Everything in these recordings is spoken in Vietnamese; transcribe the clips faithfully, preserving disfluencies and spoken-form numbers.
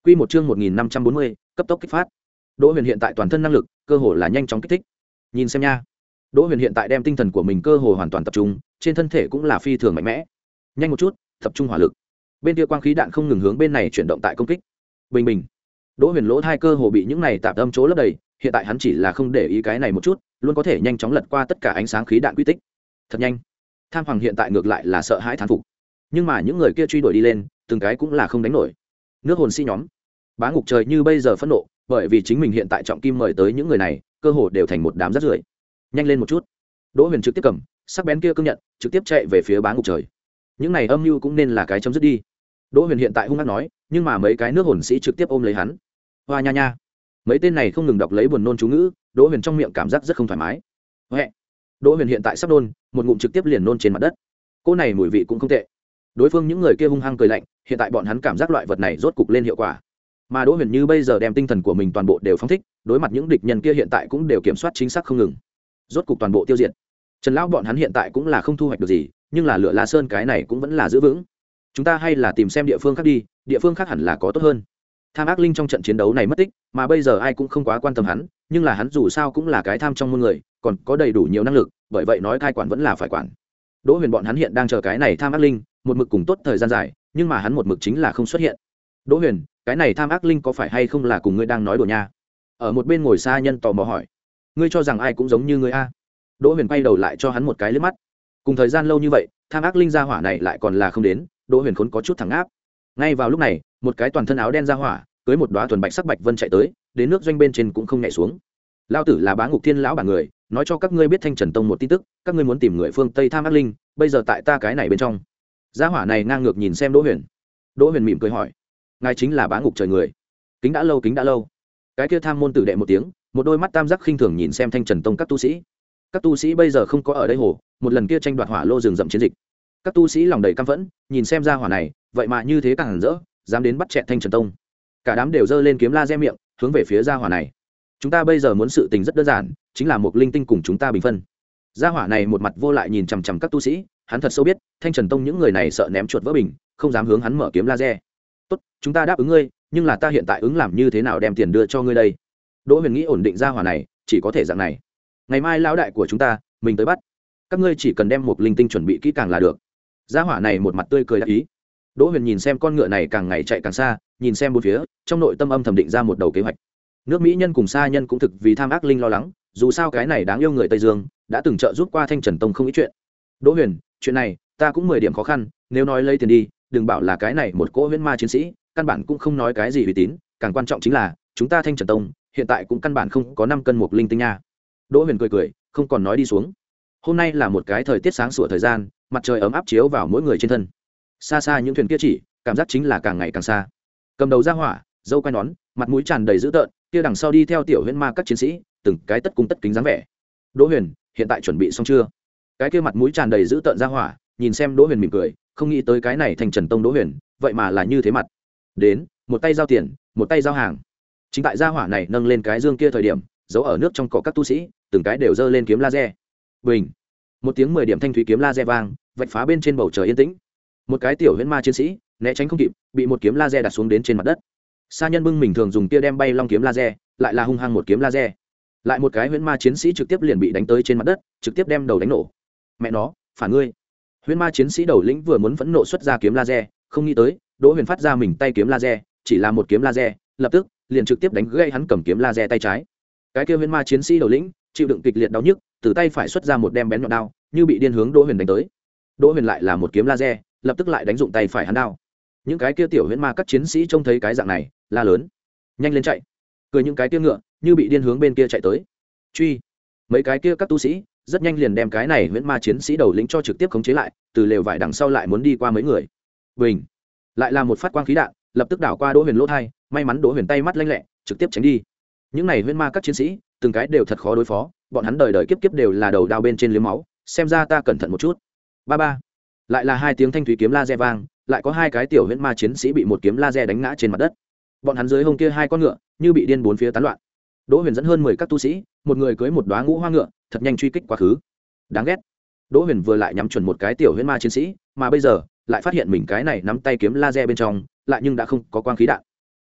Quy một chương một nghìn năm trăm bốn mươi, cấp tốc kích phát. Đỗ Huyền hiện tại toàn thân năng lực, cơ hồ là nhanh chóng kích thích. Nhìn xem nha. Đỗ Huyền hiện tại đem tinh thần của mình cơ hồ hoàn toàn tập trung, trên thân thể cũng là phi thường mạnh mẽ. Nhanh một chút, tập trung hỏa lực. Bên kia quang khí đạn không ngừng hướng bên này chuyển động tại công kích. Bình bình. Đỗ Huyền lỗ hai cơ hồ bị những này tạp âm chỗ lấp đầy, hiện tại hắn chỉ là không để ý cái này một chút, luôn có thể nhanh chóng lật qua tất cả ánh sáng khí đạn quy tích. Thật nhanh. Tham Hoàng hiện tại ngược lại là sợ hãi thán phục. Nhưng mà những người kia truy đuổi đi lên, từng cái cũng là không đánh nổi. Nước hồn sĩ nhóm, Bá Ngục Trời như bây giờ phẫn nộ, bởi vì chính mình hiện tại trọng kim mời tới những người này, cơ hồ đều thành một đám rác rưởi. Nhanh lên một chút. Đỗ Huyền trực tiếp cầm sắc bén kia cương nhận, trực tiếp chạy về phía Bá Ngục Trời. Những này âm mưu cũng nên là cái chấm dứt đi. Đỗ Huyền hiện tại hung hăng nói, nhưng mà mấy cái nước hồn sĩ trực tiếp ôm lấy hắn. Hoa nha nha. Mấy tên này không ngừng đọc lấy buồn nôn chú ngữ, Đỗ Huyền trong miệng cảm giác rất không thoải mái. Hoẹ. Đỗ Huyền hiện tại sắp nôn, một ngụm trực tiếp liền nôn trên mặt đất. Cô này mùi vị cũng không tệ. Đối phương những người kia hung hăng cười lạnh, hiện tại bọn hắn cảm giác loại vật này rốt cục lên hiệu quả. Mà Đỗ Huyền như bây giờ đem tinh thần của mình toàn bộ đều phóng thích, đối mặt những địch nhân kia hiện tại cũng đều kiểm soát chính xác không ngừng. Rốt cục toàn bộ tiêu diệt. Trần lão bọn hắn hiện tại cũng là không thu hoạch được gì, nhưng là Lửa La Sơn cái này cũng vẫn là giữ vững. Chúng ta hay là tìm xem địa phương khác đi, địa phương khác hẳn là có tốt hơn. Tham Ác Linh trong trận chiến đấu này mất tích, mà bây giờ ai cũng không quá quan tâm hắn, nhưng là hắn dù sao cũng là cái tham trong môn người, còn có đầy đủ nhiều năng lực, bởi vậy nói cai quản vẫn là phải quản. Đỗ Huyền bọn hắn hiện đang chờ cái này Tham Ác Linh, một mực cùng tốt thời gian dài, nhưng mà hắn một mực chính là không xuất hiện. Đỗ Huyền, cái này Tham Ác Linh có phải hay không là cùng ngươi đang nói đùa nha? Ở một bên ngồi xa nhân tò mò hỏi. Ngươi cho rằng ai cũng giống như ngươi a? Đỗ Huyền quay đầu lại cho hắn một cái liếc mắt. Cùng thời gian lâu như vậy, Tham Ác Linh gia hỏa này lại còn là không đến, Đỗ Huyền khốn có chút thẳng áp. Ngay vào lúc này, một cái toàn thân áo đen gia hỏa, cưới một đóa thuần bạch sắc bạch vân chạy tới, đến nước doanh bên trên cũng không nhảy xuống. Lão tử là Bá Ngục Thiên lão bản người, nói cho các ngươi biết Thanh Trần Tông một tin tức, các ngươi muốn tìm người phương Tây Tham Ác Linh, bây giờ tại ta cái này bên trong. Gia hỏa này ngang ngược nhìn xem Đỗ Huyền. Đỗ Huyền mỉm cười hỏi, ngài chính là Bá Ngục Trời người? Kính đã lâu, kính đã lâu. Cái kia Tham môn tử đệ một tiếng, một đôi mắt tam giác khinh thường nhìn xem Thanh Trần Tông các tu sĩ. Các tu sĩ bây giờ không có ở đây hồ, một lần kia tranh đoạt hỏa lô rừng rậm chiến dịch. Các tu sĩ lòng đầy căm phẫn, nhìn xem gia hỏa này, vậy mà như thế càng hẳn rỡ, dám đến bắt chẹt Thanh Trần Tông. Cả đám đều giơ lên kiếm laser miệng, hướng về phía gia hỏa này. Chúng ta bây giờ muốn sự tình rất đơn giản, chính là một linh tinh cùng chúng ta bình phân. Gia hỏa này một mặt vô lại nhìn chằm chằm các tu sĩ, hắn thật sâu biết, Thanh Trần Tông những người này sợ ném chuột vỡ bình, không dám hướng hắn mở kiếm laser. Tốt, chúng ta đáp ứng ngươi, nhưng là ta hiện tại ứng làm như thế nào đem tiền đưa cho ngươi đây? Đỗ Huyền nghĩ ổn định gia hỏa này, chỉ có thể dạng này. Ngày mai lão đại của chúng ta, mình tới bắt. Các ngươi chỉ cần đem một linh tinh chuẩn bị kỹ càng là được. Gia hỏa này một mặt tươi cười đáp ý. Đỗ Huyền nhìn xem con ngựa này càng ngày chạy càng xa, nhìn xem bốn phía, trong nội tâm âm thầm định ra một đầu kế hoạch. Nước Mỹ nhân cùng Sa nhân cũng thực vì Tham Ác Linh lo lắng, dù sao cái này đáng yêu người Tây Dương đã từng trợ giúp qua Thanh Trần Tông không ít chuyện. Đỗ Huyền, chuyện này ta cũng mười điểm khó khăn, nếu nói lấy tiền đi, đừng bảo là cái này một cỗ huyễn ma chiến sĩ, căn bản cũng không nói cái gì uy tín, càng quan trọng chính là chúng ta Thanh Trần Tông hiện tại cũng căn bản không có năm cân một linh tinh nha. Đỗ Huyền cười cười, không còn nói đi xuống. Hôm nay là một cái thời tiết sáng sủa thời gian, mặt trời ấm áp chiếu vào mỗi người trên thân. Xa xa những thuyền kia chỉ, cảm giác chính là càng ngày càng xa. Cầm đầu ra hỏa, dâu quai nón, mặt mũi tràn đầy dữ tợn, kia đằng sau đi theo tiểu huyễn ma các chiến sĩ, từng cái tất cung tất kính dáng vẻ. Đỗ Huyền, hiện tại chuẩn bị xong chưa? Cái kia mặt mũi tràn đầy dữ tợn ra hỏa, nhìn xem Đỗ Huyền mỉm cười, không nghĩ tới cái này Thanh Trần Tông Đỗ Huyền, vậy mà là như thế mặt. Đến, một tay giao tiền, một tay giao hàng. Chính tại gia hỏa này nâng lên cái dương kia thời điểm, giấu ở nước trong cỏ các tu sĩ, từng cái đều giơ lên kiếm laser. Bình. Một tiếng mười điểm thanh thúy kiếm laser vang, vạch phá bên trên bầu trời yên tĩnh. Một cái tiểu huyễn ma chiến sĩ, né tránh không kịp, bị một kiếm laser đặt xuống đến trên mặt đất. Sa nhân bưng mình thường dùng tia đem bay long kiếm laser, lại là hung hăng một kiếm laser. Lại một cái huyễn ma chiến sĩ trực tiếp liền bị đánh tới trên mặt đất, trực tiếp đem đầu đánh nổ. Mẹ nó, phản ngươi. Huyễn ma chiến sĩ đầu lĩnh vừa muốn phẫn nộ xuất ra kiếm laser, không nghĩ tới, Đỗ Huyền phát ra mình tay kiếm laser, chỉ là một kiếm laser, lập tức liền trực tiếp đánh gãy hắn cầm kiếm laser tay trái. Cái kia huyễn ma chiến sĩ đầu lĩnh chịu đựng kịch liệt đau nhức, từ tay phải xuất ra một đem bén nhọn đao, như bị điên hướng Đỗ Huyền đánh tới. Đỗ Huyền lại là một kiếm laser, lập tức lại đánh dụng tay phải hắn đao. Những cái kia tiểu huyễn ma các chiến sĩ trông thấy cái dạng này, la lớn, nhanh lên chạy. Cười những cái kia ngựa, như bị điên hướng bên kia chạy tới. Truy. Mấy cái kia các tu sĩ, rất nhanh liền đem cái này huyễn ma chiến sĩ đầu lĩnh cho trực tiếp khống chế lại, từ lều vải đằng sau lại muốn đi qua mấy người. Bình. Lại là một phát quang khí đạn, lập tức đảo qua Đỗ Huyền lỗ thai, may mắn Đỗ Huyền tay mắt lanh lẹ, trực tiếp tránh đi. Những này huyễn ma các chiến sĩ, từng cái đều thật khó đối phó, bọn hắn đời đời kiếp kiếp đều là đầu đao bên trên liếm máu, xem ra ta cẩn thận một chút. Ba ba. Lại là hai tiếng thanh thúy kiếm laser vang, lại có hai cái tiểu huyễn ma chiến sĩ bị một kiếm laser đánh ngã trên mặt đất. Bọn hắn dưới hông kia hai con ngựa, như bị điên bốn phía tán loạn. Đỗ Huyền dẫn hơn mười các tu sĩ, một người cưỡi một đóa ngũ hoa ngựa, thật nhanh truy kích quá khứ. Đáng ghét. Đỗ Huyền vừa lại nhắm chuẩn một cái tiểu huyễn ma chiến sĩ, mà bây giờ lại phát hiện mình cái này nắm tay kiếm laser bên trong, lại nhưng đã không có quang khí đạn.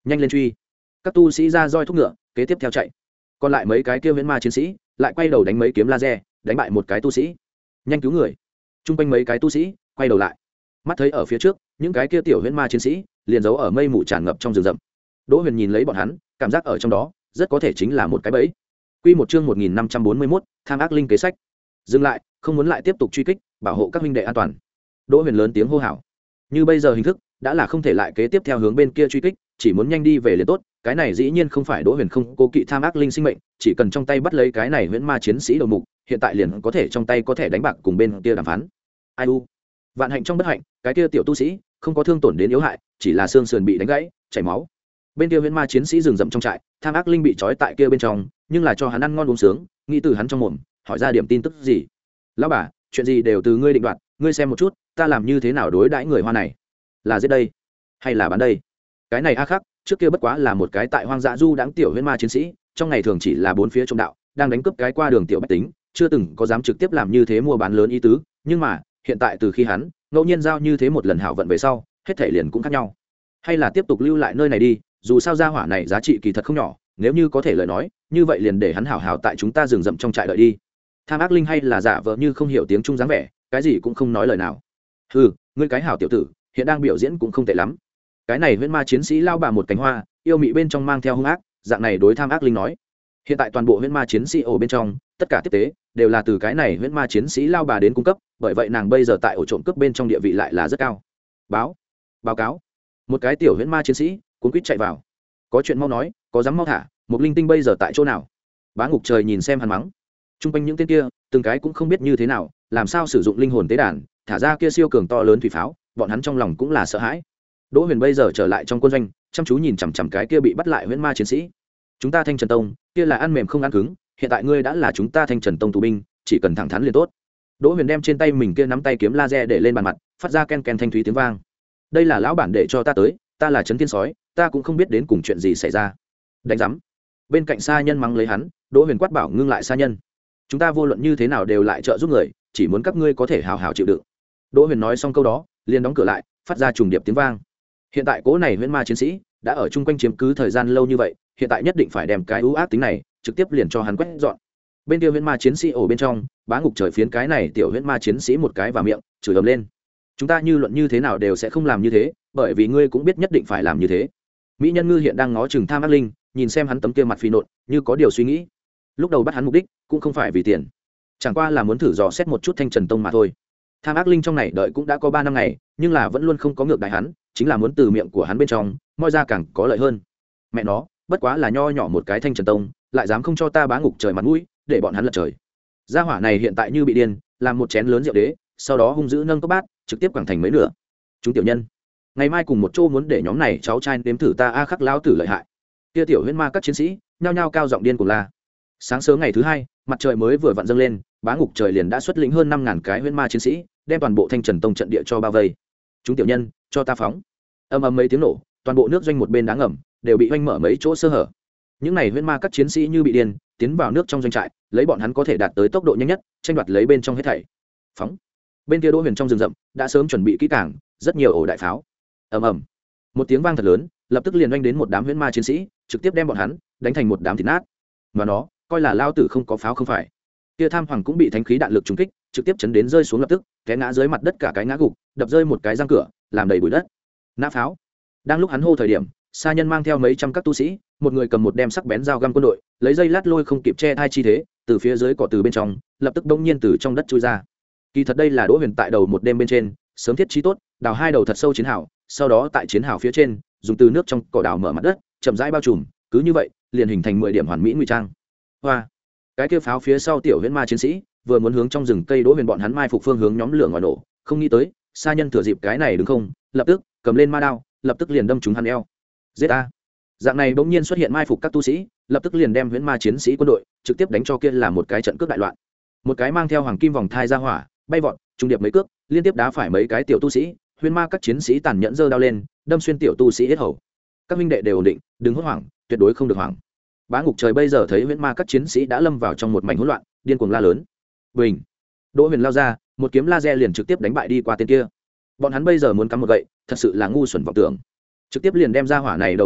nhanh lên truy. Các tu sĩ ra roi thúc ngựa kế tiếp theo chạy, còn lại mấy cái kia huyễn ma chiến sĩ lại quay đầu đánh mấy kiếm laser đánh bại một cái tu sĩ, nhanh cứu người. Trung quanh mấy cái tu sĩ quay đầu lại, mắt thấy ở phía trước những cái kia tiểu huyễn ma chiến sĩ liền giấu ở mây mù tràn ngập trong rừng rậm. Đỗ Huyền nhìn lấy bọn hắn, cảm giác ở trong đó rất có thể chính là một cái bẫy. Quy một chương một nghìn năm trăm bốn mươi mốt, tham ác linh kế sách. Dừng lại, không muốn lại tiếp tục truy kích, bảo hộ các huynh đệ an toàn. Đỗ Huyền lớn tiếng hô hào. Như bây giờ hình thức đã là không thể lại kế tiếp theo hướng bên kia truy kích, chỉ muốn nhanh đi về liền tốt. Cái này dĩ nhiên không phải Đỗ Huyền không cố kỵ tham ác linh sinh mệnh, chỉ cần trong tay bắt lấy cái này huyễn ma chiến sĩ đầu mục, hiện tại liền có thể trong tay có thể đánh bạc cùng bên kia đàm phán. Ai u, vạn hạnh trong bất hạnh, cái kia tiểu tu sĩ không có thương tổn đến yếu hại, chỉ là xương sườn bị đánh gãy, chảy máu. Bên kia huyễn ma chiến sĩ rừng rậm trong trại, tham ác linh bị trói tại kia bên trong, nhưng là cho hắn ăn ngon uống sướng, nghĩ từ hắn trong mồm hỏi ra điểm tin tức gì. Lão bà, chuyện gì đều từ ngươi định đoạt, ngươi xem một chút, ta làm như thế nào đối đãi người hoa này, là giết đây hay là bán đây? Cái này a khắc, trước kia bất quá là một cái tại hoang dã du đãng tiểu huyễn ma chiến sĩ, trong ngày thường chỉ là bốn phía trộm đạo, đang đánh cướp cái qua đường tiểu bách tính, chưa từng có dám trực tiếp làm như thế mua bán lớn ý tứ, nhưng mà hiện tại từ khi hắn ngẫu nhiên giao như thế một lần hảo vận về sau, hết thể liền cũng khác nhau. Hay là tiếp tục lưu lại nơi này đi, dù sao gia hỏa này giá trị kỳ thật không nhỏ, nếu như có thể lời nói, như vậy liền để hắn hảo hảo tại chúng ta rừng rậm trong trại đợi đi. Tham ác linh hay là giả vờ như không hiểu tiếng Trung dáng vẻ, cái gì cũng không nói lời nào. Hừ, ngươi cái hảo tiểu tử, hiện đang biểu diễn cũng không tệ lắm. Cái này huyễn ma chiến sĩ lao bà một cánh hoa, yêu mị bên trong mang theo hung ác, dạng này đối tham ác linh nói. Hiện tại toàn bộ huyễn ma chiến sĩ ổ bên trong, tất cả tiếp tế đều là từ cái này huyễn ma chiến sĩ lao bà đến cung cấp, bởi vậy nàng bây giờ tại ổ trộm cướp bên trong địa vị lại là rất cao. Báo, báo cáo. Một cái tiểu huyễn ma chiến sĩ cuống quýt chạy vào. Có chuyện mau nói, có dám mau thả, một linh tinh bây giờ tại chỗ nào? Bá Ngục Trời nhìn xem hắn mắng. Trung quanh những tên kia, từng cái cũng không biết như thế nào, làm sao sử dụng linh hồn tế đàn, thả ra kia siêu cường to lớn thủy pháo, bọn hắn trong lòng cũng là sợ hãi. Đỗ Huyền bây giờ trở lại trong quân doanh, chăm chú nhìn chằm chằm cái kia bị bắt lại huyễn ma chiến sĩ. Chúng ta Thanh Trần Tông, kia là ăn mềm không ăn cứng, hiện tại ngươi đã là chúng ta Thanh Trần Tông tù binh, chỉ cần thẳng thắn liền tốt. Đỗ Huyền đem trên tay mình kia nắm tay kiếm laser để lên bàn mặt, phát ra ken ken thanh thúy tiếng vang. Đây là lão bản để cho ta tới, ta là Trấn Thiên Sói, ta cũng không biết đến cùng chuyện gì xảy ra. Đánh rắm. Bên cạnh sa nhân mắng lấy hắn, Đỗ Huyền quát bảo ngưng lại sa nhân. Chúng ta vô luận như thế nào đều lại trợ giúp người, chỉ muốn các ngươi có thể hào hào chịu đựng. Đỗ Huyền nói xong câu đó, liền đóng cửa lại, phát ra trùng điệp tiếng vang. Hiện tại cố này huyễn ma chiến sĩ đã ở chung quanh chiếm cứ thời gian lâu như vậy, hiện tại nhất định phải đem cái ưu ác tính này trực tiếp liền cho hắn quét dọn. Bên kia huyễn ma chiến sĩ ổ bên trong, Bá Ngục Trời phiến cái này tiểu huyễn ma chiến sĩ một cái vào miệng, chửi ầm lên. Chúng ta như luận như thế nào đều sẽ không làm như thế, bởi vì ngươi cũng biết nhất định phải làm như thế. Mỹ Nhân Ngư hiện đang ngó chừng tham ác linh, nhìn xem hắn tấm kia mặt phi nộn, như có điều suy nghĩ. Lúc đầu bắt hắn mục đích cũng không phải vì tiền, chẳng qua là muốn thử dò xét một chút Thanh Trần Tông mà thôi. Tham ác linh trong này đợi cũng đã có ba năm ngày, nhưng là vẫn luôn không có ngược đại hắn, chính là muốn từ miệng của hắn bên trong moi ra càng có lợi hơn. Mẹ nó, bất quá là nho nhỏ một cái Thanh Trần Tông, lại dám không cho ta Bá Ngục Trời mặt mũi, để bọn hắn lật trời. Gia hỏa này hiện tại như bị điên, làm một chén lớn rượu đế, sau đó hung dữ nâng cốc bát, trực tiếp quẳng thành mấy nửa. Chúng tiểu nhân, ngày mai cùng một chỗ muốn để nhóm này cháu trai nếm thử ta a khắc lão tử lợi hại. Kia tiểu huyễn ma các chiến sĩ nhao nhao cao giọng điên cuồng la. Sáng sớm ngày thứ hai, mặt trời mới vừa vặn dâng lên, Bá Ngục Trời liền đã xuất lĩnh hơn năm ngàn cái huyễn ma chiến sĩ, đem toàn bộ Thanh Trần Tông trận địa cho bao vây. Chúng tiểu nhân, cho ta phóng. Ầm ầm mấy tiếng nổ, toàn bộ nước doanh một bên đá ngầm đều bị oanh mở mấy chỗ sơ hở. Những này huyễn ma các chiến sĩ như bị điên, tiến vào nước trong doanh trại, lấy bọn hắn có thể đạt tới tốc độ nhanh nhất, tranh đoạt lấy bên trong hết thảy. Phóng. Bên kia Đỗ Huyền trong rừng rậm đã sớm chuẩn bị kỹ càng, rất nhiều ổ đại pháo. Ầm ầm. Một tiếng vang thật lớn, lập tức liền oanh đến một đám huyễn ma chiến sĩ, trực tiếp đem bọn hắn đánh thành một đám thịt nát. Mà nó, coi là lao tử không có pháo không phải. Kia Tham Hoàng cũng bị thánh khí đạn lực trúng kích, trực tiếp chấn đến rơi xuống lập tức, té ngã dưới mặt đất cả cái ngã gục, đập rơi một cái răng cửa, làm đầy bụi đất. Nã pháo. Đang lúc hắn hô thời điểm, sa nhân mang theo mấy trăm các tu sĩ, một người cầm một đem sắc bén dao găm quân đội, lấy dây lát lôi không kịp che thai chi thế, từ phía dưới cỏ từ bên trong, lập tức bỗng nhiên từ trong đất chui ra. Kỳ thật đây là Đỗ Huyền tại đầu một đêm bên trên, sớm thiết trí tốt, đào hai đầu thật sâu chiến hào, sau đó tại chiến hào phía trên, dùng từ nước trong cỏ đào mở mặt đất, chậm rãi bao trùm, cứ như vậy, liền hình thành mười điểm hoàn mỹ ngụy trang. Hoa, cái kia pháo phía sau tiểu huyễn ma chiến sĩ, vừa muốn hướng trong rừng cây Đỗ Huyền bọn hắn mai phục phương hướng nhóm lửa ngoài nổ, không nghĩ tới, sa nhân thừa dịp cái này đứng không, lập tức cầm lên ma đao, lập tức liền đâm trúng hắn eo. Giết a! Dạng này bỗng nhiên xuất hiện mai phục các tu sĩ, lập tức liền đem huyễn ma chiến sĩ quân đội trực tiếp đánh cho kia là một cái trận cướp đại loạn. Một cái mang theo hoàng kim vòng thai ra hỏa, bay vọt, trung điệp mấy cước, liên tiếp đá phải mấy cái tiểu tu sĩ, huyễn ma các chiến sĩ tàn nhẫn giơ đao lên, đâm xuyên tiểu tu sĩ yết hầu. Các huynh đệ đều ổn định, đừng hốt hoảng, tuyệt đối không được hoảng. Bá Ngục Trời bây giờ thấy huyễn ma các chiến sĩ đã lâm vào trong một mảnh hỗn loạn, điên cuồng la lớn. Bình. Đỗ Huyền lao ra, một kiếm laser liền trực tiếp đánh bại đi qua tên kia. Bọn hắn bây giờ muốn cắm một gậy, thật sự là ngu xuẩn vọng tưởng. Trực tiếp liền đem ra hỏa này đầu đập nát,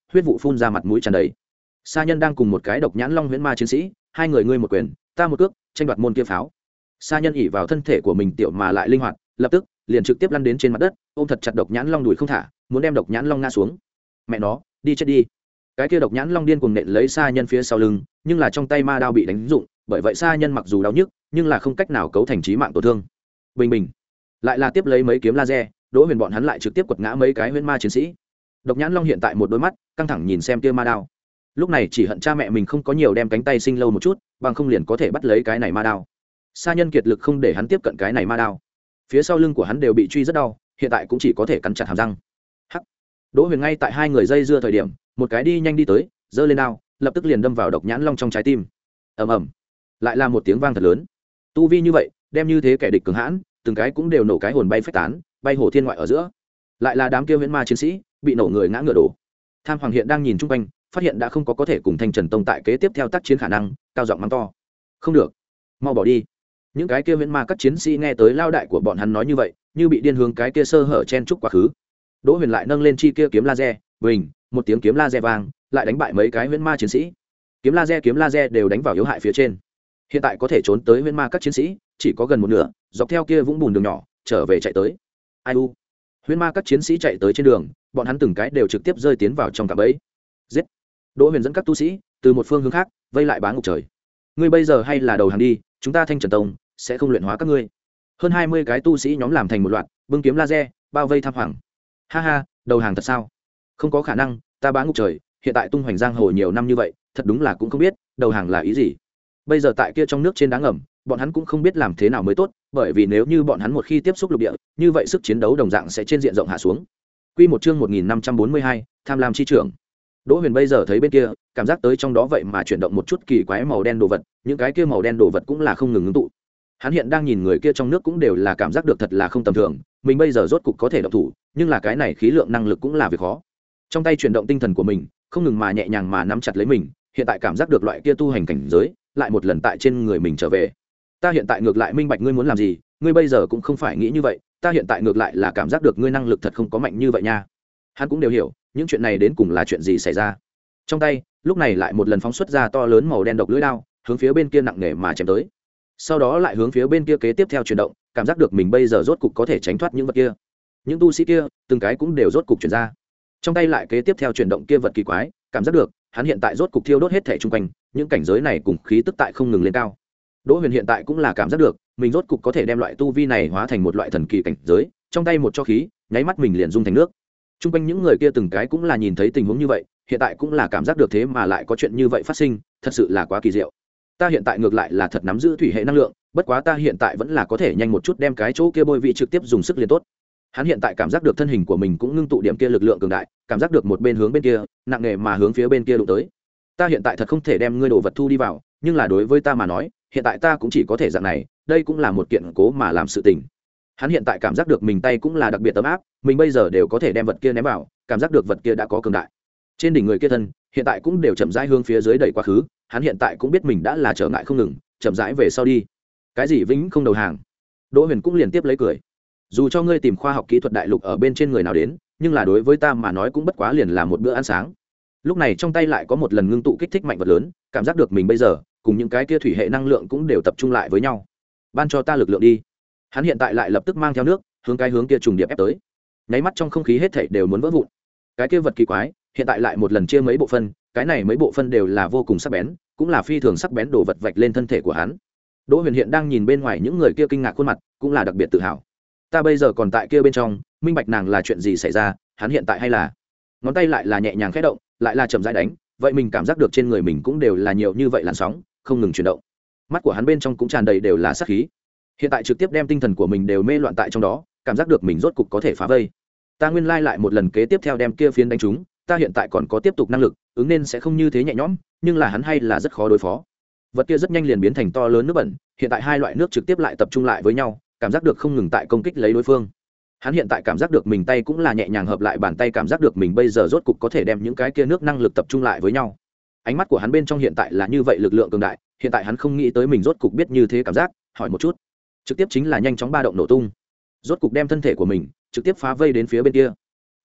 huyết vụ phun ra mặt mũi tràn đầy. Sa Nhân đang cùng một cái độc nhãn long huyễn ma chiến sĩ, hai người ngươi một quyền ta một cước tranh đoạt môn kia pháo. Sa Nhân ỉ vào thân thể của mình tiểu mà lại linh hoạt, lập tức liền trực tiếp lăn đến trên mặt đất, ôm thật chặt độc nhãn long đùi không thả, muốn đem độc nhãn long ngã xuống. Mẹ nó, đi chết đi. Cái kia độc nhãn long điên cuồng nện lấy Sa Nhân phía sau lưng, nhưng là trong tay ma đao bị đánh dụng, bởi vậy Sa Nhân mặc dù đau nhức, nhưng là không cách nào cấu thành chí mạng tổn thương. Bình bình, lại là tiếp lấy mấy kiếm laser, Đỗ Huyền bọn hắn lại trực tiếp quật ngã mấy cái huyễn ma chiến sĩ. Độc nhãn long hiện tại một đôi mắt căng thẳng nhìn xem kia ma đao, lúc này chỉ hận cha mẹ mình không có nhiều đem cánh tay sinh lâu một chút, bằng không liền có thể bắt lấy cái này ma đao. Sa Nhân kiệt lực không để hắn tiếp cận cái này ma đao, phía sau lưng của hắn đều bị truy rất đau, hiện tại cũng chỉ có thể cắn chặt hàm răng. Hắc. Đỗ Huyền ngay tại hai người dây dưa thời điểm, một cái đi nhanh đi tới, giơ lên đao, lập tức liền đâm vào độc nhãn long trong trái tim. Ầm ầm, lại là một tiếng vang thật lớn. Tu vi như vậy, đem như thế kẻ địch cường hãn, từng cái cũng đều nổ cái hồn bay phách tán, bay hổ thiên ngoại ở giữa. Lại là đám kia huyễn ma chiến sĩ, bị nổ người ngã ngựa đổ. Tham Hoàng hiện đang nhìn chung quanh, phát hiện đã không có có thể cùng Thanh Trần Tông tại kế tiếp theo tác chiến khả năng, cao giọng mắng to. Không được, mau bỏ đi. Những cái kia huyễn ma các chiến sĩ nghe tới lao đại của bọn hắn nói như vậy, như bị điên hướng cái kia sơ hở chen trúc quá khứ. Đỗ Huyền lại nâng lên chi kia kiếm laser, bình, một tiếng kiếm laser vang, lại đánh bại mấy cái huyễn ma chiến sĩ. Kiếm laser kiếm laser đều đánh vào yếu hại phía trên. Hiện tại có thể trốn tới huyễn ma các chiến sĩ, chỉ có gần một nửa, dọc theo kia vũng bùn đường nhỏ, trở về chạy tới. Ai u. Huyễn ma các chiến sĩ chạy tới trên đường, bọn hắn từng cái đều trực tiếp rơi tiến vào trong cạm bẫy. Giết. Đỗ Huyền dẫn các tu sĩ từ một phương hướng khác vây lại Bá Ngục Trời. Ngươi bây giờ hay là đầu hàng đi, chúng ta Thanh Trần Tông sẽ không luyện hóa các ngươi. Hơn hai mươi cái tu sĩ nhóm làm thành một loạt, bưng kiếm laser, bao vây Tham Hoàng. Ha ha, đầu hàng thật sao? Không có khả năng, ta Bá Ngục Trời hiện tại tung hoành giang hồ nhiều năm như vậy, thật đúng là cũng không biết đầu hàng là ý gì. Bây giờ tại kia trong nước trên đá ngầm, bọn hắn cũng không biết làm thế nào mới tốt, bởi vì nếu như bọn hắn một khi tiếp xúc lục địa, như vậy sức chiến đấu đồng dạng sẽ trên diện rộng hạ xuống. Quy một chương một nghìn năm trăm bốn mươi hai, tham lam chi trưởng. Đỗ Huyền bây giờ thấy bên kia, cảm giác tới trong đó vậy mà chuyển động một chút kỳ quái màu đen đồ vật, những cái kia màu đen đồ vật cũng là không ngừng ngưng tụ. Hắn hiện đang nhìn người kia trong nước cũng đều là cảm giác được thật là không tầm thường, mình bây giờ rốt cục có thể động thủ, nhưng là cái này khí lượng năng lực cũng là việc khó. Trong tay chuyển động tinh thần của mình, không ngừng mà nhẹ nhàng mà nắm chặt lấy mình, hiện tại cảm giác được loại kia tu hành cảnh giới, lại một lần tại trên người mình trở về. Ta hiện tại ngược lại minh bạch ngươi muốn làm gì, ngươi bây giờ cũng không phải nghĩ như vậy, ta hiện tại ngược lại là cảm giác được ngươi năng lực thật không có mạnh như vậy nha. Hắn cũng đều hiểu, những chuyện này đến cùng là chuyện gì xảy ra. Trong tay, lúc này lại một lần phóng xuất ra to lớn màu đen độc lưỡi đao, hướng phía bên kia nặng nề mà chém tới. Sau đó lại hướng phía bên kia kế tiếp theo chuyển động, cảm giác được mình bây giờ rốt cục có thể tránh thoát những vật kia. Những tu sĩ kia, từng cái cũng đều rốt cục chuyển ra. Trong tay lại kế tiếp theo chuyển động kia vật kỳ quái, cảm giác được, hắn hiện tại rốt cục thiêu đốt hết thể xung quanh, những cảnh giới này cùng khí tức tại không ngừng lên cao. Đỗ Huyền hiện tại cũng là cảm giác được, mình rốt cục có thể đem loại tu vi này hóa thành một loại thần kỳ cảnh giới, trong tay một cho khí, nháy mắt mình liền dung thành nước. Trung quanh những người kia từng cái cũng là nhìn thấy tình huống như vậy, hiện tại cũng là cảm giác được thế mà lại có chuyện như vậy phát sinh, thật sự là quá kỳ diệu. Ta hiện tại ngược lại là thật nắm giữ thủy hệ năng lượng, bất quá ta hiện tại vẫn là có thể nhanh một chút đem cái chỗ kia bôi vị trực tiếp dùng sức liền tốt. Hắn hiện tại cảm giác được thân hình của mình cũng ngưng tụ điểm kia lực lượng cường đại, cảm giác được một bên hướng bên kia, nặng nề mà hướng phía bên kia đụng tới. Ta hiện tại thật không thể đem ngươi đồ vật thu đi vào, nhưng là đối với ta mà nói, hiện tại ta cũng chỉ có thể dạng này, đây cũng là một kiện cố mà làm sự tình. Hắn hiện tại cảm giác được mình tay cũng là đặc biệt ấm áp, mình bây giờ đều có thể đem vật kia ném vào, cảm giác được vật kia đã có cường đại. Trên đỉnh người kia thân, hiện tại cũng đều chậm rãi hướng phía dưới đẩy quá khứ, hắn hiện tại cũng biết mình đã là trở ngại không ngừng, chậm rãi về sau đi. Cái gì vĩnh không đầu hàng? Đỗ Huyền cũng liền tiếp lấy cười. Dù cho ngươi tìm khoa học kỹ thuật đại lục ở bên trên người nào đến, nhưng là đối với ta mà nói cũng bất quá liền là một bữa ăn sáng. Lúc này trong tay lại có một lần ngưng tụ kích thích mạnh vật lớn, cảm giác được mình bây giờ cùng những cái kia thủy hệ năng lượng cũng đều tập trung lại với nhau. Ban cho ta lực lượng đi. Hắn hiện tại lại lập tức mang theo nước, hướng cái hướng kia trùng điệp ép tới. Nháy mắt trong không khí hết thảy đều muốn vỡ vụn. Cái kia vật kỳ quái, hiện tại lại một lần chia mấy bộ phân, cái này mấy bộ phân đều là vô cùng sắc bén, cũng là phi thường sắc bén đồ vật vạch lên thân thể của hắn. Đỗ Huyền hiện đang nhìn bên ngoài những người kia kinh ngạc khuôn mặt, cũng là đặc biệt tự hào. Ta bây giờ còn tại kia bên trong, minh bạch nàng là chuyện gì xảy ra, hắn hiện tại hay là ngón tay lại là nhẹ nhàng khẽ động, lại là chậm rãi đánh, vậy mình cảm giác được trên người mình cũng đều là nhiều như vậy làn sóng, không ngừng chuyển động. Mắt của hắn bên trong cũng tràn đầy đều là sát khí. Hiện tại trực tiếp đem tinh thần của mình đều mê loạn tại trong đó, cảm giác được mình rốt cục có thể phá vây. Ta nguyên lai lại một lần kế tiếp theo đem kia phiến đánh trúng, ta hiện tại còn có tiếp tục năng lực, ứng nên sẽ không như thế nhẹ nhõm, nhưng là hắn hay là rất khó đối phó. Vật kia rất nhanh liền biến thành to lớn nước bẩn, hiện tại hai loại nước trực tiếp lại tập trung lại với nhau, cảm giác được không ngừng tại công kích lấy đối phương. Hắn hiện tại cảm giác được mình tay cũng là nhẹ nhàng hợp lại bàn tay, cảm giác được mình bây giờ rốt cục có thể đem những cái kia nước năng lực tập trung lại với nhau. Ánh mắt của hắn bên trong hiện tại là như vậy lực lượng cường đại, hiện tại hắn không nghĩ tới mình rốt cục biết như thế cảm giác, hỏi một chút. Trực tiếp chính là nhanh chóng ba động nổ tung. Rốt cục đem thân thể của mình trực tiếp phá vây đến phía bên kia.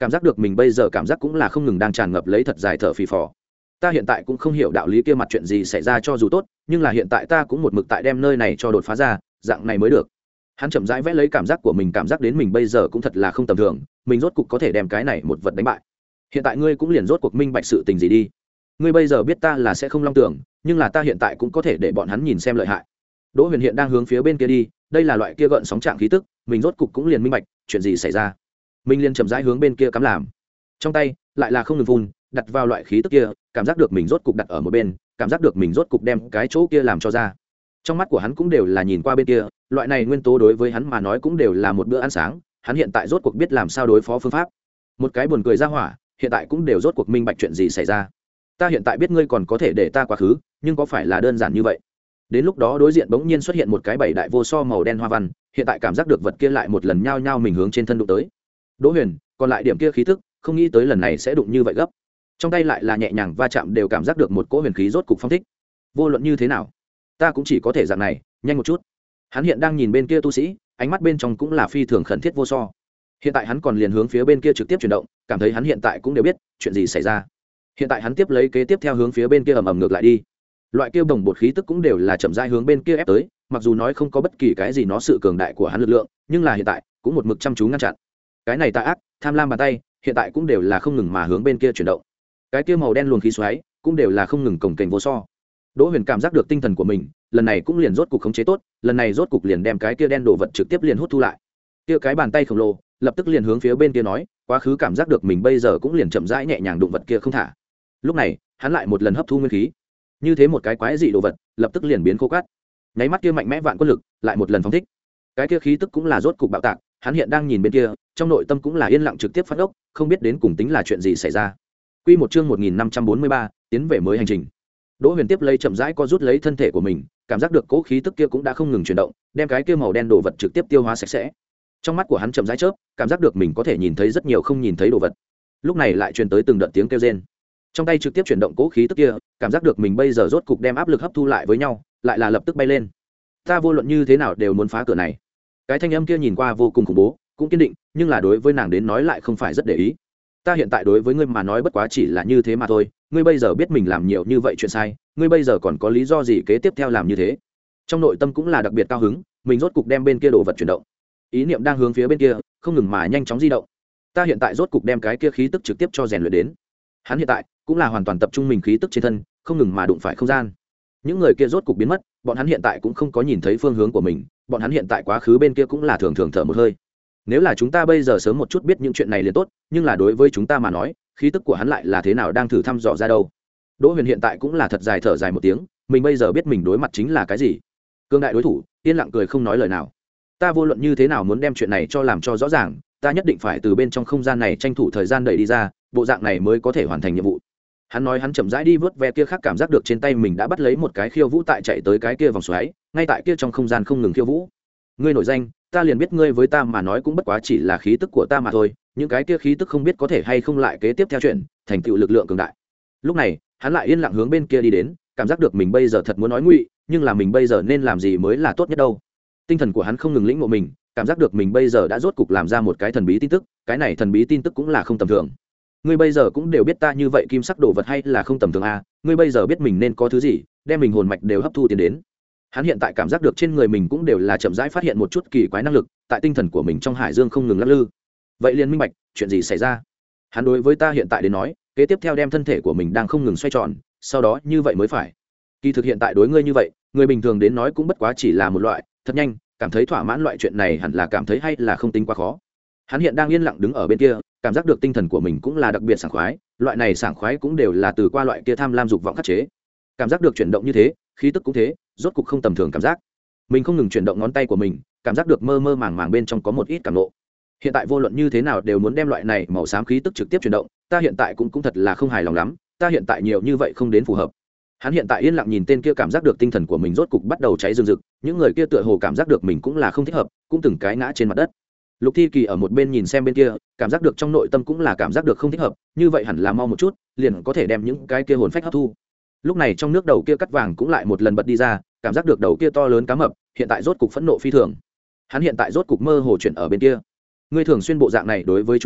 cảm giác được mình bây giờ cảm giác cũng là không ngừng đang tràn ngập lấy thật dài thở phì phò. Ta hiện tại cũng không hiểu đạo lý kia mặt chuyện gì xảy ra cho dù tốt, nhưng là hiện tại ta cũng một mực tại đem nơi này cho đột phá ra, dạng này mới được. Hắn chậm rãi vẽ lấy cảm giác của mình, cảm giác đến mình bây giờ cũng thật là không tầm thường, mình rốt cuộc có thể đem cái này một vật đánh bại. Hiện tại ngươi cũng liền rốt cuộc minh bạch sự tình gì đi. Ngươi bây giờ biết ta là sẽ không long tưởng, nhưng là ta hiện tại cũng có thể để bọn hắn nhìn xem lợi hại. Đỗ Huyền hiện đang hướng phía bên kia đi, đây là loại kia gợn sóng trạng khí tức, mình rốt cục cũng liền minh bạch chuyện gì xảy ra. Mình liền chậm rãi hướng bên kia cắm làm, trong tay lại là không ngừng phun, đặt vào loại khí tức kia, cảm giác được mình rốt cục đặt ở một bên, cảm giác được mình rốt cục đem cái chỗ kia làm cho ra. Trong mắt của hắn cũng đều là nhìn qua bên kia, loại này nguyên tố đối với hắn mà nói cũng đều là một bữa ăn sáng, hắn hiện tại rốt cuộc biết làm sao đối phó phương pháp. Một cái buồn cười ra hỏa, hiện tại cũng đều rốt cuộc minh bạch chuyện gì xảy ra. Ta hiện tại biết ngươi còn có thể để ta quá khứ, nhưng có phải là đơn giản như vậy? Đến lúc đó đối diện bỗng nhiên xuất hiện một cái bảy đại vô so màu đen hoa văn, hiện tại cảm giác được vật kia lại một lần nhao nhao mình hướng trên thân đụng tới. Đỗ Huyền, còn lại điểm kia khí tức, không nghĩ tới lần này sẽ đụng như vậy gấp. Trong tay lại là nhẹ nhàng va chạm, đều cảm giác được một cỗ huyền khí rốt cục phong thích. Vô luận như thế nào, ta cũng chỉ có thể dạng này, nhanh một chút. Hắn hiện đang nhìn bên kia tu sĩ, ánh mắt bên trong cũng là phi thường khẩn thiết vô so. Hiện tại hắn còn liền hướng phía bên kia trực tiếp chuyển động, cảm thấy hắn hiện tại cũng đều biết chuyện gì xảy ra. Hiện tại hắn tiếp lấy kế tiếp theo hướng phía bên kia ầm ầm ngược lại đi. Loại kia đồng bột khí tức cũng đều là chậm rãi hướng bên kia ép tới, mặc dù nói không có bất kỳ cái gì nó sự cường đại của hắn lực lượng, nhưng là hiện tại cũng một mực chăm chú ngăn chặn. Cái này tà ác, tham lam bàn tay, hiện tại cũng đều là không ngừng mà hướng bên kia chuyển động. Cái kia màu đen luồng khí xoáy cũng đều là không ngừng cồng kềnh vô so. Đỗ Huyền cảm giác được tinh thần của mình, lần này cũng liền rốt cục khống chế tốt, lần này rốt cục liền đem cái kia đen đồ vật trực tiếp liền hút thu lại. Kia cái bàn tay khổng lồ, lập tức liền hướng phía bên kia nói, quá khứ cảm giác được mình bây giờ cũng liền chậm rãi nhẹ nhàng đụng vật kia không thả. Lúc này, hắn lại một lần hấp thu nguyên khí. Như thế một cái quái dị đồ vật, lập tức liền biến khô cát. Nháy mắt kia mạnh mẽ vạn quân lực, lại một lần phóng thích. Cái kia khí tức cũng là rốt cục bạo tạc, hắn hiện đang nhìn bên kia, trong nội tâm cũng là yên lặng trực tiếp phát ốc, không biết đến cùng tính là chuyện gì xảy ra. Quy một chương một nghìn năm trăm bốn mươi ba, tiến về mới hành trình. Đỗ Huyền tiếp lấy chậm rãi co rút lấy thân thể của mình, cảm giác được cỗ khí tức kia cũng đã không ngừng chuyển động, đem cái kia màu đen đồ vật trực tiếp tiêu hóa sạch sẽ. Trong mắt của hắn chậm rãi chớp, cảm giác được mình có thể nhìn thấy rất nhiều không nhìn thấy đồ vật. Lúc này lại truyền tới từng đợt tiếng kêu rên. Trong tay trực tiếp chuyển động cỗ khí tức kia, cảm giác được mình bây giờ rốt cục đem áp lực hấp thu lại với nhau, lại là lập tức bay lên. Ta vô luận như thế nào đều muốn phá cửa này. Cái thanh âm kia nhìn qua vô cùng khủng bố, cũng kiên định, nhưng là đối với nàng đến nói lại không phải rất để ý. Ta hiện tại đối với ngươi mà nói bất quá chỉ là như thế mà thôi, ngươi bây giờ biết mình làm nhiều như vậy chuyện sai, ngươi bây giờ còn có lý do gì kế tiếp theo làm như thế? Trong nội tâm cũng là đặc biệt cao hứng, mình rốt cục đem bên kia đồ vật chuyển động. Ý niệm đang hướng phía bên kia, không ngừng mà nhanh chóng di động. Ta hiện tại rốt cục đem cái kia khí tức trực tiếp cho rèn luyện đến. Hắn hiện tại cũng là hoàn toàn tập trung mình khí tức trên thân, không ngừng mà đụng phải không gian. Những người kia rốt cục biến mất, bọn hắn hiện tại cũng không có nhìn thấy phương hướng của mình, bọn hắn hiện tại quá khứ bên kia cũng là thường thường thở một hơi. Nếu là chúng ta bây giờ sớm một chút biết những chuyện này liền tốt, nhưng là đối với chúng ta mà nói, khí tức của hắn lại là thế nào đang thử thăm dò ra đâu. Đỗ Huyền hiện tại cũng là thật dài thở dài một tiếng, mình bây giờ biết mình đối mặt chính là cái gì. Cương đại đối thủ, yên lặng cười không nói lời nào. Ta vô luận như thế nào muốn đem chuyện này cho làm cho rõ ràng, ta nhất định phải từ bên trong không gian này tranh thủ thời gian đẩy đi ra, bộ dạng này mới có thể hoàn thành nhiệm vụ. Hắn nói hắn chậm rãi đi vớt ve kia khác, cảm giác được trên tay mình đã bắt lấy một cái khiêu vũ tại chạy tới cái kia vòng xoáy, ngay tại kia trong không gian không ngừng khiêu vũ. Ngươi nổi danh, ta liền biết ngươi với ta mà nói cũng bất quá chỉ là khí tức của ta mà thôi, những cái kia khí tức không biết có thể hay không lại kế tiếp theo chuyện, thành tựu lực lượng cường đại. Lúc này, hắn lại yên lặng hướng bên kia đi đến, cảm giác được mình bây giờ thật muốn nói ngụy, nhưng là mình bây giờ nên làm gì mới là tốt nhất đâu. Tinh thần của hắn không ngừng lĩnh ngộ mình, cảm giác được mình bây giờ đã rốt cục làm ra một cái thần bí tin tức, cái này thần bí tin tức cũng là không tầm thường. Ngươi bây giờ cũng đều biết ta như vậy kim sắc đồ vật hay là không tầm thường a, ngươi bây giờ biết mình nên có thứ gì, đem mình hồn mạch đều hấp thu tiến đến. Hắn hiện tại cảm giác được trên người mình cũng đều là chậm rãi phát hiện một chút kỳ quái năng lực, tại tinh thần của mình trong hải dương không ngừng lắc lư. Vậy liền minh bạch, chuyện gì xảy ra? Hắn đối với ta hiện tại đến nói, kế tiếp theo đem thân thể của mình đang không ngừng xoay tròn, sau đó như vậy mới phải. Kỳ thực hiện tại đối ngươi như vậy, người bình thường đến nói cũng bất quá chỉ là một loại, thật nhanh, cảm thấy thỏa mãn loại chuyện này hẳn là cảm thấy hay là không tính quá khó. Hắn hiện đang yên lặng đứng ở bên kia, cảm giác được tinh thần của mình cũng là đặc biệt sảng khoái, loại này sảng khoái cũng đều là từ qua loại kia tham lam dục vọng khắc chế. Cảm giác được chuyển động như thế, khí tức cũng thế, rốt cục không tầm thường cảm giác. Mình không ngừng chuyển động ngón tay của mình, cảm giác được mơ mơ màng màng bên trong có một ít cảm nộ. Hiện tại vô luận như thế nào đều muốn đem loại này màu xám khí tức trực tiếp chuyển động, ta hiện tại cũng cũng thật là không hài lòng lắm, ta hiện tại nhiều như vậy không đến phù hợp. Hắn hiện tại yên lặng nhìn tên kia, cảm giác được tinh thần của mình rốt cục bắt đầu cháy rừng rực, những người kia tựa hồ cảm giác được mình cũng là không thích hợp, cũng từng cái ngã trên mặt đất. Lục Thi Kỳ ở một bên nhìn xem bên kia, cảm giác được trong nội tâm cũng là cảm giác được không thích hợp, như vậy hẳn là mau một chút, liền có thể đem những cái kia hồn phách hấp thu. Lúc này trong nước đầu kia cắt vàng cũng lại một lần bật đi ra, cảm giác được đầu kia to lớn cá mập, hiện tại rốt cục phẫn nộ phi thường. Hắn hiện tại rốt cục mơ hồ chuyển ở bên kia. Ngươi thường xuyên bộ dạng này đối với chúng ta,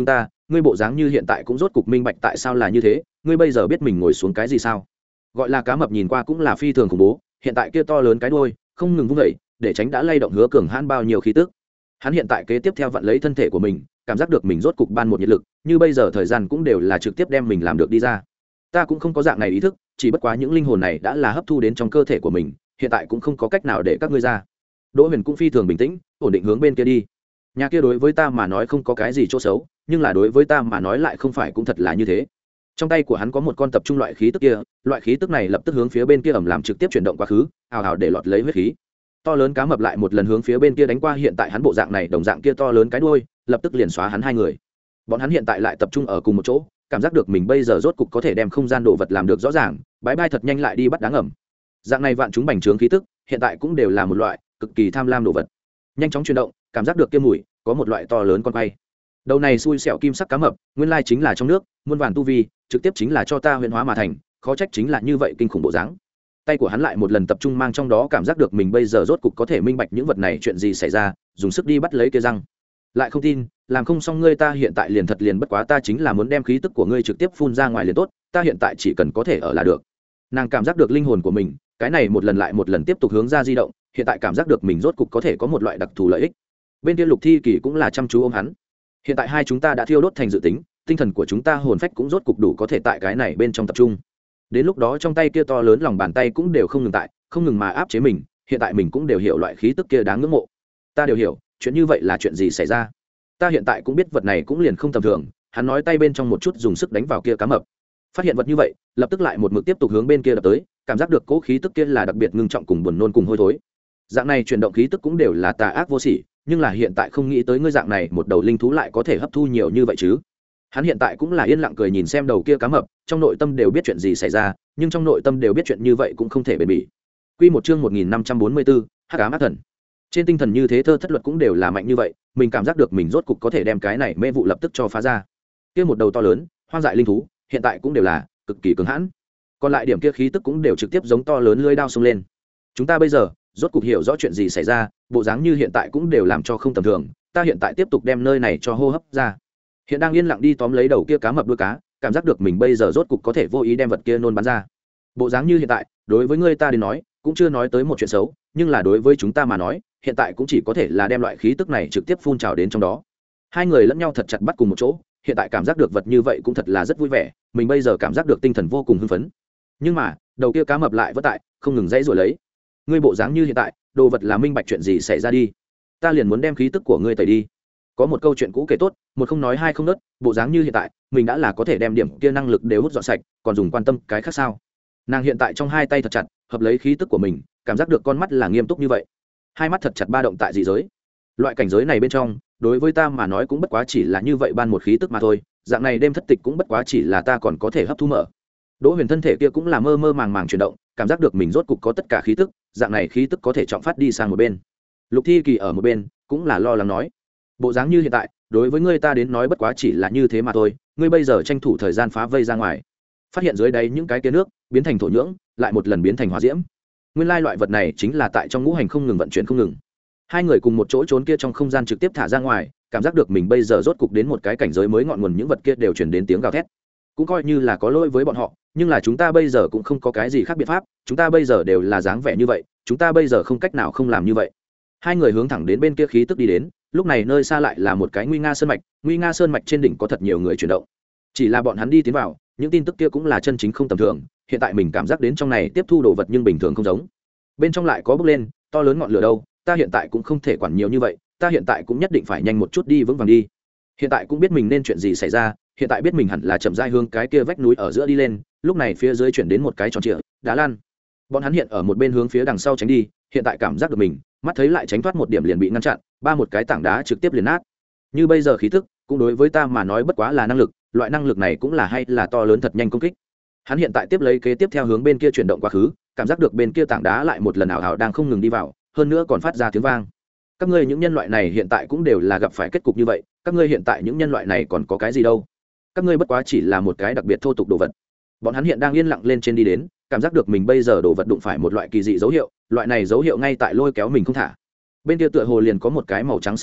ngươi bộ dáng như hiện tại cũng rốt cục minh bạch tại sao là như thế, ngươi bây giờ biết mình ngồi xuống cái gì sao? Gọi là cá mập nhìn qua cũng là phi thường khủng bố, hiện tại kia to lớn cái đuôi không ngừng vung dậy để tránh đã lay động Hứa Cường Hãn bao nhiêu khí tức. Hắn hiện tại kế tiếp theo vặn lấy thân thể của mình, cảm giác được mình rốt cục ban một nhiệt lực, như bây giờ thời gian cũng đều là trực tiếp đem mình làm được đi ra. Ta cũng không có dạng này ý thức, chỉ bất quá những linh hồn này đã là hấp thu đến trong cơ thể của mình, hiện tại cũng không có cách nào để các ngươi ra. Đỗ Huyền cũng phi thường bình tĩnh, ổn định hướng bên kia đi. Nhà kia đối với ta mà nói không có cái gì chỗ xấu, nhưng là đối với ta mà nói lại không phải cũng thật là như thế. Trong tay của hắn có một con tập trung loại khí tức kia, loại khí tức này lập tức hướng phía bên kia ẩm làm trực tiếp chuyển động quá khứ, ào ào để lọt lấy huyết khí. To lớn cá mập lại một lần hướng phía bên kia đánh qua, hiện tại hắn bộ dạng này đồng dạng kia to lớn cái đuôi, lập tức liền xóa hắn hai người. Bọn hắn hiện tại lại tập trung ở cùng một chỗ, cảm giác được mình bây giờ rốt cục có thể đem không gian đồ vật làm được rõ ràng, bái bai thật nhanh lại đi bắt đáng ẩm. Dạng này vạn chúng bành trướng khí tức, hiện tại cũng đều là một loại cực kỳ tham lam đồ vật. Nhanh chóng chuyển động, cảm giác được kia mùi, có một loại to lớn con quay. Đầu này xui xẻo kim sắc cá mập, nguyên lai chính là trong nước, muôn vàn tu vi, trực tiếp chính là cho ta huyền hóa mà thành, khó trách chính là như vậy kinh khủng bộ dáng. Tay của hắn lại một lần tập trung mang trong đó, cảm giác được mình bây giờ rốt cục có thể minh bạch những vật này chuyện gì xảy ra, dùng sức đi bắt lấy kia răng. Lại không tin, làm không xong ngươi, ta hiện tại liền thật liền bất quá, ta chính là muốn đem khí tức của ngươi trực tiếp phun ra ngoài liền tốt, ta hiện tại chỉ cần có thể ở là được. Nàng cảm giác được linh hồn của mình, cái này một lần lại một lần tiếp tục hướng ra di động, hiện tại cảm giác được mình rốt cục có thể có một loại đặc thù lợi ích. Bên kia Lục Thi Kỳ cũng là chăm chú ôm hắn. Hiện tại hai chúng ta đã thiêu đốt thành dự tính, tinh thần của chúng ta hồn phách cũng rốt cục đủ có thể tại cái này bên trong tập trung. Đến lúc đó trong tay kia to lớn lòng bàn tay cũng đều không ngừng tại, không ngừng mà áp chế mình, hiện tại mình cũng đều hiểu loại khí tức kia đáng ngưỡng mộ. Ta đều hiểu, chuyện như vậy là chuyện gì xảy ra. Ta hiện tại cũng biết vật này cũng liền không tầm thường. Hắn nói tay bên trong một chút dùng sức đánh vào kia cá mập. Phát hiện vật như vậy, lập tức lại một mực tiếp tục hướng bên kia đập tới, cảm giác được cỗ khí tức kia là đặc biệt ngưng trọng cùng buồn nôn cùng hôi thối. Dạng này chuyển động khí tức cũng đều là tà ác vô sỉ, nhưng là hiện tại không nghĩ tới ngươi dạng này một đầu linh thú lại có thể hấp thu nhiều như vậy chứ. Hắn hiện tại cũng là yên lặng cười nhìn xem đầu kia cá mập, trong nội tâm đều biết chuyện gì xảy ra, nhưng trong nội tâm đều biết chuyện như vậy cũng không thể bền bỉ. Quy một chương một nghìn năm trăm bốn mươi bốn, Hắc ám ác thần. Trên tinh thần như thế thơ thất luật cũng đều là mạnh như vậy, mình cảm giác được mình rốt cục có thể đem cái này mê vụ lập tức cho phá ra. Kia một đầu to lớn, hoang dại linh thú, hiện tại cũng đều là cực kỳ cứng hãn. Còn lại điểm kia khí tức cũng đều trực tiếp giống to lớn lưỡi đao xông lên. Chúng ta bây giờ rốt cục hiểu rõ chuyện gì xảy ra, bộ dáng như hiện tại cũng đều làm cho không tầm thường, ta hiện tại tiếp tục đem nơi này cho hô hấp ra. Hiện đang yên lặng đi tóm lấy đầu kia cá mập đuôi cá, cảm giác được mình bây giờ rốt cục có thể vô ý đem vật kia nôn bắn ra. Bộ dáng như hiện tại, đối với ngươi ta đến nói, cũng chưa nói tới một chuyện xấu, nhưng là đối với chúng ta mà nói, hiện tại cũng chỉ có thể là đem loại khí tức này trực tiếp phun trào đến trong đó. Hai người lẫn nhau thật chặt bắt cùng một chỗ, hiện tại cảm giác được vật như vậy cũng thật là rất vui vẻ, mình bây giờ cảm giác được tinh thần vô cùng hưng phấn. Nhưng mà, đầu kia cá mập lại vẫn tại, không ngừng dãy rồi lấy. Ngươi bộ dáng như hiện tại, đồ vật là minh bạch chuyện gì xảy ra đi, ta liền muốn đem khí tức của ngươi tẩy đi. Có một câu chuyện cũ kể tốt, một không nói hai không nớt, bộ dáng như hiện tại mình đã là có thể đem điểm kia năng lực đều hút dọn sạch, còn dùng quan tâm cái khác sao. Nàng hiện tại trong hai tay thật chặt hợp lấy khí tức của mình, cảm giác được con mắt là nghiêm túc như vậy, hai mắt thật chặt ba động tại dị giới. Loại cảnh giới này bên trong, đối với ta mà nói cũng bất quá chỉ là như vậy, ban một khí tức mà thôi, dạng này đêm thất tịch cũng bất quá chỉ là ta còn có thể hấp thu mở. Đỗ Huyền thân thể kia cũng là mơ mơ màng màng chuyển động, cảm giác được mình rốt cục có tất cả khí tức, dạng này khí tức có thể trọng phát đi sang một bên. Lục Thi Kỳ ở một bên cũng là lo lắng nói, bộ dáng như hiện tại đối với ngươi ta đến nói bất quá chỉ là như thế mà thôi, ngươi bây giờ tranh thủ thời gian phá vây ra ngoài, phát hiện dưới đáy những cái kia nước biến thành thổ nhưỡng, lại một lần biến thành hỏa diễm. Nguyên lai loại vật này chính là tại trong ngũ hành không ngừng vận chuyển không ngừng. Hai người cùng một chỗ trốn kia trong không gian trực tiếp thả ra ngoài, cảm giác được mình bây giờ rốt cục đến một cái cảnh giới mới, ngọn nguồn những vật kia đều chuyển đến tiếng gào thét. Cũng coi như là có lỗi với bọn họ, nhưng là chúng ta bây giờ cũng không có cái gì khác biện pháp, chúng ta bây giờ đều là dáng vẻ như vậy, chúng ta bây giờ không cách nào không làm như vậy. Hai người hướng thẳng đến bên kia khí tức đi đến, lúc này nơi xa lại là một cái nguy nga sơn mạch, nguy nga sơn mạch trên đỉnh có thật nhiều người chuyển động. Chỉ là bọn hắn đi tiến vào, những tin tức kia cũng là chân chính không tầm thường, hiện tại mình cảm giác đến trong này tiếp thu đồ vật nhưng bình thường không giống. Bên trong lại có bốc lên to lớn ngọn lửa đâu, ta hiện tại cũng không thể quản nhiều như vậy, ta hiện tại cũng nhất định phải nhanh một chút đi vững vàng đi. Hiện tại cũng biết mình nên chuyện gì xảy ra, hiện tại biết mình hẳn là chậm rãi hướng cái kia vách núi ở giữa đi lên, lúc này phía dưới chuyển đến một cái tròn trịa, đá lan. Bọn hắn hiện ở một bên hướng phía đằng sau tránh đi, hiện tại cảm giác được mình, mắt thấy lại tránh thoát một điểm liền bị ngăn chặn, ba một cái tảng đá trực tiếp liền nát. Như bây giờ khí tức, cũng đối với ta mà nói bất quá là năng lực, loại năng lực này cũng là hay là to lớn thật nhanh công kích. Hắn hiện tại tiếp lấy kế tiếp theo hướng bên kia chuyển động quá khứ, cảm giác được bên kia tảng đá lại một lần ảo ảo đang không ngừng đi vào, hơn nữa còn phát ra tiếng vang. Các ngươi những nhân loại này hiện tại cũng đều là gặp phải kết cục như vậy, các ngươi hiện tại những nhân loại này còn có cái gì đâu? Các ngươi bất quá chỉ là một cái đặc biệt thô tục đồ vật. Bọn hắn hiện đang yên lặng lên trên đi đến, cảm giác được mình bây giờ đồ vật đụng phải một loại kỳ dị dấu hiệu, loại này dấu hiệu ngay tại lôi kéo mình không thả. Bên kia tựa hồ liền có một cái màu trắng sơn động,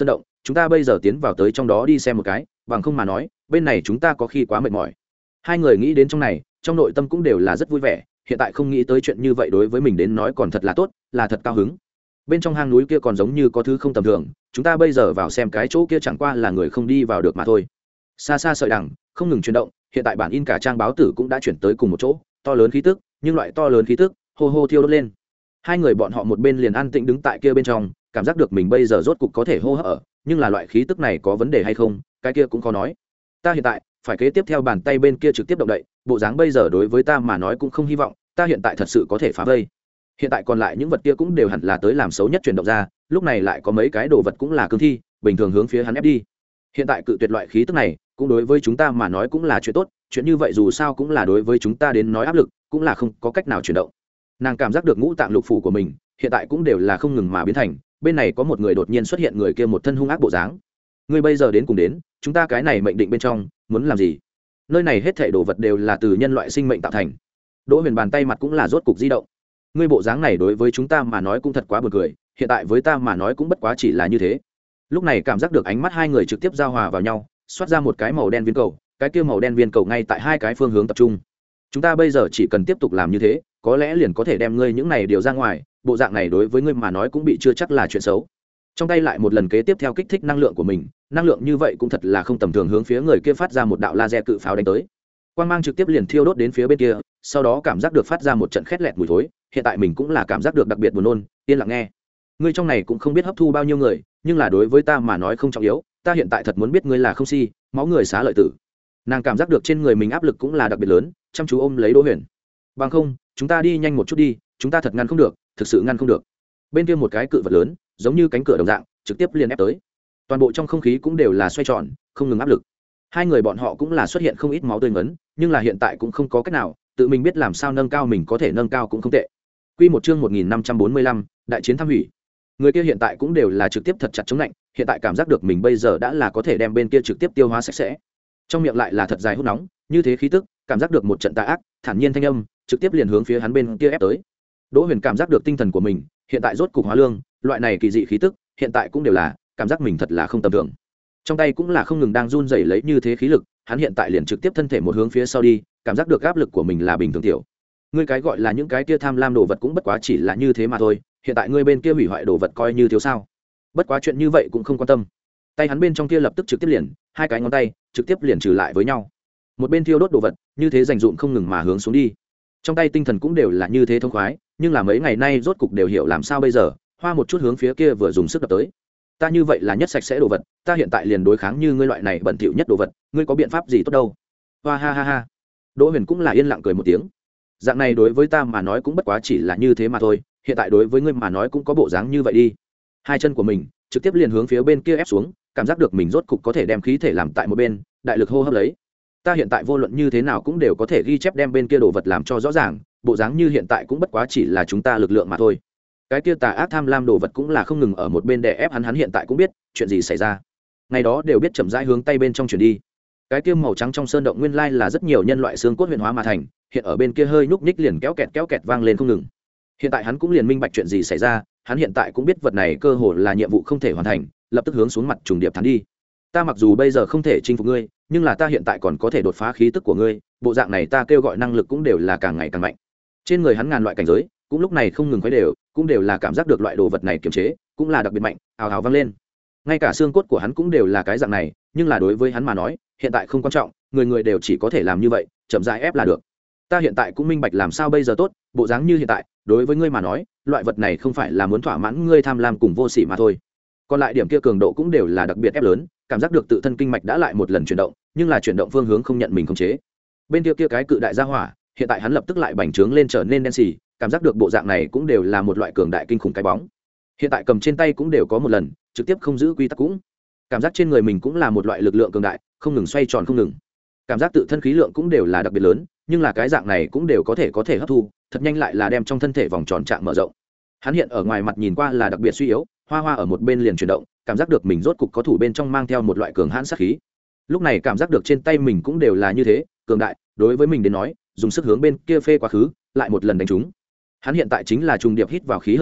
chúng ta bây giờ tiến vào tới trong đó đi xem một cái, bằng không mà nói bên này chúng ta có khi quá mệt mỏi. Hai người nghĩ đến trong này, trong nội tâm cũng đều là rất vui vẻ, hiện tại không nghĩ tới chuyện như vậy đối với mình đến nói còn thật là tốt, là thật cao hứng. Bên trong hang núi kia còn giống như có thứ không tầm thường, chúng ta bây giờ vào xem cái chỗ kia chẳng qua là người không đi vào được mà thôi. Xa xa sợi đằng không ngừng chuyển động, hiện tại bản in cả trang báo tử cũng đã chuyển tới cùng một chỗ, to lớn khí tức, nhưng loại to lớn khí tức hô hô thiêu đốt lên. Hai người bọn họ một bên liền an tĩnh đứng tại kia bên trong, cảm giác được mình bây giờ rốt cục có thể hô hấp ở, nhưng là loại khí tức này có vấn đề hay không, cái kia cũng khó nói. Ta hiện tại phải kế tiếp theo bàn tay bên kia trực tiếp động đậy, bộ dáng bây giờ đối với ta mà nói cũng không hy vọng, ta hiện tại thật sự có thể phá vây. Hiện tại còn lại những vật kia cũng đều hẳn là tới làm xấu nhất chuyển động ra, lúc này lại có mấy cái đồ vật cũng là cương thi, bình thường hướng phía hắn ép đi. Hiện tại cự tuyệt loại khí tức này, cũng đối với chúng ta mà nói cũng là chuyện tốt, chuyện như vậy dù sao cũng là đối với chúng ta đến nói áp lực, cũng là không có cách nào chuyển động. Nàng cảm giác được ngũ tạng lục phủ của mình hiện tại cũng đều là không ngừng mà biến thành, bên này có một người đột nhiên xuất hiện, người kia một thân hung ác bộ dáng. Ngươi bây giờ đến cùng đến, chúng ta cái này mệnh định bên trong muốn làm gì? Nơi này hết thảy đồ vật đều là từ nhân loại sinh mệnh tạo thành. Đỗ Huyền bàn tay mặt cũng là rốt cục di động. Ngươi bộ dáng này đối với chúng ta mà nói cũng thật quá buồn cười, hiện tại với ta mà nói cũng bất quá chỉ là như thế. Lúc này cảm giác được ánh mắt hai người trực tiếp giao hòa vào nhau, xoát ra một cái màu đen viên cầu, cái kia màu đen viên cầu ngay tại hai cái phương hướng tập trung. Chúng ta bây giờ chỉ cần tiếp tục làm như thế, có lẽ liền có thể đem ngươi những này điều ra ngoài, bộ dạng này đối với ngươi mà nói cũng bị chưa chắc là chuyện xấu. Trong tay lại một lần kế tiếp theo kích thích năng lượng của mình, năng lượng như vậy cũng thật là không tầm thường, hướng phía người kia phát ra một đạo laser cự pháo đánh tới. Quang mang trực tiếp liền thiêu đốt đến phía bên kia, sau đó cảm giác được phát ra một trận khét lẹt mùi thối, hiện tại mình cũng là cảm giác được đặc biệt buồn nôn, yên lặng nghe. Ngươi trong này cũng không biết hấp thu bao nhiêu người, nhưng là đối với ta mà nói không trọng yếu, ta hiện tại thật muốn biết ngươi là không si, máu người xá lợi tử. Nàng cảm giác được trên người mình áp lực cũng là đặc biệt lớn, chăm chú ôm lấy Đỗ Huyền. Bằng không, chúng ta đi nhanh một chút đi, chúng ta thật ngăn không được, thực sự ngăn không được. Bên kia một cái cự vật lớn, giống như cánh cửa đồng dạng, trực tiếp liền ép tới. Toàn bộ trong không khí cũng đều là xoay tròn, không ngừng áp lực. Hai người bọn họ cũng là xuất hiện không ít máu tươi ngấn, nhưng là hiện tại cũng không có cách nào, tự mình biết làm sao nâng cao mình có thể nâng cao cũng không tệ. Quy một chương một nghìn năm trăm bốn mươi lăm, đại chiến thăm hủy. Người kia hiện tại cũng đều là trực tiếp thật chặt chống lạnh, hiện tại cảm giác được mình bây giờ đã là có thể đem bên kia trực tiếp tiêu hóa sạch sẽ. Trong miệng lại là thật dài hút nóng, như thế khí tức, cảm giác được một trận tà ác, thản nhiên thanh âm, trực tiếp liền hướng phía hắn bên kia ép tới. Đỗ Huyền cảm giác được tinh thần của mình hiện tại rốt cục hóa lương, loại này kỳ dị khí tức, hiện tại cũng đều là cảm giác mình thật là không tầm thường. Trong tay cũng là không ngừng đang run rẩy lấy như thế khí lực, hắn hiện tại liền trực tiếp thân thể một hướng phía sau đi, cảm giác được áp lực của mình là bình thường tiểu. Ngươi cái gọi là những cái kia tham lam đồ vật cũng bất quá chỉ là như thế mà thôi, hiện tại ngươi bên kia hủy hoại đồ vật coi như thiếu sao? Bất quá chuyện như vậy cũng không quan tâm. Tay hắn bên trong kia lập tức trực tiếp liền, hai cái ngón tay trực tiếp liền trừ lại với nhau. Một bên thiêu đốt đồ vật, như thế dành dụm không ngừng mà hướng xuống đi. Trong tay tinh thần cũng đều là như thế thông khoái, nhưng là mấy ngày nay rốt cục đều hiểu làm sao bây giờ, hoa một chút hướng phía kia vừa dùng sức đập tới. Ta như vậy là nhất sạch sẽ đồ vật, ta hiện tại liền đối kháng như ngươi loại này bẩn thỉu nhất đồ vật, ngươi có biện pháp gì tốt đâu? Hoa ha ha ha. Đỗ Huyền cũng là yên lặng cười một tiếng. Dạng này đối với ta mà nói cũng bất quá chỉ là như thế mà thôi, hiện tại đối với ngươi mà nói cũng có bộ dáng như vậy đi. Hai chân của mình trực tiếp liền hướng phía bên kia ép xuống, cảm giác được mình rốt cục có thể đem khí thể làm tại một bên, đại lực hô hấp lấy. Ta hiện tại vô luận như thế nào cũng đều có thể ghi chép đem bên kia đồ vật làm cho rõ ràng, bộ dáng như hiện tại cũng bất quá chỉ là chúng ta lực lượng mà thôi. Cái kia tà ác tham lam đồ vật cũng là không ngừng ở một bên đè ép hắn, hắn hiện tại cũng biết chuyện gì xảy ra. Ngày đó đều biết chậm rãi hướng tay bên trong chuyển đi. Cái kia màu trắng trong sơn động nguyên lai là rất nhiều nhân loại xương cốt huyền hóa mà thành, hiện ở bên kia hơi nhúc nhích liền kéo kẹt kéo kẹt vang lên không ngừng. Hiện tại hắn cũng liền minh bạch chuyện gì xảy ra, hắn hiện tại cũng biết vật này cơ hồ là nhiệm vụ không thể hoàn thành, lập tức hướng xuống mặt trùng điệp thắn đi. Ta mặc dù bây giờ không thể chinh phục ngươi, nhưng là ta hiện tại còn có thể đột phá khí tức của ngươi, bộ dạng này ta kêu gọi năng lực cũng đều là càng ngày càng mạnh. Trên người hắn ngàn loại cảnh giới, cũng lúc này không ngừng khuấy đều, cũng đều là cảm giác được loại đồ vật này kiềm chế, cũng là đặc biệt mạnh, ào ào vang lên. Ngay cả xương cốt của hắn cũng đều là cái dạng này, nhưng là đối với hắn mà nói, hiện tại không quan trọng, người người đều chỉ có thể làm như vậy, chậm rãi ép là được. Ta hiện tại cũng minh bạch làm sao bây giờ tốt, bộ dáng như hiện tại, đối với ngươi mà nói, loại vật này không phải là muốn thỏa mãn ngươi tham lam cùng vô sỉ mà thôi. Còn lại điểm kia cường độ cũng đều là đặc biệt ép lớn, cảm giác được tự thân kinh mạch đã lại một lần chuyển động, nhưng là chuyển động phương hướng không nhận mình khống chế. Bên kia kia cái cự đại gia hỏa, hiện tại hắn lập tức lại bành trướng lên trở nên đen xì, cảm giác được bộ dạng này cũng đều là một loại cường đại kinh khủng cái bóng. Hiện tại cầm trên tay cũng đều có một lần, trực tiếp không giữ quy tắc cũng. Cảm giác trên người mình cũng là một loại lực lượng cường đại, không ngừng xoay tròn không ngừng. Cảm giác tự thân khí lượng cũng đều là đặc biệt lớn, nhưng là cái dạng này cũng đều có thể có thể hấp thu, thật nhanh lại là đem trong thân thể vòng tròn trạng mở rộng. Hắn hiện ở ngoài mặt nhìn qua là đặc biệt suy yếu, hoa hoa ở một bên liền chuyển động, cảm giác được mình rốt cục có thủ bên trong mang theo một loại cường hãn sát khí. Lúc này cảm giác được trên tay mình cũng đều là như thế, cường đại, đối với mình đến nói, dùng sức hướng bên kia phê quá khứ, lại một lần đánh trúng. Hắn hiện tại chính là trùng điệp hít vào khí hơi thở,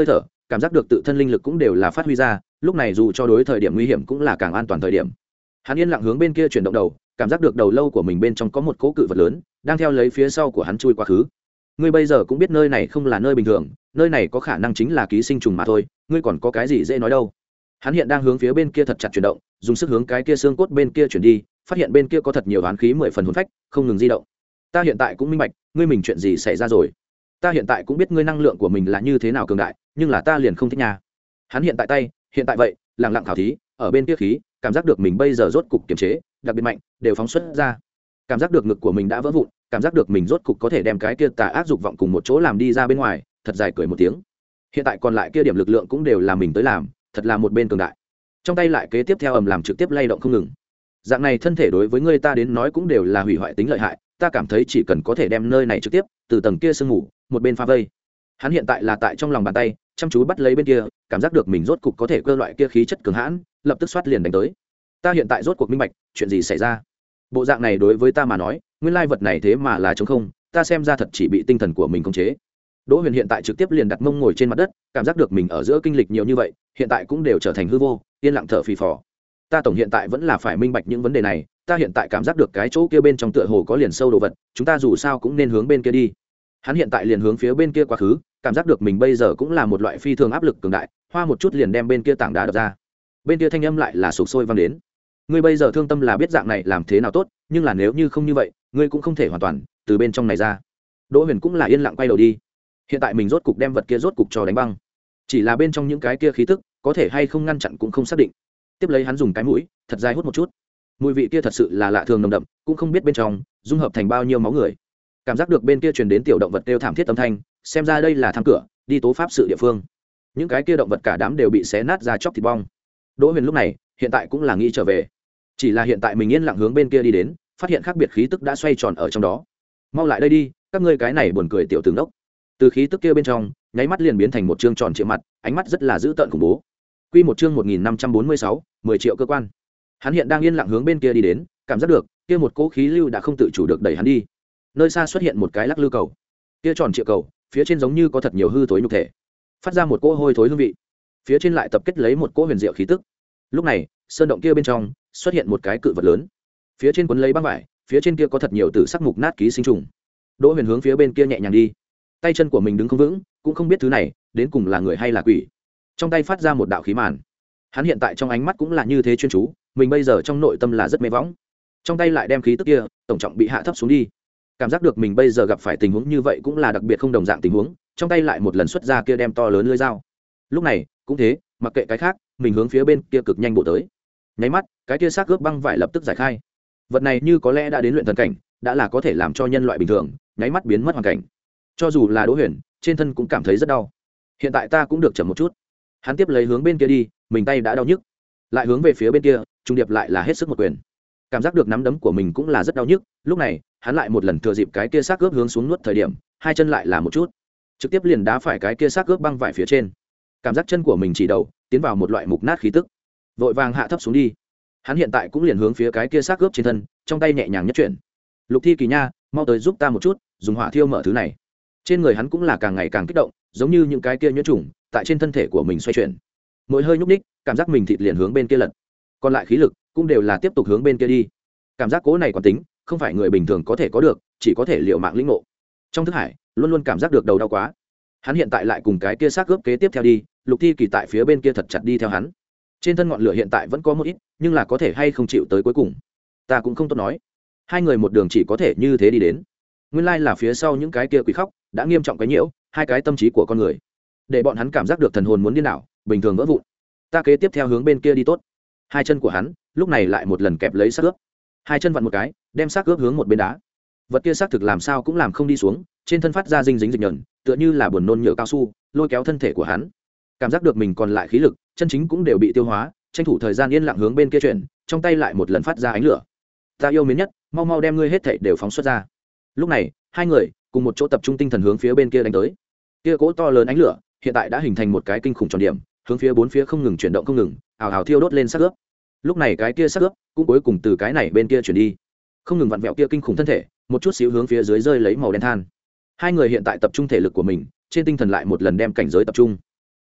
cảm giác được tự thân linh lực cũng đều là phát huy ra, lúc này dù cho đối thời điểm nguy hiểm cũng là càng an toàn thời điểm. Hắn yên lặng hướng bên kia chuyển động đầu, cảm giác được đầu lâu của mình bên trong có một cỗ cự vật lớn đang theo lấy phía sau của hắn chui quá khứ. Ngươi bây giờ cũng biết nơi này không là nơi bình thường, nơi này có khả năng chính là ký sinh trùng mà thôi, ngươi còn có cái gì dễ nói đâu. Hắn hiện đang hướng phía bên kia thật chặt chuyển động, dùng sức hướng cái kia xương cốt bên kia chuyển đi, phát hiện bên kia có thật nhiều oán khí mười phần hồn phách không ngừng di động. Ta hiện tại cũng minh bạch ngươi mình chuyện gì xảy ra rồi, ta hiện tại cũng biết ngươi năng lượng của mình là như thế nào cường đại, nhưng là ta liền không thích nhà. Hắn hiện tại tay hiện tại vậy lặng lặng khảo thí ở bên kia khí, cảm giác được mình bây giờ rốt cục kiềm chế đặc biệt mạnh đều phóng xuất ra, cảm giác được ngực của mình đã vỡ vụn, cảm giác được mình rốt cục có thể đem cái kia tà ác dục vọng cùng một chỗ làm đi ra bên ngoài, thật dài cười một tiếng. Hiện tại còn lại kia điểm lực lượng cũng đều là mình tới làm, thật là một bên cường đại. Trong tay lại kế tiếp theo ầm làm trực tiếp lay động không ngừng. Dạng này thân thể đối với người ta đến nói cũng đều là hủy hoại tính lợi hại, ta cảm thấy chỉ cần có thể đem nơi này trực tiếp từ tầng kia sương mù một bên phá vây. Hắn hiện tại là tại trong lòng bàn tay chăm chú bắt lấy bên kia, cảm giác được mình rốt cục có thể cơ loại kia khí chất cường hãn, lập tức xoát liền đánh tới. Ta hiện tại rốt cuộc minh bạch chuyện gì xảy ra. Bộ dạng này đối với ta mà nói, nguyên lai vật này thế mà là trống không, ta xem ra thật chỉ bị tinh thần của mình khống chế. Đỗ Huyền hiện tại trực tiếp liền đặt mông ngồi trên mặt đất, cảm giác được mình ở giữa kinh lịch nhiều như vậy, hiện tại cũng đều trở thành hư vô, yên lặng thở phì phò. Ta tổng hiện tại vẫn là phải minh bạch những vấn đề này, ta hiện tại cảm giác được cái chỗ kia bên trong tựa hồ có liền sâu đồ vật, chúng ta dù sao cũng nên hướng bên kia đi. Hắn hiện tại liền hướng phía bên kia quá khứ, cảm giác được mình bây giờ cũng là một loại phi thường áp lực cường đại, hoa một chút liền đem bên kia tảng đá đập ra. Bên kia thanh âm lại là sục sôi vang đến. Ngươi bây giờ thương tâm là biết dạng này làm thế nào tốt, nhưng là nếu như không như vậy, ngươi cũng không thể hoàn toàn từ bên trong này ra. Đỗ Huyền cũng là yên lặng quay đầu đi. Hiện tại mình rốt cục đem vật kia rốt cục cho đánh băng, chỉ là bên trong những cái kia khí tức có thể hay không ngăn chặn cũng không xác định. Tiếp lấy hắn dùng cái mũi thật dài hút một chút, mùi vị kia thật sự là lạ thường nồng đậm, cũng không biết bên trong dung hợp thành bao nhiêu máu người. Cảm giác được bên kia truyền đến tiểu động vật kêu thảm thiết âm thanh, xem ra đây là thang cửa đi tố pháp sự địa phương. Những cái kia động vật cả đám đều bị xé nát ra chóc thịt bong. Đỗ Huyền lúc này hiện tại cũng là nghĩ trở về, chỉ là hiện tại mình yên lặng hướng bên kia đi đến, phát hiện khác biệt khí tức đã xoay tròn ở trong đó. Mau lại đây đi, các ngươi cái này buồn cười tiểu tướng đốc. Từ khí tức kia bên trong nháy mắt liền biến thành một trương tròn triệu mặt, ánh mắt rất là dữ tợn khủng bố. Quy một chương một nghìn năm trăm bốn mươi sáu, mười triệu cơ quan. Hắn hiện đang yên lặng hướng bên kia đi đến, cảm giác được kia một cỗ khí lưu đã không tự chủ được đẩy hắn đi. Nơi xa xuất hiện một cái lắc lư cầu, kia tròn triệu cầu phía trên giống như có thật nhiều hư thối nhục thể, phát ra một cỗ hôi thối hương vị, phía trên lại tập kết lấy một cỗ huyền diệu khí tức. Lúc này sơn động kia bên trong xuất hiện một cái cự vật lớn, phía trên quấn lấy băng vải, phía trên kia có thật nhiều tử sắc mục nát ký sinh trùng. Đỗ Huyền hướng phía bên kia nhẹ nhàng đi, tay chân của mình đứng không vững, cũng không biết thứ này đến cùng là người hay là quỷ. Trong tay phát ra một đạo khí màn, hắn hiện tại trong ánh mắt cũng là như thế chuyên chú, mình bây giờ trong nội tâm là rất mê võng. Trong tay lại đem khí tức kia tổng trọng bị hạ thấp xuống đi, cảm giác được mình bây giờ gặp phải tình huống như vậy cũng là đặc biệt không đồng dạng tình huống. Trong tay lại một lần xuất ra kia đem to lớn lưỡi dao. Lúc này cũng thế, mặc kệ cái khác, mình hướng phía bên kia cực nhanh bộ tới. Nháy mắt cái kia xác cướp băng vải lập tức giải khai. Vật này như có lẽ đã đến luyện thần cảnh, đã là có thể làm cho nhân loại bình thường nháy mắt biến mất hoàn cảnh. Cho dù là Đỗ Huyền trên thân cũng cảm thấy rất đau. Hiện tại ta cũng được chậm một chút. Hắn tiếp lấy hướng bên kia đi, mình tay đã đau nhức, lại hướng về phía bên kia trung điệp lại là hết sức một quyền. Cảm giác được nắm đấm của mình cũng là rất đau nhức. Lúc này hắn lại một lần thừa dịp cái kia xác cướp hướng xuống nuốt thời điểm, hai chân lại là một chút, trực tiếp liền đá phải cái kia xác cướp băng vải phía trên. Cảm giác chân của mình chỉ đầu tiến vào một loại mục nát khí tức, vội vàng hạ thấp xuống đi. Hắn hiện tại cũng liền hướng phía cái kia xác cướp trên thân, trong tay nhẹ nhàng nhất chuyển. Lục Thi Kỳ nha, mau tới giúp ta một chút, dùng hỏa thiêu mở thứ này. Trên người hắn cũng là càng ngày càng kích động, giống như những cái kia nhuyễn trùng tại trên thân thể của mình xoay chuyển. Mỗi hơi nhúc nhích, cảm giác mình thịt liền hướng bên kia lật, còn lại khí lực cũng đều là tiếp tục hướng bên kia đi. Cảm giác cố này còn tính không phải người bình thường có thể có được, chỉ có thể liều mạng lĩnh ngộ. Trong thức hải luôn luôn cảm giác được đầu đau quá. Hắn hiện tại lại cùng cái kia xác cướp kế tiếp theo đi, Lục Thi Kỳ tại phía bên kia thật chặt đi theo hắn. Trên thân ngọn lửa hiện tại vẫn có một ít, nhưng là có thể hay không chịu tới cuối cùng, ta cũng không tốt nói. Hai người một đường chỉ có thể như thế đi đến. Nguyên lai là phía sau những cái kia quỷ khóc đã nghiêm trọng cái nhiễu hai cái tâm trí của con người, để bọn hắn cảm giác được thần hồn muốn điên đảo, bình thường vỡ vụn. Ta kế tiếp theo hướng bên kia đi tốt. Hai chân của hắn lúc này lại một lần kẹp lấy xác ướp, hai chân vặn một cái, đem xác ướp hướng một bên đá. Vật kia xác thực làm sao cũng làm không đi xuống, trên thân phát ra dinh dính dịch nhờn, tựa như là buồn nôn nhựa cao su, lôi kéo thân thể của hắn. Cảm giác được mình còn lại khí lực, chân chính cũng đều bị tiêu hóa, tranh thủ thời gian yên lặng hướng bên kia chuyển, trong tay lại một lần phát ra ánh lửa. Ta yêu mến nhất, mau mau đem ngươi hết thảy đều phóng xuất ra. Lúc này hai người cùng một chỗ tập trung tinh thần hướng phía bên kia đánh tới. Kia cỗ to lớn ánh lửa hiện tại đã hình thành một cái kinh khủng tròn điểm, hướng phía bốn phía không ngừng chuyển động không ngừng, ào ào thiêu đốt lên xác ướp. Lúc này cái kia xác ướp cũng cuối cùng từ cái này bên kia chuyển đi, không ngừng vặn vẹo kia kinh khủng thân thể, một chút xíu hướng phía dưới rơi lấy màu đen than. Hai người hiện tại tập trung thể lực của mình, trên tinh thần lại một lần đem cảnh giới tập trung.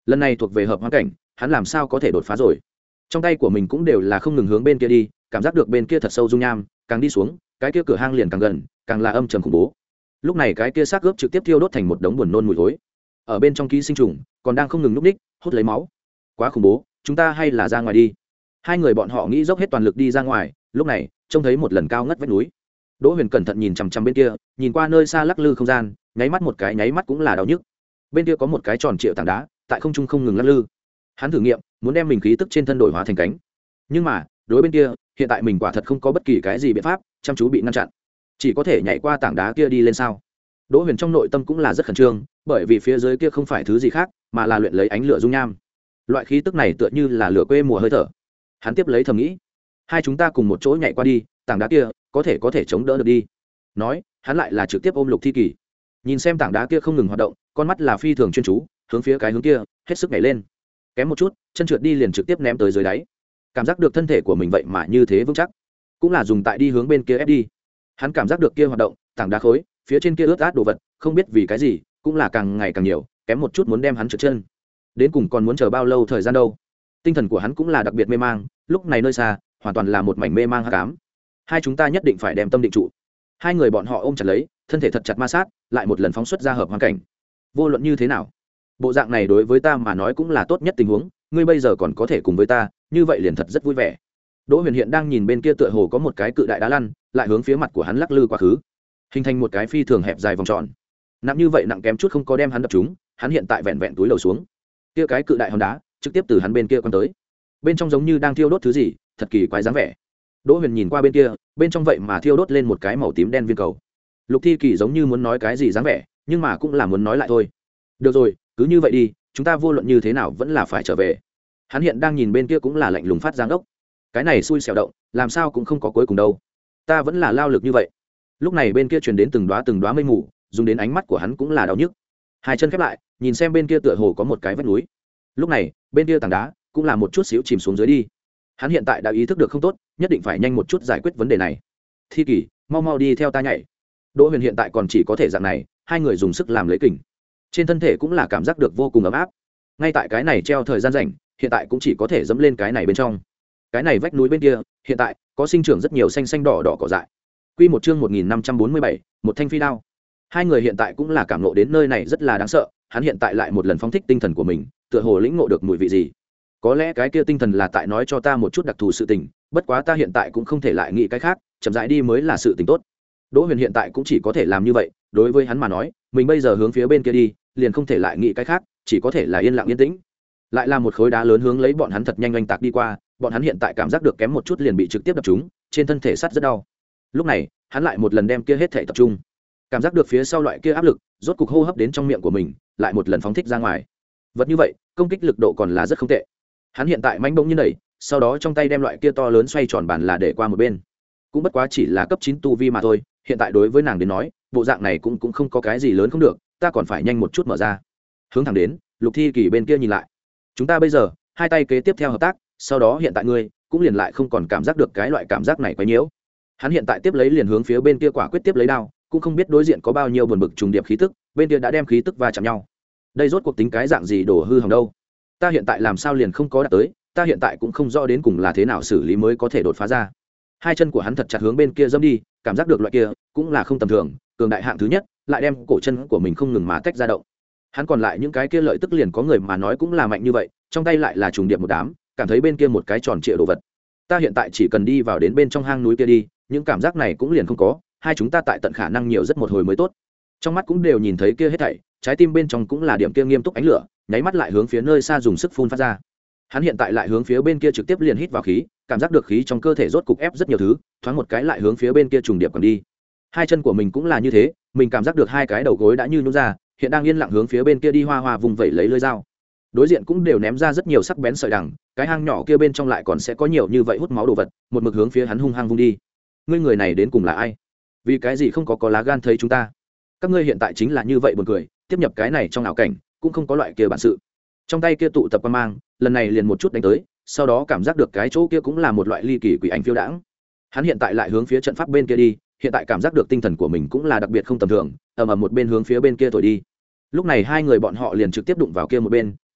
lần này thuộc về hợp hoàn cảnh, hắn làm sao có thể đột phá rồi. Trong tay của mình cũng đều là không ngừng hướng bên kia đi, cảm giác được bên kia thật sâu dung nham, càng đi xuống cái kia cửa hang liền càng gần, càng là âm trầm khủng bố. Lúc này cái kia xác ướp trực tiếp thiêu đốt thành một đống buồn nôn mùi thối, ở bên trong ký sinh trùng còn đang không ngừng núp ních hút lấy máu, quá khủng bố. Chúng ta hay là ra ngoài đi. Hai người bọn họ nghĩ dốc hết toàn lực đi ra ngoài. Lúc này trông thấy một lần cao ngất vách núi. Đỗ Huyền cẩn thận nhìn chằm chằm bên kia, nhìn qua nơi xa lắc lư không gian, nháy mắt một cái nháy mắt cũng là đau nhức. Bên kia có một cái tròn triệu tảng đá tại không trung không ngừng lắc lư. Hắn thử nghiệm muốn đem mình khí tức trên thân đổi hóa thành cánh, nhưng mà đối bên kia hiện tại mình quả thật không có bất kỳ cái gì biện pháp, chăm chú bị ngăn chặn, chỉ có thể nhảy qua tảng đá kia đi lên sao. Đỗ Huyền trong nội tâm cũng là rất khẩn trương, bởi vì phía dưới kia không phải thứ gì khác mà là luyện lấy ánh lửa dung nham. Loại khí tức này tựa như là lửa quê mùa hơi thở. Hắn tiếp lấy thầm nghĩ, hai chúng ta cùng một chỗ nhảy qua đi, tảng đá kia có thể có thể chống đỡ được đi. Nói hắn lại là trực tiếp ôm Lục Thi Kỳ, nhìn xem tảng đá kia không ngừng hoạt động, con mắt là phi thường chuyên chú hướng phía cái hướng kia hết sức nhảy lên, kém một chút chân trượt đi liền trực tiếp ném tới dưới đáy. Cảm giác được thân thể của mình vậy mà như thế vững chắc, cũng là dùng tại đi hướng bên kia ép đi. Hắn cảm giác được kia hoạt động tảng đá khối phía trên kia ướt át đồ vật, không biết vì cái gì cũng là càng ngày càng nhiều, kém một chút muốn đem hắn trượt chân. Đến cùng còn muốn chờ bao lâu thời gian đâu. Tinh thần của hắn cũng là đặc biệt mê mang, lúc này nơi xa hoàn toàn là một mảnh mê mang hắc ám. Hai chúng ta nhất định phải đem tâm định trụ. Hai người bọn họ ôm chặt lấy, thân thể thật chặt ma sát, lại một lần phóng xuất ra hợp hoàn cảnh. Vô luận như thế nào, bộ dạng này đối với ta mà nói cũng là tốt nhất tình huống, ngươi bây giờ còn có thể cùng với ta, như vậy liền thật rất vui vẻ. Đỗ Huyền hiện đang nhìn bên kia tựa hồ có một cái cự đại đá lăn, lại hướng phía mặt của hắn lắc lư quá khứ, hình thành một cái phi thường hẹp dài vòng tròn. Nặng như vậy nặng kém chút không có đem hắn đập trúng, hắn hiện tại vẹn vẹn túi lầu xuống. Kia cái cự đại hòn đá trực tiếp từ hắn bên kia quăng tới. Bên trong giống như đang thiêu đốt thứ gì, thật kỳ quái dáng vẻ. Đỗ Huyền nhìn qua bên kia, bên trong vậy mà thiêu đốt lên một cái màu tím đen viên cầu. Lục Thi Kỳ giống như muốn nói cái gì dáng vẻ, nhưng mà cũng là muốn nói lại thôi. Được rồi, cứ như vậy đi, chúng ta vô luận như thế nào vẫn là phải trở về. Hắn hiện đang nhìn bên kia cũng là lạnh lùng phát giáng ốc. Cái này xui xẻo động, làm sao cũng không có cuối cùng đâu. Ta vẫn là lao lực như vậy. Lúc này bên kia truyền đến từng đóa từng đóa mây mù, dùng đến ánh mắt của hắn cũng là đau nhức. Hai chân khép lại, nhìn xem bên kia tựa hồ có một cái vách núi. Lúc này, bên kia tảng đá cũng là một chút xíu chìm xuống dưới đi. Hắn hiện tại đã ý thức được không tốt, nhất định phải nhanh một chút giải quyết vấn đề này. Thi Kỳ, mau mau đi theo ta nhảy. Đỗ Huyền hiện tại còn chỉ có thể dạng này, hai người dùng sức làm lấy kình, trên thân thể cũng là cảm giác được vô cùng ấm áp. Ngay tại cái này treo thời gian rảnh, hiện tại cũng chỉ có thể dẫm lên cái này bên trong. Cái này vách núi bên kia, hiện tại có sinh trưởng rất nhiều xanh xanh đỏ đỏ cỏ dại. Quy một chương một nghìn năm trăm bốn mươi bảy, một thanh phi đao. Hai người hiện tại cũng là cảm ngộ đến nơi này rất là đáng sợ, hắn hiện tại lại một lần phóng thích tinh thần của mình, tựa hồ lĩnh ngộ được mùi vị gì. Có lẽ cái kia tinh thần là tại nói cho ta một chút đặc thù sự tình, bất quá ta hiện tại cũng không thể lại nghĩ cái khác, chậm rãi đi mới là sự tình tốt. Đỗ Huyền hiện tại cũng chỉ có thể làm như vậy, đối với hắn mà nói, mình bây giờ hướng phía bên kia đi, liền không thể lại nghĩ cái khác, chỉ có thể là yên lặng yên tĩnh. Lại là một khối đá lớn hướng lấy bọn hắn thật nhanh oanh tạc đi qua, bọn hắn hiện tại cảm giác được kém một chút liền bị trực tiếp đập trúng, trên thân thể sắt rất đau. Lúc này, hắn lại một lần đem kia hết thể tập trung, cảm giác được phía sau loại kia áp lực, rốt cục hô hấp đến trong miệng của mình, lại một lần phóng thích ra ngoài. Vật như vậy, công kích lực độ còn là rất không tệ. Hắn hiện tại mãnh bỗng như đẩy, sau đó trong tay đem loại kia to lớn xoay tròn bàn là để qua một bên. Cũng bất quá chỉ là cấp chín tu vi mà thôi, hiện tại đối với nàng đến nói, bộ dạng này cũng cũng không có cái gì lớn không được, ta còn phải nhanh một chút mở ra. Hướng thẳng đến Lục Thi Kỳ bên kia nhìn lại. Chúng ta bây giờ hai tay kế tiếp theo hợp tác, sau đó hiện tại ngươi cũng liền lại không còn cảm giác được cái loại cảm giác này quấy nhiễu. Hắn hiện tại tiếp lấy liền hướng phía bên kia quả quyết tiếp lấy đao, cũng không biết đối diện có bao nhiêu buồn bực trùng điệp khí tức, bên kia đã đem khí tức va chạm nhau. Đây rốt cuộc tính cái dạng gì đổ hư hỏng đâu? Ta hiện tại làm sao liền không có đạt tới, ta hiện tại cũng không rõ đến cùng là thế nào xử lý mới có thể đột phá ra. Hai chân của hắn thật chặt hướng bên kia dẫm đi, cảm giác được loại kia cũng là không tầm thường, cường đại hạng thứ nhất, lại đem cổ chân của mình không ngừng mà tách ra động. Hắn còn lại những cái kia lợi tức liền có người mà nói cũng là mạnh như vậy, trong tay lại là trùng điệp một đám, cảm thấy bên kia một cái tròn trịa đồ vật. Ta hiện tại chỉ cần đi vào đến bên trong hang núi kia đi, những cảm giác này cũng liền không có, hai chúng ta tại tận khả năng nhiều rất một hồi mới tốt. Trong mắt cũng đều nhìn thấy kia hết thảy, trái tim bên trong cũng là điểm kia nghiêm túc ánh lửa, nháy mắt lại hướng phía nơi xa dùng sức phun phát ra. Hắn hiện tại lại hướng phía bên kia trực tiếp liền hít vào khí, cảm giác được khí trong cơ thể rốt cục ép rất nhiều thứ, thoáng một cái lại hướng phía bên kia trùng điệp còn đi. Hai chân của mình cũng là như thế, mình cảm giác được hai cái đầu gối đã như nhũn ra, hiện đang yên lặng hướng phía bên kia đi hoa hoa vùng vẩy lấy lưỡi dao. Đối diện cũng đều ném ra rất nhiều sắc bén sợi đằng, cái hang nhỏ kia bên trong lại còn sẽ có nhiều như vậy hút máu đồ vật, một mực hướng phía hắn hung hăng vung đi. Ngươi người này đến cùng là ai? Vì cái gì không có có lá gan thấy chúng ta? Các ngươi hiện tại chính là như vậy buồn cười, tiếp nhập cái này trong ảo cảnh, cũng không có loại kia bản sự. Trong tay kia tụ tập qua mang, lần này liền một chút đánh tới, sau đó cảm giác được cái chỗ kia cũng là một loại ly kỳ quỷ ảnh phiêu đãng. Hắn hiện tại lại hướng phía trận pháp bên kia đi, hiện tại cảm giác được tinh thần của mình cũng là đặc biệt không tầm thường, ầm ầm một bên hướng phía bên kia thổi đi. Lúc này hai người bọn họ liền trực tiếp đụng vào kia một bên,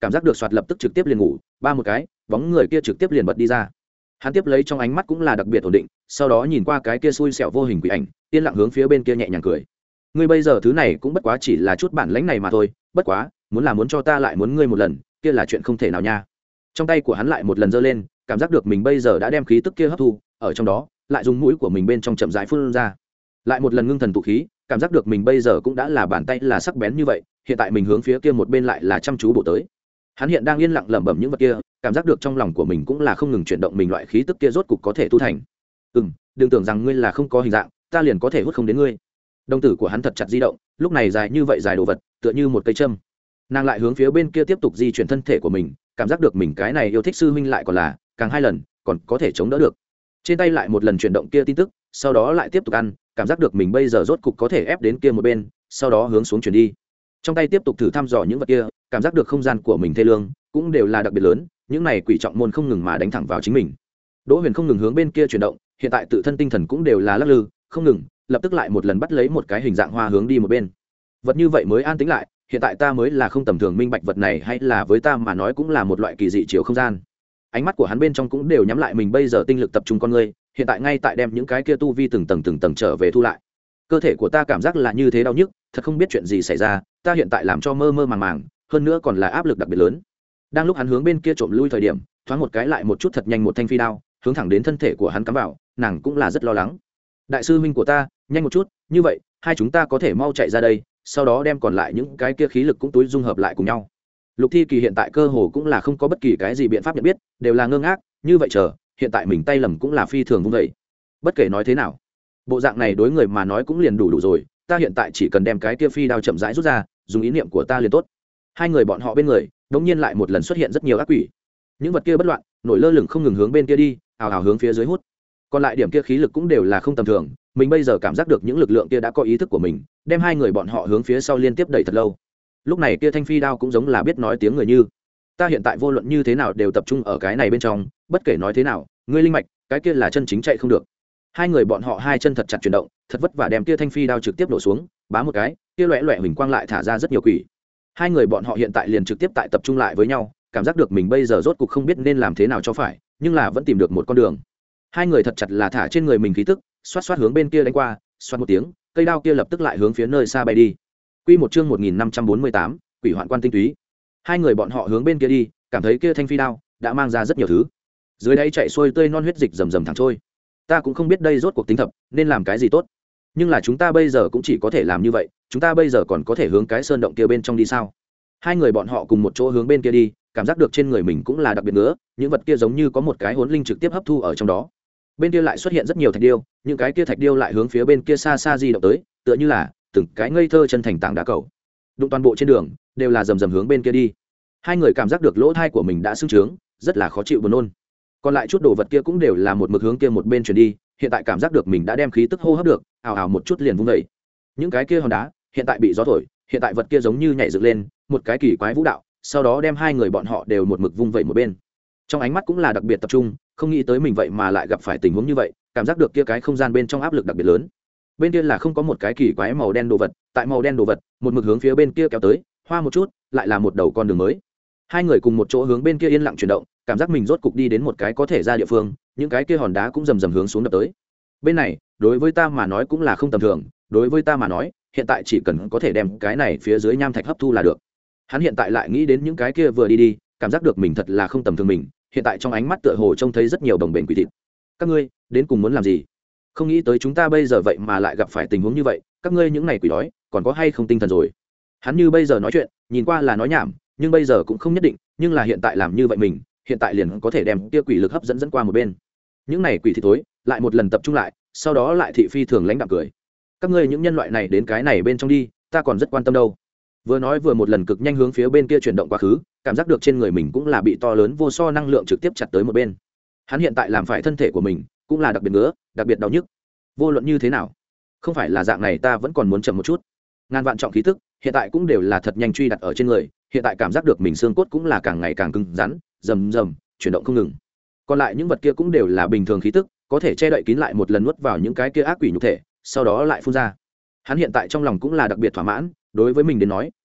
cảm giác được soạt lập tức trực tiếp liền ngủ ba một cái bóng người kia trực tiếp liền bật đi ra. Hắn tiếp lấy trong ánh mắt cũng là đặc biệt ổn định, sau đó nhìn qua cái kia xui xẻo vô hình quỷ ảnh, yên lặng hướng phía bên kia nhẹ nhàng cười. Ngươi bây giờ thứ này cũng bất quá chỉ là chút bản lãnh này mà thôi, bất quá muốn là muốn cho ta lại muốn ngươi một lần, kia là chuyện không thể nào nha. Trong tay của hắn lại một lần giơ lên, cảm giác được mình bây giờ đã đem khí tức kia hấp thu ở trong đó, lại dùng mũi của mình bên trong chậm rãi phun ra, lại một lần ngưng thần tụ khí, cảm giác được mình bây giờ cũng đã là bàn tay là sắc bén như vậy, hiện tại mình hướng phía kia một bên lại là chăm chú bổ tới. Hắn hiện đang yên lặng lẩm bẩm những vật kia, cảm giác được trong lòng của mình cũng là không ngừng chuyển động mình loại khí tức kia rốt cục có thể tu thành. Ừm, đừng tưởng rằng ngươi là không có hình dạng, ta liền có thể hút không đến ngươi. Đồng tử của hắn thật chặt di động, lúc này dài như vậy dài đồ vật, tựa như một cây châm. Nàng lại hướng phía bên kia tiếp tục di chuyển thân thể của mình, cảm giác được mình cái này yêu thích sư huynh lại còn là càng hai lần, còn có thể chống đỡ được. Trên tay lại một lần chuyển động kia tin tức, sau đó lại tiếp tục ăn, cảm giác được mình bây giờ rốt cục có thể ép đến kia một bên, sau đó hướng xuống chuyển đi. Trong tay tiếp tục thử thăm dò những vật kia, cảm giác được không gian của mình thê lương cũng đều là đặc biệt lớn, những này quỷ trọng môn không ngừng mà đánh thẳng vào chính mình. Đỗ Huyền không ngừng hướng bên kia chuyển động, hiện tại tự thân tinh thần cũng đều là lắc lư không ngừng, lập tức lại một lần bắt lấy một cái hình dạng hoa hướng đi một bên. Vật như vậy mới an tĩnh lại, hiện tại ta mới là không tầm thường minh bạch vật này hay là với ta mà nói cũng là một loại kỳ dị chiều không gian. Ánh mắt của hắn bên trong cũng đều nhắm lại mình bây giờ tinh lực tập trung con người, hiện tại ngay tại đem những cái kia tu vi từng tầng từng tầng trở về thu lại. Cơ thể của ta cảm giác là như thế đau nhức, thật không biết chuyện gì xảy ra, ta hiện tại làm cho mơ mơ màng màng, hơn nữa còn là áp lực đặc biệt lớn. Đang lúc hắn hướng bên kia trộm lui thời điểm, thoáng một cái lại một chút thật nhanh một thanh phi đao hướng thẳng đến thân thể của hắn cắm vào, nàng cũng là rất lo lắng. Đại sư huynh của ta, nhanh một chút, như vậy hai chúng ta có thể mau chạy ra đây, sau đó đem còn lại những cái kia khí lực cũng túi dung hợp lại cùng nhau. Lục Thi Kỳ hiện tại cơ hồ cũng là không có bất kỳ cái gì biện pháp nhận biết, đều là ngơ ngác, như vậy chờ, hiện tại mình tay lầm cũng là phi thường vung vậy. Bất kể nói thế nào, bộ dạng này đối người mà nói cũng liền đủ đủ rồi, ta hiện tại chỉ cần đem cái kia phi đao chậm rãi rút ra, dùng ý niệm của ta liền tốt. Hai người bọn họ bên người, đống nhiên lại một lần xuất hiện rất nhiều ác quỷ. Những vật kia bất loạn, nổi lơ lửng không ngừng hướng bên kia đi, ào ào hướng phía dưới hút. Còn lại điểm kia khí lực cũng đều là không tầm thường, mình bây giờ cảm giác được những lực lượng kia đã có ý thức của mình, đem hai người bọn họ hướng phía sau liên tiếp đẩy thật lâu. Lúc này kia thanh phi đao cũng giống là biết nói tiếng người như, ta hiện tại vô luận như thế nào đều tập trung ở cái này bên trong, bất kể nói thế nào, ngươi linh mạch, cái kia là chân chính chạy không được. Hai người bọn họ hai chân thật chặt chuyển động, thật vất vả đem kia thanh phi đao trực tiếp nổ xuống, bá một cái, kia loẹt loẹt huỳnh quang lại thả ra rất nhiều quỷ. Hai người bọn họ hiện tại liền trực tiếp tại tập trung lại với nhau, cảm giác được mình bây giờ rốt cục không biết nên làm thế nào cho phải, nhưng là vẫn tìm được một con đường. Hai người thật chặt là thả trên người mình khí tức, xoát xoát hướng bên kia đánh qua, xoát một tiếng, cây đao kia lập tức lại hướng phía nơi xa bay đi. Quy một chương một nghìn năm trăm bốn mươi tám, quỷ hoạn quan tinh túy. Hai người bọn họ hướng bên kia đi, cảm thấy kia thanh phi đao đã mang ra rất nhiều thứ. Dưới đáy chạy xuôi tươi non huyết dịch rầm rầm thẳng trôi. Ta cũng không biết đây rốt cuộc tính thập nên làm cái gì tốt, nhưng là chúng ta bây giờ cũng chỉ có thể làm như vậy, chúng ta bây giờ còn có thể hướng cái sơn động kia bên trong đi sao? Hai người bọn họ cùng một chỗ hướng bên kia đi, cảm giác được trên người mình cũng là đặc biệt nữa, những vật kia giống như có một cái hồn linh trực tiếp hấp thu ở trong đó. Bên kia lại xuất hiện rất nhiều thạch điêu, những cái kia thạch điêu lại hướng phía bên kia xa xa di động tới, tựa như là từng cái ngây thơ chân thành tảng đá cầu. Đụng toàn bộ trên đường đều là rầm rầm hướng bên kia đi. Hai người cảm giác được lỗ thai của mình đã sưng trướng, rất là khó chịu buồn nôn. Còn lại chút đồ vật kia cũng đều là một mực hướng kia một bên chuyển đi, hiện tại cảm giác được mình đã đem khí tức hô hấp được, ào ào một chút liền vung dậy. Những cái kia hòn đá hiện tại bị gió thổi, hiện tại vật kia giống như nhảy dựng lên, một cái kỳ quái vũ đạo, sau đó đem hai người bọn họ đều một mực vung vẩy một bên. Trong ánh mắt cũng là đặc biệt tập trung, không nghĩ tới mình vậy mà lại gặp phải tình huống như vậy, cảm giác được kia cái không gian bên trong áp lực đặc biệt lớn. Bên kia là không có một cái kỳ quái màu đen đồ vật, tại màu đen đồ vật một mực hướng phía bên kia kéo tới, hoa một chút lại là một đầu con đường mới. Hai người cùng một chỗ hướng bên kia yên lặng chuyển động, cảm giác mình rốt cục đi đến một cái có thể ra địa phương, những cái kia hòn đá cũng rầm rầm hướng xuống đập tới. Bên này đối với ta mà nói cũng là không tầm thường, đối với ta mà nói hiện tại chỉ cần có thể đem cái này phía dưới nham thạch hấp thu là được. Hắn hiện tại lại nghĩ đến những cái kia vừa đi đi, cảm giác được mình thật là không tầm thường mình, hiện tại trong ánh mắt tựa hồ trông thấy rất nhiều đồng bền quỷ thịt. Các ngươi đến cùng muốn làm gì? Không nghĩ tới chúng ta bây giờ vậy mà lại gặp phải tình huống như vậy, các ngươi những này quỷ đói còn có hay không tinh thần rồi? Hắn như bây giờ nói chuyện nhìn qua là nói nhảm, nhưng bây giờ cũng không nhất định, nhưng là hiện tại làm như vậy mình hiện tại liền có thể đem kia quỷ lực hấp dẫn dẫn qua một bên. Những này quỷ thịt thối lại một lần tập trung lại, sau đó lại thị phi thường lãnh đạm cười. Các ngươi những nhân loại này đến cái này bên trong đi, ta còn rất quan tâm đâu. Vừa nói vừa một lần cực nhanh hướng phía bên kia chuyển động quá khứ, cảm giác được trên người mình cũng là bị to lớn vô so năng lượng trực tiếp chặt tới một bên. Hắn hiện tại làm phải thân thể của mình cũng là đặc biệt ngứa, đặc biệt đau nhức. Vô luận như thế nào, không phải là dạng này ta vẫn còn muốn chậm một chút. Ngàn vạn trọng khí tức hiện tại cũng đều là thật nhanh truy đặt ở trên người, hiện tại cảm giác được mình xương cốt cũng là càng ngày càng cứng rắn, rầm rầm chuyển động không ngừng. Còn lại những vật kia cũng đều là bình thường khí tức, có thể che đậy kín lại một lần nuốt vào những cái kia ác quỷ nhục thể, sau đó lại phun ra. Hắn hiện tại trong lòng cũng là đặc biệt thỏa mãn, đối với mình đến nói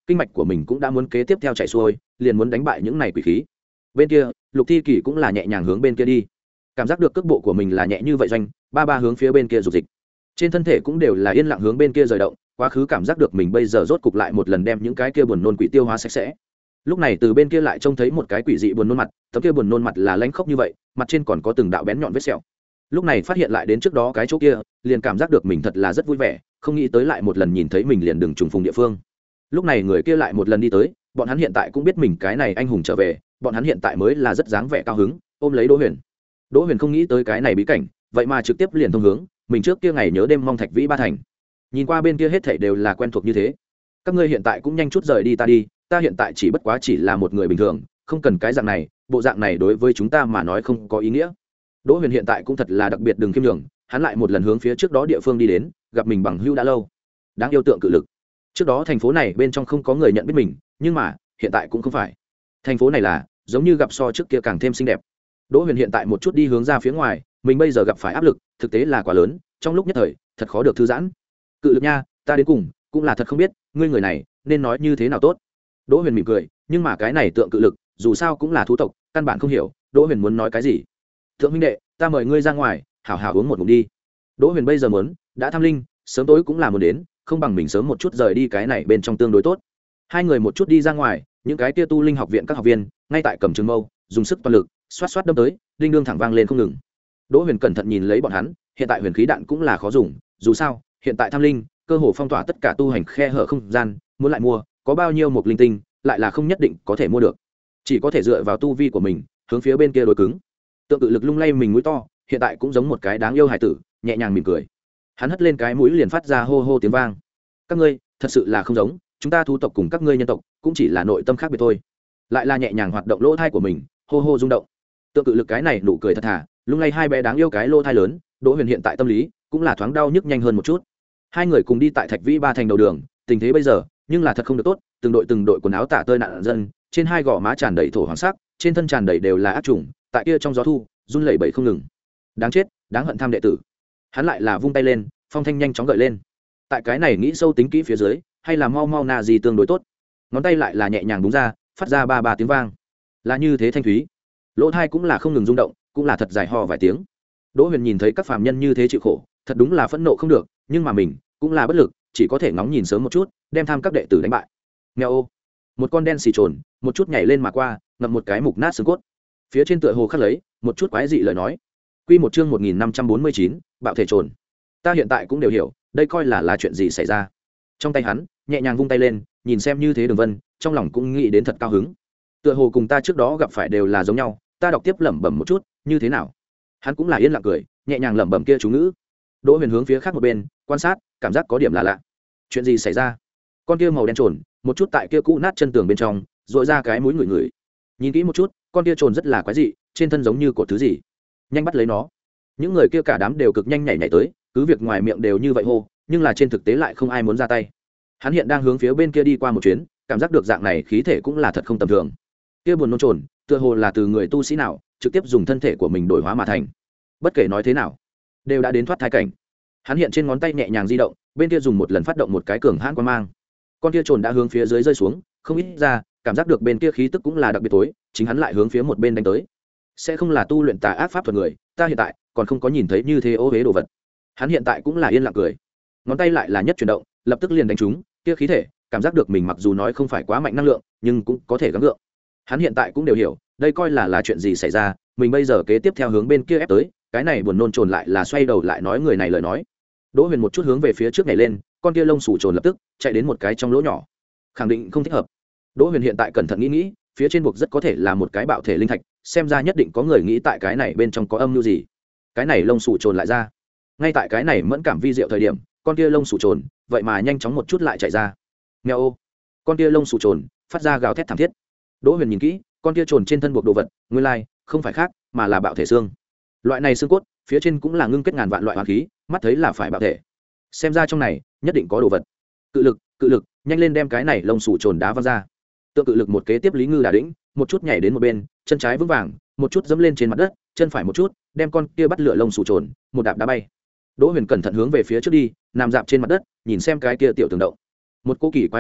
kinh mạch của mình cũng đã muốn kế tiếp theo chạy xuôi, liền muốn đánh bại những này quỷ khí. Bên kia Lục Thi Kỳ cũng là nhẹ nhàng hướng bên kia đi, cảm giác được cước bộ của mình là nhẹ như vậy, doanh ba ba hướng phía bên kia dục dịch, trên thân thể cũng đều là yên lặng hướng bên kia rời động. Quá khứ cảm giác được mình bây giờ rốt cục lại một lần đem những cái kia buồn nôn quỷ tiêu hóa sạch sẽ. Lúc này từ bên kia lại trông thấy một cái quỷ dị buồn nôn mặt, tấm kia buồn nôn mặt là lánh khốc như vậy, mặt trên còn có từng đạo bén nhọn vết sẹo. Lúc này phát hiện lại đến trước đó cái chỗ kia, liền cảm giác được mình thật là rất vui vẻ, không nghĩ tới lại một lần nhìn thấy mình liền đừng trùng phùng địa phương. Lúc này người kia lại một lần đi tới, bọn hắn hiện tại cũng biết mình cái này anh hùng trở về, bọn hắn hiện tại mới là rất dáng vẻ cao hứng, ôm lấy Đỗ Huyền. Đỗ Huyền không nghĩ tới cái này bí cảnh, vậy mà trực tiếp liền thông hướng mình trước kia ngày nhớ đêm mong Thạch Vĩ Ba Thành. Nhìn qua bên kia hết thảy đều là quen thuộc như thế, các ngươi hiện tại cũng nhanh chút rời đi ta đi, ta hiện tại chỉ bất quá chỉ là một người bình thường, không cần cái dạng này, bộ dạng này đối với chúng ta mà nói không có ý nghĩa. Đỗ Huyền hiện tại cũng thật là đặc biệt đừng kiêm nhường, hắn lại một lần hướng phía trước đó địa phương đi đến, gặp mình bằng hữu đã lâu, đáng yêu tượng cự lực. Trước đó thành phố này bên trong không có người nhận biết mình, nhưng mà hiện tại cũng không phải. Thành phố này là giống như gặp so trước kia càng thêm xinh đẹp. Đỗ Huyền hiện tại một chút đi hướng ra phía ngoài, mình bây giờ gặp phải áp lực thực tế là quá lớn, trong lúc nhất thời thật khó được thư giãn. Cự lực nha, ta đến cùng cũng là thật không biết ngươi người này nên nói như thế nào tốt. Đỗ Huyền mỉm cười, nhưng mà cái này tượng cự lực dù sao cũng là thú tộc, căn bản không hiểu Đỗ Huyền muốn nói cái gì. Thượng huynh đệ, ta mời ngươi ra ngoài hảo hảo uống một ngụm đi. Đỗ Huyền bây giờ muốn đã tham linh, sớm tối cũng là muốn đến, không bằng mình sớm một chút rời đi cái này bên trong tương đối tốt. Hai người một chút đi ra ngoài, những cái kia tu linh học viện các học viên ngay tại cầm trường mâu dùng sức toàn lực xoát xoát đâm tới, đinh đương thẳng vang lên không ngừng. Đỗ Huyền cẩn thận nhìn lấy bọn hắn, hiện tại huyền khí đạn cũng là khó dùng, dù sao hiện tại tham linh cơ hồ phong tỏa tất cả tu hành khe hở không gian, muốn lại mua có bao nhiêu một linh tinh lại là không nhất định có thể mua được, chỉ có thể dựa vào tu vi của mình hướng phía bên kia đối cứng. Tượng cự lực lung lay mình mũi to, hiện tại cũng giống một cái đáng yêu hài tử, nhẹ nhàng mỉm cười. Hắn hất lên cái mũi liền phát ra hô hô tiếng vang. Các ngươi thật sự là không giống, chúng ta thu tộc cùng các ngươi nhân tộc cũng chỉ là nội tâm khác biệt thôi. Lại là nhẹ nhàng hoạt động lỗ thai của mình, hô hô rung động. Tượng cự lực cái này nụ cười thật thà, lung lay hai bé đáng yêu cái lỗ thai lớn. Đỗ Huyền hiện tại tâm lý cũng là thoáng đau nhức nhanh hơn một chút. Hai người cùng đi tại Thạch Vĩ Ba Thành đầu đường, tình thế bây giờ nhưng là thật không được tốt, từng đội từng đội quần áo tả tơi nạn dân, trên hai gò má tràn đầy thổ hoàng sắc, trên thân tràn đầy đều là ác trùng, tại kia trong gió thu run lẩy bẩy không ngừng. Đáng chết, đáng hận tham đệ tử. Hắn lại là vung tay lên, phong thanh nhanh chóng gợi lên. Tại cái này nghĩ sâu tính kỹ phía dưới, hay là mau mau nà gì tương đối tốt. Ngón tay lại là nhẹ nhàng búng ra, phát ra ba ba tiếng vang, là như thế thanh thúy. Lỗ thai cũng là không ngừng rung động, cũng là thật dài ho vài tiếng. Đỗ Huyền nhìn thấy các phàm nhân như thế chịu khổ, thật đúng là phẫn nộ không được, nhưng mà mình cũng là bất lực, chỉ có thể ngóng nhìn sớm một chút, đem tham các đệ tử đánh bại. Mèo ô, một con đen xì trồn, một chút nhảy lên mà qua, ngậm một cái mục nát xương cốt. Phía trên tựa hồ khắc lấy một chút quái dị lời nói. Quy một chương một nghìn năm trăm bốn mươi chín, bạo thể trồn. Ta hiện tại cũng đều hiểu, đây coi là là chuyện gì xảy ra. Trong tay hắn, nhẹ nhàng vung tay lên, nhìn xem như thế Đường Vân, trong lòng cũng nghĩ đến thật cao hứng. Tựa hồ cùng ta trước đó gặp phải đều là giống nhau, ta đọc tiếp lẩm bẩm một chút, như thế nào? Hắn cũng là yên lặng cười, nhẹ nhàng lẩm bẩm kia chú ngữ. Đỗ Huyền hướng phía khác một bên quan sát, cảm giác có điểm là lạ. Chuyện gì xảy ra? Con kia màu đen trồn, một chút tại kia cũ nát chân tường bên trong, dội ra cái mũi ngửi ngửi. Nhìn kỹ một chút, con kia trồn rất là quái dị, trên thân giống như cột thứ gì. Nhanh bắt lấy nó. Những người kia cả đám đều cực nhanh nhảy nhảy tới, cứ việc ngoài miệng đều như vậy hô, nhưng là trên thực tế lại không ai muốn ra tay. Hắn hiện đang hướng phía bên kia đi qua một chuyến, cảm giác được dạng này khí thể cũng là thật không tầm thường. Kia buồn nôn trồn, tựa hồ là từ người tu sĩ nào trực tiếp dùng thân thể của mình đổi hóa mà thành. Bất kể nói thế nào, đều đã đến thoát thai cảnh. Hắn hiện trên ngón tay nhẹ nhàng di động, bên kia dùng một lần phát động một cái cường hãn quang mang. Con kia trồn đã hướng phía dưới rơi xuống, không ít ra, cảm giác được bên kia khí tức cũng là đặc biệt tối, chính hắn lại hướng phía một bên đánh tới. Sẽ không là tu luyện tà ác pháp thuật người, ta hiện tại còn không có nhìn thấy như thế ô hế đồ vật. Hắn hiện tại cũng là yên lặng cười, ngón tay lại là nhất chuyển động, lập tức liền đánh trúng kia khí thể, cảm giác được mình mặc dù nói không phải quá mạnh năng lượng, nhưng cũng có thể gắng gượng. Hắn hiện tại cũng đều hiểu, đây coi là là chuyện gì xảy ra, mình bây giờ kế tiếp theo hướng bên kia ép tới, cái này buồn nôn trồn lại là xoay đầu lại nói người này lời nói. Đỗ Huyền một chút hướng về phía trước nhảy lên, con kia lông sủ trồn lập tức chạy đến một cái trong lỗ nhỏ, khẳng định không thích hợp. Đỗ Huyền hiện tại cẩn thận nghĩ nghĩ, phía trên buộc rất có thể là một cái bạo thể linh thạch, xem ra nhất định có người nghĩ tại cái này bên trong có âm mưu gì. Cái này lông sủ trồn lại ra, ngay tại cái này mẫn cảm vi diệu thời điểm, con kia lông sủ trồn vậy mà nhanh chóng một chút lại chạy ra. Mèo ô, con kia lông sủ trồn phát ra gào thét thảm thiết. Đỗ Huyền nhìn kỹ, con kia trồn trên thân buộc đồ vật, nguyên lai không phải khác mà là bạo thể xương. Loại này xương cốt phía trên cũng là ngưng kết ngàn vạn loại hoàn khí, mắt thấy là phải bạo thể, xem ra trong này nhất định có đồ vật. Cự lực, cự lực, nhanh lên đem cái này lông sủ trồn đá văng ra. Tượng cự lực một kế tiếp Lý Ngư đả đĩnh, một chút nhảy đến một bên, chân trái vững vàng, một chút dẫm lên trên mặt đất, chân phải một chút, đem con kia bắt lửa lông sủ trồn, một đạp đá bay. Đỗ Huyền cẩn thận hướng về phía trước đi, nằm dạp trên mặt đất, nhìn xem cái kia tiểu tường động. Một cô kỳ quái hương vị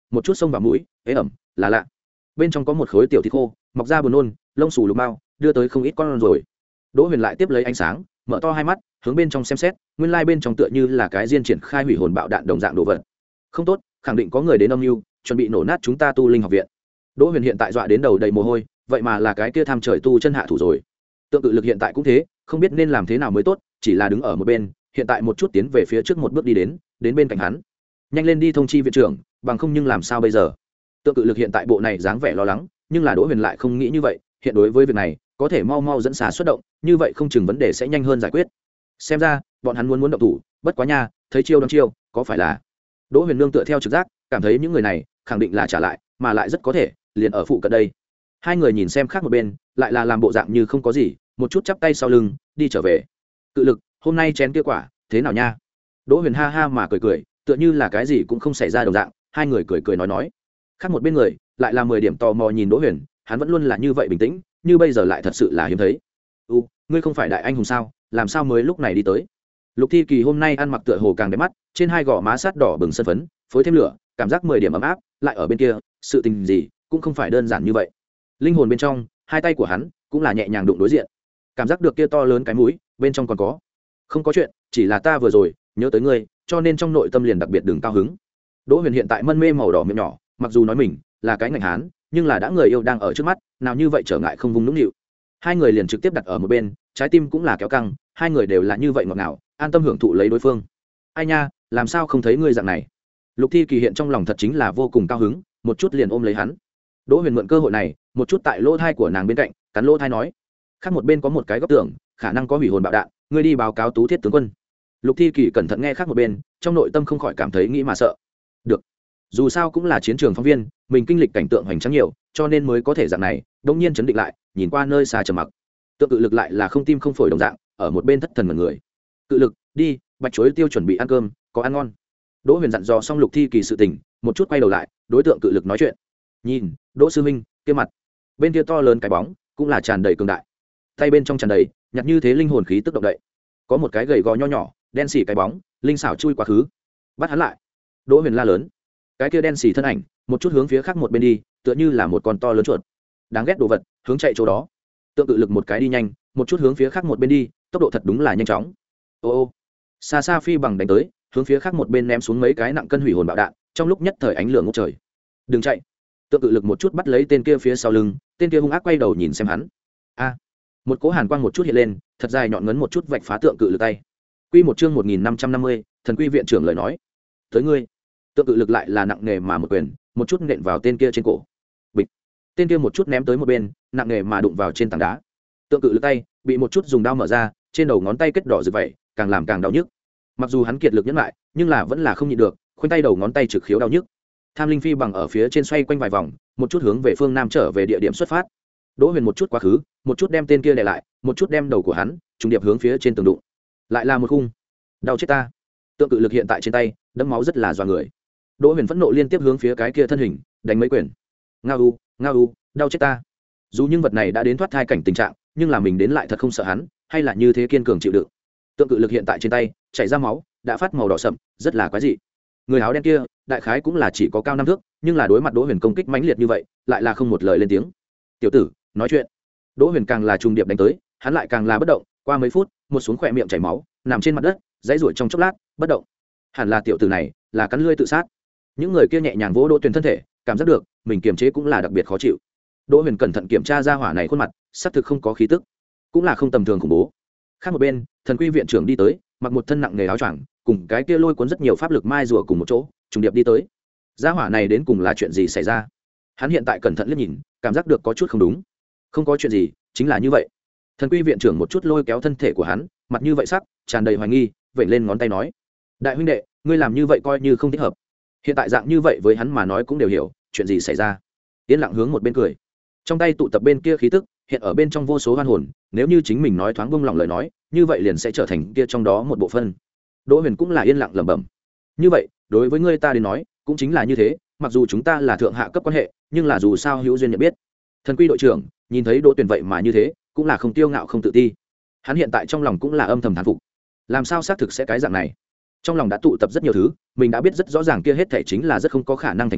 một chút xông vào mũi ế ẩm là lạ. Bên trong có một khối tiểu thịt khô mọc ra buồn nôn, lông xù lục bao đưa tới không ít con rồi. Đỗ Huyền lại tiếp lấy ánh sáng, mở to hai mắt hướng bên trong xem xét, nguyên lai bên trong tựa như là cái diên triển khai hủy hồn bạo đạn đồng dạng đồ vật. Không tốt, khẳng định có người đến âm mưu chuẩn bị nổ nát chúng ta tu linh học viện. Đỗ Huyền hiện tại dọa đến đầu đầy mồ hôi, vậy mà là cái kia tham trời tu chân hạ thủ rồi. Tượng cự lực hiện tại cũng thế, không biết nên làm thế nào mới tốt, chỉ là đứng ở một bên, hiện tại một chút tiến về phía trước một bước đi đến, đến bên cạnh hắn. Nhanh lên đi thông chi viện trưởng, bằng không nhưng làm sao bây giờ? Tượng cự lực hiện tại bộ này dáng vẻ lo lắng, nhưng là Đỗ Huyền lại không nghĩ như vậy, hiện đối với việc này, có thể mau mau dẫn xà xuất động, như vậy không chừng vấn đề sẽ nhanh hơn giải quyết. Xem ra, bọn hắn muốn muốn động thủ, bất quá nha, thấy chiêu đón chiêu, có phải là? Đỗ Huyền nương tựa theo trực giác, cảm thấy những người này khẳng định là trả lại, mà lại rất có thể liền ở phụ cận đây. Hai người nhìn xem khác một bên, lại là làm bộ dạng như không có gì, một chút chắp tay sau lưng, đi trở về. Cự lực, hôm nay chén kia quả, thế nào nha? Đỗ Huyền ha ha mà cười cười, tựa như là cái gì cũng không xảy ra đồng dạng, hai người cười cười nói nói. Khác một bên người, lại là mười điểm tò mò nhìn Đỗ Huyền, hắn vẫn luôn là như vậy bình tĩnh, như bây giờ lại thật sự là hiếm thấy. "U, ngươi không phải đại anh hùng sao, làm sao mới lúc này đi tới?" Lục Thi Kỳ hôm nay ăn mặc tựa hồ càng đẹp mắt, trên hai gò má sát đỏ bừng sân phấn, phối thêm lửa, cảm giác mười điểm ấm áp, lại ở bên kia, sự tình gì cũng không phải đơn giản như vậy. Linh hồn bên trong, hai tay của hắn cũng là nhẹ nhàng đụng đối diện. Cảm giác được kia to lớn cái mũi, bên trong còn có. "Không có chuyện, chỉ là ta vừa rồi nhớ tới ngươi, cho nên trong nội tâm liền đặc biệt đừng cao hứng." Đỗ Huyền hiện tại mân mê màu đỏ miệng nhỏ, mặc dù nói mình là cái ngành hán, nhưng là đã người yêu đang ở trước mắt, nào như vậy trở ngại không vùng nũng nịu. Hai người liền trực tiếp đặt ở một bên, trái tim cũng là kéo căng, hai người đều là như vậy ngọt ngào, an tâm hưởng thụ lấy đối phương. "Ai nha, làm sao không thấy ngươi dạng này?" Lục Thi Kỳ hiện trong lòng thật chính là vô cùng cao hứng, một chút liền ôm lấy hắn. Đỗ Huyền mượn cơ hội này, một chút tại lỗ thai của nàng bên cạnh, cắn lỗ thai nói: "Khác một bên có một cái góc tường, khả năng có hủy hồn bạo đạn, ngươi đi báo cáo Tú Thiết tướng quân." Lục Thi Kỳ cẩn thận nghe khác một bên, trong nội tâm không khỏi cảm thấy nghĩ mà sợ. Được, dù sao cũng là chiến trường phóng viên, mình kinh lịch cảnh tượng hoành tráng nhiều, cho nên mới có thể dạng này. Đống nhiên chấn định lại, nhìn qua nơi xa trầm mặc. Tượng cự lực lại là không tim không phổi đồng dạng, ở một bên thất thần mọi người. "Cự lực, đi, Bạch Chuối Tiêu chuẩn bị ăn cơm, có ăn ngon." Đỗ Huyền dặn dò xong Lục Thi Kỳ sự tình, một chút quay đầu lại, đối tượng cự lực nói chuyện. "Nhìn, Đỗ sư huynh, kia mặt, bên kia to lớn cái bóng, cũng là tràn đầy cường đại. Tay bên trong tràn đầy, nhặt như thế linh hồn khí tức động đậy. Có một cái gầy gò nho nhỏ, đen xỉ cái bóng, linh xảo chui quá khứ, bắt hắn lại." Đỗ Huyền la lớn. Cái kia đen xỉ thân ảnh, một chút hướng phía khác một bên đi, tựa như là một con to lớn chuột. Đáng ghét đồ vật, hướng chạy chỗ đó. Tượng cự lực một cái đi nhanh, một chút hướng phía khác một bên đi, tốc độ thật đúng là nhanh chóng. Ô ô, xa xa phi bằng đánh tới, hướng phía khác một bên ném xuống mấy cái nặng cân hủy hồn bạo đạn, trong lúc nhất thời ánh lửa ngút trời. "Đừng chạy!" Tượng cự lực một chút bắt lấy tên kia phía sau lưng, tên kia hung ác quay đầu nhìn xem hắn. A, một cỗ hàn quang một chút hiện lên, thật dài nhọn ngấn một chút vạch phá tượng cự lực tay. Quy một chương một nghìn năm trăm năm mươi, Thần Quy viện trưởng lời nói. "Tới ngươi." Tượng cự lực lại là nặng nề mà một quyền, một chút nện vào tên kia trên cổ. Bịch. Tên kia một chút ném tới một bên, nặng nề mà đụng vào trên tảng đá. Tượng cự lực tay bị một chút dùng đao mở ra, trên đầu ngón tay kết đỏ rực vậy, càng làm càng đau nhức. Mặc dù hắn kiệt lực nhẫn lại, nhưng là vẫn là không nhịn được, khoanh tay đầu ngón tay trực khiếu đau nhức. Tham linh phi bằng ở phía trên xoay quanh vài vòng, một chút hướng về phương nam trở về địa điểm xuất phát. Đỗ Huyền một chút quá khứ, một chút đem tên kia đè lại, một chút đem đầu của hắn trùng điệp hướng phía trên tường đụng. Lại là một khung. Đau chết ta. Tượng cự lực hiện tại trên tay, đẫm máu rất là dọa người. Đỗ Huyền phẫn nộ liên tiếp hướng phía cái kia thân hình đánh mấy quyền. Ngao u, ngao u, đau chết ta. Dù những vật này đã đến thoát thai cảnh tình trạng, nhưng là mình đến lại thật không sợ hắn, hay là như thế kiên cường chịu đựng. Tượng cự lực hiện tại trên tay chảy ra máu, đã phát màu đỏ sậm, rất là quái dị. Người áo đen kia, đại khái cũng là chỉ có cao năm thước, nhưng là đối mặt Đỗ Huyền công kích mãnh liệt như vậy, lại là không một lời lên tiếng. "Tiểu tử, nói chuyện." Đỗ Huyền càng là trùng điệp đánh tới, hắn lại càng là bất động, qua mấy phút, một xuống khỏe miệng chảy máu, nằm trên mặt đất, dãy rủa trong chốc lát, bất động. Hẳn là tiểu tử này, là cắn lưỡi tự sát. Những người kia nhẹ nhàng vỗ Đỗ Tuyền thân thể, cảm giác được, mình kiềm chế cũng là đặc biệt khó chịu. Đỗ Huyền cẩn thận kiểm tra ra hỏa này khuôn mặt, xác thực không có khí tức, cũng là không tầm thường khủng bố. Khác một bên, Thần Quy viện trưởng đi tới, mặc một thân nặng nghề áo choàng, cùng cái kia lôi cuốn rất nhiều pháp lực mai rùa cùng một chỗ, trùng điệp đi tới. Gia hỏa này đến cùng là chuyện gì xảy ra? Hắn hiện tại cẩn thận liếc nhìn, cảm giác được có chút không đúng. Không có chuyện gì, chính là như vậy. Thần Quy viện trưởng một chút lôi kéo thân thể của hắn, mặt như vậy sắc, tràn đầy hoài nghi, vểnh lên ngón tay nói: "Đại huynh đệ, ngươi làm như vậy coi như không thích hợp. Hiện tại dạng như vậy với hắn mà nói cũng đều hiểu, chuyện gì xảy ra." Yên lặng hướng một bên cười. Trong tay tụ tập bên kia khí tức, hiện ở bên trong vô số hoan hồn, nếu như chính mình nói thoáng buông lòng lời nói, như vậy liền sẽ trở thành kia trong đó một bộ phận. Đỗ Huyền cũng là yên lặng lẩm bẩm. Như vậy, đối với ngươi ta đến nói, cũng chính là như thế, mặc dù chúng ta là thượng hạ cấp quan hệ, nhưng là dù sao hữu duyên nhận biết. Thần Quy đội trưởng nhìn thấy Đỗ Tuyền vậy mà như thế, cũng là không tiêu ngạo không tự ti. Hắn hiện tại trong lòng cũng là âm thầm thán phục. Làm sao xác thực sẽ cái dạng này? Trong lòng đã tụ tập rất nhiều thứ, mình đã biết rất rõ ràng kia hết thảy chính là rất không có khả năng thành công,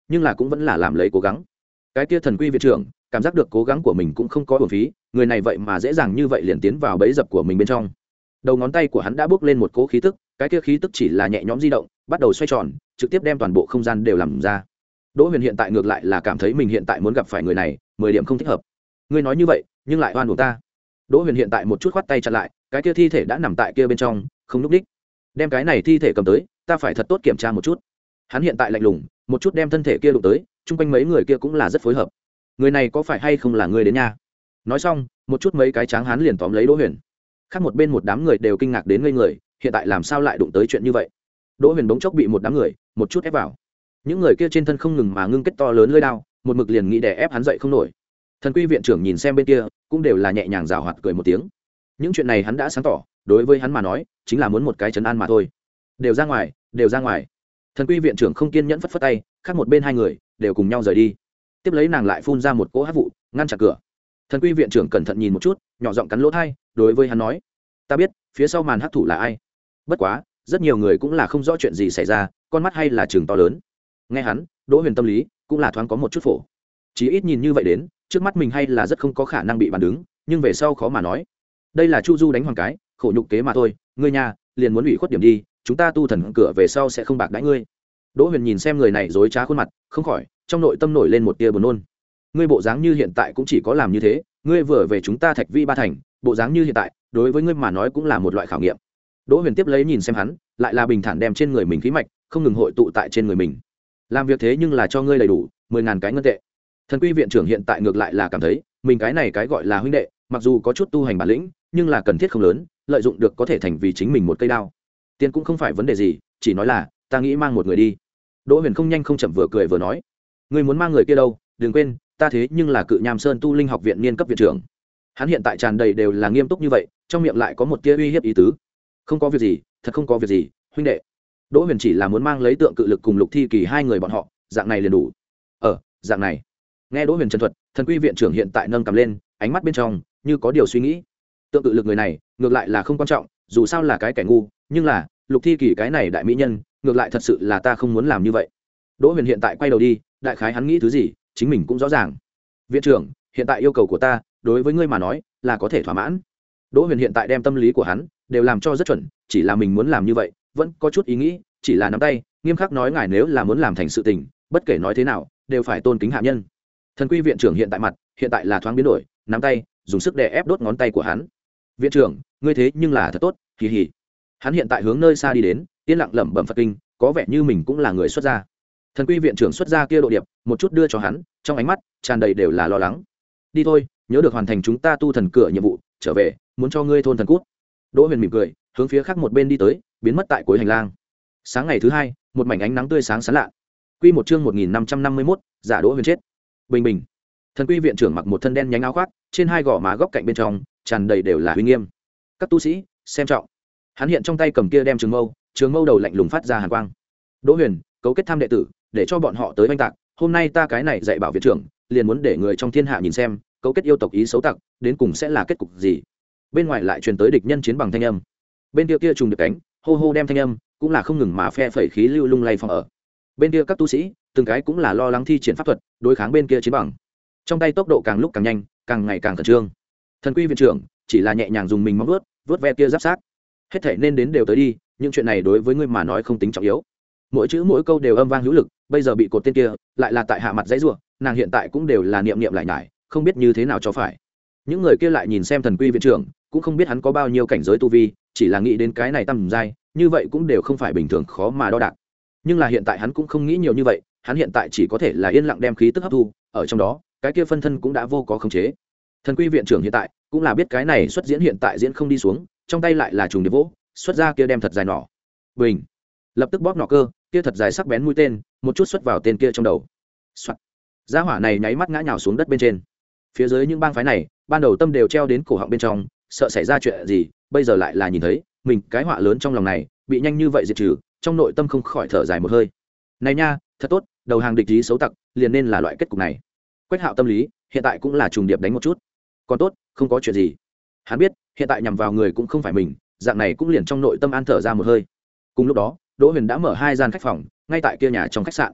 nhưng là cũng vẫn là làm lấy cố gắng. Cái kia thần quy viện trưởng cảm giác được cố gắng của mình cũng không có uổng phí, người này vậy mà dễ dàng như vậy liền tiến vào bẫy dập của mình bên trong. Đầu ngón tay của hắn đã bước lên một cỗ khí tức, cái kia khí tức chỉ là nhẹ nhõm di động, bắt đầu xoay tròn, trực tiếp đem toàn bộ không gian đều làm ra. Đỗ Huyền hiện tại ngược lại là cảm thấy mình hiện tại muốn gặp phải người này, mười điểm không thích hợp. Ngươi nói như vậy, nhưng lại oan uổng ta. Đỗ Huyền hiện tại một chút khoát tay chặn lại, cái kia thi thể đã nằm tại kia bên trong, không lúc đích. Đem cái này thi thể cầm tới, ta phải thật tốt kiểm tra một chút. Hắn hiện tại lạnh lùng, một chút đem thân thể kia đụng tới, chung quanh mấy người kia cũng là rất phối hợp. Người này có phải hay không là người đến nha? Nói xong, một chút mấy cái tráng hán liền tóm lấy Đỗ Huyền. Khác một bên một đám người đều kinh ngạc đến ngây người, hiện tại làm sao lại đụng tới chuyện như vậy? Đỗ Huyền bỗng chốc bị một đám người một chút ép vào. Những người kia trên thân không ngừng mà ngưng kết to lớn lưỡi đao, một mực liền nghĩ đè ép hắn dậy không nổi. Thần quy viện trưởng nhìn xem bên kia, cũng đều là nhẹ nhàng giảo hoạt cười một tiếng. Những chuyện này hắn đã sáng tỏ, đối với hắn mà nói, chính là muốn một cái trấn an mà thôi. Đều ra ngoài, đều ra ngoài. Thần quy viện trưởng không kiên nhẫn phất phất tay, khác một bên hai người đều cùng nhau rời đi. Tiếp lấy nàng lại phun ra một cỗ hắc vụ, ngăn chặn cửa. Thần quy viện trưởng cẩn thận nhìn một chút, nhỏ giọng cắn lỗ tai, đối với hắn nói: "Ta biết, phía sau màn hắc thủ là ai. Bất quá, rất nhiều người cũng là không rõ chuyện gì xảy ra, con mắt hay là trừng to lớn." Nghe hắn, Đỗ Huyền tâm lý cũng là thoáng có một chút phổ. Chỉ ít nhìn như vậy đến, trước mắt mình hay là rất không có khả năng bị bàn đứng, nhưng về sau khó mà nói. Đây là Chu Du đánh hoàng cái, khổ nhục kế mà thôi, ngươi nhà liền muốn ủy khuất điểm đi, chúng ta tu thần cửa về sau sẽ không bạc đãi ngươi. Đỗ Huyền nhìn xem người này dối trá khuôn mặt, không khỏi trong nội tâm nổi lên một tia buồn nôn. Ngươi bộ dáng như hiện tại cũng chỉ có làm như thế, ngươi vừa về chúng ta Thạch Vi ba thành, bộ dáng như hiện tại, đối với ngươi mà nói cũng là một loại khảo nghiệm. Đỗ Huyền tiếp lấy nhìn xem hắn, lại là bình thản đem trên người mình khí mạch không ngừng hội tụ tại trên người mình. Làm việc thế nhưng là cho ngươi đầy đủ mười ngàn cái ngân tệ. Thần quy viện trưởng hiện tại ngược lại là cảm thấy mình cái này cái gọi là huynh đệ, mặc dù có chút tu hành bản lĩnh, nhưng là cần thiết không lớn, lợi dụng được có thể thành vì chính mình một cây đao. Tiền cũng không phải vấn đề gì, chỉ nói là ta nghĩ mang một người đi. Đỗ Huyền không nhanh không chậm vừa cười vừa nói: ngươi muốn mang người kia đâu, đừng quên ta thế nhưng là Cự Nham Sơn tu linh học viện niên cấp viện trưởng. Hắn hiện tại tràn đầy đều là nghiêm túc như vậy, trong miệng lại có một tia uy hiếp ý tứ. Không có việc gì, thật không có việc gì, huynh đệ. Đỗ Huyền chỉ là muốn mang lấy Tượng Cự Lực cùng Lục Thi Kỳ hai người bọn họ, dạng này liền đủ. Ờ, dạng này. Nghe Đỗ Huyền trần thuật, thần quy viện trưởng hiện tại nâng cầm lên, ánh mắt bên trong như có điều suy nghĩ. Tượng Cự Lực người này, ngược lại là không quan trọng, dù sao là cái kẻ ngu, nhưng là Lục Thi Kỳ cái này đại mỹ nhân, ngược lại thật sự là ta không muốn làm như vậy. Đỗ Huyền hiện tại quay đầu đi, đại khái hắn nghĩ thứ gì, chính mình cũng rõ ràng. Viện trưởng, hiện tại yêu cầu của ta, đối với ngươi mà nói, là có thể thỏa mãn. Đỗ Huyền hiện tại đem tâm lý của hắn đều làm cho rất chuẩn, chỉ là mình muốn làm như vậy, vẫn có chút ý nghĩ, chỉ là nắm tay, nghiêm khắc nói ngài nếu là muốn làm thành sự tình, bất kể nói thế nào, đều phải tôn kính hạ nhân. Thần quy viện trưởng hiện tại mặt, hiện tại là thoáng biến đổi, nắm tay, dùng sức đè ép đốt ngón tay của hắn. Viện trưởng, ngươi thế nhưng là thật tốt, kỳ hỉ. Hắn hiện tại hướng nơi xa đi đến, yên lặng lẩm bẩm Phật kinh, có vẻ như mình cũng là người xuất gia. Thần quy viện trưởng xuất gia kia độ điệp, một chút đưa cho hắn, trong ánh mắt tràn đầy đều là lo lắng. Đi thôi, nhớ được hoàn thành chúng ta tu thần cửa nhiệm vụ, trở về, muốn cho ngươi thôn thần cút. Đỗ Huyền mỉm cười, hướng phía khác một bên đi tới, biến mất tại cuối hành lang. Sáng ngày thứ hai, một mảnh ánh nắng tươi sáng sáng lạ. Quy một chương một nghìn năm trăm năm mươi mốt, giả Đỗ Huyền chết. Bình bình. Thần quy viện trưởng mặc một thân đen nhánh áo khoác, trên hai gò má góc cạnh bên trong tràn đầy đều là uy nghiêm. Các tu sĩ, xem trọng. Hắn hiện trong tay cầm kia đem trường mâu, trường mâu đầu lạnh lùng phát ra hàn quang. Đỗ Huyền, cấu kết tham đệ tử, để cho bọn họ tới oanh tạc. Hôm nay ta cái này dạy bảo viện trưởng, liền muốn để người trong thiên hạ nhìn xem, cấu kết yêu tộc ý xấu tặc, đến cùng sẽ là kết cục gì. Bên ngoài lại truyền tới địch nhân chiến bằng thanh âm. Bên kia kia trùng được cánh, hô hô đem thanh âm, cũng là không ngừng mà phe phẩy khí lưu lung lay phòng ở. Bên kia các tu sĩ, từng cái cũng là lo lắng thi triển pháp thuật, đối kháng bên kia chiến bằng. Trong tay tốc độ càng lúc càng nhanh, càng ngày càng khẩn trương. Thần quy viện trưởng chỉ là nhẹ nhàng dùng mình móng vuốt, vuốt ve kia giáp sát. Hết thảy nên đến đều tới đi, những chuyện này đối với ngươi mà nói không tính trọng yếu. Mỗi chữ mỗi câu đều âm vang hữu lực, bây giờ bị cột tên kia, lại là tại hạ mặt dãy rủa, nàng hiện tại cũng đều là niệm niệm lại nhải, không biết như thế nào cho phải. Những người kia lại nhìn xem thần quy viện trưởng, cũng không biết hắn có bao nhiêu cảnh giới tu vi, chỉ là nghĩ đến cái này tầm giai, như vậy cũng đều không phải bình thường khó mà đo đạc. Nhưng là hiện tại hắn cũng không nghĩ nhiều như vậy, hắn hiện tại chỉ có thể là yên lặng đem khí tức hấp thu, ở trong đó, cái kia phân thân cũng đã vô có khống chế. Thần quy viện trưởng hiện tại cũng là biết cái này xuất diễn hiện tại diễn không đi xuống, trong tay lại là trùng điệp vỗ, xuất ra kia đem thật dài nỏ. Bình, lập tức bóp nỏ cơ, kia thật dài sắc bén mũi tên, một chút xuất vào tên kia trong đầu. Soạt. Gia hỏa này nháy mắt ngã nhào xuống đất bên trên. Phía dưới những bang phái này, ban đầu tâm đều treo đến cổ họng bên trong, sợ xảy ra chuyện gì, bây giờ lại là nhìn thấy, mình cái họa lớn trong lòng này, bị nhanh như vậy diệt trừ, trong nội tâm không khỏi thở dài một hơi. Này nha, thật tốt, đầu hàng địch ý xấu tặc, liền nên là loại kết cục này. Quách Hạo tâm lý, hiện tại cũng là trùng điệp đánh một chút. Còn tốt, không có chuyện gì. Hắn biết, hiện tại nhằm vào người cũng không phải mình, dạng này cũng liền trong nội tâm an thở ra một hơi. Cùng lúc đó, Đỗ Huyền đã mở hai gian khách phòng, ngay tại kia nhà trong khách sạn.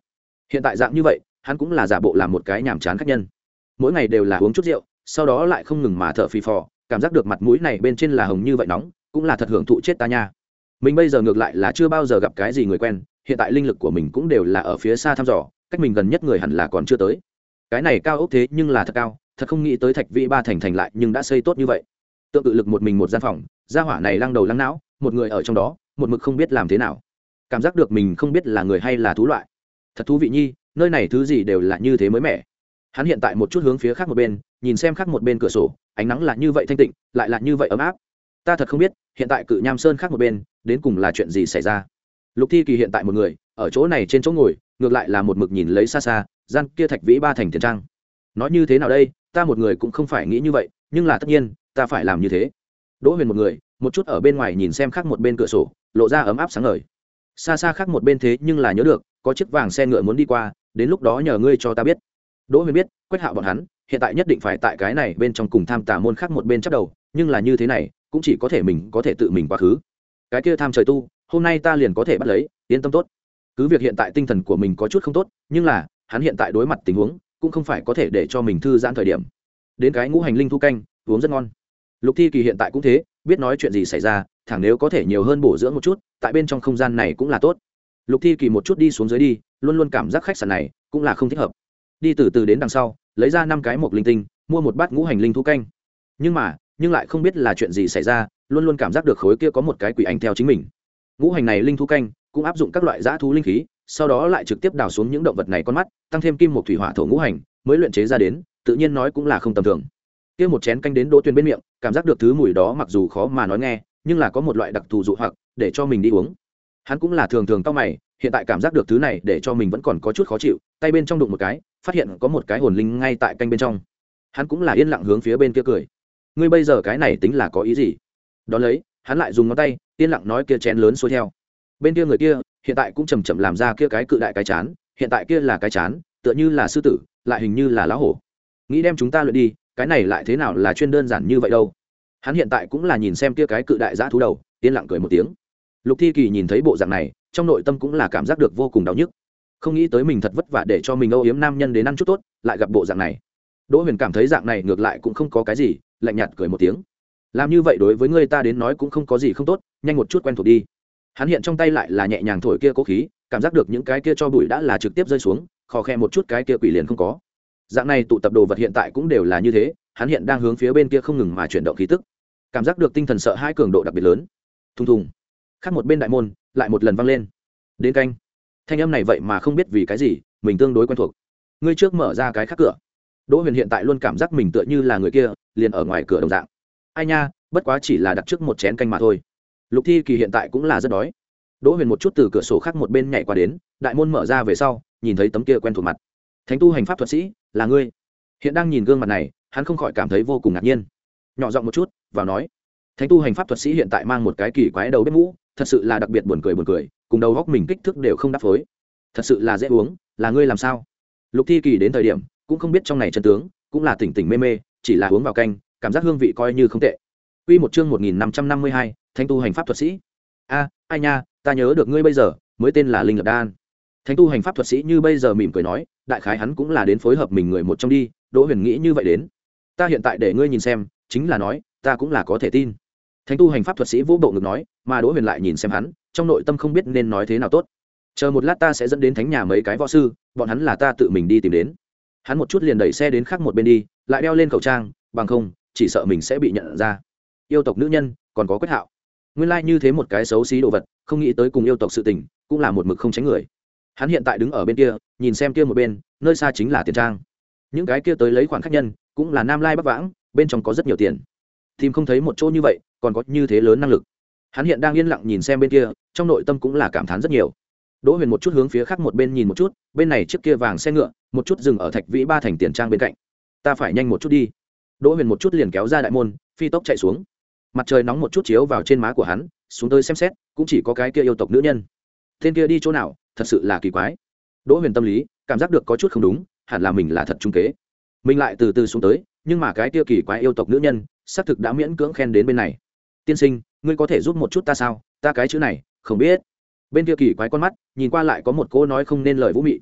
hiện tại dạng như vậy hắn cũng là giả bộ làm một cái nhàm chán khách nhân, mỗi ngày đều là uống chút rượu sau đó lại không ngừng mà thở phì phò, cảm giác được mặt mũi này bên trên là hồng như vậy nóng, cũng là thật hưởng thụ chết ta nha. Mình bây giờ ngược lại là chưa bao giờ gặp cái gì người quen, hiện tại linh lực của mình cũng đều là ở phía xa thăm dò, cách mình gần nhất người hẳn là còn chưa tới. Cái này cao ốc thế nhưng là thật cao, thật không nghĩ tới Thạch Vĩ Ba thành thành lại nhưng đã xây tốt như vậy. Tượng tự lực một mình một gian phòng, gia hỏa này lăng đầu lăng não, một người ở trong đó, một mực không biết làm thế nào. Cảm giác được mình không biết là người hay là thú loại. Thật thú vị nhi, nơi này thứ gì đều là như thế mới mẻ. Hắn hiện tại một chút hướng phía khác một bên, nhìn xem khác một bên cửa sổ, ánh nắng là như vậy thanh tịnh, lại là như vậy ấm áp. Ta thật không biết, hiện tại Cự Nham Sơn khác một bên, đến cùng là chuyện gì xảy ra. Lục Thi Kỳ hiện tại một người, ở chỗ này trên chỗ ngồi, ngược lại là một mực nhìn lấy xa xa, gian kia Thạch Vĩ Ba thành tiền trang. Nói như thế nào đây, ta một người cũng không phải nghĩ như vậy, nhưng là tất nhiên, ta phải làm như thế. Đỗ Huyền một người, một chút ở bên ngoài nhìn xem khác một bên cửa sổ, lộ ra ấm áp sáng ngời. Xa xa khác một bên thế nhưng là nhớ được, có chiếc vàng xe ngựa muốn đi qua, đến lúc đó nhờ ngươi cho ta biết. Đỗ Huyền biết, Quách Hạo bọn hắn, hiện tại nhất định phải tại cái này bên trong cùng tham tà môn khác một bên chấp đầu, nhưng là như thế này, cũng chỉ có thể mình có thể tự mình quá khứ. Cái kia tham trời tu, hôm nay ta liền có thể bắt lấy, yên tâm tốt. Cứ việc hiện tại tinh thần của mình có chút không tốt, nhưng là, hắn hiện tại đối mặt tình huống, cũng không phải có thể để cho mình thư giãn thời điểm. Đến cái ngũ hành linh thu canh, uống rất ngon. Lục Thi Kỳ hiện tại cũng thế, biết nói chuyện gì xảy ra, thẳng nếu có thể nhiều hơn bổ dưỡng một chút, tại bên trong không gian này cũng là tốt. Lục Thi Kỳ một chút đi xuống dưới đi, luôn luôn cảm giác khách sạn này cũng là không thích hợp. Đi từ từ đến đằng sau, lấy ra năm cái mộc linh tinh, mua một bát ngũ hành linh thu canh. Nhưng mà, nhưng lại không biết là chuyện gì xảy ra, luôn luôn cảm giác được khối kia có một cái quỷ ảnh theo chính mình. Ngũ hành này linh thu canh cũng áp dụng các loại dã thú linh khí, sau đó lại trực tiếp đào xuống những động vật này con mắt, tăng thêm kim một thủy hỏa thổ ngũ hành, mới luyện chế ra đến, tự nhiên nói cũng là không tầm thường. Kia một chén canh đến Đỗ Tuyên bên miệng, cảm giác được thứ mùi đó mặc dù khó mà nói nghe, nhưng là có một loại đặc thù dụ hoặc để cho mình đi uống. Hắn cũng là thường thường cau mày, hiện tại cảm giác được thứ này để cho mình vẫn còn có chút khó chịu, tay bên trong đụng một cái, phát hiện có một cái hồn linh ngay tại canh bên trong. Hắn cũng là yên lặng hướng phía bên kia cười. Ngươi bây giờ cái này tính là có ý gì? Đó lấy, hắn lại dùng ngón tay, yên lặng nói kia chén lớn xuôi theo. Bên kia người kia, hiện tại cũng chậm chậm làm ra kia cái cự đại cái chán, hiện tại kia là cái chán, tựa như là sư tử, lại hình như là lão hổ. Nghĩ đem chúng ta luyện đi, cái này lại thế nào là chuyên đơn giản như vậy đâu. Hắn hiện tại cũng là nhìn xem kia cái cự đại dã thú đầu, yên lặng cười một tiếng. Lục Thi Kỳ nhìn thấy bộ dạng này, trong nội tâm cũng là cảm giác được vô cùng đau nhức. Không nghĩ tới mình thật vất vả để cho mình âu yếm nam nhân đến ăn chút tốt, lại gặp bộ dạng này. Đỗ Huyền cảm thấy dạng này ngược lại cũng không có cái gì, lạnh nhạt cười một tiếng. Làm như vậy đối với ngươi ta đến nói cũng không có gì không tốt, nhanh một chút quen thuộc đi. Hắn hiện trong tay lại là nhẹ nhàng thổi kia cố khí, cảm giác được những cái kia cho bụi đã là trực tiếp rơi xuống, khò khe một chút cái kia quỷ liền không có. Dạng này tụ tập đồ vật hiện tại cũng đều là như thế, hắn hiện đang hướng phía bên kia không ngừng mà chuyển động khí tức, cảm giác được tinh thần sợ hãi cường độ đặc biệt lớn. Thùng thùng, khác một bên đại môn lại một lần vang lên. Đến canh, thanh âm này vậy mà không biết vì cái gì, mình tương đối quen thuộc. Ngươi trước mở ra cái khác cửa. Đỗ Huyền hiện tại luôn cảm giác mình tựa như là người kia, liền ở ngoài cửa đồng dạng. Ai nha, bất quá chỉ là đặt trước một chén canh mà thôi. Lục Thi Kỳ hiện tại cũng là rất đói. Đỗ Huyền một chút từ cửa sổ khác một bên nhảy qua đến, đại môn mở ra về sau, nhìn thấy tấm kia quen thuộc mặt. Thánh tu hành pháp thuật sĩ, là ngươi? Hiện đang nhìn gương mặt này, hắn không khỏi cảm thấy vô cùng ngạc nhiên. Nhỏ giọng một chút, vào nói. Thánh tu hành pháp thuật sĩ hiện tại mang một cái kỳ quái đầu bếp mũ, thật sự là đặc biệt buồn cười buồn cười, cùng đầu góc mình kích thước đều không đáp phối. Thật sự là dễ uống, là ngươi làm sao? Lục Thi Kỳ đến thời điểm, cũng không biết trong này chân tướng, cũng là tỉnh tỉnh mê mê, chỉ là uống vào canh, cảm giác hương vị coi như không tệ. Quy một chương một nghìn năm trăm năm mươi hai, Thánh tu hành pháp thuật sĩ. A, ai nha, ta nhớ được ngươi bây giờ, mới tên là Linh Lập Đan. Thánh tu hành pháp thuật sĩ như bây giờ mỉm cười nói, đại khái hắn cũng là đến phối hợp mình người một trong đi. Đỗ Huyền nghĩ như vậy đến. Ta hiện tại để ngươi nhìn xem, chính là nói, ta cũng là có thể tin. Thánh tu hành pháp thuật sĩ vỗ bộ ngực nói, mà Đỗ Huyền lại nhìn xem hắn, trong nội tâm không biết nên nói thế nào tốt. Chờ một lát ta sẽ dẫn đến thánh nhà mấy cái võ sư, bọn hắn là ta tự mình đi tìm đến. Hắn một chút liền đẩy xe đến khác một bên đi, lại đeo lên khẩu trang, bằng không, chỉ sợ mình sẽ bị nhận ra. Yêu tộc nữ nhân, còn có Quách Hạo. Nguyên lai like như thế một cái xấu xí đồ vật, không nghĩ tới cùng yêu tộc sự tình, cũng là một mực không tránh người. Hắn hiện tại đứng ở bên kia, nhìn xem kia một bên, nơi xa chính là tiền trang. Những cái kia tới lấy khoản khách nhân, cũng là nam lai bắc vãng, bên trong có rất nhiều tiền. Tìm không thấy một chỗ như vậy, còn có như thế lớn năng lực. Hắn hiện đang yên lặng nhìn xem bên kia, trong nội tâm cũng là cảm thán rất nhiều. Đỗ Huyền một chút hướng phía khác một bên nhìn một chút, bên này chiếc kia vàng xe ngựa, một chút dừng ở Thạch Vĩ Ba thành tiền trang bên cạnh. Ta phải nhanh một chút đi. Đỗ Huyền một chút liền kéo ra đại môn, phi tốc chạy xuống. Mặt trời nóng một chút chiếu vào trên má của hắn, xuống tới xem xét, cũng chỉ có cái kia yêu tộc nữ nhân. Tên kia đi chỗ nào, thật sự là kỳ quái. Đỗ Huyền tâm lý cảm giác được có chút không đúng, hẳn là mình là thật trung kế. Mình lại từ từ xuống tới, nhưng mà cái kia kỳ quái yêu tộc nữ nhân, xác thực đã miễn cưỡng khen đến bên này. Tiên sinh, ngươi có thể giúp một chút ta sao? Ta cái chữ này, không biết. Bên kia kỳ quái con mắt, nhìn qua lại có một cô nói không nên lời vũ mị.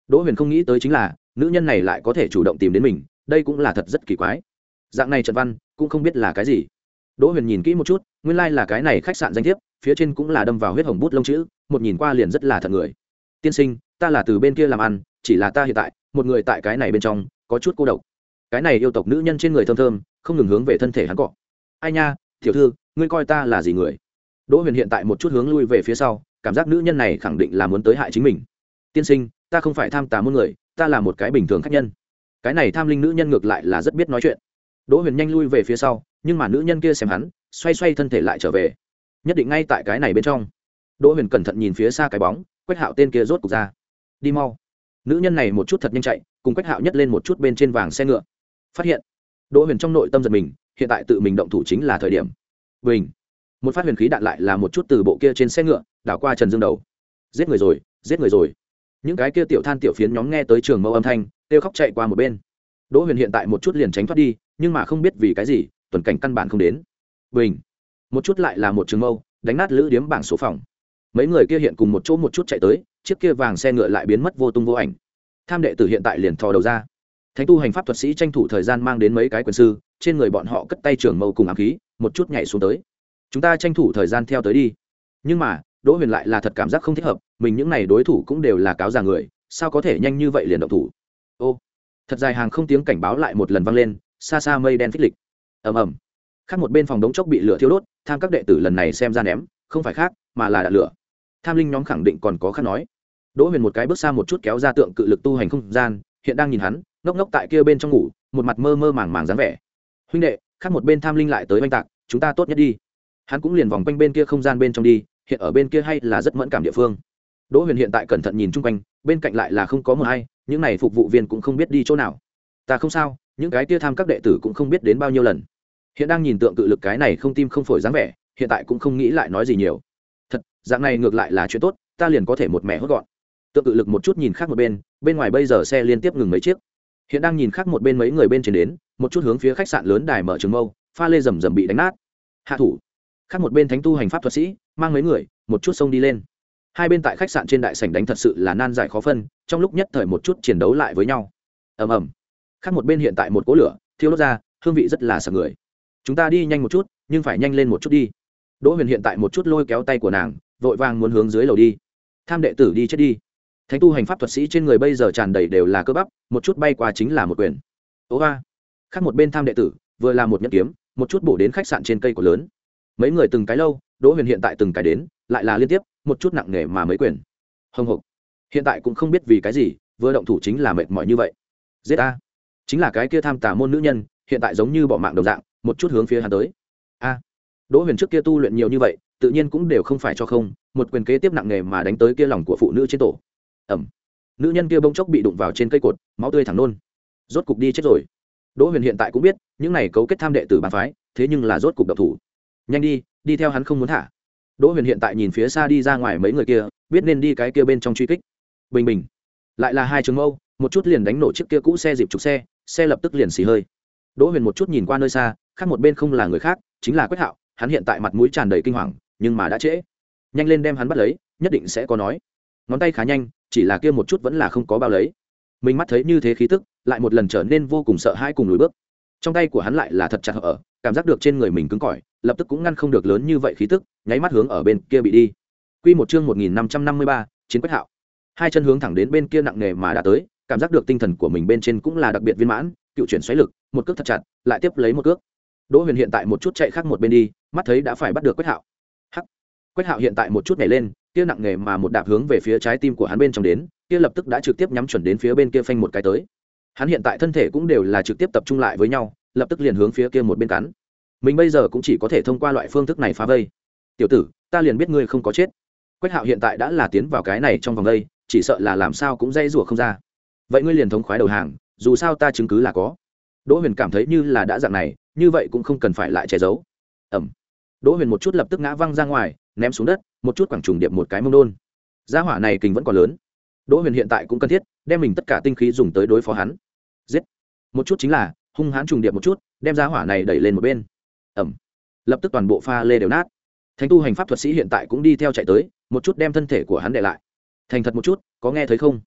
Đỗ Huyền không nghĩ tới chính là nữ nhân này lại có thể chủ động tìm đến mình, đây cũng là thật rất kỳ quái. Dạng này trận văn cũng không biết là cái gì. Đỗ Huyền nhìn kỹ một chút, nguyên lai like là cái này khách sạn danh thiếp, phía trên cũng là đâm vào huyết hồng bút lông chữ, một nhìn qua liền rất là thật người. Tiên sinh, ta là từ bên kia làm ăn, chỉ là ta hiện tại một người tại cái này bên trong có chút cô độc. Cái này yêu tộc nữ nhân trên người thơm thơm, không ngừng hướng về thân thể hắn cọ. Ai nha, tiểu thư, ngươi coi ta là gì người? Đỗ Huyền hiện tại một chút hướng lui về phía sau, cảm giác nữ nhân này khẳng định là muốn tới hại chính mình. Tiên sinh, ta không phải tham tà môn người, ta là một cái bình thường khách nhân. Cái này tham linh nữ nhân ngược lại là rất biết nói chuyện. Đỗ Huyền nhanh lui về phía sau, nhưng mà nữ nhân kia xem hắn, xoay xoay thân thể lại trở về. Nhất định ngay tại cái này bên trong. Đỗ Huyền cẩn thận nhìn phía xa cái bóng, Quách Hạo tên kia rốt cục ra. Đi mau. Nữ nhân này một chút thật nhanh chạy, cùng Quách Hạo nhất lên một chút bên trên vàng xe ngựa. Phát hiện. Đỗ Huyền trong nội tâm giật mình, hiện tại tự mình động thủ chính là thời điểm. Bình. Một phát huyền khí đạn lại là một chút từ bộ kia trên xe ngựa, đảo qua Trần Dương đầu. Giết người rồi, giết người rồi. Những cái kia tiểu than tiểu phiến nhóm nghe tới trường mâu âm thanh, kêu khóc chạy qua một bên. Đỗ Huyền hiện tại một chút liền tránh thoát đi, nhưng mà không biết vì cái gì, tuần cảnh căn bản không đến. Bình. Một chút lại là một trường mâu, đánh nát lữ điếm bảng số phòng. Mấy người kia hiện cùng một chỗ một chút chạy tới, chiếc kia vàng xe ngựa lại biến mất vô tung vô ảnh. Tham đệ tử hiện tại liền thò đầu ra. Thánh tu hành pháp thuật sĩ tranh thủ thời gian mang đến mấy cái quyền sư, trên người bọn họ cất tay trường mâu cùng ám khí, một chút nhảy xuống tới. Chúng ta tranh thủ thời gian theo tới đi. Nhưng mà, Đỗ Huyền lại là thật cảm giác không thích hợp, mình những này đối thủ cũng đều là cáo già người, sao có thể nhanh như vậy liền động thủ. Ô, thật dài hàng không tiếng cảnh báo lại một lần vang lên, xa xa mây đen phích lịch. Ầm ầm. Khác một bên phòng đống chốc bị lửa thiêu đốt, tham các đệ tử lần này xem ra ném, không phải khác, mà là đạn lửa. Tham linh nhóm khẳng định còn có khác nói. Đỗ Huyền một cái bước xa một chút kéo ra tượng cự lực tu hành không gian, hiện đang nhìn hắn, ngốc ngốc tại kia bên trong ngủ, một mặt mơ mơ màng màng dáng vẻ. Huynh đệ, khác một bên tham linh lại tới oanh tạc, chúng ta tốt nhất đi. Hắn cũng liền vòng quanh bên kia không gian bên trong đi, hiện ở bên kia hay là rất mẫn cảm địa phương. Đỗ Huyền hiện tại cẩn thận nhìn chung quanh, bên cạnh lại là không có một ai, những này phục vụ viên cũng không biết đi chỗ nào. Ta không sao, những cái kia tham các đệ tử cũng không biết đến bao nhiêu lần. Hiện đang nhìn tượng cự lực cái này không tim không phổi dáng vẻ, hiện tại cũng không nghĩ lại nói gì nhiều. Thật, dạng này ngược lại là chuyện tốt, ta liền có thể một mẻ hốt gọn. Tượng cự lực một chút nhìn khác một bên, bên ngoài bây giờ xe liên tiếp ngừng mấy chiếc. Hiện đang nhìn khác một bên mấy người bên trên đến, một chút hướng phía khách sạn lớn đài mở trường mâu, pha lê rầm rầm bị đánh nát. Hạ thủ. Khác một bên thánh tu hành pháp thuật sĩ, mang mấy người, một chút xông đi lên. Hai bên tại khách sạn trên đại sảnh đánh thật sự là nan giải khó phân, trong lúc nhất thời một chút chiến đấu lại với nhau. Ầm ầm. Khác một bên hiện tại một cỗ lửa, thiêu đốt ra, hương vị rất là sặc người. Chúng ta đi nhanh một chút, nhưng phải nhanh lên một chút đi. Đỗ Huyền hiện tại một chút lôi kéo tay của nàng, vội vàng muốn hướng dưới lầu đi. Tham đệ tử đi chết đi. Thánh tu hành pháp thuật sĩ trên người bây giờ tràn đầy đều là cơ bắp, một chút bay qua chính là một quyền. Ố a. Khác một bên tham đệ tử, vừa là một nhẫn kiếm, một chút bổ đến khách sạn trên cây của lớn. Mấy người từng cái lâu, Đỗ Huyền hiện tại từng cái đến, lại là liên tiếp, một chút nặng nề mà mấy quyền. Hồng hộc. Hiện tại cũng không biết vì cái gì, vừa động thủ chính là mệt mỏi như vậy. Giết a. Chính là cái kia tham tà môn nữ nhân, hiện tại giống như bỏ mạng đồng dạng, một chút hướng phía hắn tới. A. Đỗ Huyền trước kia tu luyện nhiều như vậy, tự nhiên cũng đều không phải cho không, một quyền kế tiếp nặng nề mà đánh tới kia lòng của phụ nữ trên tổ. Ẩm. Nữ nhân kia bỗng chốc bị đụng vào trên cây cột, máu tươi thẳng nôn. Rốt cục đi chết rồi. Đỗ Huyền hiện tại cũng biết, những này cấu kết tham đệ tử bàn phái, thế nhưng là rốt cục độc thủ. Nhanh đi, đi theo hắn không muốn thả. Đỗ Huyền hiện tại nhìn phía xa đi ra ngoài mấy người kia, biết nên đi cái kia bên trong truy kích. Bình bình. Lại là hai trường mâu, một chút liền đánh nổ chiếc kia cũ xe dịp trục xe, xe lập tức liền xì hơi. Đỗ Huyền một chút nhìn qua nơi xa, khác một bên không là người khác, chính là Quách Hạo, hắn hiện tại mặt mũi tràn đầy kinh hoàng, nhưng mà đã trễ. Nhanh lên đem hắn bắt lấy, nhất định sẽ có nói. Ngón tay khá nhanh, chỉ là kia một chút vẫn là không có bao lấy. Mình mắt thấy như thế khí tức, lại một lần trở nên vô cùng sợ hãi cùng lùi bước. Trong tay của hắn lại là thật chặt ở, cảm giác được trên người mình cứng cỏi, lập tức cũng ngăn không được lớn như vậy khí tức, nháy mắt hướng ở bên kia bị đi. Quy một chương một nghìn năm trăm năm mươi ba, chiến Quách Hạo. Hai chân hướng thẳng đến bên kia nặng nề mà đã tới, cảm giác được tinh thần của mình bên trên cũng là đặc biệt viên mãn, cựu chuyển xoáy lực, một cước thật chặt, lại tiếp lấy một cước. Đỗ Huyền hiện tại một chút chạy khác một bên đi, mắt thấy đã phải bắt được Quách Hạo. Hắc. Quách Hạo hiện tại một chút nhảy lên, kia nặng nề mà một đạp hướng về phía trái tim của hắn bên trong đến, kia lập tức đã trực tiếp nhắm chuẩn đến phía bên kia phanh một cái tới. Hắn hiện tại thân thể cũng đều là trực tiếp tập trung lại với nhau, lập tức liền hướng phía kia một bên cắn. Mình bây giờ cũng chỉ có thể thông qua loại phương thức này phá vây. Tiểu tử, ta liền biết ngươi không có chết. Quách Hạo hiện tại đã là tiến vào cái này trong vòng đây, chỉ sợ là làm sao cũng dây rủa không ra. Vậy ngươi liền thống khoái đầu hàng, dù sao ta chứng cứ là có. Đỗ Huyền cảm thấy như là đã dạng này, như vậy cũng không cần phải lại che giấu. Ẩm. Đỗ Huyền một chút lập tức ngã văng ra ngoài, ném xuống đất, một chút quẳng trùng điệp một cái mông đôn. Gia hỏa này kình vẫn còn lớn. Đỗ Huyền hiện tại cũng cần thiết đem mình tất cả tinh khí dùng tới đối phó hắn. Giết. Một chút chính là hung hãn trùng điệp một chút, đem gia hỏa này đẩy lên một bên. Ẩm. Lập tức toàn bộ pha lê đều nát. Thánh tu hành pháp thuật sĩ hiện tại cũng đi theo chạy tới, một chút đem thân thể của hắn để lại. Thành thật một chút, có nghe thấy không?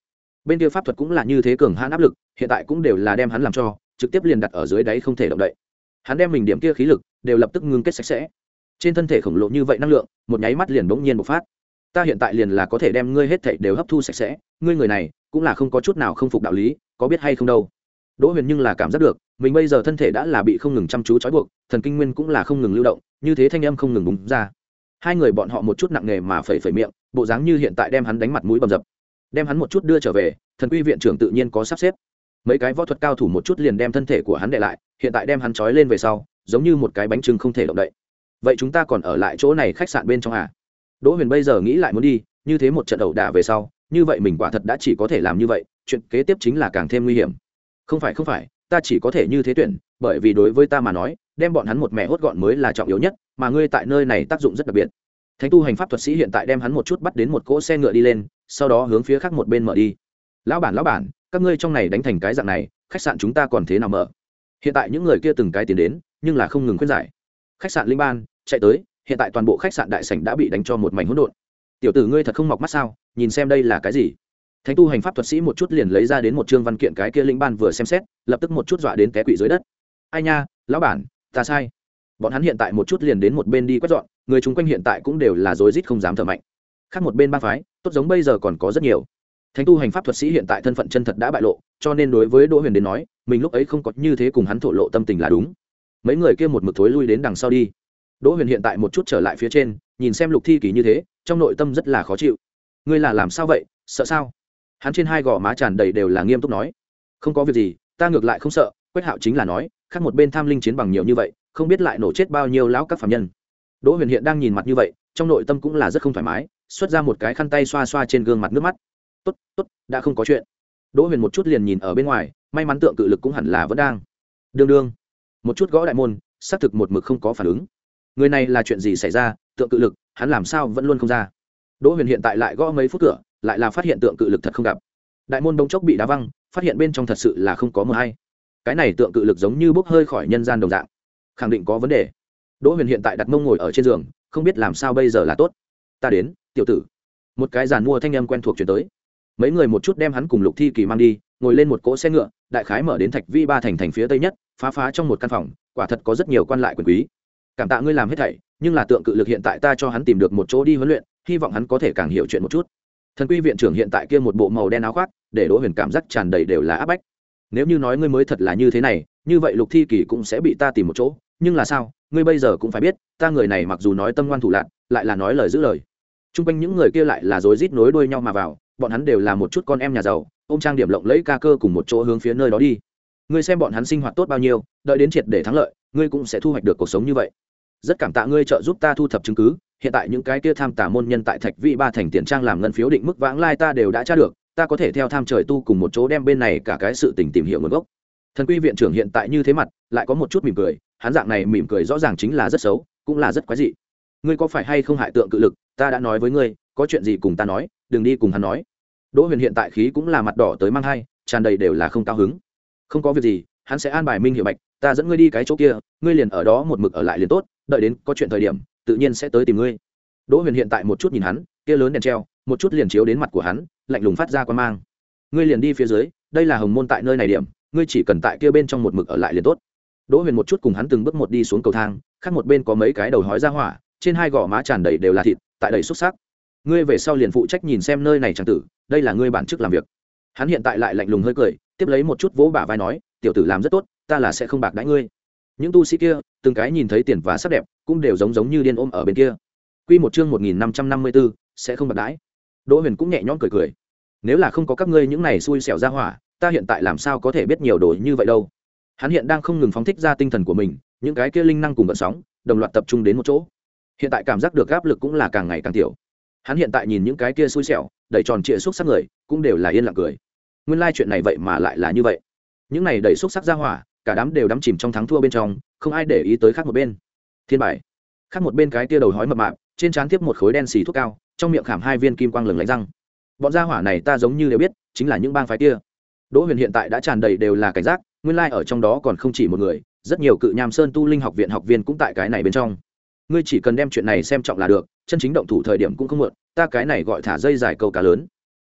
bên kia pháp thuật cũng là như thế cường hãn áp lực, hiện tại cũng đều là đem hắn làm cho trực tiếp liền đặt ở dưới đáy không thể động đậy. Hắn đem mình điểm kia khí lực đều lập tức ngưng kết sạch sẽ, trên thân thể khổng lồ như vậy năng lượng một nháy mắt liền bỗng nhiên bộc phát. Ta hiện tại liền là có thể đem ngươi hết thảy đều hấp thu sạch sẽ, ngươi người này cũng là không có chút nào không phục đạo lý, có biết hay không đâu. Đỗ Huyền nhưng là cảm giác được mình bây giờ thân thể đã là bị không ngừng chăm chú trói buộc, thần kinh nguyên cũng là không ngừng lưu động, như thế thanh âm không ngừng bùng ra. Hai người bọn họ một chút nặng nề mà phẩy phẩy miệng, bộ dáng như hiện tại đem hắn đánh mặt mũi bầm dập, đem hắn một chút đưa trở về. Thần quy viện trưởng tự nhiên có sắp xếp, mấy cái võ thuật cao thủ một chút liền đem thân thể của hắn để lại, hiện tại đem hắn trói lên về sau giống như một cái bánh trưng không thể động đậy. Vậy chúng ta còn ở lại chỗ này khách sạn bên trong à? Đỗ Huyền bây giờ nghĩ lại muốn đi, như thế một trận ẩu đả về sau, như vậy mình quả thật đã chỉ có thể làm như vậy, chuyện kế tiếp chính là càng thêm nguy hiểm. Không phải không phải, ta chỉ có thể như thế tuyển, bởi vì đối với ta mà nói, đem bọn hắn một mẹ hốt gọn mới là trọng yếu nhất, mà ngươi tại nơi này tác dụng rất đặc biệt. Thánh tu hành pháp thuật sĩ hiện tại đem hắn một chút bắt đến một cỗ xe ngựa đi lên, sau đó hướng phía khác một bên mở đi. Lão bản lão bản, các ngươi trong này đánh thành cái dạng này, khách sạn chúng ta còn thế nào mở? Hiện tại những người kia từng cái tiến đến, nhưng là không ngừng khuyên giải. Khách sạn Linh Ban chạy tới, hiện tại toàn bộ khách sạn đại sảnh đã bị đánh cho một mảnh hỗn độn. Tiểu tử ngươi thật không mọc mắt sao? Nhìn xem đây là cái gì? Thánh tu hành pháp thuật sĩ một chút liền lấy ra đến một chương văn kiện, cái kia Linh Ban vừa xem xét, lập tức một chút dọa đến té quỵ dưới đất. Ai nha, lão bản, ta sai. Bọn hắn hiện tại một chút liền đến một bên đi quét dọn, người chúng quanh hiện tại cũng đều là rối rít không dám thở mạnh. Khác một bên ba phái, tốt giống bây giờ còn có rất nhiều. Thánh tu hành pháp thuật sĩ hiện tại thân phận chân thật đã bại lộ, cho nên đối với Đỗ Huyền đến nói, mình lúc ấy không có như thế cùng hắn thổ lộ tâm tình là đúng. Mấy người kia một mực thối lui đến đằng sau đi. Đỗ Huyền hiện tại một chút trở lại phía trên, nhìn xem Lục Thi Kỳ như thế, trong nội tâm rất là khó chịu. Ngươi là làm sao vậy, sợ sao? Hắn trên hai gò má tràn đầy đều là nghiêm túc nói. Không có việc gì, ta ngược lại không sợ. Quách Hạo chính là nói, khác một bên tham linh chiến bằng nhiều như vậy, không biết lại nổ chết bao nhiêu lão các phạm nhân. Đỗ Huyền hiện đang nhìn mặt như vậy, trong nội tâm cũng là rất không thoải mái, xuất ra một cái khăn tay xoa xoa trên gương mặt nước mắt. Tốt, tốt, đã không có chuyện. Đỗ Huyền một chút liền nhìn ở bên ngoài, may mắn tượng cự lực cũng hẳn là vẫn đang. Đương đương, một chút gõ đại môn, xác thực một mực không có phản ứng. Người này là chuyện gì xảy ra? Tượng cự lực, hắn làm sao vẫn luôn không ra? Đỗ Huyền hiện tại lại gõ mấy phút cửa, lại là phát hiện tượng cự lực thật không gặp. Đại môn bỗng chốc bị đá văng, phát hiện bên trong thật sự là không có mờ hay. Cái này tượng cự lực giống như bốc hơi khỏi nhân gian đồng dạng, khẳng định có vấn đề. Đỗ Huyền hiện tại đặt mông ngồi ở trên giường, không biết làm sao bây giờ là tốt. Ta đến, tiểu tử. Một cái giàn mua thanh âm quen thuộc truyền tới. Mấy người một chút đem hắn cùng Lục Thi Kỳ mang đi, ngồi lên một cỗ xe ngựa, đại khái mở đến Thạch Vi Ba thành thành phía tây nhất, phá phá trong một căn phòng, quả thật có rất nhiều quan lại quyền quý. Cảm tạ ngươi làm hết thảy, nhưng là tượng cự lực hiện tại ta cho hắn tìm được một chỗ đi huấn luyện, hy vọng hắn có thể càng hiểu chuyện một chút. Thần quy viện trưởng hiện tại kia một bộ màu đen áo khoác, để Đỗ Huyền cảm giác tràn đầy đều là áp bách. Nếu như nói ngươi mới thật là như thế này, như vậy Lục Thi Kỳ cũng sẽ bị ta tìm một chỗ, nhưng là sao? Ngươi bây giờ cũng phải biết, ta người này mặc dù nói tâm ngoan thủ lạn, lại là nói lời giữ lời. Trung quanh những người kia lại là rối rít nối đuôi nhau mà vào, bọn hắn đều là một chút con em nhà giàu, ôm trang điểm lộng lẫy ca cơ cùng một chỗ hướng phía nơi đó đi. Ngươi xem bọn hắn sinh hoạt tốt bao nhiêu, đợi đến triệt để thắng lợi, ngươi cũng sẽ thu hoạch được cuộc sống như vậy. Rất cảm tạ ngươi trợ giúp ta thu thập chứng cứ, hiện tại những cái kia tham tà môn nhân tại Thạch Vi Ba thành tiền trang làm ngân phiếu định mức vãng lai ta đều đã tra được, ta có thể theo tham trời tu cùng một chỗ đem bên này cả cái sự tình tìm hiểu nguồn gốc. Thần quy viện trưởng hiện tại như thế mặt, lại có một chút mỉm cười, hắn dạng này mỉm cười rõ ràng chính là rất xấu, cũng là rất quái dị. Ngươi có phải hay không hại tượng cự lực, ta đã nói với ngươi, có chuyện gì cùng ta nói, đừng đi cùng hắn nói. Đỗ Huyền hiện tại khí cũng là mặt đỏ tới mang hai, tràn đầy đều là không cao hứng. Không có việc gì, hắn sẽ an bài Minh Hiểu Bạch, ta dẫn ngươi đi cái chỗ kia, ngươi liền ở đó một mực ở lại liền tốt, đợi đến có chuyện thời điểm, tự nhiên sẽ tới tìm ngươi. Đỗ Huyền hiện tại một chút nhìn hắn, kia lớn đèn treo, một chút liền chiếu đến mặt của hắn, lạnh lùng phát ra quan mang. Ngươi liền đi phía dưới, đây là hồng môn tại nơi này điểm, ngươi chỉ cần tại kia bên trong một mực ở lại liền tốt. Đỗ Huyền một chút cùng hắn từng bước một đi xuống cầu thang, khác một bên có mấy cái đầu hói ra hỏa, trên hai gò má tràn đầy đều là thịt, tại đầy xúc sắc. Ngươi về sau liền phụ trách nhìn xem nơi này chẳng tử, đây là ngươi bản chức làm việc. Hắn hiện tại lại lạnh lùng hơi cười, tiếp lấy một chút vỗ bả vai nói, tiểu tử làm rất tốt, ta là sẽ không bạc đãi ngươi. Những tu sĩ kia, từng cái nhìn thấy tiền và sắc đẹp, cũng đều giống giống như điên ôm ở bên kia. Quy một chương một nghìn năm trăm năm mươi tư, sẽ không bạc đãi. Đỗ Huyền cũng nhẹ nhõm cười cười. Nếu là không có các ngươi những này xui xẻo ra hỏa, ta hiện tại làm sao có thể biết nhiều đồ như vậy đâu. Hắn hiện đang không ngừng phóng thích ra tinh thần của mình, những cái kia linh năng cùng vận sóng, đồng loạt tập trung đến một chỗ. Hiện tại cảm giác được áp lực cũng là càng ngày càng tiểu. Hắn hiện tại nhìn những cái kia xui xẻo, đầy tròn trịa xúc sắc người, cũng đều là yên lặng cười. Nguyên lai chuyện này vậy mà lại là như vậy. Những này đầy xúc sắc ra hỏa, cả đám đều đắm chìm trong thắng thua bên trong, không ai để ý tới khác một bên. Thiên bài. Khác một bên cái tia đầu hói mập mạp, trên trán tiếp một khối đen xì thuốc cao, trong miệng khảm hai viên kim quang lừng lánh răng. Bọn gia hỏa này ta giống như đều biết, chính là những bang phái kia. Đỗ Huyền hiện tại đã tràn đầy đều là cảnh giác, nguyên lai ở trong đó còn không chỉ một người, rất nhiều cự nham sơn tu linh học viện học viên cũng tại cái này bên trong. Ngươi chỉ cần đem chuyện này xem trọng là được, chân chính động thủ thời điểm cũng không muộn, ta cái này gọi thả dây dài câu cá lớn.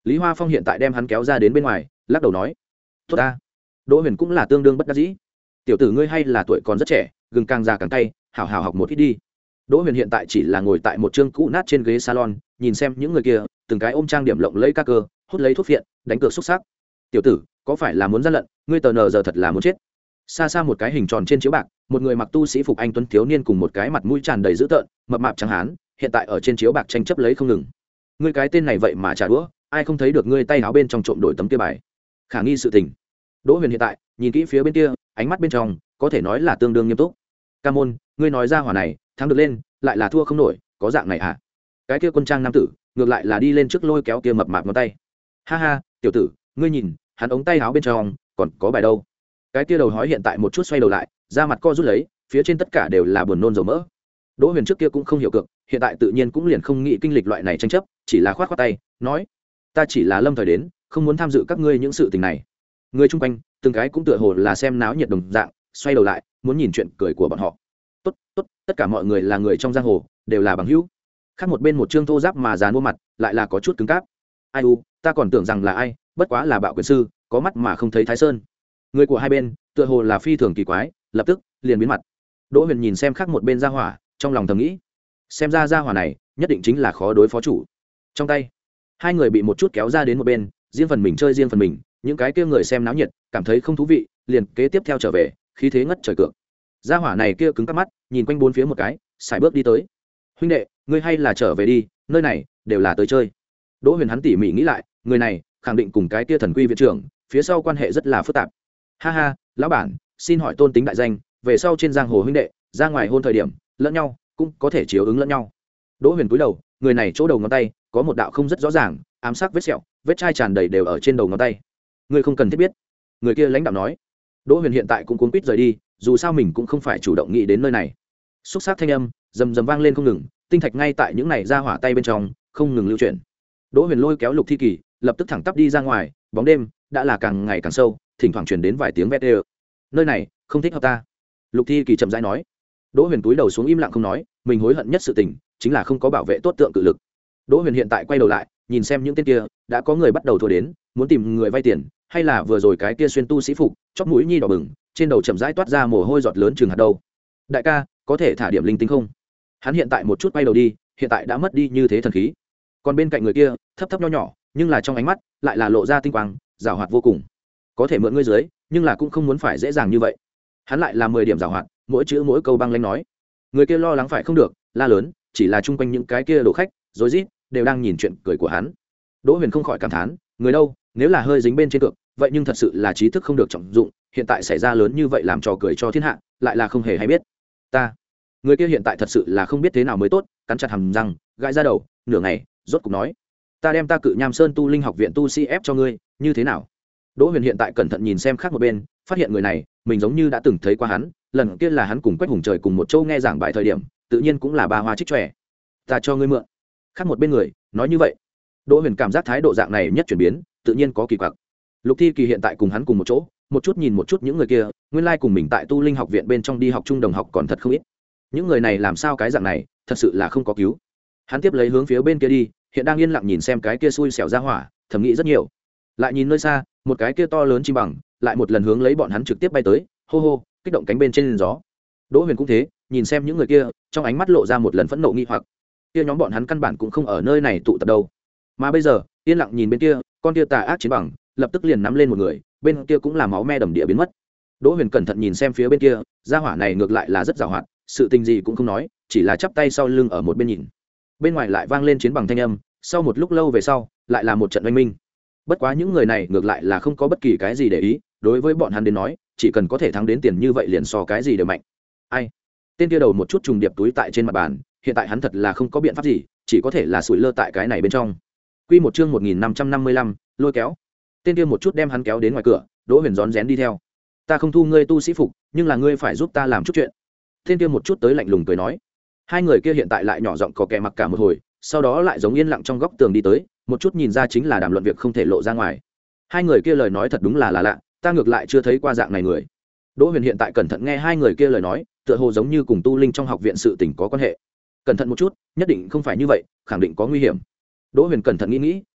Lý Hoa Phong hiện tại đem hắn kéo ra đến bên ngoài, lắc đầu nói: "Tốt ta." Đỗ Huyền cũng là tương đương bất đắc dĩ. "Tiểu tử ngươi hay là tuổi còn rất trẻ, gừng càng già càng cay, hảo hảo học một ít đi." Đỗ Huyền hiện tại chỉ là ngồi tại một chương cũ nát trên ghế salon, nhìn xem những người kia, từng cái ôm trang điểm lộng lẫy các cơ, hút lấy thuốc phiện, đánh cược xúc sắc. "Tiểu tử, có phải là muốn gian lận, ngươi tờ nờ giờ thật là muốn chết." Xa xa một cái hình tròn trên chiếu bạc, một người mặc tu sĩ phục anh tuấn thiếu niên cùng một cái mặt mũi tràn đầy dữ tợn, mập mạp trắng hán, hiện tại ở trên chiếu bạc tranh chấp lấy không ngừng. "Ngươi cái tên này vậy mà trả đũa, ai không thấy được ngươi tay áo bên trong trộm đổi tấm kia bài?" Khả nghi sự tình. Đỗ Huyền hiện tại nhìn kỹ phía bên kia, ánh mắt bên trong có thể nói là tương đương nghiêm túc. "Ca môn, ngươi nói ra hỏa này, thắng được lên, lại là thua không nổi, có dạng này à?" Cái kia quân trang nam tử, ngược lại là đi lên trước lôi kéo kia mập mạp ngón tay. "Ha ha, tiểu tử, ngươi nhìn, hắn ống tay áo bên trong còn có bài đâu." Cái kia đầu hói hiện tại một chút xoay đầu lại, da mặt co rút lấy, phía trên tất cả đều là buồn nôn dầu mỡ. Đỗ Huyền trước kia cũng không hiểu cược, hiện tại tự nhiên cũng liền không nghĩ kinh lịch loại này tranh chấp, chỉ là khoát khoát tay, nói: "Ta chỉ là lâm thời đến, không muốn tham dự các ngươi những sự tình này." Người chung quanh, từng cái cũng tựa hồ là xem náo nhiệt đồng dạng, xoay đầu lại, muốn nhìn chuyện cười của bọn họ. "Tốt, tốt, tất cả mọi người là người trong giang hồ, đều là bằng hữu." Khác một bên một trương thô giáp mà dàn mua mặt, lại là có chút cứng cáp. "Ai u, ta còn tưởng rằng là ai, bất quá là Bạo Quyền sư, có mắt mà không thấy Thái Sơn." Người của hai bên, tựa hồ là phi thường kỳ quái, lập tức liền biến mặt. Đỗ Huyền nhìn xem khác một bên gia hỏa, trong lòng thầm nghĩ, xem ra gia hỏa này nhất định chính là khó đối phó chủ. Trong tay, hai người bị một chút kéo ra đến một bên, riêng phần mình chơi riêng phần mình, những cái kia người xem náo nhiệt, cảm thấy không thú vị, liền kế tiếp theo trở về, khí thế ngất trời cược. Gia hỏa này kia cứng cắp mắt, nhìn quanh bốn phía một cái, xài bước đi tới. "Huynh đệ, ngươi hay là trở về đi, nơi này đều là tới chơi." Đỗ Huyền hắn tỉ mỉ nghĩ lại, người này khẳng định cùng cái kia thần quy viện trưởng, phía sau quan hệ rất là phức tạp. "Ha ha, lão bản, xin hỏi tôn tính đại danh, về sau trên giang hồ huynh đệ ra ngoài hôn thời điểm lẫn nhau cũng có thể chiếu ứng lẫn nhau." Đỗ Huyền cúi đầu, người này chỗ đầu ngón tay có một đạo không rất rõ ràng ám sắc vết sẹo, vết chai tràn đầy đều ở trên đầu ngón tay. "Ngươi không cần thiết biết." Người kia lãnh đạo nói. Đỗ Huyền hiện tại cũng cuống quýt rời đi, dù sao mình cũng không phải chủ động nghĩ đến nơi này. Xúc sắc thanh âm rầm rầm vang lên không ngừng, tinh thạch ngay tại những này ra hỏa tay bên trong không ngừng lưu chuyển. Đỗ Huyền lôi kéo Lục Thi Kỳ, lập tức thẳng tắp đi ra ngoài, bóng đêm đã là càng ngày càng sâu, thỉnh thoảng truyền đến vài tiếng vét đê. "Nơi này không thích hợp ta." Lục Thi Kỳ chậm rãi nói. Đỗ Huyền túi đầu xuống im lặng không nói, mình hối hận nhất sự tình chính là không có bảo vệ tốt tượng cự lực. Đỗ Huyền hiện tại quay đầu lại, nhìn xem những tên kia, đã có người bắt đầu thua đến, muốn tìm người vay tiền, hay là vừa rồi cái kia xuyên tu sĩ phục, chóp mũi nhi đỏ bừng, trên đầu chậm rãi toát ra mồ hôi giọt lớn chừng hạt đâu. "Đại ca, có thể thả điểm linh tinh không?" Hắn hiện tại một chút quay đầu đi, hiện tại đã mất đi như thế thần khí. Còn bên cạnh người kia, thấp thấp nho nhỏ, nhưng là trong ánh mắt lại là lộ ra tinh quang, giàu hoạt vô cùng. "Có thể mượn ngươi dưới, nhưng là cũng không muốn phải dễ dàng như vậy." Hắn lại là mười điểm giàu hoạt, mỗi chữ mỗi câu băng lãnh nói. Người kia lo lắng phải không được, la lớn, chỉ là chung quanh những cái kia đồ khách, rối rít đều đang nhìn chuyện cười của hắn. Đỗ Huyền không khỏi cảm thán, người đâu, nếu là hơi dính bên trên cược, vậy nhưng thật sự là trí thức không được trọng dụng, hiện tại xảy ra lớn như vậy làm trò cười cho thiên hạ, lại là không hề hay biết. Ta, người kia hiện tại thật sự là không biết thế nào mới tốt, cắn chặt hàm răng, gãi ra đầu, nửa ngày, rốt cục nói, "Ta đem ta Cự Nham Sơn Tu Linh Học viện tu sĩ ép cho ngươi, như thế nào?" Đỗ Huyền hiện tại cẩn thận nhìn xem khác một bên, phát hiện người này, mình giống như đã từng thấy qua hắn, lần kia là hắn cùng Quách Hùng Trời cùng một châu nghe giảng bài thời điểm, tự nhiên cũng là ba hoa trích trẻ. "Ta cho ngươi mượn." Khác một bên người nói như vậy. Đỗ Huyền cảm giác thái độ dạng này nhất chuyển biến, tự nhiên có kỳ quặc. Lục Thi Kỳ hiện tại cùng hắn cùng một chỗ, một chút nhìn một chút những người kia, nguyên lai cùng mình tại Tu Linh Học viện bên trong đi học chung đồng học còn thật không ít. Những người này làm sao cái dạng này, thật sự là không có cứu. Hắn tiếp lấy hướng phía bên kia đi, hiện đang yên lặng nhìn xem cái kia xui xẻo ra hỏa, thầm nghĩ rất nhiều. Lại nhìn nơi xa, một cái kia to lớn chim bằng, lại một lần hướng lấy bọn hắn trực tiếp bay tới, hô hô, kích động cánh bên trên gió. Đỗ Huyền cũng thế, nhìn xem những người kia, trong ánh mắt lộ ra một lần phẫn nộ nghi hoặc. Kia nhóm bọn hắn căn bản cũng không ở nơi này tụ tập đâu. Mà bây giờ, yên lặng nhìn bên kia, con kia tà ác chiến bằng, lập tức liền nắm lên một người, bên kia cũng là máu me đầm địa biến mất. Đỗ Huyền cẩn thận nhìn xem phía bên kia, gia hỏa này ngược lại là rất giàu hoạt, sự tình gì cũng không nói, chỉ là chắp tay sau lưng ở một bên nhìn. Bên ngoài lại vang lên chiến bằng thanh âm, sau một lúc lâu về sau, lại là một trận oanh minh. Bất quá những người này ngược lại là không có bất kỳ cái gì để ý, đối với bọn hắn đến nói, chỉ cần có thể thắng đến tiền như vậy liền so cái gì đều mạnh. Ai? Tên kia đầu một chút trùng điệp túi tại trên mặt bàn, hiện tại hắn thật là không có biện pháp gì, chỉ có thể là sủi lơ tại cái này bên trong. Quy một chương một nghìn năm trăm năm mươi lăm, lôi kéo. Tên kia một chút đem hắn kéo đến ngoài cửa, Đỗ Huyền rón rén đi theo. "Ta không thu ngươi tu sĩ phục, nhưng là ngươi phải giúp ta làm chút chuyện." Tên kia một chút tới lạnh lùng cười nói. Hai người kia hiện tại lại nhỏ giọng có kẻ mặc cả một hồi, sau đó lại giống yên lặng trong góc tường đi tới, một chút nhìn ra chính là đàm luận việc không thể lộ ra ngoài. Hai người kia lời nói thật đúng là là lạ, ta ngược lại chưa thấy qua dạng này người. Đỗ Huyền hiện tại cẩn thận nghe hai người kia lời nói, tựa hồ giống như cùng tu linh trong học viện sự tình có quan hệ. Cẩn thận một chút, nhất định không phải như vậy, khẳng định có nguy hiểm. Đỗ Huyền cẩn thận nghĩ nghĩ,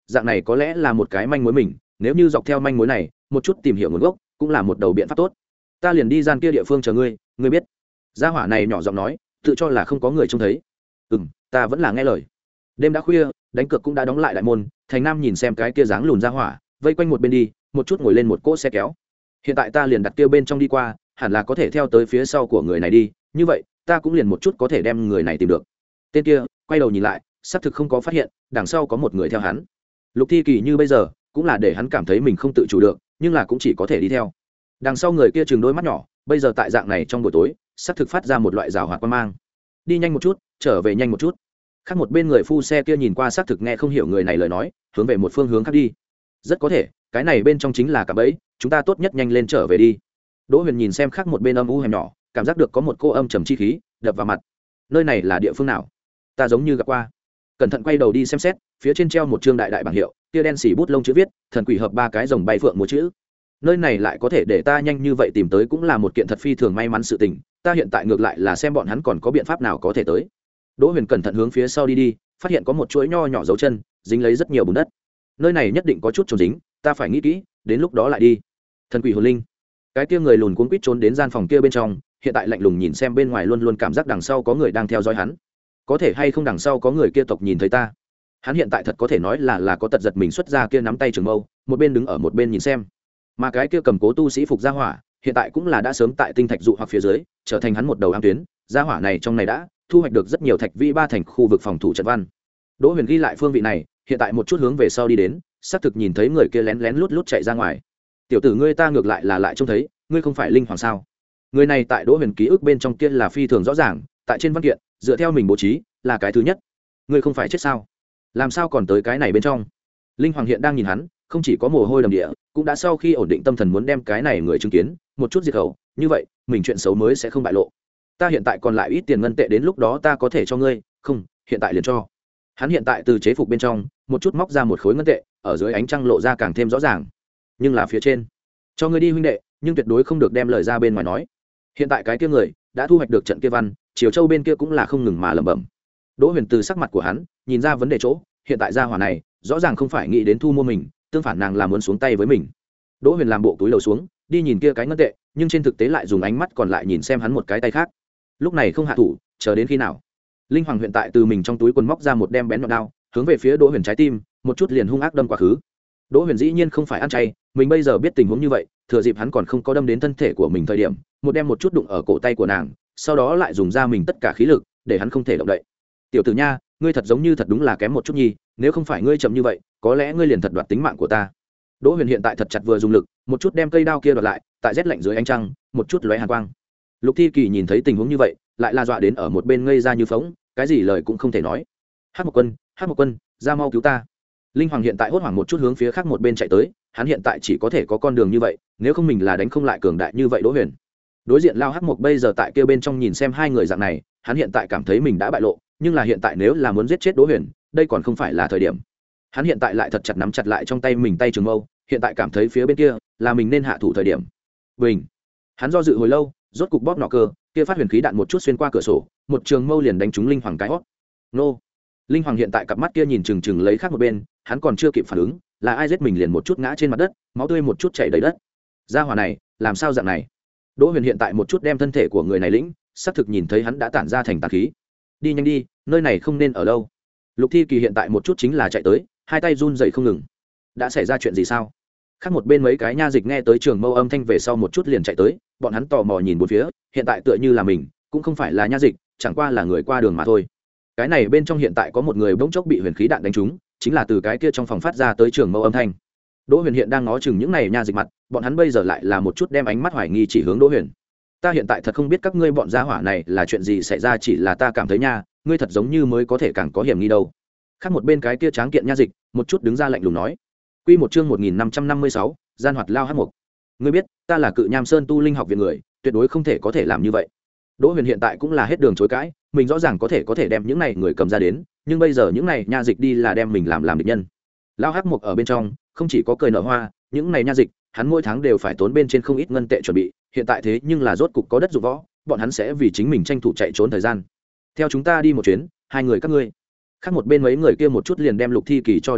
dạng này có lẽ là một cái manh mối mình, nếu như dọc theo manh mối này một chút tìm hiểu nguồn gốc cũng là một đầu biện pháp tốt. Ta liền đi gian kia địa phương chờ ngươi, ngươi biết. Gia hỏa này nhỏ giọng nói, tự cho là không có người trông thấy. Ừ, ta vẫn là nghe lời. Đêm đã khuya, đánh cược cũng đã đóng lại đại môn. Thành Nam nhìn xem cái kia dáng lùn gia hỏa, vây quanh một bên đi, một chút ngồi lên một cỗ xe kéo. Hiện tại ta liền đặt kia bên trong đi qua, hẳn là có thể theo tới phía sau của người này đi, như vậy ta cũng liền một chút có thể đem người này tìm được. Tên kia quay đầu nhìn lại, xác thực không có phát hiện đằng sau có một người theo hắn. Lục Thi Kỳ như bây giờ cũng là để hắn cảm thấy mình không tự chủ được, nhưng là cũng chỉ có thể đi theo. Đằng sau người kia chừng đôi mắt nhỏ, bây giờ tại dạng này trong buổi tối, xác thực phát ra một loại rào hoạt quan mang. Đi nhanh một chút, trở về nhanh một chút. Khác một bên người phu xe kia nhìn qua xác thực nghe không hiểu người này lời nói, hướng về một phương hướng khác đi. Rất có thể cái này bên trong chính là cả bẫy, chúng ta tốt nhất nhanh lên trở về đi. Đỗ Huyền nhìn xem khác một bên âm u hẻm nhỏ, cảm giác được có một cô âm trầm chi khí đập vào mặt. Nơi này là địa phương nào? Ta giống như gặp qua. Cẩn thận quay đầu đi xem xét, phía trên treo một chương đại đại bảng hiệu, tia đen xỉ bút lông chữ viết, thần quỷ hợp ba cái rồng bay phượng múa chữ. Nơi này lại có thể để ta nhanh như vậy tìm tới cũng là một kiện thật phi thường may mắn sự tình, ta hiện tại ngược lại là xem bọn hắn còn có biện pháp nào có thể tới. Đỗ Huyền cẩn thận hướng phía sau đi đi, phát hiện có một chuỗi nho nhỏ dấu chân, dính lấy rất nhiều bùn đất. Nơi này nhất định có chút trồn dính, ta phải nghĩ kỹ, đến lúc đó lại đi. Thần quỷ hồn linh. Cái kia người lùn cuống quýt trốn đến gian phòng kia bên trong, hiện tại lạnh lùng nhìn xem bên ngoài, luôn luôn cảm giác đằng sau có người đang theo dõi hắn. Có thể hay không đằng sau có người kia tộc nhìn thấy ta. Hắn hiện tại thật có thể nói là là có tật giật mình xuất ra kia nắm tay trường mâu, một bên đứng ở một bên nhìn xem. Mà cái kia cầm cố tu sĩ phục gia hỏa, hiện tại cũng là đã sớm tại tinh thạch dụ hoặc phía dưới, trở thành hắn một đầu ám tuyến, gia hỏa này trong này đã thu hoạch được rất nhiều thạch vi ba thành khu vực phòng thủ trận văn. Đỗ Huyền ghi lại phương vị này, hiện tại một chút hướng về sau đi đến, xác thực nhìn thấy người kia lén lén lút lút chạy ra ngoài. Tiểu tử ngươi, ta ngược lại là lại trông thấy, ngươi không phải linh hoàng sao? Người này tại Đỗ Huyền ký ức bên trong kia là phi thường rõ ràng, tại trên văn kiện, dựa theo mình bố trí, là cái thứ nhất. Ngươi không phải chết sao? Làm sao còn tới cái này bên trong? Linh hoàng hiện đang nhìn hắn, không chỉ có mồ hôi đầm địa, cũng đã sau khi ổn định tâm thần muốn đem cái này người chứng kiến một chút diệt khẩu, như vậy mình chuyện xấu mới sẽ không bại lộ. Ta hiện tại còn lại ít tiền ngân tệ, đến lúc đó ta có thể cho ngươi. Không, hiện tại liền cho. Hắn hiện tại từ chế phục bên trong một chút móc ra một khối ngân tệ, ở dưới ánh trăng lộ ra càng thêm rõ ràng. Nhưng là phía trên, cho ngươi đi huynh đệ, nhưng tuyệt đối không được đem lời ra bên ngoài nói. Hiện tại cái kia người đã thu hoạch được trận kia văn, Triều Châu bên kia cũng là không ngừng mà lẩm bẩm. Đỗ Huyền từ sắc mặt của hắn nhìn ra vấn đề chỗ, hiện tại gia hỏa này rõ ràng không phải nghĩ đến thu mua mình, tương phản nàng là muốn xuống tay với mình. Đỗ Huyền làm bộ túi lầu xuống, đi nhìn kia cái ngân tệ, nhưng trên thực tế lại dùng ánh mắt còn lại nhìn xem hắn một cái tay khác. Lúc này không hạ thủ, chờ đến khi nào? Linh hoàng hiện tại từ mình trong túi quần móc ra một đem bén nhọn đao, hướng về phía Đỗ Huyền trái tim, một chút liền hung ác đâm quá khứ. Đỗ Huyền dĩ nhiên không phải ăn chay, mình bây giờ biết tình huống như vậy, thừa dịp hắn còn không có đâm đến thân thể của mình thời điểm, một đem một chút đụng ở cổ tay của nàng, sau đó lại dùng ra mình tất cả khí lực, để hắn không thể động đậy. Tiểu tử nha, ngươi thật giống như thật đúng là kém một chút nhi, nếu không phải ngươi chậm như vậy, có lẽ ngươi liền thật đoạt tính mạng của ta. Đỗ Huyền hiện tại thật chặt vừa dùng lực, một chút đem cây đao kia đoạt lại, tại rét lạnh dưới ánh trăng, một chút lóe hàn quang. Lục Thi Kỳ nhìn thấy tình huống như vậy, lại là dọa đến ở một bên ngây ra như phỗng, cái gì lời cũng không thể nói. Hắc Mộc Quân, Hắc Mộc Quân, ra mau cứu ta! Linh hoàng hiện tại hốt hoảng một chút hướng phía khác một bên chạy tới, hắn hiện tại chỉ có thể có con đường như vậy, nếu không mình là đánh không lại cường đại như vậy Đỗ Huyền. Đối diện Lao Hắc Mộc bây giờ tại kia bên trong nhìn xem hai người dạng này, hắn hiện tại cảm thấy mình đã bại lộ, nhưng là hiện tại nếu là muốn giết chết Đỗ Huyền, đây còn không phải là thời điểm. Hắn hiện tại lại thật chặt nắm chặt lại trong tay mình tay trường mâu, hiện tại cảm thấy phía bên kia là mình nên hạ thủ thời điểm. Bình. Hắn do dự hồi lâu, rốt cục bóp nọ cơ, kia phát huyền khí đạn một chút xuyên qua cửa sổ, một trường mâu liền đánh trúng Linh hoàng cái hót. Nô. Linh hoàng hiện tại cặp mắt kia nhìn chừng chừng lấy khác một bên, hắn còn chưa kịp phản ứng, là ai giết mình liền một chút ngã trên mặt đất, máu tươi một chút chảy đầy đất. Gia hỏa này, làm sao dạng này? Đỗ Huyền hiện tại một chút đem thân thể của người này lĩnh, xác thực nhìn thấy hắn đã tản ra thành tà khí. Đi nhanh đi, nơi này không nên ở lâu. Lục Thi Kỳ hiện tại một chút chính là chạy tới, hai tay run rẩy không ngừng. Đã xảy ra chuyện gì sao? Khác một bên mấy cái nha dịch nghe tới trường mâu âm thanh về sau một chút liền chạy tới, bọn hắn tò mò nhìn bốn phía, hiện tại tựa như là mình, cũng không phải là nha dịch, chẳng qua là người qua đường mà thôi. Cái này bên trong hiện tại có một người bỗng chốc bị huyền khí đạn đánh trúng, chính là từ cái kia trong phòng phát ra tới trường mâu âm thanh. Đỗ Huyền hiện đang ngó chừng những này nha dịch mặt, bọn hắn bây giờ lại là một chút đem ánh mắt hoài nghi chỉ hướng Đỗ Huyền. Ta hiện tại thật không biết các ngươi bọn gia hỏa này là chuyện gì xảy ra, chỉ là ta cảm thấy nha, ngươi thật giống như mới có thể càng có hiểm nghi đâu. Khác một bên cái kia tráng kiện nha dịch, một chút đứng ra lạnh lùng nói. Quy một chương một nghìn năm trăm năm mươi sáu, gian hoạt lao hắc mục. Ngươi biết, ta là Cự Nham Sơn tu linh học viện người, tuyệt đối không thể có thể làm như vậy. Đỗ Huyền hiện tại cũng là hết đường chối cãi, mình rõ ràng có thể có thể đem những này người cầm ra đến, nhưng bây giờ những này nha dịch đi là đem mình làm làm địch nhân. Lao hắc mục ở bên trong, không chỉ có cười nở hoa, những này nha dịch, hắn mỗi tháng đều phải tốn bên trên không ít ngân tệ chuẩn bị, hiện tại thế nhưng là rốt cục có đất dụng võ, bọn hắn sẽ vì chính mình tranh thủ chạy trốn thời gian. Theo chúng ta đi một chuyến, hai người các ngươi. Khác một bên mấy người kia một chút liền đem Lục Thi Kỳ cho đè lại,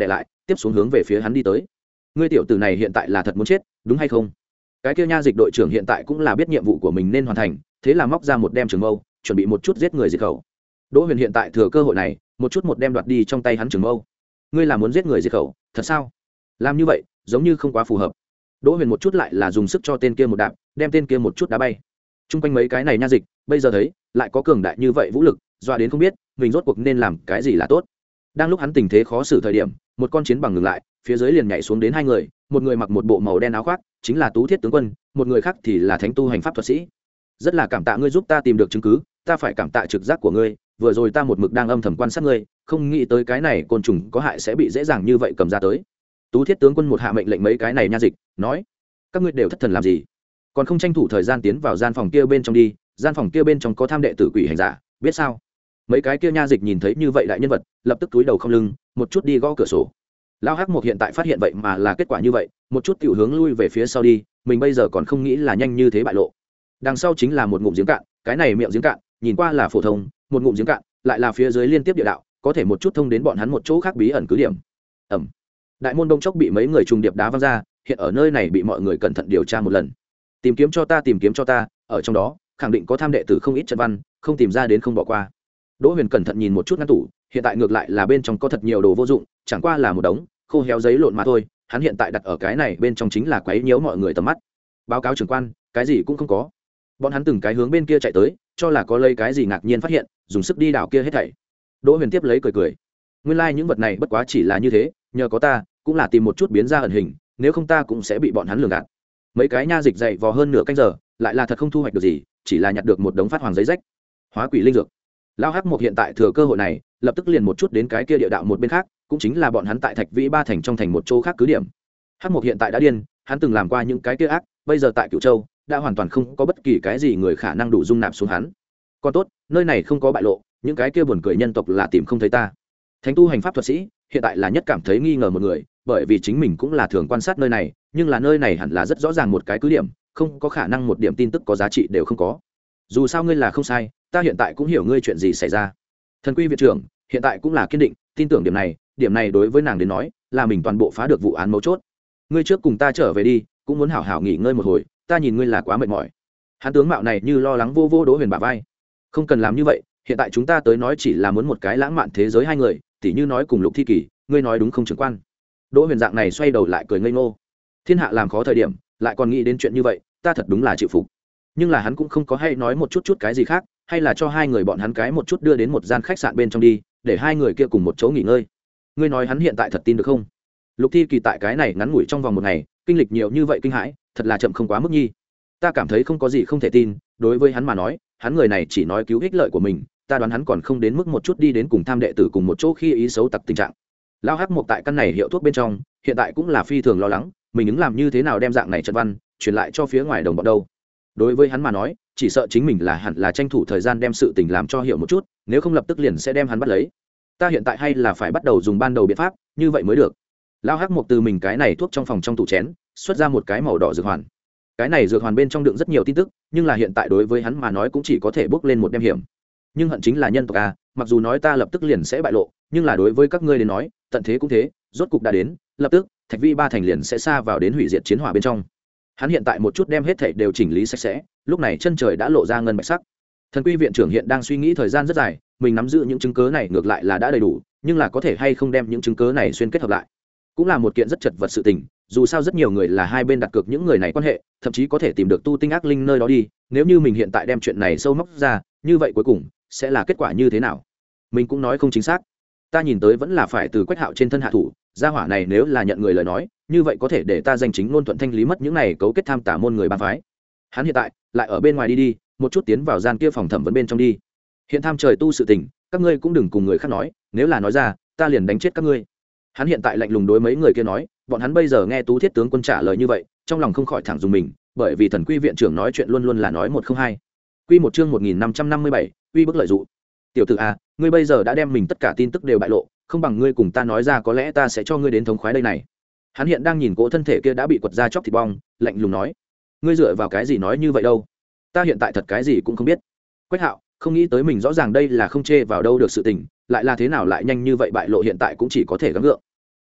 tiếp xuống hướng về phía hắn đi tới. Ngươi tiểu tử này hiện tại là thật muốn chết đúng hay không? Cái kia nha dịch đội trưởng hiện tại cũng là biết nhiệm vụ của mình nên hoàn thành, thế là móc ra một đem trường mâu chuẩn bị một chút giết người diệt khẩu. Đỗ Huyền hiện tại thừa cơ hội này một chút một đem đoạt đi trong tay hắn trường mâu. Ngươi là muốn giết người diệt khẩu thật sao? Làm như vậy giống như không quá phù hợp. Đỗ Huyền một chút lại là dùng sức cho tên kia một đạp, đem tên kia một chút đá bay. Trung quanh mấy cái này nha dịch bây giờ thấy lại có cường đại như vậy vũ lực, dọa đến không biết mình rốt cuộc nên làm cái gì là tốt. Đang lúc hắn tình thế khó xử thời điểm, một con chiến bằng ngừng lại, phía dưới liền nhảy xuống đến hai người, một người mặc một bộ màu đen áo khoác chính là Tú Thiết tướng quân, một người khác thì là thánh tu hành pháp thuật sĩ. Rất là cảm tạ ngươi giúp ta tìm được chứng cứ, ta phải cảm tạ trực giác của ngươi, vừa rồi ta một mực đang âm thầm quan sát ngươi, không nghĩ tới cái này côn trùng có hại sẽ bị dễ dàng như vậy cầm ra tới. Tú Thiết tướng quân một hạ mệnh lệnh mấy cái này nha dịch, nói: các ngươi đều thất thần làm gì, còn không tranh thủ thời gian tiến vào gian phòng kia bên trong đi, gian phòng kia bên trong có tham đệ tử quỷ hành giả, biết sao? Mấy cái kia nha dịch nhìn thấy như vậy đại nhân vật, lập tức cúi đầu không lưng, một chút đi gõ cửa sổ. Lão Hắc Mộc hiện tại phát hiện vậy mà là kết quả như vậy, một chút tiểu hướng lui về phía sau đi, mình bây giờ còn không nghĩ là nhanh như thế bại lộ. Đằng sau chính là một ngụm giếng cạn, cái này miệng giếng cạn, nhìn qua là phổ thông, một ngụm giếng cạn, lại là phía dưới liên tiếp địa đạo, có thể một chút thông đến bọn hắn một chỗ khác bí ẩn cứ điểm. Ầm. Đại môn đông chốc bị mấy người trùng điệp đá văng ra, hiện ở nơi này bị mọi người cẩn thận điều tra một lần. Tìm kiếm cho ta, tìm kiếm cho ta, ở trong đó, khẳng định có tham đệ tử không ít trận văn, không tìm ra đến không bỏ qua. Đỗ Huyền cẩn thận nhìn một chút ngăn tủ, hiện tại ngược lại là bên trong có thật nhiều đồ vô dụng, chẳng qua là một đống khô héo giấy lộn mà thôi, hắn hiện tại đặt ở cái này bên trong chính là quấy nhiễu mọi người tầm mắt. Báo cáo trưởng quan, cái gì cũng không có. Bọn hắn từng cái hướng bên kia chạy tới, cho là có lấy cái gì ngạc nhiên phát hiện, dùng sức đi đảo kia hết thảy. Đỗ Huyền tiếp lấy cười cười. Nguyên lai like những vật này bất quá chỉ là như thế, nhờ có ta, cũng là tìm một chút biến ra ẩn hình, nếu không ta cũng sẽ bị bọn hắn lường gạt. Mấy cái nha dịch dậy vò hơn nửa canh giờ, lại là thật không thu hoạch được gì, chỉ là nhặt được một đống phát hoàng giấy rách. Hóa quỷ linh dược. Lão Hắc Mộc hiện tại thừa cơ hội này, lập tức liền một chút đến cái kia địa đạo một bên khác, cũng chính là bọn hắn tại Thạch Vĩ Ba thành trong thành một chỗ khác cứ điểm. Hắc Mộc hiện tại đã điên, hắn từng làm qua những cái kia ác, bây giờ tại Cửu Châu, đã hoàn toàn không có bất kỳ cái gì người khả năng đủ dung nạp xuống hắn. Còn tốt, nơi này không có bại lộ, những cái kia buồn cười nhân tộc là tìm không thấy ta. Thánh tu hành pháp thuật sĩ, hiện tại là nhất cảm thấy nghi ngờ một người, bởi vì chính mình cũng là thường quan sát nơi này, nhưng là nơi này hẳn là rất rõ ràng một cái cứ điểm, không có khả năng một điểm tin tức có giá trị đều không có. Dù sao ngươi là không sai, ta hiện tại cũng hiểu ngươi chuyện gì xảy ra. Thần Quy viện trưởng hiện tại cũng là kiên định tin tưởng điểm này, điểm này đối với nàng đến nói là mình toàn bộ phá được vụ án mấu chốt. Ngươi trước cùng ta trở về đi, cũng muốn hảo hảo nghỉ ngơi một hồi, ta nhìn ngươi là quá mệt mỏi. Hắn tướng mạo này như lo lắng vô vô Đỗ Huyền bả vai. Không cần làm như vậy, hiện tại chúng ta tới nói chỉ là muốn một cái lãng mạn thế giới hai người, tỉ như nói cùng Lục Thi Kỳ, ngươi nói đúng không trưởng quan? Đỗ Huyền dạng này xoay đầu lại cười ngây ngô. Thiên hạ làm khó thời điểm, lại còn nghĩ đến chuyện như vậy, ta thật đúng là chịu phục. Nhưng là hắn cũng không có hay nói một chút chút cái gì khác, hay là cho hai người bọn hắn cái một chút đưa đến một gian khách sạn bên trong đi, để hai người kia cùng một chỗ nghỉ ngơi. Ngươi nói hắn hiện tại thật tin được không? Lục Thi Kỳ tại cái này ngắn ngủi trong vòng một ngày, kinh lịch nhiều như vậy kinh hãi, thật là chậm không quá mức nhi. Ta cảm thấy không có gì không thể tin, đối với hắn mà nói, hắn người này chỉ nói cứu ích lợi của mình, ta đoán hắn còn không đến mức một chút đi đến cùng tham đệ tử cùng một chỗ khi ý xấu tặc tình trạng. Lão Hắc Mộc tại căn này hiệu thuốc bên trong, hiện tại cũng là phi thường lo lắng, mình ứng làm như thế nào đem dạng này trận văn truyền lại cho phía ngoài đồng bọn đâu. Đối với hắn mà nói, chỉ sợ chính mình là hẳn là tranh thủ thời gian đem sự tình làm cho hiểu một chút, nếu không lập tức liền sẽ đem hắn bắt lấy. Ta hiện tại hay là phải bắt đầu dùng ban đầu biện pháp, như vậy mới được. Lão Hắc Mộc từ mình cái này thuốc trong phòng trong tủ chén xuất ra một cái màu đỏ dược hoàn. Cái này dược hoàn bên trong đựng rất nhiều tin tức, nhưng là hiện tại đối với hắn mà nói cũng chỉ có thể bước lên một đem hiểm. Nhưng hận chính là nhân tộc a, mặc dù nói ta lập tức liền sẽ bại lộ, nhưng là đối với các ngươi đến nói, tận thế cũng thế, rốt cục đã đến, lập tức Thạch Vi Ba thành liền sẽ xa vào đến hủy diệt chiến hỏa bên trong. Hắn hiện tại một chút đem hết thảy đều chỉnh lý sạch sẽ, lúc này chân trời đã lộ ra ngân bạch sắc. Thần Quy viện trưởng hiện đang suy nghĩ thời gian rất dài, mình nắm giữ những chứng cứ này ngược lại là đã đầy đủ, nhưng là có thể hay không đem những chứng cứ này xuyên kết hợp lại, cũng là một kiện rất chật vật sự tình. Dù sao rất nhiều người là hai bên đặt cược những người này quan hệ, thậm chí có thể tìm được tu tinh ác linh nơi đó đi. Nếu như mình hiện tại đem chuyện này sâu móc ra, như vậy cuối cùng sẽ là kết quả như thế nào? Mình cũng nói không chính xác. Ta nhìn tới vẫn là phải từ Quách Hạo trên thân hạ thủ. Gia hỏa này nếu là nhận người lời nói, như vậy có thể để ta danh chính ngôn thuận thanh lý mất những này cấu kết tham tà môn người bang phái. Hắn hiện tại lại ở bên ngoài đi đi, một chút tiến vào gian kia phòng thẩm vấn bên trong đi. Hiện tham trời tu sự tình, các ngươi cũng đừng cùng người khác nói, nếu là nói ra, ta liền đánh chết các ngươi. Hắn hiện tại lạnh lùng đối mấy người kia nói, bọn hắn bây giờ nghe Tú Thiết tướng quân trả lời như vậy, trong lòng không khỏi thẳng dùng mình, bởi vì Thần Quy viện trưởng nói chuyện luôn luôn là nói một không hai. Quy một chương một nghìn năm trăm năm mươi bảy, uy bức lợi dụ. Tiểu tử a, ngươi bây giờ đã đem mình tất cả tin tức đều bại lộ, không bằng ngươi cùng ta nói ra, có lẽ ta sẽ cho ngươi đến thống khoái đây này. Hắn hiện đang nhìn cỗ thân thể kia đã bị quật ra chóc thịt bong, lạnh lùng nói, ngươi dựa vào cái gì nói như vậy đâu? Ta hiện tại thật cái gì cũng không biết. Quách Hạo không nghĩ tới mình rõ ràng đây là không chê vào đâu được sự tình, lại là thế nào lại nhanh như vậy bại lộ, hiện tại cũng chỉ có thể gắng gượng.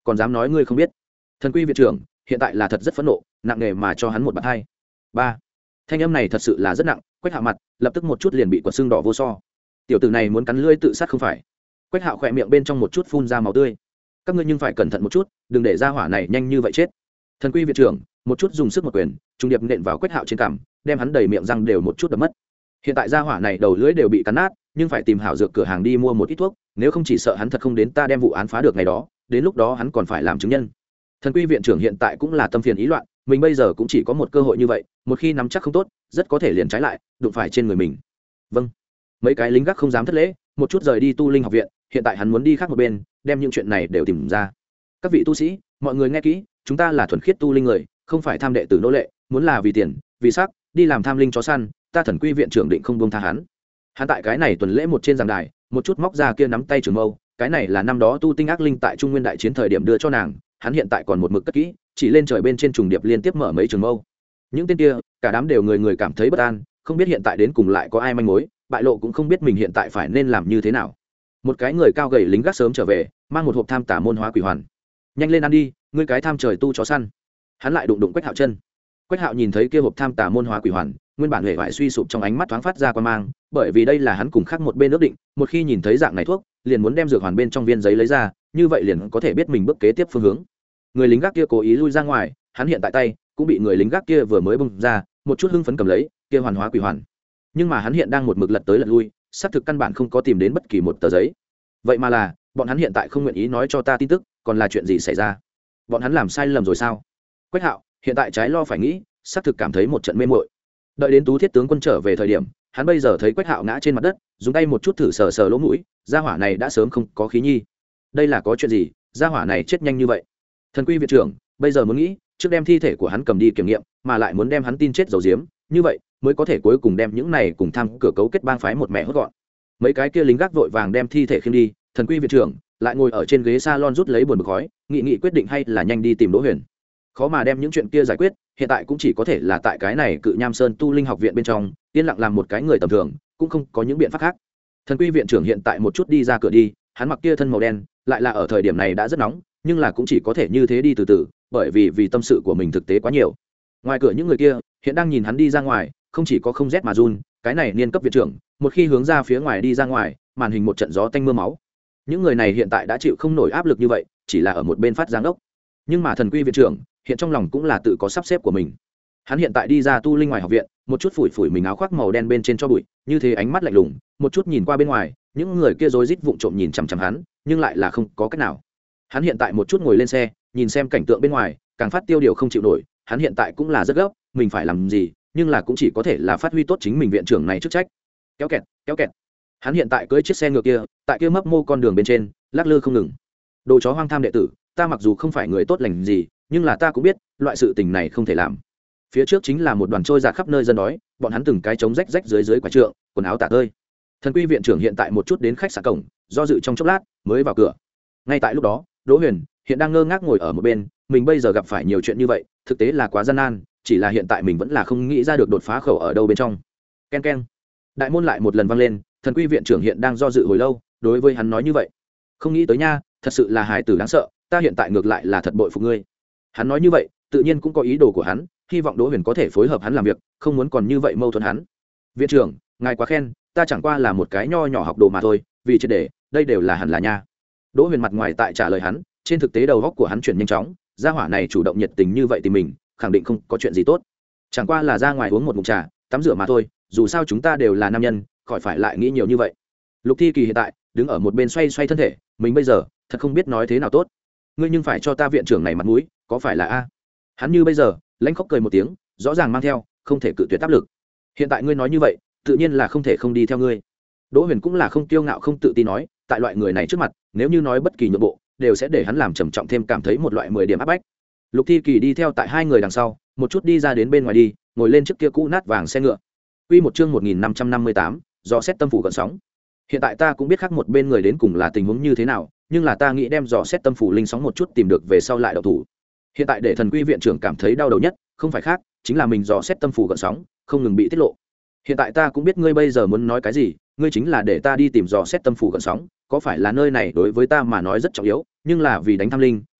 còn dám nói ngươi không biết. Thần quy viện trưởng hiện tại là thật rất phẫn nộ, nặng nề mà cho hắn một bạt hai. Ba. Thanh âm này thật sự là rất nặng, Quách Hạo mặt lập tức một chút liền bị quật xương đỏ vô so. Tiểu tử này muốn cắn lưỡi tự sát không phải? Quách Hạo khỏe miệng bên trong một chút phun ra máu tươi. Các ngươi nhưng phải cẩn thận một chút, đừng để ra hỏa này nhanh như vậy chết. Thần quy viện trưởng một chút dùng sức một quyền, trung điệp nện vào Quách Hạo trên cằm, đem hắn đầy miệng răng đều một chút đập mất. Hiện tại gia hỏa này đầu lưỡi đều bị cắn nát, nhưng phải tìm hảo dược cửa hàng đi mua một ít thuốc, nếu không chỉ sợ hắn thật không đến ta đem vụ án phá được ngày đó, đến lúc đó hắn còn phải làm chứng nhân. Thần quy viện trưởng hiện tại cũng là tâm phiền ý loạn, mình bây giờ cũng chỉ có một cơ hội như vậy, một khi nắm chắc không tốt, rất có thể liền trái lại, đụng phải trên người mình. Vâng. Mấy cái lính gác không dám thất lễ, một chút rời đi tu linh học viện, hiện tại hắn muốn đi khác một bên, đem những chuyện này đều tìm ra. Các vị tu sĩ, mọi người nghe kỹ, chúng ta là thuần khiết tu linh người, không phải tham đệ tử nô lệ, muốn là vì tiền, vì sắc, đi làm tham linh chó săn, ta Thần quy viện trưởng định không buông tha hắn. Hắn tại cái này tuần lễ một trên giảng đài, một chút móc ra kia nắm tay trường mâu, cái này là năm đó tu tinh ác linh tại Trung Nguyên đại chiến thời điểm đưa cho nàng, hắn hiện tại còn một mực cất kỹ, chỉ lên trời bên trên trùng điệp liên tiếp mở mấy trường mâu. Những tên kia, cả đám đều người người cảm thấy bất an, không biết hiện tại đến cùng lại có ai manh mối, bại lộ cũng không biết mình hiện tại phải nên làm như thế nào. Một cái người cao gầy lính gác sớm trở về, mang một hộp tham tả môn hóa quỷ hoàn. Nhanh lên ăn đi, ngươi cái tham trời tu chó săn. Hắn lại đụng đụng Quách Hạo chân. Quách Hạo nhìn thấy kia hộp tham tả môn hóa quỷ hoàn, nguyên bản hề vải suy sụp trong ánh mắt thoáng phát ra quan mang, bởi vì đây là hắn cùng khác một bên ước định, một khi nhìn thấy dạng này thuốc, liền muốn đem dược hoàn bên trong viên giấy lấy ra, như vậy liền có thể biết mình bước kế tiếp phương hướng. Người lính gác kia cố ý lui ra ngoài, hắn hiện tại tay cũng bị người lính gác kia vừa mới bung ra, một chút hưng phấn cầm lấy kia hoàn hóa quỷ hoàn. Nhưng mà hắn hiện đang một mực lật tới lật lui, xác thực căn bản không có tìm đến bất kỳ một tờ giấy. Vậy mà là, bọn hắn hiện tại không nguyện ý nói cho ta tin tức, còn là chuyện gì xảy ra? Bọn hắn làm sai lầm rồi sao? Quách Hạo hiện tại trái lo phải nghĩ, xác thực cảm thấy một trận mê muội. Đợi đến Tú Thiết tướng quân trở về thời điểm, hắn bây giờ thấy Quách Hạo ngã trên mặt đất, dùng tay một chút thử sờ sờ lỗ mũi, gia hỏa này đã sớm không có khí nhi. Đây là có chuyện gì? Gia hỏa này chết nhanh như vậy. Thần quy viện trưởng bây giờ muốn nghĩ, trước đem thi thể của hắn cầm đi kiểm nghiệm, mà lại muốn đem hắn tin chết dầu diếm, như vậy mới có thể cuối cùng đem những này cùng tham cửa cấu kết bang phái một mẹ hốt gọn. Mấy cái kia lính gác vội vàng đem thi thể khiêng đi, Thần quy viện trưởng lại ngồi ở trên ghế salon rút lấy buồn bực khói, nghị nghị quyết định hay là nhanh đi tìm Đỗ Huyền. Khó mà đem những chuyện kia giải quyết, hiện tại cũng chỉ có thể là tại cái này Cự Nham Sơn tu linh học viện bên trong, yên lặng làm một cái người tầm thường, cũng không có những biện pháp khác. Thần quy viện trưởng hiện tại một chút đi ra cửa đi, hắn mặc kia thân màu đen, lại là ở thời điểm này đã rất nóng, nhưng là cũng chỉ có thể như thế đi từ từ, bởi vì vì tâm sự của mình thực tế quá nhiều. Ngoài cửa những người kia hiện đang nhìn hắn đi ra ngoài, không chỉ có không rét mà run, cái này niên cấp viện trưởng, một khi hướng ra phía ngoài đi ra ngoài, màn hình một trận gió tanh mưa máu. Những người này hiện tại đã chịu không nổi áp lực như vậy, chỉ là ở một bên phát giáng ốc. Nhưng mà Thần quy viện trưởng hiện trong lòng cũng là tự có sắp xếp của mình. Hắn hiện tại đi ra tu linh ngoài học viện, một chút phủi phủi mình áo khoác màu đen bên trên cho bụi, như thế ánh mắt lạnh lùng, một chút nhìn qua bên ngoài, những người kia rối rít vụng trộm nhìn chằm chằm hắn, nhưng lại là không có cách nào. Hắn hiện tại một chút ngồi lên xe, nhìn xem cảnh tượng bên ngoài, càng phát tiêu điều không chịu nổi, hắn hiện tại cũng là rất gấp, mình phải làm gì, nhưng là cũng chỉ có thể là phát huy tốt chính mình viện trưởng này chức trách. Kéo kẹt, kéo kẹt. Hắn hiện tại cưỡi chiếc xe ngựa kia, tại kia mấp mô con đường bên trên, lắc lư không ngừng. Đồ chó hoang tham đệ tử, ta mặc dù không phải người tốt lành gì, nhưng là ta cũng biết, loại sự tình này không thể làm. Phía trước chính là một đoàn trôi dạt khắp nơi dân đói, bọn hắn từng cái trống rách rách dưới dưới quả trượng, quần áo tả tơi. Thần quy viện trưởng hiện tại một chút đến khách sạn cổng, do dự trong chốc lát mới vào cửa. Ngay tại lúc đó, Đỗ Huyền hiện đang ngơ ngác ngồi ở một bên, mình bây giờ gặp phải nhiều chuyện như vậy, thực tế là quá gian nan, chỉ là hiện tại mình vẫn là không nghĩ ra được đột phá khẩu ở đâu bên trong. Ken ken. Đại môn lại một lần vang lên, Thần quy viện trưởng hiện đang do dự hồi lâu, đối với hắn nói như vậy. Không nghĩ tới nha, thật sự là hài tử đáng sợ, ta hiện tại ngược lại là thật bội phục ngươi. Hắn nói như vậy, tự nhiên cũng có ý đồ của hắn, hy vọng Đỗ Huyền có thể phối hợp hắn làm việc, không muốn còn như vậy mâu thuẫn hắn. Viện trưởng, ngài quá khen, ta chẳng qua là một cái nho nhỏ học đồ mà thôi, vì triệt để, đây đều là hẳn là nha. Đỗ Huyền mặt ngoài tại trả lời hắn, trên thực tế đầu óc của hắn chuyển nhanh chóng, gia hỏa này chủ động nhiệt tình như vậy thì mình, khẳng định không có chuyện gì tốt. Chẳng qua là ra ngoài uống một ngụm trà, tắm rửa mà thôi, dù sao chúng ta đều là nam nhân, khỏi phải lại nghĩ nhiều như vậy. Lục Thi Kỳ hiện tại đứng ở một bên xoay xoay thân thể, mình bây giờ thật không biết nói thế nào tốt. Ngươi nhưng phải cho ta viện trưởng này mặt mũi, có phải là a? Hắn như bây giờ, lãnh khóc cười một tiếng, rõ ràng mang theo không thể cự tuyệt áp lực. Hiện tại ngươi nói như vậy, tự nhiên là không thể không đi theo ngươi. Đỗ Huyền cũng là không kiêu ngạo không tự tin nói, tại loại người này trước mặt, nếu như nói bất kỳ nhượng bộ, đều sẽ để hắn làm trầm trọng thêm, cảm thấy một loại mười điểm áp bách. Lục Thi Kỳ đi theo tại hai người đằng sau, một chút đi ra đến bên ngoài đi, ngồi lên chiếc kia cũ nát vàng xe ngựa. Quy một chương một nghìn năm trăm năm mươi tám, do xét tâm phủ gợn sóng. Hiện tại ta cũng biết khác một bên người đến cùng là tình huống như thế nào, nhưng là ta nghĩ đem dò xét tâm phủ linh sóng một chút tìm được về sau lại động thủ. Hiện tại để Thần quy viện trưởng cảm thấy đau đầu nhất, không phải khác, chính là mình dò xét tâm phủ gợn sóng, không ngừng bị tiết lộ. Hiện tại ta cũng biết ngươi bây giờ muốn nói cái gì, ngươi chính là để ta đi tìm dò xét tâm phủ gợn sóng, có phải là nơi này đối với ta mà nói rất trọng yếu, nhưng là vì đánh tham linh,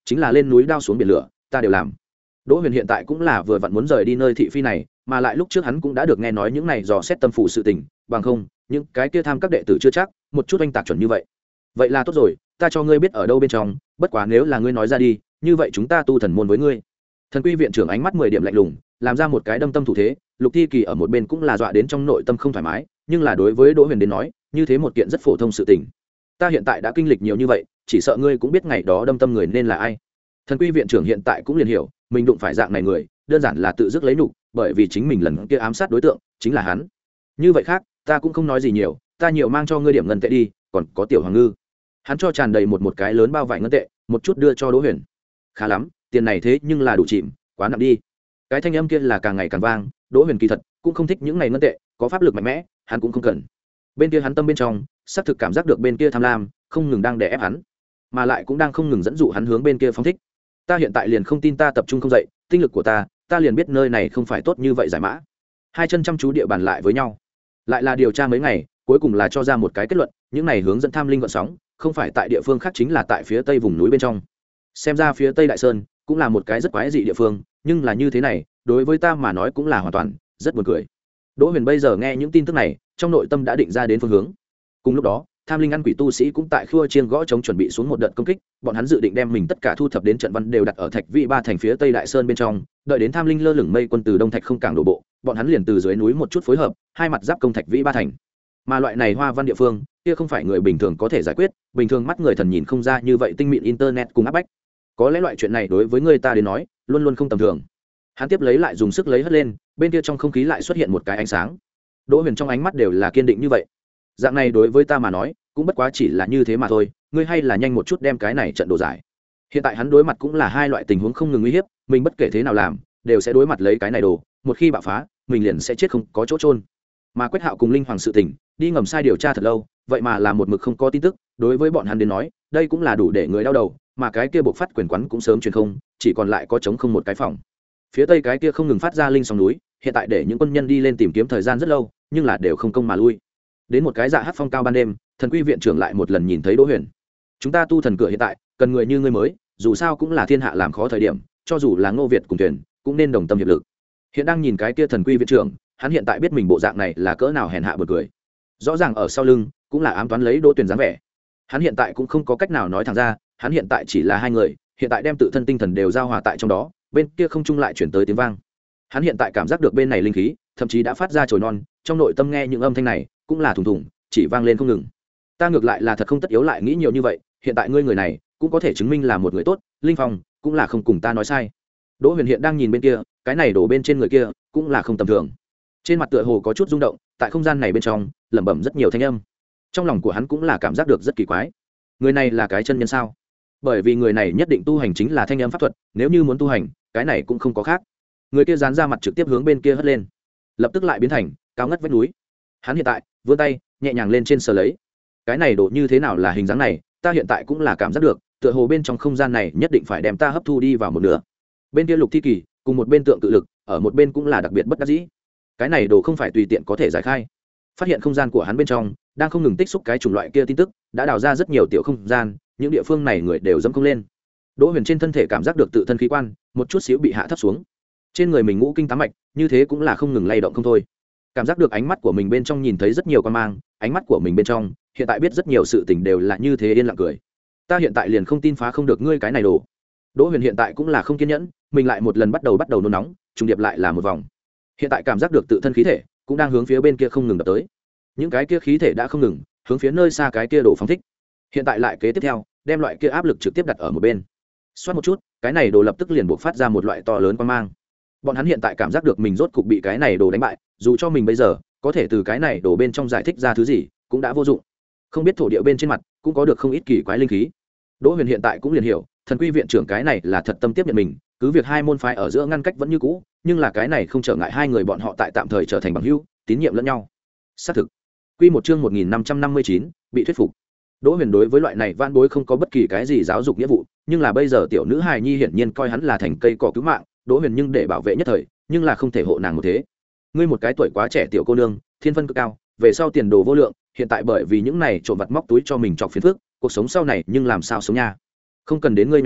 chính là lên núi đao xuống biển lửa ta đều làm. Đỗ Huyền hiện tại cũng là vừa vặn muốn rời đi nơi thị phi này, mà lại lúc trước hắn cũng đã được nghe nói những này dò xét tâm phủ sự tình, bằng không những cái kia tham các đệ tử chưa chắc một chút oanh tạc chuẩn như vậy. Vậy là tốt rồi, ta cho ngươi biết ở đâu bên trong, bất quá nếu là ngươi nói ra đi, như vậy chúng ta tu thần môn với ngươi. Thần Quy viện trưởng ánh mắt mười điểm lạnh lùng, làm ra một cái đâm tâm thủ thế. Lục Thi Kỳ ở một bên cũng là dọa đến trong nội tâm không thoải mái, nhưng là đối với Đỗ Huyền đến nói, như thế một kiện rất phổ thông sự tình. Ta hiện tại đã kinh lịch nhiều như vậy, chỉ sợ ngươi cũng biết ngày đó đâm tâm người nên là ai. Thần Quy viện trưởng hiện tại cũng liền hiểu, mình đụng phải dạng này người, đơn giản là tự dứt lấy nhục, bởi vì chính mình lần kia ám sát đối tượng chính là hắn. Như vậy khác, ta cũng không nói gì nhiều, ta nhiều mang cho ngươi điểm ngân tệ đi, còn có tiểu hoàng ngư. Hắn cho tràn đầy một một cái lớn bao vải ngân tệ, một chút đưa cho Đỗ Huyền. Khá lắm, tiền này thế nhưng là đủ chìm, quá nặng đi. Cái thanh âm kia là càng ngày càng vang, Đỗ Huyền kỳ thật cũng không thích những này ngân tệ, có pháp lực mạnh mẽ, hắn cũng không cần. Bên kia hắn tâm bên trong, xác thực cảm giác được bên kia tham lam, không ngừng đang đè ép hắn, mà lại cũng đang không ngừng dẫn dụ hắn hướng bên kia phóng thích. Ta hiện tại liền không tin ta tập trung không dậy, tinh lực của ta, ta liền biết nơi này không phải tốt như vậy giải mã. Hai chân chăm chú địa bàn lại với nhau, lại là điều tra mấy ngày, cuối cùng là cho ra một cái kết luận, những này hướng dẫn tham linh gợn sóng, không phải tại địa phương khác chính là tại phía tây vùng núi bên trong. Xem ra phía tây đại sơn cũng là một cái rất quái dị địa phương, nhưng là như thế này, đối với ta mà nói cũng là hoàn toàn rất buồn cười. Đỗ Huyền bây giờ nghe những tin tức này, trong nội tâm đã định ra đến phương hướng. Cùng lúc đó, tham linh ăn quỷ tu sĩ cũng tại khua chiêng gõ chống chuẩn bị xuống một đợt công kích, bọn hắn dự định đem mình tất cả thu thập đến trận văn đều đặt ở thạch vị ba thành phía tây đại sơn bên trong, đợi đến tham linh lơ lửng mây quân từ đông thạch không cảng đổ bộ, bọn hắn liền từ dưới núi một chút phối hợp, hai mặt giáp công thạch vị ba thành. Mà loại này hoa văn địa phương, kia không phải người bình thường có thể giải quyết, bình thường mắt người thần nhìn không ra như vậy tinh mịn internet cùng áp bách. Có lẽ loại chuyện này đối với người ta đến nói, luôn luôn không tầm thường. Hắn tiếp lấy lại dùng sức lấy hất lên, bên kia trong không khí lại xuất hiện một cái ánh sáng. Đỗ Huyền trong ánh mắt đều là kiên định như vậy. Dạng này đối với ta mà nói, cũng bất quá chỉ là như thế mà thôi, ngươi hay là nhanh một chút đem cái này trận đồ giải. Hiện tại hắn đối mặt cũng là hai loại tình huống không ngừng uy hiếp, mình bất kể thế nào làm, đều sẽ đối mặt lấy cái này đồ, một khi bạo phá, mình liền sẽ chết không có chỗ trôn. Mà Quách Hạo cùng Linh Hoàng sự tình, đi ngầm sai điều tra thật lâu, vậy mà là một mực không có tin tức, đối với bọn hắn đến nói, đây cũng là đủ để người đau đầu, mà cái kia bộ phát quyền quán cũng sớm truyền không, chỉ còn lại có trống không một cái phòng. Phía tây cái kia không ngừng phát ra linh sóng núi, hiện tại để những quân nhân đi lên tìm kiếm thời gian rất lâu, nhưng là đều không công mà lui. Đến một cái dạ hát phong cao ban đêm, Thần Quy viện trưởng lại một lần nhìn thấy Đỗ Huyền. Chúng ta tu thần cửa hiện tại cần người như ngươi mới, dù sao cũng là thiên hạ làm khó thời điểm, cho dù là Ngô Việt cùng thuyền, cũng nên đồng tâm hiệp lực. Hiện đang nhìn cái kia Thần Quy viện trưởng, hắn hiện tại biết mình bộ dạng này là cỡ nào hèn hạ bực cười. Rõ ràng ở sau lưng cũng là ám toán lấy Đỗ Tuyền dáng vẻ. Hắn hiện tại cũng không có cách nào nói thẳng ra, hắn hiện tại chỉ là hai người, hiện tại đem tự thân tinh thần đều giao hòa tại trong đó, bên kia không trung lại chuyển tới tiếng vang. Hắn hiện tại cảm giác được bên này linh khí, thậm chí đã phát ra chồi non, trong nội tâm nghe những âm thanh này, cũng là thùng thùng, chỉ vang lên không ngừng. Ta ngược lại là thật không tất yếu lại nghĩ nhiều như vậy, hiện tại ngươi người này cũng có thể chứng minh là một người tốt, Linh Phong cũng là không cùng ta nói sai. Đỗ Huyền hiện đang nhìn bên kia, cái này đổ bên trên người kia cũng là không tầm thường. Trên mặt tựa hồ có chút rung động, tại không gian này bên trong lẩm bẩm rất nhiều thanh âm. Trong lòng của hắn cũng là cảm giác được rất kỳ quái. Người này là cái chân nhân sao? Bởi vì người này nhất định tu hành chính là thanh âm pháp thuật, nếu như muốn tu hành, cái này cũng không có khác. Người kia dán ra mặt trực tiếp hướng bên kia hất lên, lập tức lại biến thành cao ngất vách núi. Hắn hiện tại vươn tay nhẹ nhàng lên trên sờ lấy, cái này đổ như thế nào là hình dáng này, ta hiện tại cũng là cảm giác được, tựa hồ bên trong không gian này nhất định phải đem ta hấp thu đi vào một nửa. Bên kia Lục Thi Kỳ cùng một bên tượng tự lực, ở một bên cũng là đặc biệt bất đắc dĩ. Cái này đồ không phải tùy tiện có thể giải khai. Phát hiện không gian của hắn bên trong đang không ngừng tích xúc cái chủng loại kia tin tức, đã đào ra rất nhiều tiểu không gian, những địa phương này người đều dẫm không lên. Đỗ Huyền trên thân thể cảm giác được tự thân khí quan một chút xíu bị hạ thấp xuống, trên người mình ngũ kinh tám mạch như thế cũng là không ngừng lay động không thôi. Cảm giác được ánh mắt của mình bên trong nhìn thấy rất nhiều quan mang, ánh mắt của mình bên trong hiện tại biết rất nhiều sự tình đều là như thế yên lặng cười. Ta hiện tại liền không tin phá không được ngươi cái này đồ. Đỗ Huyền hiện tại cũng là không kiên nhẫn, mình lại một lần bắt đầu bắt đầu nôn nóng, trùng điệp lại là một vòng. Hiện tại cảm giác được tự thân khí thể cũng đang hướng phía bên kia không ngừng đập tới, những cái kia khí thể đã không ngừng hướng phía nơi xa cái kia đổ phóng thích. Hiện tại lại kế tiếp theo đem loại kia áp lực trực tiếp đặt ở một bên, xoát một chút, cái này đồ lập tức liền buộc phát ra một loại to lớn quang mang. Bọn hắn hiện tại cảm giác được mình rốt cục bị cái này đồ đánh bại, dù cho mình bây giờ có thể từ cái này đổ bên trong giải thích ra thứ gì cũng đã vô dụng. Không biết thổ địa bên trên mặt cũng có được không ít kỳ quái linh khí. Đỗ Huyền hiện tại cũng liền hiểu, Thần Quy viện trưởng cái này là thật tâm tiếp nhận mình, cứ việc hai môn phái ở giữa ngăn cách vẫn như cũ, nhưng là cái này không trở ngại hai người bọn họ tại tạm thời trở thành bằng hữu, tín nhiệm lẫn nhau. Xác thực. Quy một chương một nghìn năm trăm năm mươi chín, bị thuyết phục. Đỗ Huyền đối với loại này van bối không có bất kỳ cái gì giáo dục nghĩa vụ, nhưng là bây giờ tiểu nữ hài nhi hiển nhiên coi hắn là thành cây cỏ cứu mạng, Đỗ Huyền nhưng để bảo vệ nhất thời, nhưng là không thể hộ nàng một thế. Ngươi một cái tuổi quá trẻ tiểu cô nương, thiên phân cực cao, về sau tiền đồ vô lượng, hiện tại bởi vì những này trộm vặt móc túi cho mình chọc phiền phức, cuộc sống sau này nhưng làm sao sống nha. Không cần đến ngươi nhọc lòng,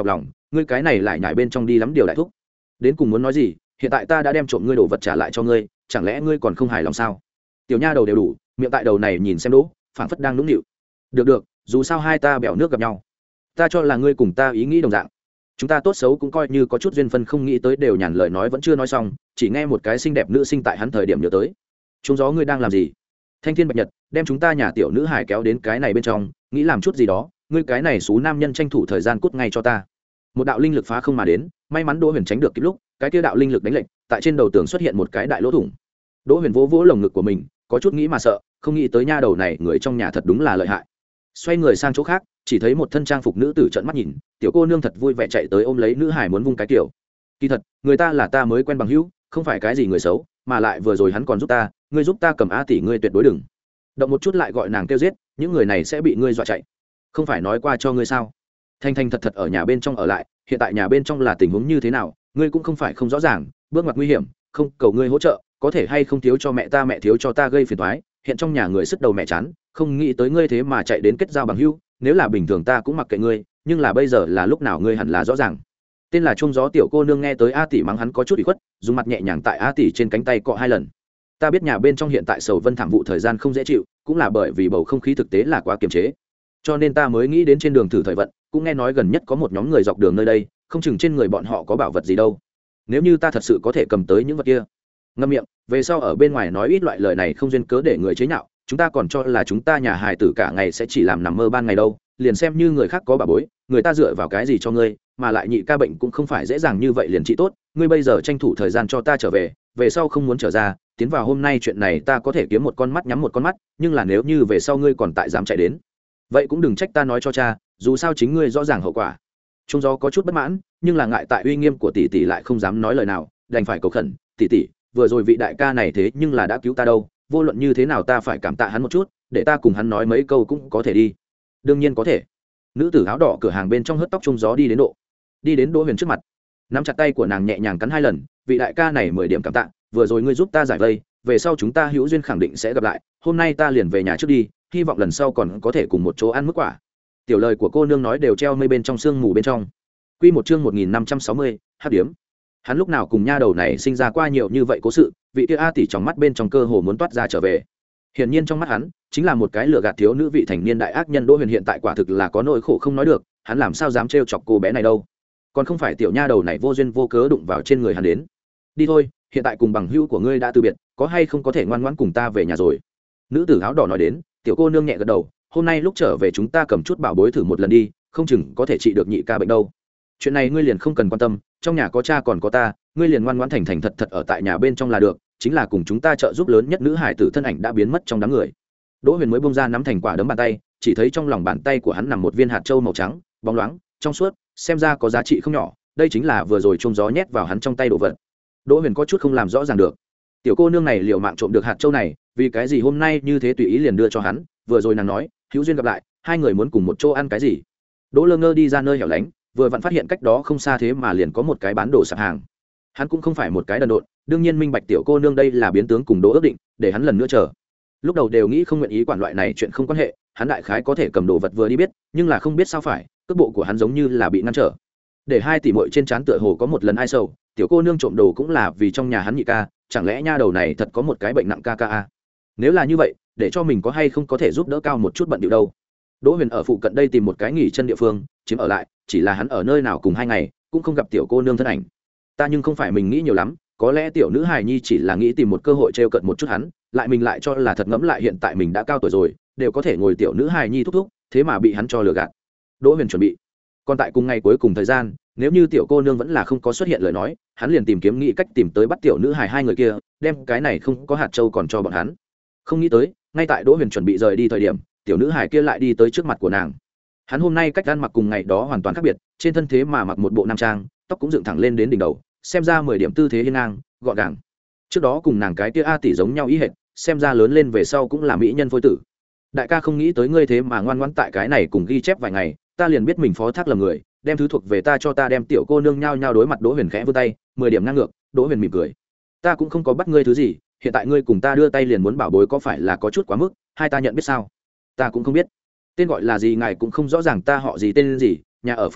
ngươi cái này lại nhải bên trong đi lắm điều đại thúc, đến cùng muốn nói gì? Hiện tại ta đã đem trộm ngươi đồ vật trả lại cho ngươi, chẳng lẽ ngươi còn không hài lòng sao? Tiểu nha đầu đều đủ, miệng tại đầu này nhìn xem đỗ, phảng phất đang nũng nịu. Được được, dù sao hai ta bèo nước gặp nhau, ta cho là ngươi cùng ta ý nghĩ đồng dạng, chúng ta tốt xấu cũng coi như có chút duyên phân. Không nghĩ tới đều nhàn lời nói vẫn chưa nói xong, chỉ nghe một cái xinh đẹp nữ sinh tại hắn thời điểm nhớ tới. Trung gió, ngươi đang làm gì? Thanh thiên bạch nhật đem chúng ta nhà tiểu nữ hải kéo đến cái này bên trong, nghĩ làm chút gì đó, ngươi cái này xú nam nhân tranh thủ thời gian cút ngay cho ta. Một đạo linh lực phá không mà đến, may mắn Đỗ Huyền tránh được kịp lúc, cái kia đạo linh lực đánh lệnh, tại trên đầu tường xuất hiện một cái đại lỗ thủng. Đỗ Huyền vỗ vỗ lồng ngực của mình, có chút nghĩ mà sợ, không nghĩ tới nha đầu này người trong nhà thật đúng là lợi hại. Xoay người sang chỗ khác, chỉ thấy một thân trang phục nữ tử trợn mắt nhìn, tiểu cô nương thật vui vẻ chạy tới ôm lấy nữ hải muốn vung cái kiểu. Kỳ thật, người ta là ta mới quen bằng hữu, không phải cái gì người xấu, mà lại vừa rồi hắn còn giúp ta, ngươi giúp ta cầm a tỷ, ngươi tuyệt đối đừng động một chút lại gọi nàng kêu giết, những người này sẽ bị ngươi dọa chạy. Không phải nói qua cho ngươi sao? Thanh Thanh thật thật ở nhà bên trong ở lại, hiện tại nhà bên trong là tình huống như thế nào, ngươi cũng không phải không rõ ràng, bước ngoặt nguy hiểm, không cầu ngươi hỗ trợ, có thể hay không thiếu cho mẹ ta, mẹ thiếu cho ta gây phiền toái, hiện trong nhà người sức đầu mẹ chán, không nghĩ tới ngươi thế mà chạy đến kết giao bằng hữu, nếu là bình thường ta cũng mặc kệ ngươi, nhưng là bây giờ là lúc nào ngươi hẳn là rõ ràng. Tên là Trung Gió tiểu cô nương nghe tới a tỷ mắng hắn có chút ủy khuất, dùng mặt nhẹ nhàng tại a tỷ trên cánh tay cọ hai lần. Ta biết nhà bên trong hiện tại sầu vân thảm vụ thời gian không dễ chịu, cũng là bởi vì bầu không khí thực tế là quá kiềm chế, cho nên ta mới nghĩ đến trên đường thử thời vận, cũng nghe nói gần nhất có một nhóm người dọc đường nơi đây, không chừng trên người bọn họ có bảo vật gì đâu. Nếu như ta thật sự có thể cầm tới những vật kia. Ngâm miệng, về sau ở bên ngoài nói ít loại lời này không duyên cớ để người chế nhạo, chúng ta còn cho là chúng ta nhà hài tử cả ngày sẽ chỉ làm nằm mơ ban ngày đâu, liền xem như người khác có bà bối, người ta dựa vào cái gì cho ngươi, mà lại nhị ca bệnh cũng không phải dễ dàng như vậy liền trị tốt, ngươi bây giờ tranh thủ thời gian cho ta trở về, về sau không muốn trở ra, tiến vào hôm nay chuyện này ta có thể kiếm một con mắt nhắm một con mắt, nhưng là nếu như về sau ngươi còn tại dám chạy đến, vậy cũng đừng trách ta nói cho cha, dù sao chính ngươi rõ ràng hậu quả. Trung Gió có chút bất mãn, nhưng là ngại tại uy nghiêm của tỷ tỷ lại không dám nói lời nào, đành phải cầu khẩn, tỷ tỷ, vừa rồi vị đại ca này thế nhưng là đã cứu ta đâu, vô luận như thế nào ta phải cảm tạ hắn một chút, để ta cùng hắn nói mấy câu cũng có thể đi. Đương nhiên có thể. Nữ tử áo đỏ cửa hàng bên trong hớt tóc Trung Gió đi đến độ, đi đến Đỗ Huyền trước mặt, nắm chặt tay của nàng nhẹ nhàng cắn hai lần, vị đại ca này mười điểm cảm tạ, vừa rồi ngươi giúp ta giải vây, về sau chúng ta hữu duyên khẳng định sẽ gặp lại, hôm nay ta liền về nhà trước đi, hy vọng lần sau còn có thể cùng một chỗ ăn mức quả. Tiểu lời của cô nương nói đều treo mây bên trong sương mù bên trong. Quy một chương một nghìn năm trăm sáu mươi, hắc điếm. Hắn lúc nào cùng nha đầu này sinh ra qua nhiều như vậy cố sự, vị kia a tỷ trong mắt bên trong cơ hồ muốn toát ra trở về. Hiển nhiên trong mắt hắn chính là một cái lừa gạt thiếu nữ vị thành niên đại ác nhân. Đỗ Huyền hiện tại quả thực là có nỗi khổ không nói được, hắn làm sao dám trêu chọc cô bé này đâu? Còn không phải tiểu nha đầu này vô duyên vô cớ đụng vào trên người hắn đến. Đi thôi, hiện tại cùng bằng hữu của ngươi đã từ biệt, có hay không có thể ngoan ngoãn cùng ta về nhà rồi? Nữ tử áo đỏ nói đến. Tiểu cô nương nhẹ gật đầu, hôm nay lúc trở về chúng ta cầm chút bảo bối thử một lần đi, không chừng có thể trị được nhị ca bệnh đâu. Chuyện này ngươi liền không cần quan tâm, trong nhà có cha còn có ta, ngươi liền ngoan ngoãn thành thành thật thật ở tại nhà bên trong là được, chính là cùng chúng ta trợ giúp lớn nhất nữ hải tử thân ảnh đã biến mất trong đám người. Đỗ Huyền mới bông ra nắm thành quả đấm bàn tay, chỉ thấy trong lòng bàn tay của hắn nằm một viên hạt châu màu trắng, bóng loáng, trong suốt, xem ra có giá trị không nhỏ, đây chính là vừa rồi Trung Gió nhét vào hắn trong tay đồ vật. Đỗ Huyền có chút không làm rõ ràng được. Tiểu cô nương này liều mạng trộm được hạt châu này, vì cái gì hôm nay như thế tùy ý liền đưa cho hắn, vừa rồi nàng nói, hữu duyên gặp lại, hai người muốn cùng một chỗ ăn cái gì. Đỗ Lơ Ngơ đi ra nơi hẻo lánh, vừa vặn phát hiện cách đó không xa thế mà liền có một cái bán đồ sạp hàng. Hắn cũng không phải một cái đần độn, đương nhiên minh bạch tiểu cô nương đây là biến tướng cùng Đỗ ước định, để hắn lần nữa chờ. Lúc đầu đều nghĩ không nguyện ý quản loại này chuyện không quan hệ, hắn đại khái có thể cầm đồ vật vừa đi biết, nhưng là không biết sao phải, cước bộ của hắn giống như là bị ngăn trở. Để hai tỷ muội trên trán tựa hồ có một lần ai sầu, tiểu cô nương trộm đồ cũng là vì trong nhà hắn nhị ca, chẳng lẽ nha đầu này thật có một cái bệnh nặng ca ca a? Nếu là như vậy, để cho mình có hay không có thể giúp đỡ cao một chút bận điệu đâu. Đỗ Huyền ở phụ cận đây tìm một cái nghỉ chân địa phương chiếm ở lại, chỉ là hắn ở nơi nào cùng hai ngày cũng không gặp tiểu cô nương thân ảnh. Ta nhưng không phải mình nghĩ nhiều lắm, có lẽ tiểu nữ hài nhi chỉ là nghĩ tìm một cơ hội trêu cợt một chút hắn, lại mình lại cho là thật. Ngẫm lại hiện tại mình đã cao tuổi rồi, đều có thể ngồi tiểu nữ hài nhi thúc thúc, thế mà bị hắn cho lừa gạt. Đỗ Huyền chuẩn bị, còn tại cùng ngày cuối cùng thời gian, nếu như tiểu cô nương vẫn là không có xuất hiện lời nói, hắn liền tìm kiếm nghĩ cách tìm tới bắt tiểu nữ hài hai người kia, đem cái này không có hạt châu còn cho bọn hắn. Không nghĩ tới, ngay tại Đỗ Huyền chuẩn bị rời đi thời điểm, tiểu nữ hài kia lại đi tới trước mặt của nàng. Hắn hôm nay cách ăn mặc cùng ngày đó hoàn toàn khác biệt, trên thân thế mà mặc một bộ nam trang, tóc cũng dựng thẳng lên đến đỉnh đầu, xem ra mười điểm tư thế hiên ngang, gọn gàng. Trước đó cùng nàng cái kia a tỷ giống nhau ý hệt, xem ra lớn lên về sau cũng là mỹ nhân phôi tử. Đại ca không nghĩ tới ngươi thế mà ngoan ngoãn tại cái này cùng ghi chép vài ngày, ta liền biết mình phó thác lầm người, đem thứ thuộc về ta cho ta. Đem tiểu cô nương nhao nhao đối mặt Đỗ Huyền khẽ vươn tay, mười điểm ngang ngược. Đỗ Huyền mỉm cười, ta cũng không có bắt ngươi thứ gì, hiện tại ngươi cùng ta đưa tay liền muốn bảo bối, có phải là có chút quá mức? Hai ta nhận biết sao? Ta cũng không biết tên gọi là gì, ngài cũng không rõ ràng ta họ gì tên gì, nhà ở phương nào,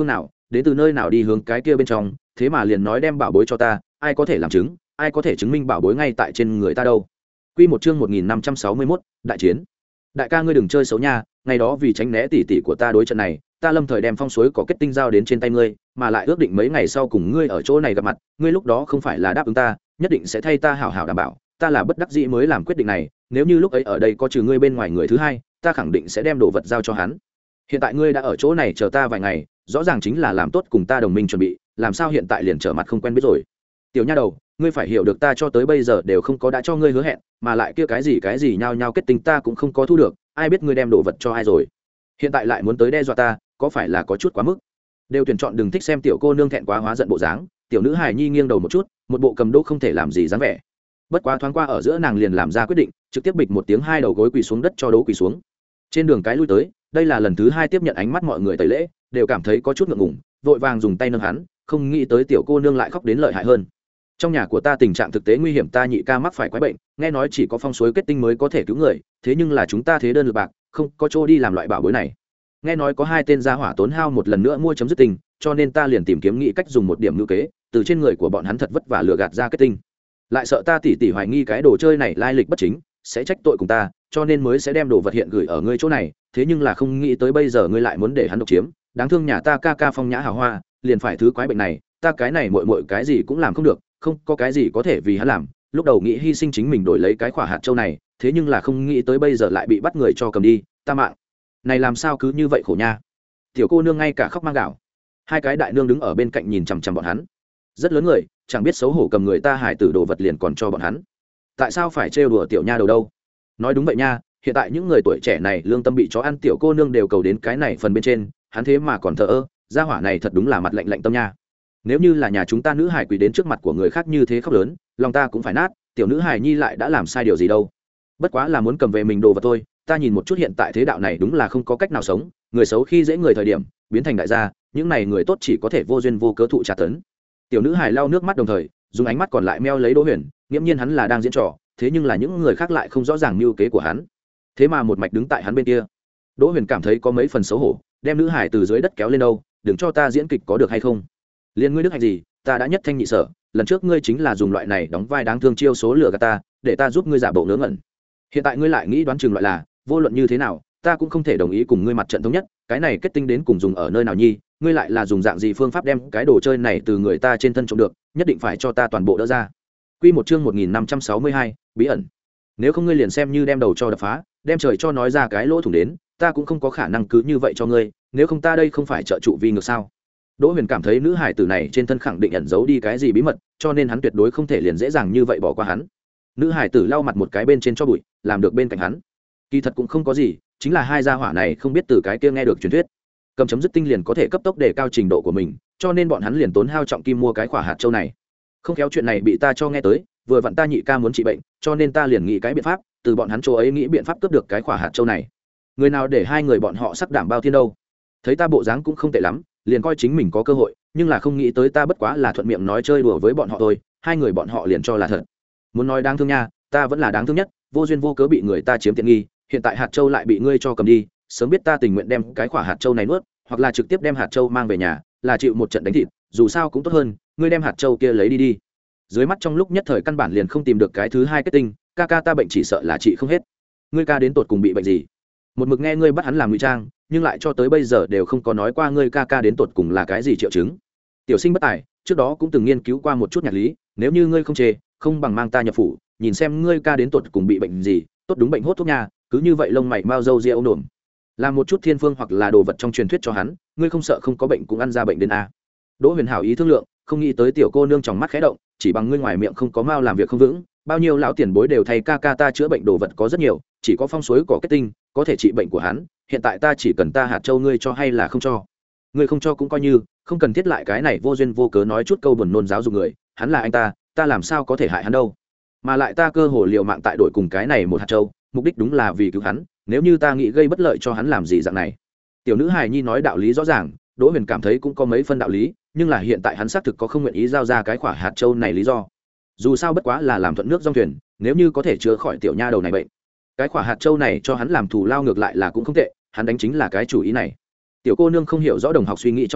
đến từ nơi nào đi hướng cái kia bên trong, thế mà liền nói đem bảo bối cho ta, ai có thể làm chứng, ai có thể chứng minh bảo bối ngay tại trên người ta đâu. Quy một chương một nghìn năm trăm sáu mươi mốt, đại chiến. Đại ca ngươi đừng chơi xấu nha, ngày đó vì tránh né tỷ tỷ của ta đối trận này, ta lâm thời đem phong suối có kết tinh giao đến trên tay ngươi, mà lại ước định mấy ngày sau cùng ngươi ở chỗ này gặp mặt, ngươi lúc đó không phải là đáp ứng ta, nhất định sẽ thay ta hảo hảo đảm bảo, ta là bất đắc dĩ mới làm quyết định này, nếu như lúc ấy ở đây có trừ ngươi bên ngoài người thứ hai, ta khẳng định sẽ đem đồ vật giao cho hắn. Hiện tại ngươi đã ở chỗ này chờ ta vài ngày, rõ ràng chính là làm tốt cùng ta đồng minh chuẩn bị, làm sao hiện tại liền trở mặt không quen biết rồi. Tiểu nha đầu, ngươi phải hiểu được ta cho tới bây giờ đều không có đã cho ngươi hứa hẹn, mà lại kia cái gì cái gì nhao nhao kết tinh ta cũng không có thu được, ai biết ngươi đem đồ vật cho ai rồi. Hiện tại lại muốn tới đe dọa ta, có phải là có chút quá mức. Đều tuyển chọn đừng thích xem tiểu cô nương thẹn quá hóa giận bộ dáng, tiểu nữ hài nhi nghiêng đầu một chút, một bộ cầm đô không thể làm gì dáng vẻ. Bất quá thoáng qua ở giữa nàng liền làm ra quyết định, trực tiếp bịch một tiếng hai đầu gối quỳ xuống đất cho đấu quỳ xuống. Trên đường cái lui tới, đây là lần thứ hai tiếp nhận ánh mắt mọi người tẩy lễ, đều cảm thấy có chút ngượng ngùng, vội vàng dùng tay nâng hắn, không nghĩ tới tiểu cô nương lại khóc đến lợi hại hơn. Trong nhà của ta tình trạng thực tế nguy hiểm, ta nhị ca mắc phải quái bệnh, nghe nói chỉ có phong suối kết tinh mới có thể cứu người, thế nhưng là chúng ta thế đơn lực bạc, không có chỗ đi làm loại bảo bối này. Nghe nói có hai tên gia hỏa tốn hao một lần nữa mua chấm dứt tình, cho nên ta liền tìm kiếm nghĩ cách dùng một điểm lưu kế, từ trên người của bọn hắn thật vất vả lừa gạt ra kết tinh. Lại sợ ta tỉ tỉ hoài nghi cái đồ chơi này lai lịch bất chính, sẽ trách tội cùng ta, cho nên mới sẽ đem đồ vật hiện gửi ở ngươi chỗ này, thế nhưng là không nghĩ tới bây giờ ngươi lại muốn để hắn độc chiếm, đáng thương nhà ta ca ca phong nhã hào hoa, liền phải thứ quái bệnh này, ta cái này muội muội cái gì cũng làm không được, không có cái gì có thể vì hắn làm, lúc đầu nghĩ hy sinh chính mình đổi lấy cái khỏa hạt châu này, thế nhưng là không nghĩ tới bây giờ lại bị bắt người cho cầm đi, ta mạng này làm sao cứ như vậy khổ nha. Tiểu cô nương ngay cả khóc mang gạo. Hai cái đại nương đứng ở bên cạnh nhìn chằm chằm bọn hắn, rất lớn người, chẳng biết xấu hổ cầm người ta hải tử đồ vật liền còn cho bọn hắn, tại sao phải trêu đùa tiểu nha đầu đâu. Nói đúng vậy nha, hiện tại những người tuổi trẻ này lương tâm bị chó ăn, tiểu cô nương đều cầu đến cái này phần bên trên, hắn thế mà còn thờ ơ, gia hỏa này thật đúng là mặt lạnh lạnh tâm nha. Nếu như là nhà chúng ta nữ hải quỳ đến trước mặt của người khác như thế khóc lớn, lòng ta cũng phải nát, tiểu nữ hải nhi lại đã làm sai điều gì đâu, bất quá là muốn cầm về mình đồ vật thôi. Ta nhìn một chút hiện tại thế đạo này đúng là không có cách nào sống, người xấu khi dễ người thời điểm biến thành đại gia, những này người tốt chỉ có thể vô duyên vô cớ thụ tra tấn. Tiểu nữ hải lau nước mắt đồng thời dùng ánh mắt còn lại meo lấy Đỗ Huyền, nghiễm nhiên hắn là đang diễn trò, thế nhưng là những người khác lại không rõ ràng mưu kế của hắn, thế mà một mạch đứng tại hắn bên kia. Đỗ Huyền cảm thấy có mấy phần xấu hổ, đem nữ hải từ dưới đất kéo lên đâu, đừng cho ta diễn kịch có được hay không. Liên ngươi đức hạnh gì, ta đã nhất thanh nhị sở, lần trước ngươi chính là dùng loại này đóng vai đáng thương chiêu số lừa gạt ta, để ta giúp ngươi giả bộ ngớ ngẩn. Hiện tại ngươi lại nghĩ đoán chừng loại là, vô luận như thế nào, ta cũng không thể đồng ý cùng ngươi mặt trận thống nhất, cái này kết tinh đến cùng dùng ở nơi nào nhi, ngươi lại là dùng dạng gì phương pháp đem cái đồ chơi này từ người ta trên thân trộm được, nhất định phải cho ta toàn bộ đỡ ra. Quy một chương một nghìn năm trăm sáu mươi hai, bí ẩn. Nếu không ngươi liền xem như đem đầu cho đập phá, đem trời cho nói ra cái lỗ thủng đến, ta cũng không có khả năng cứ như vậy cho ngươi, nếu không ta đây không phải trợ trụ vi ngược sao. Đỗ Huyền cảm thấy nữ hải tử này trên thân khẳng định ẩn giấu đi cái gì bí mật, cho nên hắn tuyệt đối không thể liền dễ dàng như vậy bỏ qua hắn. Nữ hải tử lau mặt một cái bên trên cho bụi, làm được bên cạnh hắn. Kỳ thật cũng không có gì, chính là hai gia hỏa này không biết từ cái kia nghe được truyền thuyết, cầm chấm dứt tinh liền có thể cấp tốc để cao trình độ của mình, cho nên bọn hắn liền tốn hao trọng kim mua cái quả hạt châu này. Không khéo chuyện này bị ta cho nghe tới, vừa vặn ta nhị ca muốn trị bệnh, cho nên ta liền nghĩ cái biện pháp, từ bọn hắn chỗ ấy nghĩ biện pháp cướp được cái quả hạt châu này. Người nào để hai người bọn họ sắc đảm bao thiên đâu. Thấy ta bộ dáng cũng không tệ lắm, liền coi chính mình có cơ hội, nhưng là không nghĩ tới ta bất quá là thuận miệng nói chơi đùa với bọn họ thôi, hai người bọn họ liền cho là thật. Muốn nói đáng thương nha, ta vẫn là đáng thương nhất, vô duyên vô cớ bị người ta chiếm tiện nghi, hiện tại hạt châu lại bị ngươi cho cầm đi, sớm biết ta tình nguyện đem cái quả hạt châu này nuốt, hoặc là trực tiếp đem hạt châu mang về nhà, là chịu một trận đánh thịt, dù sao cũng tốt hơn, ngươi đem hạt châu kia lấy đi đi. Dưới mắt trong lúc nhất thời căn bản liền không tìm được cái thứ hai kết tinh, ca ca ta bệnh chỉ sợ là trị không hết. Ngươi ca đến tột cùng bị bệnh gì? Một mực nghe ngươi bắt hắn làm ngụy trang, nhưng lại cho tới bây giờ đều không có nói qua ngươi ca ca đến tột cùng là cái gì triệu chứng. Tiểu sinh bất tài, trước đó cũng từng nghiên cứu qua một chút nhạc lý, nếu như ngươi không chê, không bằng mang ta nhập phủ, nhìn xem ngươi ca đến tột cùng bị bệnh gì, tốt đúng bệnh hốt thuốc nha, cứ như vậy lông mày mau râu ria âu đồm, làm một chút thiên phương hoặc là đồ vật trong truyền thuyết cho hắn, ngươi không sợ không có bệnh cũng ăn ra bệnh đến a. Đỗ Huyền hảo ý thương lượng, không nghĩ tới tiểu cô nương trong mắt khẽ động, chỉ bằng ngươi ngoài miệng không có mau làm việc không vững, bao nhiêu lão tiền bối đều thay ca ca ta chữa bệnh đồ vật có rất nhiều, chỉ có phong suối có kết tinh có thể trị bệnh của hắn, hiện tại ta chỉ cần ta hạt châu ngươi cho hay là không cho. Ngươi không cho cũng coi như, không cần thiết lại cái này vô duyên vô cớ nói chút câu buồn nôn giáo dục người, hắn là anh ta, ta làm sao có thể hại hắn đâu. Mà lại ta cơ hồ liều mạng tại đổi cùng cái này một hạt châu, mục đích đúng là vì cứu hắn, nếu như ta nghĩ gây bất lợi cho hắn làm gì dạng này. Tiểu nữ hài nhi nói đạo lý rõ ràng, Đỗ Huyền cảm thấy cũng có mấy phân đạo lý, nhưng là hiện tại hắn xác thực có không nguyện ý giao ra cái quả hạt châu này lý do. Dù sao bất quá là làm thuận nước dòng thuyền, nếu như có thể chữa khỏi tiểu nha đầu này bệnh, cái quả hạt châu này cho hắn làm thù lao ngược lại là cũng không tệ, hắn đánh chính là cái chủ ý này. Tiểu cô nương không hiểu rõ đồng học suy nghĩ trong lòng,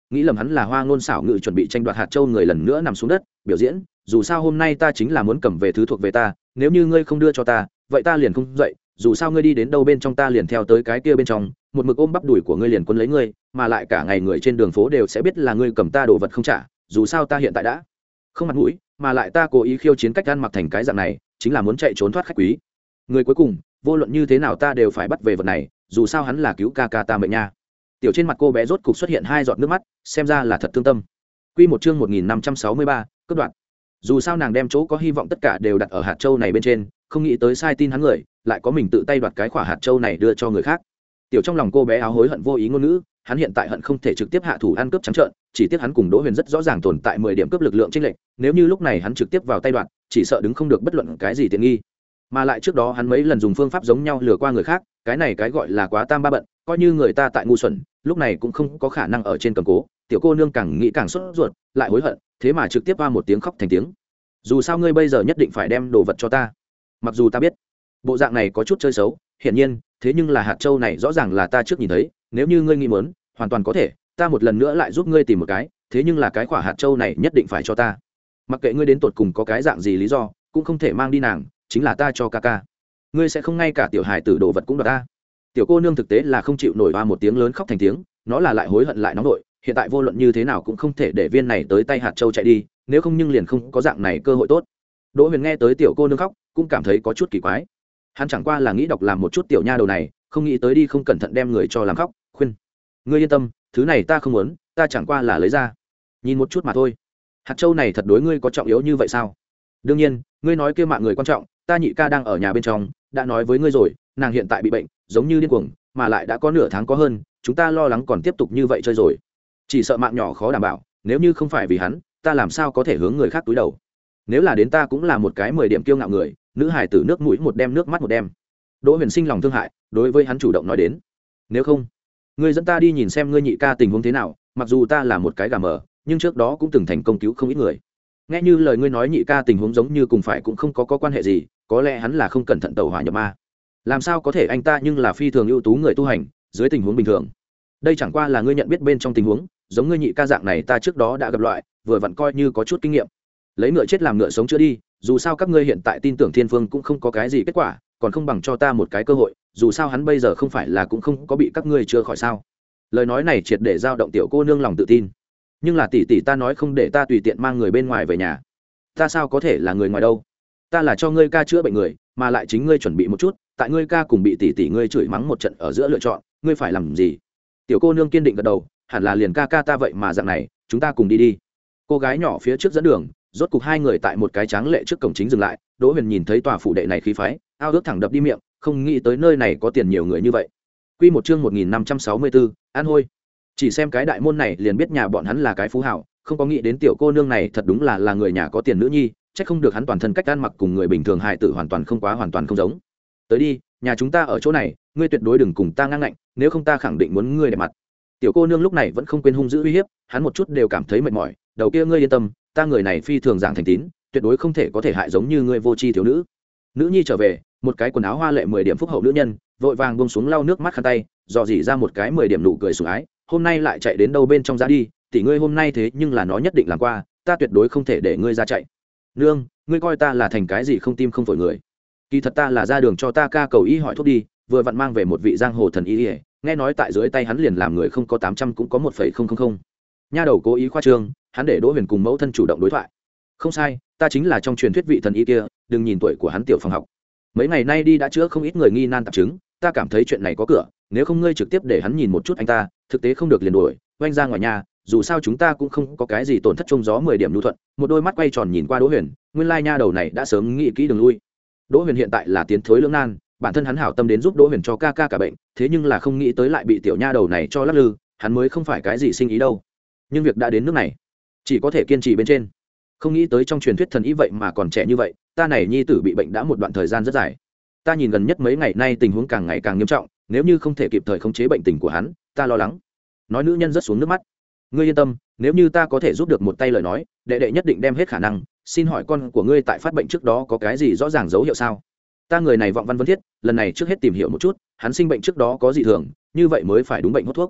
nghĩ lầm hắn là hoa ngôn xảo ngự chuẩn bị tranh đoạt hạt châu, người lần nữa nằm xuống đất biểu diễn. Dù sao hôm nay ta chính là muốn cầm về thứ thuộc về ta, nếu như ngươi không đưa cho ta, vậy ta liền không dậy. Dù sao ngươi đi đến đâu bên trong ta liền theo tới cái kia bên trong, một mực ôm bắp đùi của ngươi liền quấn lấy ngươi, mà lại cả ngày người trên đường phố đều sẽ biết là ngươi cầm ta đồ vật không trả. Dù sao ta hiện tại đã không mặt mũi, mà lại ta cố ý khiêu chiến cách ăn mặc thành cái dạng này, chính là muốn chạy trốn thoát khách quý. Người cuối cùng, vô luận như thế nào ta đều phải bắt về vật này, dù sao hắn là cứu ca ca ta mệnh nha. Tiểu trên mặt cô bé rốt cục xuất hiện hai giọt nước mắt, xem ra là thật thương tâm. Quy một chương một nghìn năm trăm sáu mươi ba, cắt đoạn. Dù sao nàng đem chỗ có hy vọng tất cả đều đặt ở hạt châu này bên trên, không nghĩ tới sai tin hắn người, lại có mình tự tay đoạt cái quả hạt châu này đưa cho người khác. Tiểu trong lòng cô bé áo hối hận vô ý ngôn ngữ, hắn hiện tại hận không thể trực tiếp hạ thủ ăn cướp trắng trợn, chỉ tiếc hắn cùng Đỗ Huyền rất rõ ràng tồn tại mười điểm cướp lực lượng chênh lệch, nếu như lúc này hắn trực tiếp vào tay đoạn, chỉ sợ đứng không được bất luận cái gì tiện nghi. Mà lại trước đó hắn mấy lần dùng phương pháp giống nhau lừa qua người khác, cái này cái gọi là quá tam ba bận, coi như người ta tại ngu xuẩn, lúc này cũng không có khả năng ở trên cầm cố. Tiểu cô nương càng nghĩ càng sốt ruột, lại hối hận, thế mà trực tiếp va một tiếng khóc thành tiếng. Dù sao ngươi bây giờ nhất định phải đem đồ vật cho ta, mặc dù ta biết bộ dạng này có chút chơi xấu, hiển nhiên, thế nhưng là hạt châu này rõ ràng là ta trước nhìn thấy, nếu như ngươi nghĩ muốn, hoàn toàn có thể, ta một lần nữa lại giúp ngươi tìm một cái, thế nhưng là cái quả hạt châu này nhất định phải cho ta. Mặc kệ ngươi đến tột cùng có cái dạng gì lý do, cũng không thể mang đi nàng, chính là ta cho ca ca. Ngươi sẽ không ngay cả tiểu hài tử đồ vật cũng đoạt ta. Tiểu cô nương thực tế là không chịu nổi ba một tiếng lớn khóc thành tiếng, nó là lại hối hận lại nóng nổi, hiện tại vô luận như thế nào cũng không thể để viên này tới tay hạt châu chạy đi, nếu không nhưng liền không có dạng này cơ hội tốt. Đỗ Huyền nghe tới tiểu cô nương khóc, cũng cảm thấy có chút kỳ quái. Hắn chẳng qua là nghĩ đọc làm một chút tiểu nha đầu này, không nghĩ tới đi không cẩn thận đem người cho làm khóc, khuyên: "Ngươi yên tâm, thứ này ta không muốn, ta chẳng qua là lấy ra nhìn một chút mà thôi. Hạt châu này thật đối ngươi có trọng yếu như vậy sao?" "Đương nhiên, ngươi nói kia mạng người quan trọng, ta nhị ca đang ở nhà bên trong, đã nói với ngươi rồi, nàng hiện tại bị bệnh, giống như điên cuồng, mà lại đã có nửa tháng có hơn, chúng ta lo lắng còn tiếp tục như vậy chơi rồi. Chỉ sợ mạng nhỏ khó đảm bảo, nếu như không phải vì hắn, ta làm sao có thể hướng người khác túi đầu. Nếu là đến ta cũng là một cái mười điểm kiêu ngạo người, nữ hài tử nước mũi một đem nước mắt một đem." Đỗ Huyền sinh lòng thương hại, đối với hắn chủ động nói đến: "Nếu không, ngươi dẫn ta đi nhìn xem ngươi nhị ca tình huống thế nào, mặc dù ta là một cái gà mờ, nhưng trước đó cũng từng thành công cứu không ít người." Nghe như lời ngươi nói nhị ca tình huống giống như cùng phải cũng không có, có quan hệ gì, có lẽ hắn là không cẩn thận tẩu hỏa nhập ma. Làm sao có thể, anh ta nhưng là phi thường ưu tú người tu hành, dưới tình huống bình thường. Đây chẳng qua là ngươi nhận biết bên trong tình huống, giống ngươi nhị ca dạng này ta trước đó đã gặp loại, vừa vặn coi như có chút kinh nghiệm. Lấy ngựa chết làm ngựa sống chưa đi, dù sao các ngươi hiện tại tin tưởng Thiên Phương cũng không có cái gì kết quả, còn không bằng cho ta một cái cơ hội, dù sao hắn bây giờ không phải là cũng không có bị các ngươi chữa khỏi sao. Lời nói này triệt để dao động tiểu cô nương lòng tự tin. Nhưng là tỷ tỷ ta nói không để ta tùy tiện mang người bên ngoài về nhà, ta sao có thể là người ngoài đâu, ta là cho ngươi ca chữa bệnh người, mà lại chính ngươi chuẩn bị một chút, tại ngươi ca cùng bị tỷ tỷ ngươi chửi mắng một trận ở giữa lựa chọn, ngươi phải làm gì? Tiểu cô nương kiên định gật đầu, hẳn là liền ca ca ta vậy mà dạng này, chúng ta cùng đi đi. Cô gái nhỏ phía trước dẫn đường, rốt cục hai người tại một cái tráng lệ trước cổng chính dừng lại. Đỗ Huyền nhìn thấy tòa phủ đệ này khí phái, ao ước thẳng đập đi miệng, không nghĩ tới nơi này có tiền nhiều người như vậy. Quy một chương một nghìn năm trăm sáu mươi bốn, An Hôi. Chỉ xem cái đại môn này liền biết nhà bọn hắn là cái phú hào, không có nghĩ đến tiểu cô nương này thật đúng là là người nhà có tiền nữ nhi, chắc không được hắn toàn thân cách ăn mặc cùng người bình thường hài tử hoàn toàn không quá hoàn toàn không giống. Tới đi, nhà chúng ta ở chỗ này, ngươi tuyệt đối đừng cùng ta ngang ngạnh, nếu không ta khẳng định muốn ngươi để mặt. Tiểu cô nương lúc này vẫn không quên hung dữ uy hiếp, hắn một chút đều cảm thấy mệt mỏi, đầu kia ngươi yên tâm, ta người này phi thường giảng thành tín, tuyệt đối không thể có thể hại giống như ngươi vô tri thiếu nữ. Nữ nhi trở về, một cái quần áo hoa lệ mười điểm phúc hậu nữ nhân, vội vàng buông xuống lau nước mắt khăn tay, dò dỉ ra một cái mười điểm nụ cười sủng ái, hôm nay lại chạy đến đâu bên trong ra đi, tỷ ngươi hôm nay thế nhưng là nó nhất định làm qua, ta tuyệt đối không thể để ngươi ra chạy. Nương, ngươi coi ta là thành cái gì không tim không phổi người? Kỳ thật ta là ra đường cho ta ca cầu y hỏi thuốc đi, vừa vặn mang về một vị giang hồ thần y, nghe nói tại dưới tay hắn liền làm người không có tám trăm cũng có một phẩy không không không. Nha đầu cố ý khoa trương, hắn để Đỗ Huyền cùng mẫu thân chủ động đối thoại. Không sai, ta chính là trong truyền thuyết vị thần y kia, đừng nhìn tuổi của hắn tiểu phòng học, mấy ngày nay đi đã chữa không ít người nghi nan tạp chứng, ta cảm thấy chuyện này có cửa, nếu không ngươi trực tiếp để hắn nhìn một chút anh ta, thực tế không được liền đuổi oanh ra ngoài nhà, dù sao chúng ta cũng không có cái gì tổn thất, trông gió mười điểm nhu thuận. Một đôi mắt quay tròn nhìn qua Đỗ Huyền, nguyên lai nha đầu này đã sớm nghĩ kỹ đường lui. Đỗ Huyền hiện tại là tiến thối lưỡng nan, bản thân hắn hảo tâm đến giúp Đỗ Huyền cho ca ca cả bệnh, thế nhưng là không nghĩ tới lại bị tiểu nha đầu này cho lắc lư, hắn mới không phải cái gì sinh ý đâu. Nhưng việc đã đến nước này, chỉ có thể kiên trì bên trên. Không nghĩ tới trong truyền thuyết thần ý vậy mà còn trẻ như vậy, ta này nhi tử bị bệnh đã một đoạn thời gian rất dài. Ta nhìn gần nhất mấy ngày nay tình huống càng ngày càng nghiêm trọng, nếu như không thể kịp thời khống chế bệnh tình của hắn, ta lo lắng. Nói nữ nhân rất xuống nước mắt. Ngươi yên tâm, nếu như ta có thể giúp được một tay lời nói, đệ đệ nhất định đem hết khả năng. Xin hỏi con của ngươi tại phát bệnh trước đó có cái gì rõ ràng dấu hiệu sao? Ta người này vọng văn vân thiết, lần này trước hết tìm hiểu một chút, hắn sinh bệnh trước đó có gì thường, như vậy mới phải đúng bệnh hốt thuốc.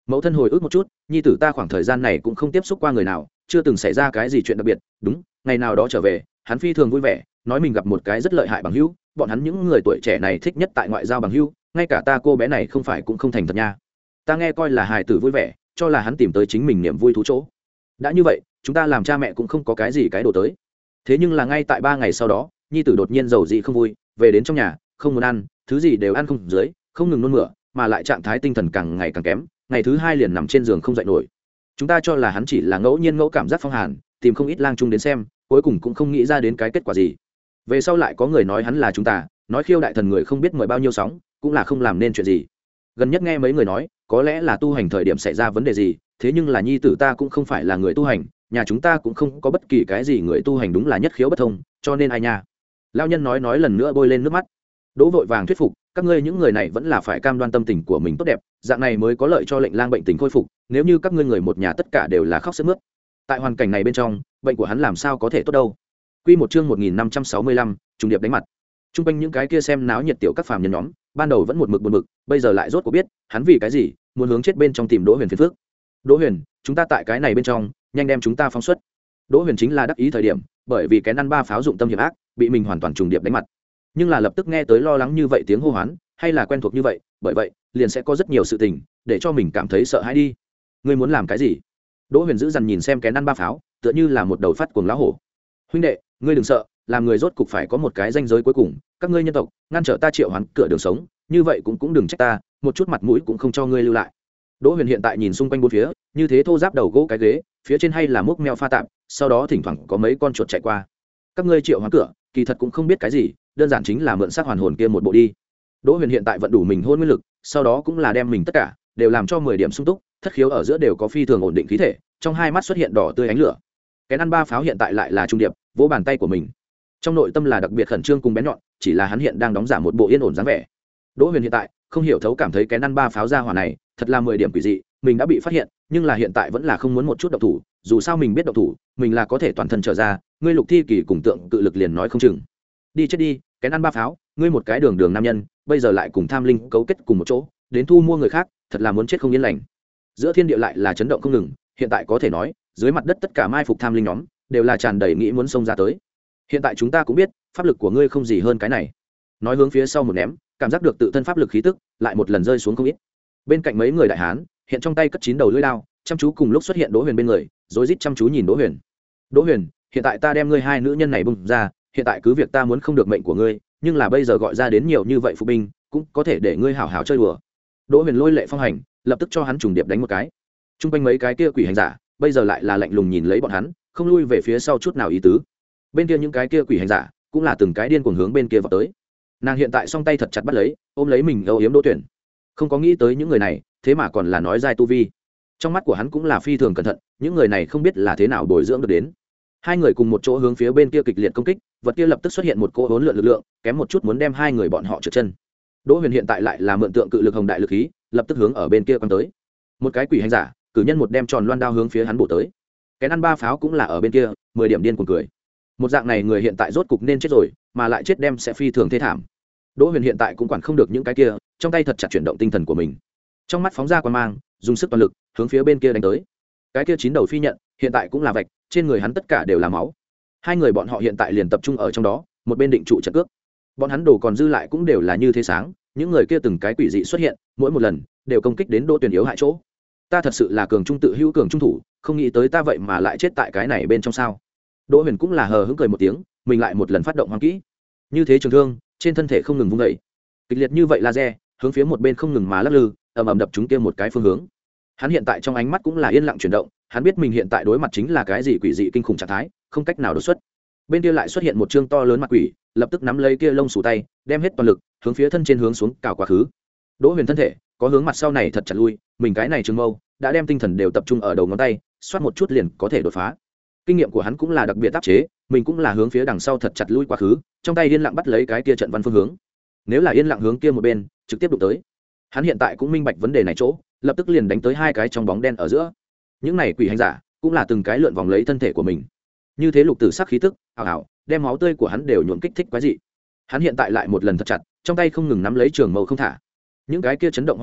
Mẫu thân hồi ức một chút, nhi tử ta khoảng thời gian này cũng không tiếp xúc qua người nào, chưa từng xảy ra cái gì chuyện đặc biệt. Đúng, ngày nào đó trở về, hắn phi thường vui vẻ, nói mình gặp một cái rất lợi hại bằng hữu, bọn hắn những người tuổi trẻ này thích nhất tại ngoại giao bằng hữu, ngay cả ta cô bé này không phải cũng không thành thật nha. Ta nghe coi là hài tử vui vẻ, cho là hắn tìm tới chính mình niềm vui thú chỗ. Đã như vậy, chúng ta làm cha mẹ cũng không có cái gì cái đồ tới. Thế nhưng là ngay tại ba ngày sau đó, nhi tử đột nhiên giàu dị không vui, về đến trong nhà, không muốn ăn, thứ gì đều ăn không dưới, không ngừng nôn mửa, mà lại trạng thái tinh thần càng ngày càng kém, ngày thứ hai liền nằm trên giường không dậy nổi. Chúng ta cho là hắn chỉ là ngẫu nhiên ngẫu cảm giác phong hàn, tìm không ít lang trung đến xem, cuối cùng cũng không nghĩ ra đến cái kết quả gì. Về sau lại có người nói hắn là chúng ta, nói khiêu đại thần người không biết mời bao nhiêu sóng, cũng là không làm nên chuyện gì. Gần nhất nghe mấy người nói, có lẽ là tu hành thời điểm xảy ra vấn đề gì, thế nhưng là nhi tử ta cũng không phải là người tu hành, nhà chúng ta cũng không có bất kỳ cái gì người tu hành, đúng là nhất khiếu bất thông, cho nên ai nha. Lão nhân nói nói lần nữa bôi lên nước mắt. Đỗ vội vàng thuyết phục, các ngươi những người này vẫn là phải cam đoan tâm tình của mình tốt đẹp, dạng này mới có lợi cho lệnh lang bệnh tình khôi phục, nếu như các ngươi người một nhà tất cả đều là khóc sướt mướt, tại hoàn cảnh này bên trong, bệnh của hắn làm sao có thể tốt đâu. Quy một chương một nghìn năm trăm sáu mươi lăm, trùng điệp đánh mặt. Trung quanh những cái kia xem náo nhiệt tiểu các phàm nhân nhóm, ban đầu vẫn một mực buồn bực, bây giờ lại rốt cuộc biết, hắn vì cái gì muốn hướng chết bên trong tìm Đỗ Huyền phiền phức. Đỗ Huyền, chúng ta tại cái này bên trong, nhanh đem chúng ta phóng xuất. Đỗ Huyền chính là đắc ý thời điểm, bởi vì cái năn ba pháo dụng tâm hiểm ác, bị mình hoàn toàn trùng điệp đánh mặt. Nhưng là lập tức nghe tới lo lắng như vậy tiếng hô hoán, hay là quen thuộc như vậy, bởi vậy, liền sẽ có rất nhiều sự tình để cho mình cảm thấy sợ hãi đi. Ngươi muốn làm cái gì? Đỗ Huyền giữ dằn nhìn xem cái năn ba pháo, tựa như là một đầu phát cuồng lá hổ. Huynh đệ, ngươi đừng sợ, làm người rốt cục phải có một cái ranh giới cuối cùng, các ngươi nhân tộc ngăn trở ta triệu hoán cửa đường sống, như vậy cũng cũng đừng trách ta, một chút mặt mũi cũng không cho ngươi lưu lại. Đỗ Huyền hiện tại nhìn xung quanh bốn phía, như thế thô giáp đầu gỗ cái ghế, phía trên hay là múc meo pha tạm, sau đó thỉnh thoảng có mấy con chuột chạy qua. Các ngươi triệu hoán cửa, kỳ thật cũng không biết cái gì, đơn giản chính là mượn xác hoàn hồn kia một bộ đi. Đỗ Huyền hiện tại vận đủ mình hôn nguyên lực, sau đó cũng là đem mình tất cả đều làm cho mười điểm sung túc, thất khiếu ở giữa đều có phi thường ổn định khí thể, trong hai mắt xuất hiện đỏ tươi ánh lửa. Cái năn ba pháo hiện tại lại là trung điệp, vỗ bàn tay của mình. Trong nội tâm là đặc biệt khẩn trương cùng bén nhọn, chỉ là hắn hiện đang đóng giả một bộ yên ổn dáng vẻ. Đỗ Huyền hiện tại không hiểu thấu cảm thấy cái năn ba pháo ra hỏa này, thật là mười điểm quỷ dị, mình đã bị phát hiện, nhưng là hiện tại vẫn là không muốn một chút động thủ, dù sao mình biết động thủ, mình là có thể toàn thân trở ra, ngươi Lục Thi Kỳ cùng tượng cự lực liền nói không chừng. Đi chết đi, cái năn ba pháo, ngươi một cái đường đường nam nhân, bây giờ lại cùng tham linh cấu kết cùng một chỗ, đến thu mua người khác, thật là muốn chết không yên lành. Giữa thiên địa lại là chấn động không ngừng, hiện tại có thể nói, dưới mặt đất tất cả mai phục tham linh nhóm, đều là tràn đầy nghĩ muốn xông ra tới. Hiện tại chúng ta cũng biết, pháp lực của ngươi không gì hơn cái này. Nói hướng phía sau một ném, cảm giác được tự thân pháp lực khí tức, lại một lần rơi xuống không ít. Bên cạnh mấy người đại hán, hiện trong tay cất chín đầu lưỡi đao, chăm chú cùng lúc xuất hiện Đỗ Huyền bên người, rối rít chăm chú nhìn Đỗ Huyền. Đỗ Huyền, hiện tại ta đem ngươi hai nữ nhân này bung ra, hiện tại cứ việc ta muốn không được mệnh của ngươi, nhưng là bây giờ gọi ra đến nhiều như vậy phụ binh, cũng có thể để ngươi hảo hảo chơi đùa. Đỗ Huyền lôi lệ phong hành, lập tức cho hắn trùng điệp đánh một cái. Trung quanh mấy cái kia quỷ hành giả, bây giờ lại là lạnh lùng nhìn lấy bọn hắn, không lui về phía sau chút nào ý tứ. Bên kia những cái kia quỷ hành giả, cũng là từng cái điên cuồng hướng bên kia vọt tới. Nàng hiện tại song tay thật chặt bắt lấy, ôm lấy mình âu yếm Đỗ Tuyển. Không có nghĩ tới những người này, thế mà còn là nói giai tu vi. Trong mắt của hắn cũng là phi thường cẩn thận, những người này không biết là thế nào bồi dưỡng được đến. Hai người cùng một chỗ hướng phía bên kia kịch liệt công kích, vật kia lập tức xuất hiện một cỗ hỗn loạn lực lượng, kém một chút muốn đem hai người bọn họ trượt chân. Đỗ Huyền hiện tại lại là mượn tượng cự lực hồng đại lực khí, lập tức hướng ở bên kia quăng tới. Một cái quỷ hành giả, cử nhân một đem tròn loan đao hướng phía hắn bổ tới. Cái năn ba pháo cũng là ở bên kia, mười điểm điên cuồng cười. Một dạng này người hiện tại rốt cục nên chết rồi, mà lại chết đem sẽ phi thường thê thảm. Đỗ Huyền hiện tại cũng quản không được những cái kia, trong tay thật chặt chuyển động tinh thần của mình. Trong mắt phóng ra quang mang, dùng sức toàn lực hướng phía bên kia đánh tới. Cái kia chín đầu phi nhận, hiện tại cũng là vạch, trên người hắn tất cả đều là máu. Hai người bọn họ hiện tại liền tập trung ở trong đó, một bên định trụ trận cước. Bọn hắn đồ còn dư lại cũng đều là như thế sáng, những người kia từng cái quỷ dị xuất hiện, mỗi một lần đều công kích đến Đỗ Tuyển yếu hại chỗ. Ta thật sự là cường trung tự hữu cường trung thủ, không nghĩ tới ta vậy mà lại chết tại cái này bên trong sao? Đỗ Huyền cũng là hờ hững cười một tiếng, mình lại một lần phát động hoang kỹ. Như thế trường thương, trên thân thể không ngừng vung dậy. Kịch liệt như vậy laser, hướng phía một bên không ngừng mà lắc lư, ầm ầm đập chúng kia một cái phương hướng. Hắn hiện tại trong ánh mắt cũng là yên lặng chuyển động, hắn biết mình hiện tại đối mặt chính là cái gì quỷ dị kinh khủng trạng thái, không cách nào đột xuất. Bên kia lại xuất hiện một trương to lớn mặt quỷ, lập tức nắm lấy kia lông sủ tay, đem hết toàn lực hướng phía thân trên hướng xuống cào quá khứ. Đỗ Huyền thân thể có hướng mặt sau này thật chặt lui, mình cái này trường mâu đã đem tinh thần đều tập trung ở đầu ngón tay, xoát một chút liền có thể đột phá. Kinh nghiệm của hắn cũng là đặc biệt áp chế, mình cũng là hướng phía đằng sau thật chặt lui quá khứ, trong tay yên lặng bắt lấy cái kia trận văn phương hướng. Nếu là yên lặng hướng kia một bên, trực tiếp đụng tới. Hắn hiện tại cũng minh bạch vấn đề này chỗ, lập tức liền đánh tới hai cái trong bóng đen ở giữa. Những này quỷ hành giả cũng là từng cái lượn vòng lấy thân thể của mình. Như thế lục tử sắc khí tức, ảo ảo, đem máu tươi của hắn đều nhuộm kích thích quái dị. Hắn hiện tại lại một lần thật chặt, trong tay không ngừng nắm lấy trường mâu không thả. Những cái kia chấn động hoa văn,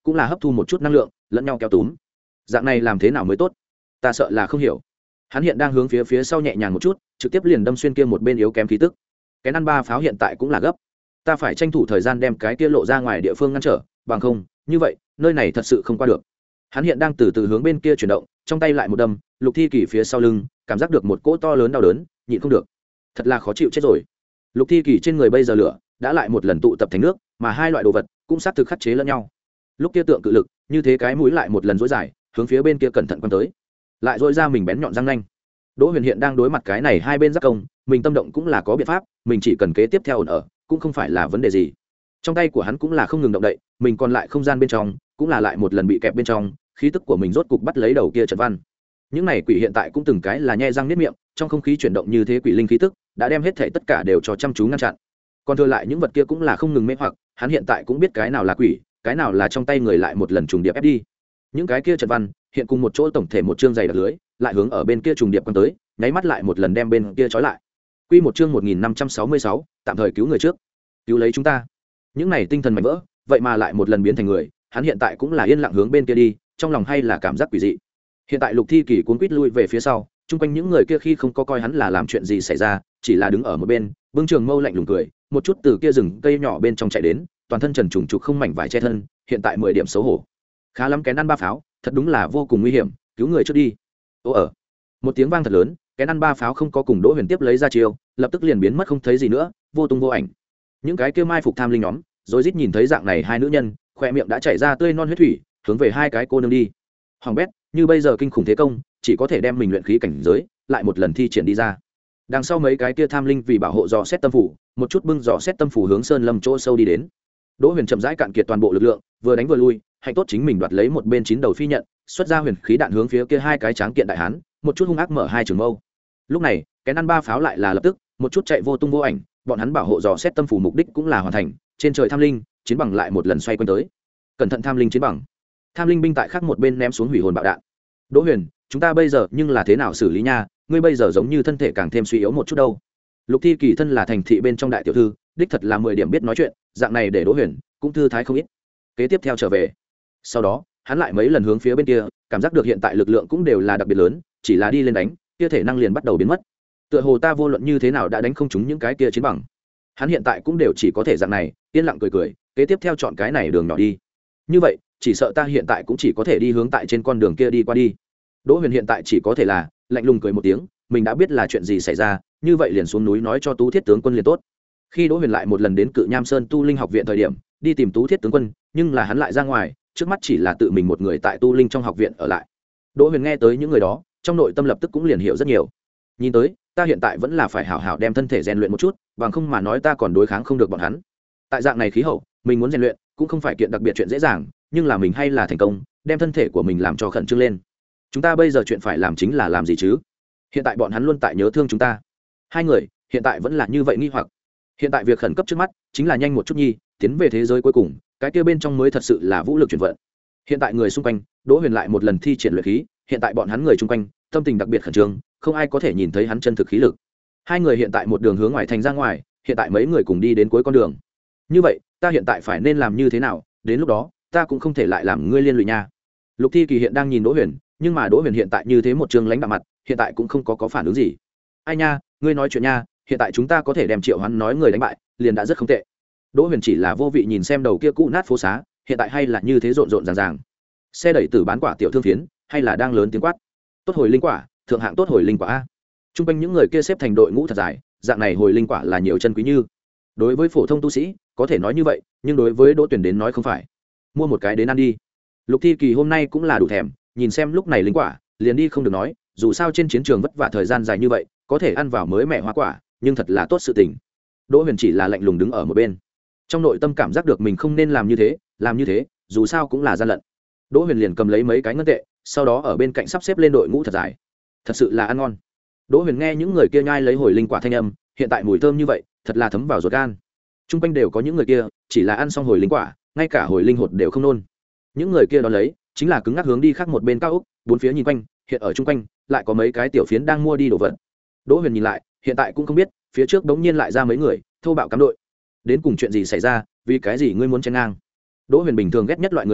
cũng là hấp thu một chút năng lượng lẫn nhau kéo túm. Dạng này làm thế nào mới tốt? Ta sợ là không hiểu. Hắn hiện đang hướng phía phía sau nhẹ nhàng một chút, trực tiếp liền đâm xuyên kia một bên yếu kém khí tức. Cái năn ba pháo hiện tại cũng là gấp, ta phải tranh thủ thời gian đem cái kia lộ ra ngoài địa phương ngăn trở, bằng không như vậy nơi này thật sự không qua được. Hắn hiện đang từ từ hướng bên kia chuyển động, trong tay lại một đâm. Lục Thi Kỳ phía sau lưng cảm giác được một cỗ to lớn đau đớn, nhịn không được, thật là khó chịu chết rồi. Lục Thi Kỳ trên người bây giờ lửa đã lại một lần tụ tập thành nước, mà hai loại đồ vật cũng sát thực khắc chế lẫn nhau. Lúc kia tượng cự lực như thế, cái mũi lại một lần dối dài hướng phía bên kia cẩn thận quan tới, lại dối ra mình bén nhọn răng nanh. Đỗ Huyền hiện đang đối mặt cái này hai bên giác công, mình tâm động cũng là có biện pháp, mình chỉ cần kế tiếp theo ổn ở cũng không phải là vấn đề gì. Trong tay của hắn cũng là không ngừng động đậy, mình còn lại không gian bên trong cũng là lại một lần bị kẹp bên trong, khí tức của mình rốt cục bắt lấy đầu kia trận văn. Những này quỷ hiện tại cũng từng cái là nhe răng niết miệng, trong không khí chuyển động như thế quỷ linh khí tức đã đem hết thảy tất cả đều cho chăm chú ngăn chặn. Còn thừa lại những vật kia cũng là không ngừng mê hoặc, hắn hiện tại cũng biết cái nào là quỷ, cái nào là trong tay người lại một lần trùng điệp ép đi. Những cái kia trận văn hiện cùng một chỗ tổng thể một chương dày đặc lưới, lại hướng ở bên kia trùng điệp quan tới, nháy mắt lại một lần đem bên kia trói lại. Quy một chương một nghìn năm trăm sáu mươi sáu, tạm thời cứu người trước, cứu lấy chúng ta. Những này tinh thần mảnh vỡ, vậy mà lại một lần biến thành người, hắn hiện tại cũng là yên lặng hướng bên kia đi, trong lòng hay là cảm giác quỷ dị. Hiện tại Lục Thi Kỳ cuốn quýt lui về phía sau, chung quanh những người kia khi không có coi hắn là làm chuyện gì xảy ra, chỉ là đứng ở một bên, bưng trường mâu lạnh lùng cười, một chút từ kia rừng cây nhỏ bên trong chạy đến, toàn thân trần trùng trục không mảnh vải che thân, hiện tại mười điểm xấu hổ. Khá lắm cái năn ba pháo, thật đúng là vô cùng nguy hiểm, cứu người trước đi. Ô ở. Một tiếng vang thật lớn, cái năn ba pháo không có cùng Đỗ Huyền tiếp lấy ra chiêu, lập tức liền biến mất không thấy gì nữa, vô tung vô ảnh. Những cái kia mai phục tham linh nhóm, rồi rít nhìn thấy dạng này hai nữ nhân, khóe miệng đã chảy ra tươi non huyết thủy, hướng về hai cái cô nương đi. Hoàng bét, như bây giờ kinh khủng thế công, chỉ có thể đem mình luyện khí cảnh giới lại một lần thi triển đi ra. Đằng sau mấy cái kia tham linh vì bảo hộ dò xét tâm phủ, một chút bưng dò xét tâm phủ hướng sơn lâm chỗ sâu đi đến. Đỗ Huyền chậm rãi cạn kiệt toàn bộ lực lượng, vừa đánh vừa lui, hạnh tốt chính mình đoạt lấy một bên chín đầu phi nhận, xuất ra huyền khí đạn hướng phía kia hai cái tráng kiện đại hán, một chút hung ác mở hai trường mâu. Lúc này, cái năn ba pháo lại là lập tức, một chút chạy vô tung vô ảnh, bọn hắn bảo hộ dò xét tâm phủ mục đích cũng là hoàn thành, trên trời tham linh, chiến bằng lại một lần xoay quanh tới. Cẩn thận tham linh chiến bằng. Tham linh binh tại khác một bên ném xuống hủy hồn bạo đạn. Đỗ Huyền, chúng ta bây giờ nhưng là thế nào xử lý nha, ngươi bây giờ giống như thân thể càng thêm suy yếu một chút đâu. Lục Thi Kỳ thân là thành thị bên trong đại tiểu thư, đích thật là mười điểm biết nói chuyện, dạng này để Đỗ Huyền cũng thư thái không ít. Kế tiếp theo trở về, sau đó hắn lại mấy lần hướng phía bên kia, cảm giác được hiện tại lực lượng cũng đều là đặc biệt lớn, chỉ là đi lên đánh, kia thể năng liền bắt đầu biến mất. Tựa hồ ta vô luận như thế nào đã đánh không trúng những cái kia chiến bằng. Hắn hiện tại cũng đều chỉ có thể dạng này, yên lặng cười cười, kế tiếp theo chọn cái này đường nhỏ đi. Như vậy, chỉ sợ ta hiện tại cũng chỉ có thể đi hướng tại trên con đường kia đi qua đi. Đỗ Huyền hiện tại chỉ có thể là lạnh lùng cười một tiếng, mình đã biết là chuyện gì xảy ra, như vậy liền xuống núi nói cho Tú Thiết tướng quân liền tốt. Khi Đỗ Huyền lại một lần đến Cự Nham Sơn Tu Linh học viện thời điểm, đi tìm Tú Thiết tướng quân, nhưng là hắn lại ra ngoài, trước mắt chỉ là tự mình một người tại Tu Linh trong học viện ở lại. Đỗ Huyền nghe tới những người đó, trong nội tâm lập tức cũng liền hiểu rất nhiều. Nhìn tới, ta hiện tại vẫn là phải hảo hảo đem thân thể rèn luyện một chút, bằng không mà nói ta còn đối kháng không được bọn hắn. Tại dạng này khí hậu, mình muốn rèn luyện cũng không phải kiện đặc biệt chuyện dễ dàng, nhưng là mình hay là thành công, đem thân thể của mình làm cho khẩn trương lên. Chúng ta bây giờ chuyện phải làm chính là làm gì chứ? Hiện tại bọn hắn luôn tại nhớ thương chúng ta. Hai người hiện tại vẫn là như vậy nghi hoặc. Hiện tại việc khẩn cấp trước mắt chính là nhanh một chút nhi, tiến về thế giới cuối cùng, cái kia bên trong mới thật sự là vũ lực chuyển vận. Hiện tại người xung quanh, Đỗ Huyền lại một lần thi triển luyện khí, hiện tại bọn hắn người xung quanh, tâm tình đặc biệt khẩn trương, không ai có thể nhìn thấy hắn chân thực khí lực. Hai người hiện tại một đường hướng ngoài thành ra ngoài, hiện tại mấy người cùng đi đến cuối con đường. Như vậy, ta hiện tại phải nên làm như thế nào? Đến lúc đó, ta cũng không thể lại làm ngươi liên lụy nha. Lục Thi Kỳ hiện đang nhìn Đỗ Huyền, nhưng mà Đỗ Huyền hiện tại như thế một trường lãnh đạm mặt, hiện tại cũng không có có phản ứng gì. Ai nha, ngươi nói chuyện nha, hiện tại chúng ta có thể đem Triệu Hoán nói người đánh bại, liền đã rất không tệ. Đỗ Huyền chỉ là vô vị nhìn xem đầu kia cũ nát phố xá, hiện tại hay là như thế rộn rộn ràng ràng. Xe đẩy tử bán quả tiểu thương phiến, hay là đang lớn tiếng quát. Tốt hồi linh quả, thượng hạng tốt hồi linh quả a. Trung quanh những người kia xếp thành đội ngũ thật dài, dạng này hồi linh quả là nhiều chân quý như. Đối với phổ thông tu sĩ, có thể nói như vậy, nhưng đối với Đỗ Tuyển đến nói không phải. Mua một cái đến ăn đi. Lục Thi Kỳ hôm nay cũng là đủ thèm, nhìn xem lúc này linh quả, liền đi không được nói, dù sao trên chiến trường vất vả thời gian dài như vậy, có thể ăn vào mới mẻ hoa quả, nhưng thật là tốt sự tình. Đỗ Huyền chỉ là lạnh lùng đứng ở một bên, trong nội tâm cảm giác được mình không nên làm như thế, làm như thế, dù sao cũng là gian lận. Đỗ Huyền liền cầm lấy mấy cái ngân tệ, sau đó ở bên cạnh sắp xếp lên đội ngũ thật dài. Thật sự là ăn ngon. Đỗ Huyền nghe những người kia nhai lấy hồi linh quả thanh âm, hiện tại mùi thơm như vậy, thật là thấm vào ruột gan. Trung quanh đều có những người kia, chỉ là ăn xong hồi linh quả, ngay cả hồi linh hột đều không nôn. Những người kia đó lấy, chính là cứng ngắc hướng đi khác một bên cao ốc, bốn phía nhìn quanh, hiện ở trung quanh lại có mấy cái tiểu phiến đang mua đi đồ vật. Đỗ Huyền nhìn lại, hiện tại cũng không biết, phía trước bỗng nhiên lại ra mấy người, thô bạo cắm đội. Đến cùng chuyện gì xảy ra, vì cái gì ngươi muốn chen ngang? Đỗ Huyền bình thường ghét nhất loại người này,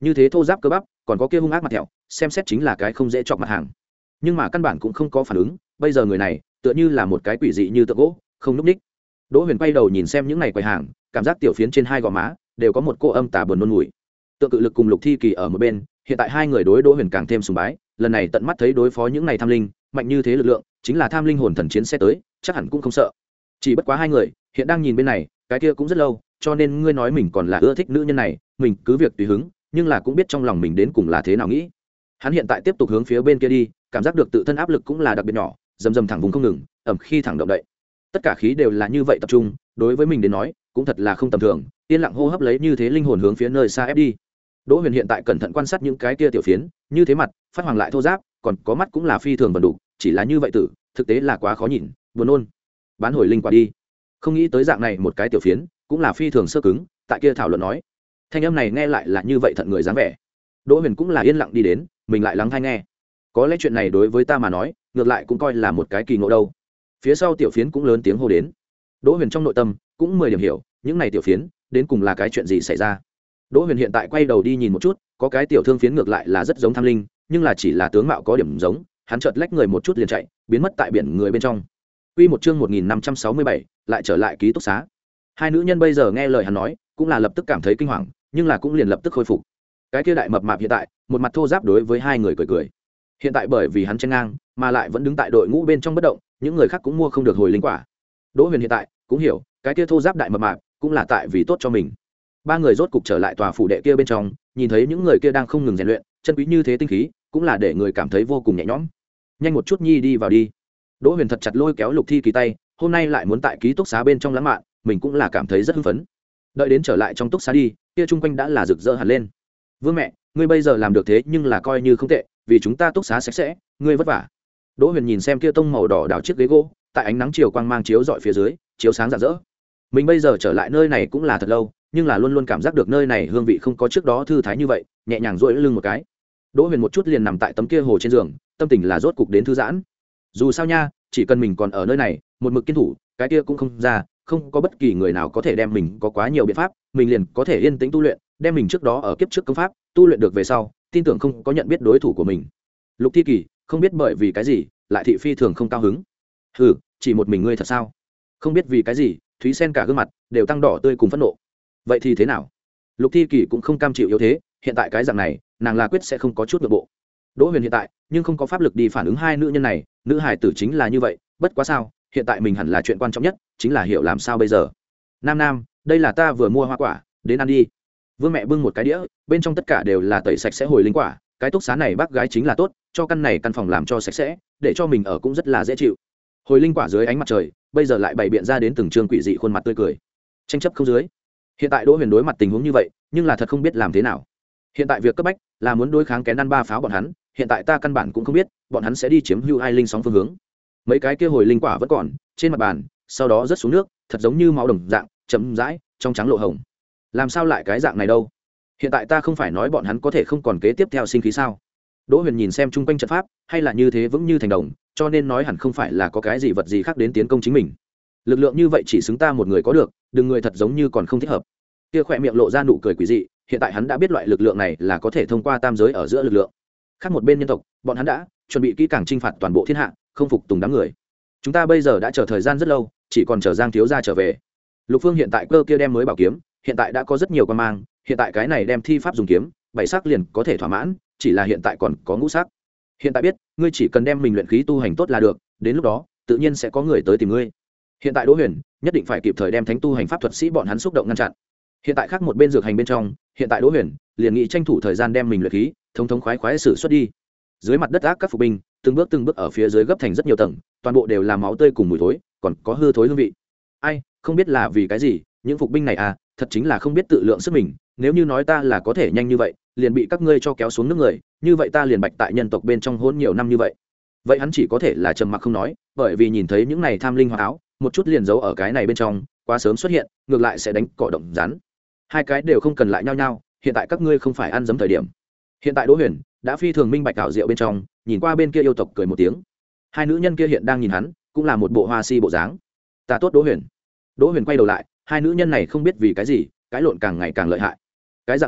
như thế thô giáp cơ bắp còn có kia hung ác mặt thẹo, xem xét chính là cái không dễ chọc mặt hàng. Nhưng mà căn bản cũng không có phản ứng, bây giờ người này tựa như là một cái quỷ dị như tượng gỗ, không núp ních. Đỗ Huyền quay đầu nhìn xem những này quầy hàng, cảm giác tiểu phiến trên hai gò má đều có một cô âm tà buồn nôn mùi. Tượng Cự Lực cùng Lục Thi Kỳ ở một bên, hiện tại hai người đối Đỗ Huyền càng thêm sùng bái, lần này tận mắt thấy đối phó những này tham linh, mạnh như thế lực lượng, chính là tham linh hồn thần chiến sẽ tới, chắc hẳn cũng không sợ. Chỉ bất quá hai người hiện đang nhìn bên này, cái kia cũng rất lâu, cho nên ngươi nói mình còn là ưa thích nữ nhân này, mình cứ việc tùy hứng, nhưng là cũng biết trong lòng mình đến cùng là thế nào nghĩ. Hắn hiện tại tiếp tục hướng phía bên kia đi, cảm giác được tự thân áp lực cũng là đặc biệt nhỏ, dầm dầm thẳng vùng không ngừng, ẩm khi thẳng động đậy. Tất cả khí đều là như vậy tập trung, đối với mình đến nói, cũng thật là không tầm thường, yên lặng hô hấp lấy như thế linh hồn hướng phía nơi xa ép đi. Đỗ Huyền hiện tại cẩn thận quan sát những cái kia tiểu phiến, như thế mặt, phát hoàng lại thô ráp, còn có mắt cũng là phi thường vần đủ, chỉ là như vậy tử, thực tế là quá khó nhìn, buồn nôn. Bán hồi linh quả đi. Không nghĩ tới dạng này một cái tiểu phiến, cũng là phi thường sơ cứng, tại kia thảo luận nói. Thanh âm này nghe lại là như vậy thận người dáng vẻ. Đỗ Huyền cũng là yên lặng đi đến, mình lại lắng tai nghe. Có lẽ chuyện này đối với ta mà nói, ngược lại cũng coi là một cái kỳ ngộ đâu. Phía sau tiểu phiến cũng lớn tiếng hô đến. Đỗ Huyền trong nội tâm cũng mười điểm hiểu, những này tiểu phiến đến cùng là cái chuyện gì xảy ra. Đỗ Huyền hiện tại quay đầu đi nhìn một chút, có cái tiểu thương phiến ngược lại là rất giống tham linh, nhưng là chỉ là tướng mạo có điểm giống, hắn chợt lách người một chút liền chạy, biến mất tại biển người bên trong. Quy một chương một nghìn năm trăm sáu mươi bảy, lại trở lại ký túc xá. Hai nữ nhân bây giờ nghe lời hắn nói, cũng là lập tức cảm thấy kinh hoàng, nhưng là cũng liền lập tức khôi phục. Cái kia đại mập mạp hiện tại, một mặt thô ráp đối với hai người cười cười. Hiện tại bởi vì hắn chen ngang, mà lại vẫn đứng tại đội ngũ bên trong bất động, những người khác cũng mua không được hồi linh quả. Đỗ Huyền hiện tại cũng hiểu, cái kia thô giáp đại mập mạp cũng là tại vì tốt cho mình. Ba người rốt cục trở lại tòa phủ đệ kia bên trong, nhìn thấy những người kia đang không ngừng rèn luyện, chân quý như thế tinh khí, cũng là để người cảm thấy vô cùng nhẹ nhõm. Nhanh một chút nhi đi vào đi. Đỗ Huyền thật chặt lôi kéo Lục Thi Kỳ tay, hôm nay lại muốn tại ký túc xá bên trong lãng mạn, mình cũng là cảm thấy rất hưng phấn. Đợi đến trở lại trong túc xá đi, kia chung quanh đã là rực rỡ hẳn lên. Vương mẹ, ngươi bây giờ làm được thế nhưng là coi như không tệ, vì chúng ta túc xá sạch sẽ, ngươi vất vả. Đỗ Huyền nhìn xem kia tông màu đỏ đảo chiếc ghế gỗ, tại ánh nắng chiều quang mang chiếu rọi phía dưới, chiếu sáng rạng rỡ. Mình bây giờ trở lại nơi này cũng là thật lâu, nhưng là luôn luôn cảm giác được nơi này hương vị không có trước đó thư thái như vậy, nhẹ nhàng duỗi lưng một cái. Đỗ Huyền một chút liền nằm tại tấm kia hồ trên giường, tâm tình là rốt cục đến thư giãn. Dù sao nha, chỉ cần mình còn ở nơi này, một mực kiên thủ, cái kia cũng không ra, không có bất kỳ người nào có thể đem mình có quá nhiều biện pháp, mình liền có thể yên tĩnh tu luyện, đem mình trước đó ở kiếp trước công pháp tu luyện được về sau, tin tưởng không có nhận biết đối thủ của mình. Lục Thi Kỳ không biết bởi vì cái gì, lại thị phi thường không cao hứng. Hừ, chỉ một mình ngươi thật sao? Không biết vì cái gì, Thúy Sen cả gương mặt đều tăng đỏ tươi cùng phẫn nộ. Vậy thì thế nào? Lục Thi Kỳ cũng không cam chịu yếu thế, hiện tại cái dạng này, nàng là quyết sẽ không có chút nội bộ. Đỗ Huyền hiện tại, nhưng không có pháp lực đi phản ứng hai nữ nhân này, nữ hài tử chính là như vậy, bất quá sao, hiện tại mình hẳn là chuyện quan trọng nhất, chính là hiểu làm sao bây giờ. Nam Nam, đây là ta vừa mua hoa quả, đến ăn đi. Vương mẹ bưng một cái đĩa, bên trong tất cả đều là tẩy sạch sẽ hồi linh quả, cái túc xá này bác gái chính là tốt, cho căn này căn phòng làm cho sạch sẽ, để cho mình ở cũng rất là dễ chịu. Hồi linh quả dưới ánh mặt trời, bây giờ lại bày biện ra đến từng trương quỷ dị khuôn mặt tươi cười. Tranh chấp không dưới. Hiện tại Đỗ Huyền đối mặt tình huống như vậy, nhưng là thật không biết làm thế nào. Hiện tại việc cấp bách là muốn đối kháng kén ăn ba pháo bọn hắn, hiện tại ta căn bản cũng không biết, bọn hắn sẽ đi chiếm hữu ai linh sóng phương hướng. Mấy cái kia hồi linh quả vẫn còn trên mặt bàn, sau đó rớt xuống nước, thật giống như máu đồng dạng, chấm dãi, trong trắng lộ hồng. Làm sao lại cái dạng này đâu? Hiện tại ta không phải nói bọn hắn có thể không còn kế tiếp theo sinh khí sao? Đỗ Huyền nhìn xem chung quanh trận pháp, hay là như thế vững như thành đồng, cho nên nói hẳn không phải là có cái gì vật gì khác đến tiến công chính mình. Lực lượng như vậy chỉ xứng ta một người có được, đừng người thật giống như còn không thích hợp. Kia khỏe miệng lộ ra nụ cười quỷ dị, hiện tại hắn đã biết loại lực lượng này là có thể thông qua tam giới ở giữa lực lượng. Khác một bên nhân tộc, bọn hắn đã chuẩn bị kỹ càng chinh phạt toàn bộ thiên hạ, không phục tùng đám người. Chúng ta bây giờ đã chờ thời gian rất lâu, chỉ còn chờ Giang thiếu gia trở về. Lục Phương hiện tại cơ kia đem mới bảo kiếm, hiện tại đã có rất nhiều quan mang, hiện tại cái này đem thi pháp dùng kiếm, bảy sắc liền có thể thỏa mãn, chỉ là hiện tại còn có ngũ sắc. Hiện tại biết, ngươi chỉ cần đem mình luyện khí tu hành tốt là được, đến lúc đó, tự nhiên sẽ có người tới tìm ngươi. Hiện tại Đỗ Huyền, nhất định phải kịp thời đem thánh tu hành pháp thuật sĩ bọn hắn xúc động ngăn chặn. Hiện tại khác một bên dược hành bên trong, hiện tại Đỗ Huyền liền nghĩ tranh thủ thời gian đem mình luyện khí, thống thống khoái khoái sử xuất đi. Dưới mặt đất ác các phục binh, từng bước từng bước ở phía dưới gấp thành rất nhiều tầng, toàn bộ đều là máu tươi cùng mùi thối, còn có hư thối hương vị. Ai, không biết là vì cái gì, những phục binh này à, thật chính là không biết tự lượng sức mình, nếu như nói ta là có thể nhanh như vậy, liền bị các ngươi cho kéo xuống nước người, như vậy ta liền bạch tại nhân tộc bên trong hôn nhiều năm như vậy. Vậy hắn chỉ có thể là trầm mặc không nói, bởi vì nhìn thấy những này tham linh hoa áo, một chút liền giấu ở cái này bên trong, quá sớm xuất hiện, ngược lại sẽ đánh cỏ động rắn. Hai cái đều không cần lại nhau nhau, hiện tại các ngươi không phải ăn dấm thời điểm. Hiện tại Đỗ Huyền đã phi thường minh bạch ảo diệu bên trong, nhìn qua bên kia yêu tộc cười một tiếng. Hai nữ nhân kia hiện đang nhìn hắn, cũng là một bộ hoa si bộ dáng. Ta tốt Đỗ Huyền. Đỗ Huyền quay đầu lại, hai nữ nhân này không biết vì cái gì, cái lộn càng ngày càng lợi hại. Cái dạng này,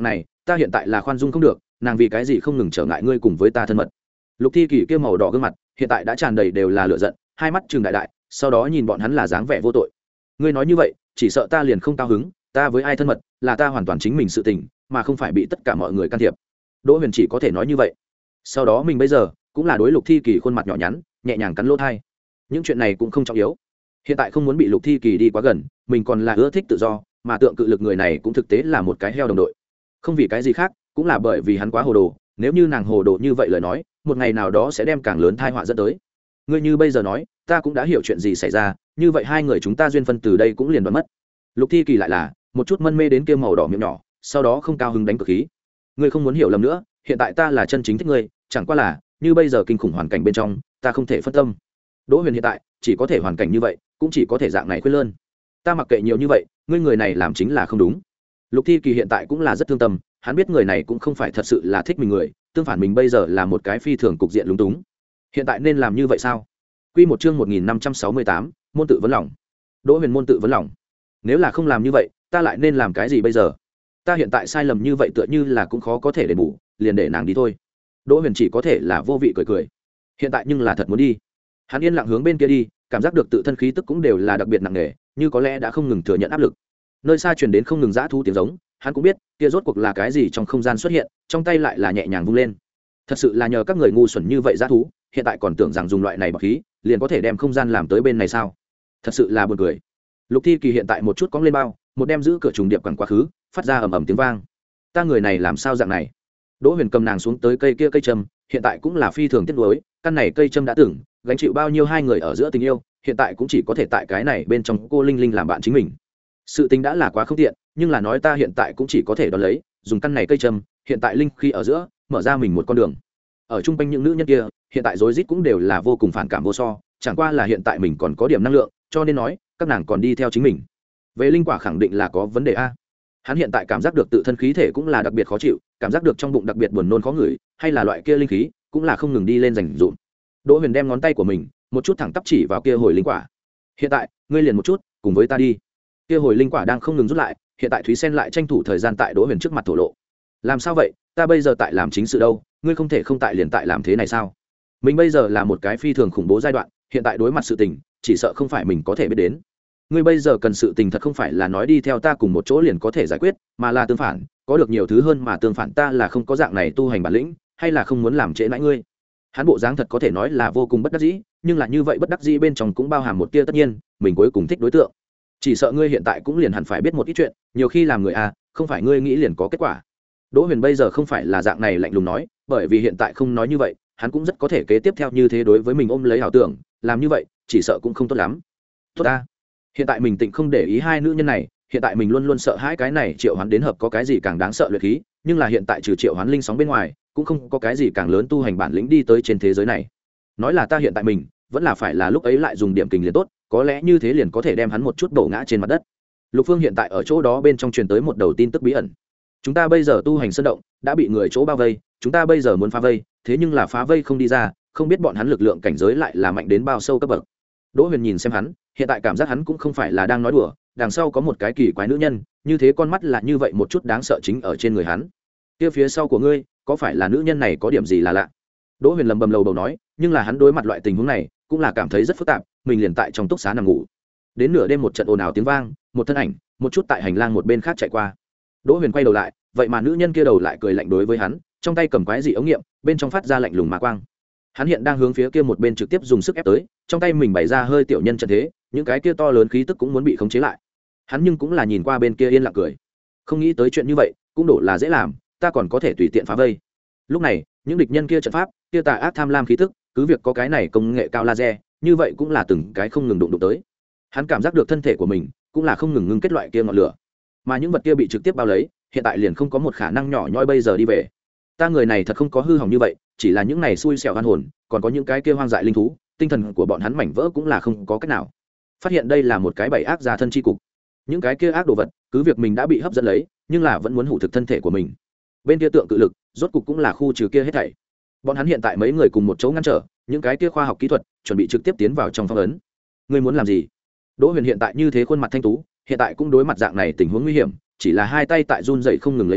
ta hiện tại là khoan dung không được, nàng vì cái gì không ngừng trở ngại ngươi cùng với ta thân mật. Lục Thi Kỳ kia màu đỏ gương mặt hiện tại đã tràn đầy đều là lửa giận, hai mắt trừng đại đại, sau đó nhìn bọn hắn là dáng vẻ vô tội. Ngươi nói như vậy chỉ sợ ta liền không cao hứng, ta với ai thân mật là ta hoàn toàn chính mình sự tình, mà không phải bị tất cả mọi người can thiệp. Đỗ Huyền chỉ có thể nói như vậy. Sau đó mình bây giờ cũng là đối Lục Thi Kỳ khuôn mặt nhỏ nhắn nhẹ nhàng cắn lỗ thai. Những chuyện này cũng không trọng yếu, hiện tại không muốn bị Lục Thi Kỳ đi quá gần, mình còn là ưa thích tự do, mà tượng cự lực người này cũng thực tế là một cái heo đồng đội. Không vì cái gì khác, cũng là bởi vì hắn quá hồ đồ, nếu như nàng hồ đồ như vậy lời nói, một ngày nào đó sẽ đem càng lớn tai họa dẫn tới. Ngươi như bây giờ nói, ta cũng đã hiểu chuyện gì xảy ra, như vậy hai người chúng ta duyên phân từ đây cũng liền đoạn mất. Lục Thi Kỳ lại là một chút mân mê đến kia màu đỏ miệng nhỏ, sau đó không cao hứng đánh cực khí. Ngươi không muốn hiểu lầm nữa, hiện tại ta là chân chính thích ngươi, chẳng qua là như bây giờ kinh khủng hoàn cảnh bên trong, ta không thể phân tâm. Đỗ Huyền hiện tại chỉ có thể hoàn cảnh như vậy, cũng chỉ có thể dạng này khuyên lơn. Ta mặc kệ nhiều như vậy, ngươi người này làm chính là không đúng. Lục Thi Kỳ hiện tại cũng là rất thương tâm, hắn biết người này cũng không phải thật sự là thích mình người, tương phản mình bây giờ là một cái phi thường cục diện lúng túng. Hiện tại nên làm như vậy sao? Quy một chương một nghìn năm trăm sáu mươi tám, môn tự vấn lòng. Đỗ Huyền môn tự vấn lòng. Nếu là không làm như vậy, ta lại nên làm cái gì bây giờ? Ta hiện tại sai lầm như vậy tựa như là cũng khó có thể đền bù, liền để nàng đi thôi. Đỗ Huyền chỉ có thể là vô vị cười cười. Hiện tại nhưng là thật muốn đi. Hắn yên lặng hướng bên kia đi, cảm giác được tự thân khí tức cũng đều là đặc biệt nặng nề, như có lẽ đã không ngừng thừa nhận áp lực. Nơi xa truyền đến không ngừng dã thú tiếng giống, hắn cũng biết kia rốt cuộc là cái gì trong không gian xuất hiện, trong tay lại là nhẹ nhàng vung lên. Thật sự là nhờ các người ngu xuẩn như vậy dã thú, hiện tại còn tưởng rằng dùng loại này bảo khí liền có thể đem không gian làm tới bên này sao? Thật sự là buồn cười. Lục Thi Kỳ hiện tại một chút cong lên bao, một đem giữ cửa trùng điệp quẳng quá khứ, phát ra ầm ầm tiếng vang. Ta người này làm sao dạng này? Đỗ Huyền cầm nàng xuống tới cây kia cây châm, hiện tại cũng là phi thường tiếc nuối, căn này cây châm đã từng gánh chịu bao nhiêu hai người ở giữa tình yêu, hiện tại cũng chỉ có thể tại cái này bên trong cô Linh Linh làm bạn chính mình. Sự tình đã là quá không tiện, nhưng là nói ta hiện tại cũng chỉ có thể đón lấy, dùng căn này cây châm, hiện tại linh khí ở giữa, mở ra mình một con đường. Ở trung quanh những nữ nhân kia, hiện tại rối rít cũng đều là vô cùng phản cảm vô so, chẳng qua là hiện tại mình còn có điểm năng lượng, cho nên nói, các nàng còn đi theo chính mình. Về linh quả khẳng định là có vấn đề a. Hắn hiện tại cảm giác được tự thân khí thể cũng là đặc biệt khó chịu, cảm giác được trong bụng đặc biệt buồn nôn khó ngửi, hay là loại kia linh khí, cũng là không ngừng đi lên rành rụm. Đỗ Huyền đem ngón tay của mình, một chút thẳng tắp chỉ vào kia hồi linh quả. Hiện tại, ngươi liền một chút, cùng với ta đi. Kia hồi linh quả đang không ngừng rút lại, hiện tại Thúy Sen lại tranh thủ thời gian tại Đỗ Huyền trước mặt thổ lộ. Làm sao vậy, ta bây giờ tại làm chính sự đâu, ngươi không thể không tại liền tại làm thế này sao? Mình bây giờ là một cái phi thường khủng bố giai đoạn, hiện tại đối mặt sự tình, chỉ sợ không phải mình có thể biết đến. Ngươi bây giờ cần sự tình thật không phải là nói đi theo ta cùng một chỗ liền có thể giải quyết, mà là tương phản, có được nhiều thứ hơn mà tương phản ta là không có dạng này tu hành bản lĩnh, hay là không muốn làm trễ nãi ngươi. Hắn bộ dáng thật có thể nói là vô cùng bất đắc dĩ, nhưng là như vậy bất đắc dĩ bên trong cũng bao hàm một tia tất nhiên, mình cuối cùng thích đối tượng. Chỉ sợ ngươi hiện tại cũng liền hẳn phải biết một ít chuyện, nhiều khi làm người à, không phải ngươi nghĩ liền có kết quả. Đỗ Huyền bây giờ không phải là dạng này lạnh lùng nói, bởi vì hiện tại không nói như vậy, hắn cũng rất có thể kế tiếp theo như thế đối với mình ôm lấy ảo tưởng, làm như vậy, chỉ sợ cũng không tốt lắm. Tốt ta. Hiện tại mình tịnh không để ý hai nữ nhân này, hiện tại mình luôn luôn sợ hãi cái này triệu hoán đến hợp có cái gì càng đáng sợ luyện khí, nhưng là hiện tại trừ triệu hoán linh sóng bên ngoài, cũng không có cái gì càng lớn tu hành bản lĩnh đi tới trên thế giới này. Nói là ta hiện tại mình, vẫn là phải là lúc ấy lại dùng điểm kình liền tốt, có lẽ như thế liền có thể đem hắn một chút đổ ngã trên mặt đất. Lục Phương hiện tại ở chỗ đó bên trong truyền tới một đầu tin tức bí ẩn. Chúng ta bây giờ tu hành sơn động đã bị người chỗ bao vây, chúng ta bây giờ muốn phá vây, thế nhưng là phá vây không đi ra, không biết bọn hắn lực lượng cảnh giới lại là mạnh đến bao sâu cấp bậc. Đỗ Huyền nhìn xem hắn, hiện tại cảm giác hắn cũng không phải là đang nói đùa, đằng sau có một cái kỳ quái nữ nhân, như thế con mắt là như vậy một chút đáng sợ chính ở trên người hắn. Kia phía sau của ngươi, có phải là nữ nhân này có điểm gì là lạ? Đỗ Huyền lầm bầm lầu bầu nói, nhưng là hắn đối mặt loại tình huống này, cũng là cảm thấy rất phức tạp, mình liền tại trong túc xá nằm ngủ. Đến nửa đêm một trận ồn ào tiếng vang, một thân ảnh, một chút tại hành lang một bên khác chạy qua. Đỗ Huyền quay đầu lại, vậy mà nữ nhân kia đầu lại cười lạnh đối với hắn, trong tay cầm quái dị ống nghiệm, bên trong phát ra lạnh lùng ma quang. Hắn hiện đang hướng phía kia một bên trực tiếp dùng sức ép tới, trong tay mình bày ra hơi tiểu nhân trận thế, những cái kia to lớn khí tức cũng muốn bị khống chế lại. Hắn nhưng cũng là nhìn qua bên kia yên lặng cười, không nghĩ tới chuyện như vậy, cũng đổ là dễ làm, ta còn có thể tùy tiện phá vây. Lúc này, những địch nhân kia trận pháp, kia tà ác tham lam khí tức, cứ việc có cái này công nghệ cao laser, như vậy cũng là từng cái không ngừng đụng đụng tới. Hắn cảm giác được thân thể của mình cũng là không ngừng ngưng kết loại kia ngọn lửa, mà những vật kia bị trực tiếp bao lấy, hiện tại liền không có một khả năng nhỏ nhoi bây giờ đi về. Ta người này thật không có hư hỏng như vậy, chỉ là những này xui xẻo oan hồn, còn có những cái kia hoang dại linh thú, tinh thần của bọn hắn mảnh vỡ cũng là không có cách nào. Phát hiện đây là một cái bẫy ác gia thân chi cục. Những cái kia ác đồ vật, cứ việc mình đã bị hấp dẫn lấy, nhưng là vẫn muốn hủ thực thân thể của mình. Bên kia tượng cự lực, rốt cục cũng là khu trừ kia hết thảy. Bọn hắn hiện tại mấy người cùng một chỗ ngăn trở, những cái kia khoa học kỹ thuật, chuẩn bị trực tiếp tiến vào trong phong ấn. Ngươi muốn làm gì? Đỗ Huyền hiện tại như thế khuôn mặt thanh tú, hiện tại cũng đối mặt dạng này tình huống nguy hiểm, chỉ là hai tay tại run rẩy không ngừng lấy mình,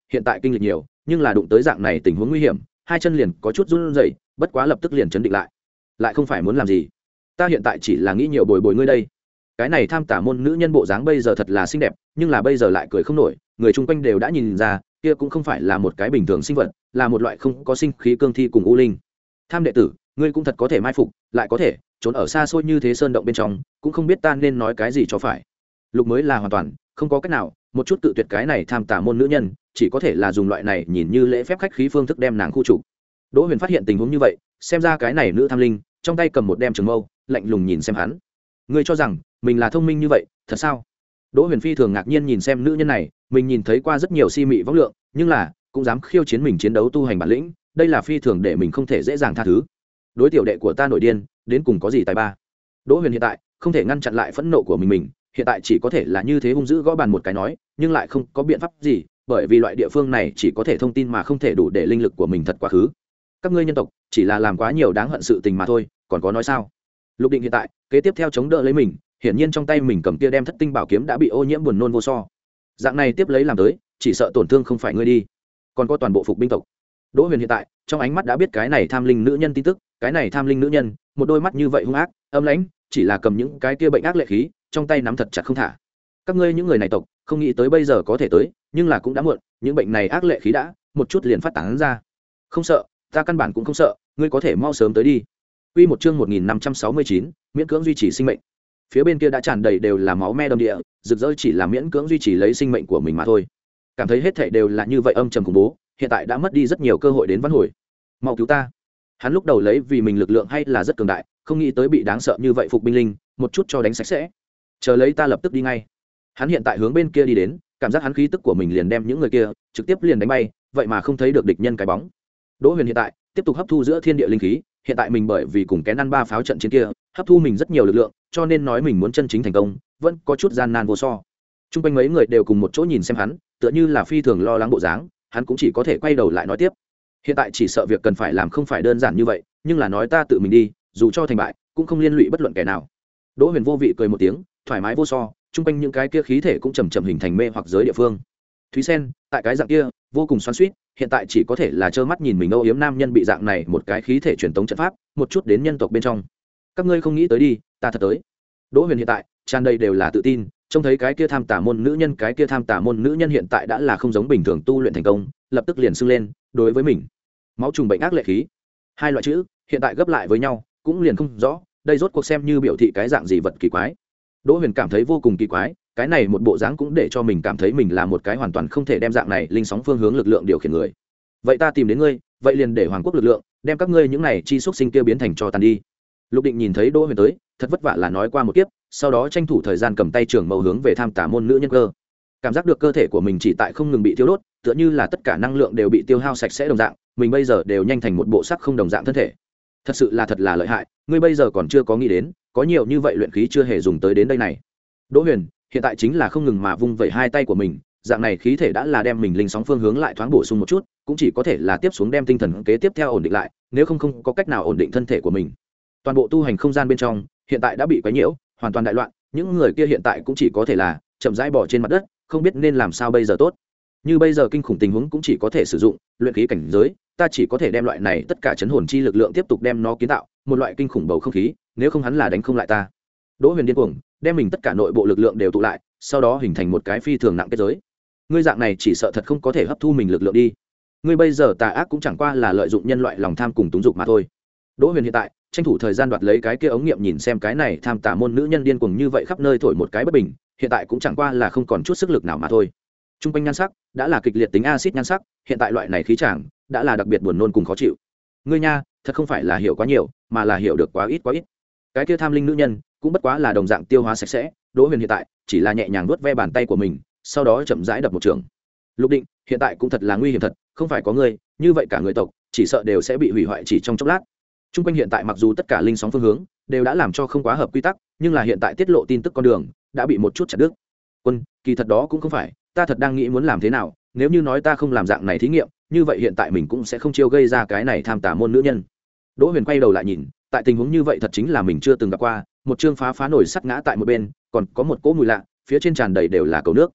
hiện tại kinh lịch nhiều nhưng là đụng tới dạng này tình huống nguy hiểm hai chân liền có chút run rẩy, bất quá lập tức liền chấn định lại. Lại không phải muốn làm gì, ta hiện tại chỉ là nghĩ nhiều bồi bồi ngươi đây. Cái này tham tả môn nữ nhân bộ dáng bây giờ thật là xinh đẹp, nhưng là bây giờ lại cười không nổi, người chung quanh đều đã nhìn ra kia cũng không phải là một cái bình thường sinh vật, là một loại không có sinh khí cương thi cùng u linh. Tham đệ tử, ngươi cũng thật có thể mai phục, lại có thể trốn ở xa xôi như thế sơn động bên trong, cũng không biết ta nên nói cái gì cho phải. Lục mới là hoàn toàn không có cách nào, một chút tự tuyệt cái này tham tả môn nữ nhân, chỉ có thể là dùng loại này nhìn như lễ phép khách khí phương thức đem nàng khu trục. Đỗ Huyền phát hiện tình huống như vậy, xem ra cái này nữ tham linh trong tay cầm một đem trường mâu, lạnh lùng nhìn xem hắn. Ngươi cho rằng mình là thông minh như vậy, thật sao? Đỗ Huyền phi thường ngạc nhiên nhìn xem nữ nhân này, mình nhìn thấy qua rất nhiều si mị võng lượng, nhưng là cũng dám khiêu chiến mình chiến đấu tu hành bản lĩnh, đây là phi thường để mình không thể dễ dàng tha thứ. Đối tiểu đệ của ta nổi điên, đến cùng có gì tài ba? Đỗ Huyền hiện tại không thể ngăn chặn lại phẫn nộ của mình mình, hiện tại chỉ có thể là như thế hung dữ gõ bàn một cái nói, nhưng lại không có biện pháp gì, bởi vì loại địa phương này chỉ có thể thông tin mà không thể đủ để linh lực của mình thật quá khứ. Các ngươi nhân tộc chỉ là làm quá nhiều đáng hận sự tình mà thôi, còn có nói sao? Lục Định hiện tại kế tiếp theo chống đỡ lấy mình, hiển nhiên trong tay mình cầm kia đem thất tinh bảo kiếm đã bị ô nhiễm buồn nôn vô so. Dạng này tiếp lấy làm tới, chỉ sợ tổn thương không phải ngươi đi, còn có toàn bộ phục binh tộc. Đỗ Huyền hiện tại trong ánh mắt đã biết cái này tham linh nữ nhân tin tức, cái này tham linh nữ nhân, một đôi mắt như vậy hung ác, âm lãnh, chỉ là cầm những cái kia bệnh ác lệ khí, trong tay nắm thật chặt không thả. Các ngươi những người này tộc, không nghĩ tới bây giờ có thể tới, nhưng là cũng đã muộn, những bệnh này ác lệ khí đã một chút liền phát tán ra. Không sợ, ta căn bản cũng không sợ, ngươi có thể mau sớm tới đi. Quy một chương một nghìn năm trăm sáu mươi chín, miễn cưỡng duy trì sinh mệnh. Phía bên kia đã tràn đầy đều là máu me đầm địa, rực rỡ chỉ là miễn cưỡng duy trì lấy sinh mệnh của mình mà thôi. Cảm thấy hết thảy đều là như vậy âm trầm khủng bố, hiện tại đã mất đi rất nhiều cơ hội đến vãn hồi. Mau cứu ta! Hắn lúc đầu lấy vì mình lực lượng hay là rất cường đại, không nghĩ tới bị đáng sợ như vậy phục binh linh, một chút cho đánh sạch sẽ. Chờ lấy ta lập tức đi ngay. Hắn hiện tại hướng bên kia đi đến, cảm giác hắn khí tức của mình liền đem những người kia trực tiếp liền đánh bay, vậy mà không thấy được địch nhân cái bóng. Đỗ Huyền hiện tại tiếp tục hấp thu giữa thiên địa linh khí, hiện tại mình bởi vì cùng kén ăn ba pháo trận chiến kia, hấp thu mình rất nhiều lực lượng, cho nên nói mình muốn chân chính thành công, vẫn có chút gian nan vô so. Trung quanh mấy người đều cùng một chỗ nhìn xem hắn, tựa như là phi thường lo lắng bộ dáng, hắn cũng chỉ có thể quay đầu lại nói tiếp. Hiện tại chỉ sợ việc cần phải làm không phải đơn giản như vậy, nhưng là nói ta tự mình đi, dù cho thành bại, cũng không liên lụy bất luận kẻ nào. Đỗ Huyền vô vị cười một tiếng, thoải mái vô so, trung quanh những cái kia khí thể cũng chậm chậm hình thành mê hoặc giới địa phương. Thúy Sen, tại cái dạng kia, vô cùng xoắn xuýt, hiện tại chỉ có thể là trơ mắt nhìn mình âu yếm nam nhân bị dạng này một cái khí thể truyền tống trận pháp, một chút đến nhân tộc bên trong. Các ngươi không nghĩ tới đi, ta thật tới. Đỗ Huyền hiện tại tràn đầy đều là tự tin, trông thấy cái kia tham tà môn nữ nhân, cái kia tham tà môn nữ nhân hiện tại đã là không giống bình thường tu luyện thành công, lập tức liền sưng lên, đối với mình, máu trùng bệnh ác lệ khí, hai loại chữ, hiện tại gấp lại với nhau, cũng liền không rõ, đây rốt cuộc xem như biểu thị cái dạng gì vật kỳ quái. Đỗ Huyền cảm thấy vô cùng kỳ quái, cái này một bộ dáng cũng để cho mình cảm thấy mình là một cái hoàn toàn không thể đem dạng này linh sóng phương hướng lực lượng điều khiển người. Vậy ta tìm đến ngươi, vậy liền để hoàng quốc lực lượng đem các ngươi những này chi xúc sinh kia biến thành cho tàn đi. Lục Định nhìn thấy Đỗ Huyền tới, thật vất vả là nói qua một kiếp, sau đó tranh thủ thời gian cầm tay trường mâu hướng về tham tà môn nữ nhân cơ. Cảm giác được cơ thể của mình chỉ tại không ngừng bị tiêu đốt, tựa như là tất cả năng lượng đều bị tiêu hao sạch sẽ đồng dạng, mình bây giờ đều nhanh thành một bộ sắc không đồng dạng thân thể. Thật sự là thật là lợi hại, ngươi bây giờ còn chưa có nghĩ đến, có nhiều như vậy luyện khí chưa hề dùng tới đến đây này. Đỗ Huyền hiện tại chính là không ngừng mà vung vẩy hai tay của mình, dạng này khí thể đã là đem mình linh sóng phương hướng lại thoáng bổ sung một chút, cũng chỉ có thể là tiếp xuống đem tinh thần kế tiếp theo ổn định lại, nếu không không có cách nào ổn định thân thể của mình. Toàn bộ tu hành không gian bên trong hiện tại đã bị quấy nhiễu, hoàn toàn đại loạn, những người kia hiện tại cũng chỉ có thể là chậm rãi bỏ trên mặt đất, không biết nên làm sao bây giờ tốt. Như bây giờ kinh khủng tình huống cũng chỉ có thể sử dụng luyện khí cảnh giới, ta chỉ có thể đem loại này tất cả chấn hồn chi lực lượng tiếp tục đem nó kiến tạo một loại kinh khủng bầu không khí, nếu không hắn là đánh không lại ta. Đỗ Huyền điên cuồng đem mình tất cả nội bộ lực lượng đều tụ lại, sau đó hình thành một cái phi thường nặng kết giới. Ngươi dạng này chỉ sợ thật không có thể hấp thu mình lực lượng đi. Ngươi bây giờ tà ác cũng chẳng qua là lợi dụng nhân loại lòng tham cùng túng dục mà thôi. Đỗ Huyền hiện tại tranh thủ thời gian đoạt lấy cái kia ống nghiệm nhìn xem cái này tham tà môn nữ nhân điên cuồng như vậy khắp nơi thổi một cái bất bình, hiện tại cũng chẳng qua là không còn chút sức lực nào mà thôi. Trung quanh nhan sắc đã là kịch liệt tính axit nhan sắc, hiện tại loại này khí tràng đã là đặc biệt buồn nôn cùng khó chịu. Ngươi nha, thật không phải là hiểu quá nhiều, mà là hiểu được quá ít quá ít. Cái kia tham linh nữ nhân cũng bất quá là đồng dạng tiêu hóa sạch sẽ, Đỗ Huyền hiện tại chỉ là nhẹ nhàng vuốt ve bàn tay của mình, sau đó chậm rãi đập một trường. Lục Định hiện tại cũng thật là nguy hiểm thật, không phải có ngươi, như vậy cả người tộc chỉ sợ đều sẽ bị hủy hoại chỉ trong chốc lát. Trung quanh hiện tại mặc dù tất cả linh sóng phương hướng đều đã làm cho không quá hợp quy tắc, nhưng là hiện tại tiết lộ tin tức con đường đã bị một chút chặt đứt. Quân, kỳ thật đó cũng không phải, ta thật đang nghĩ muốn làm thế nào, nếu như nói ta không làm dạng này thí nghiệm, như vậy hiện tại mình cũng sẽ không chiêu gây ra cái này tham tà môn nữ nhân. Đỗ Huyền quay đầu lại nhìn, tại tình huống như vậy thật chính là mình chưa từng gặp qua, một chương phá phá nổi sắt ngã tại một bên, còn có một cỗ mùi lạ, phía trên tràn đầy đều là cầu nước.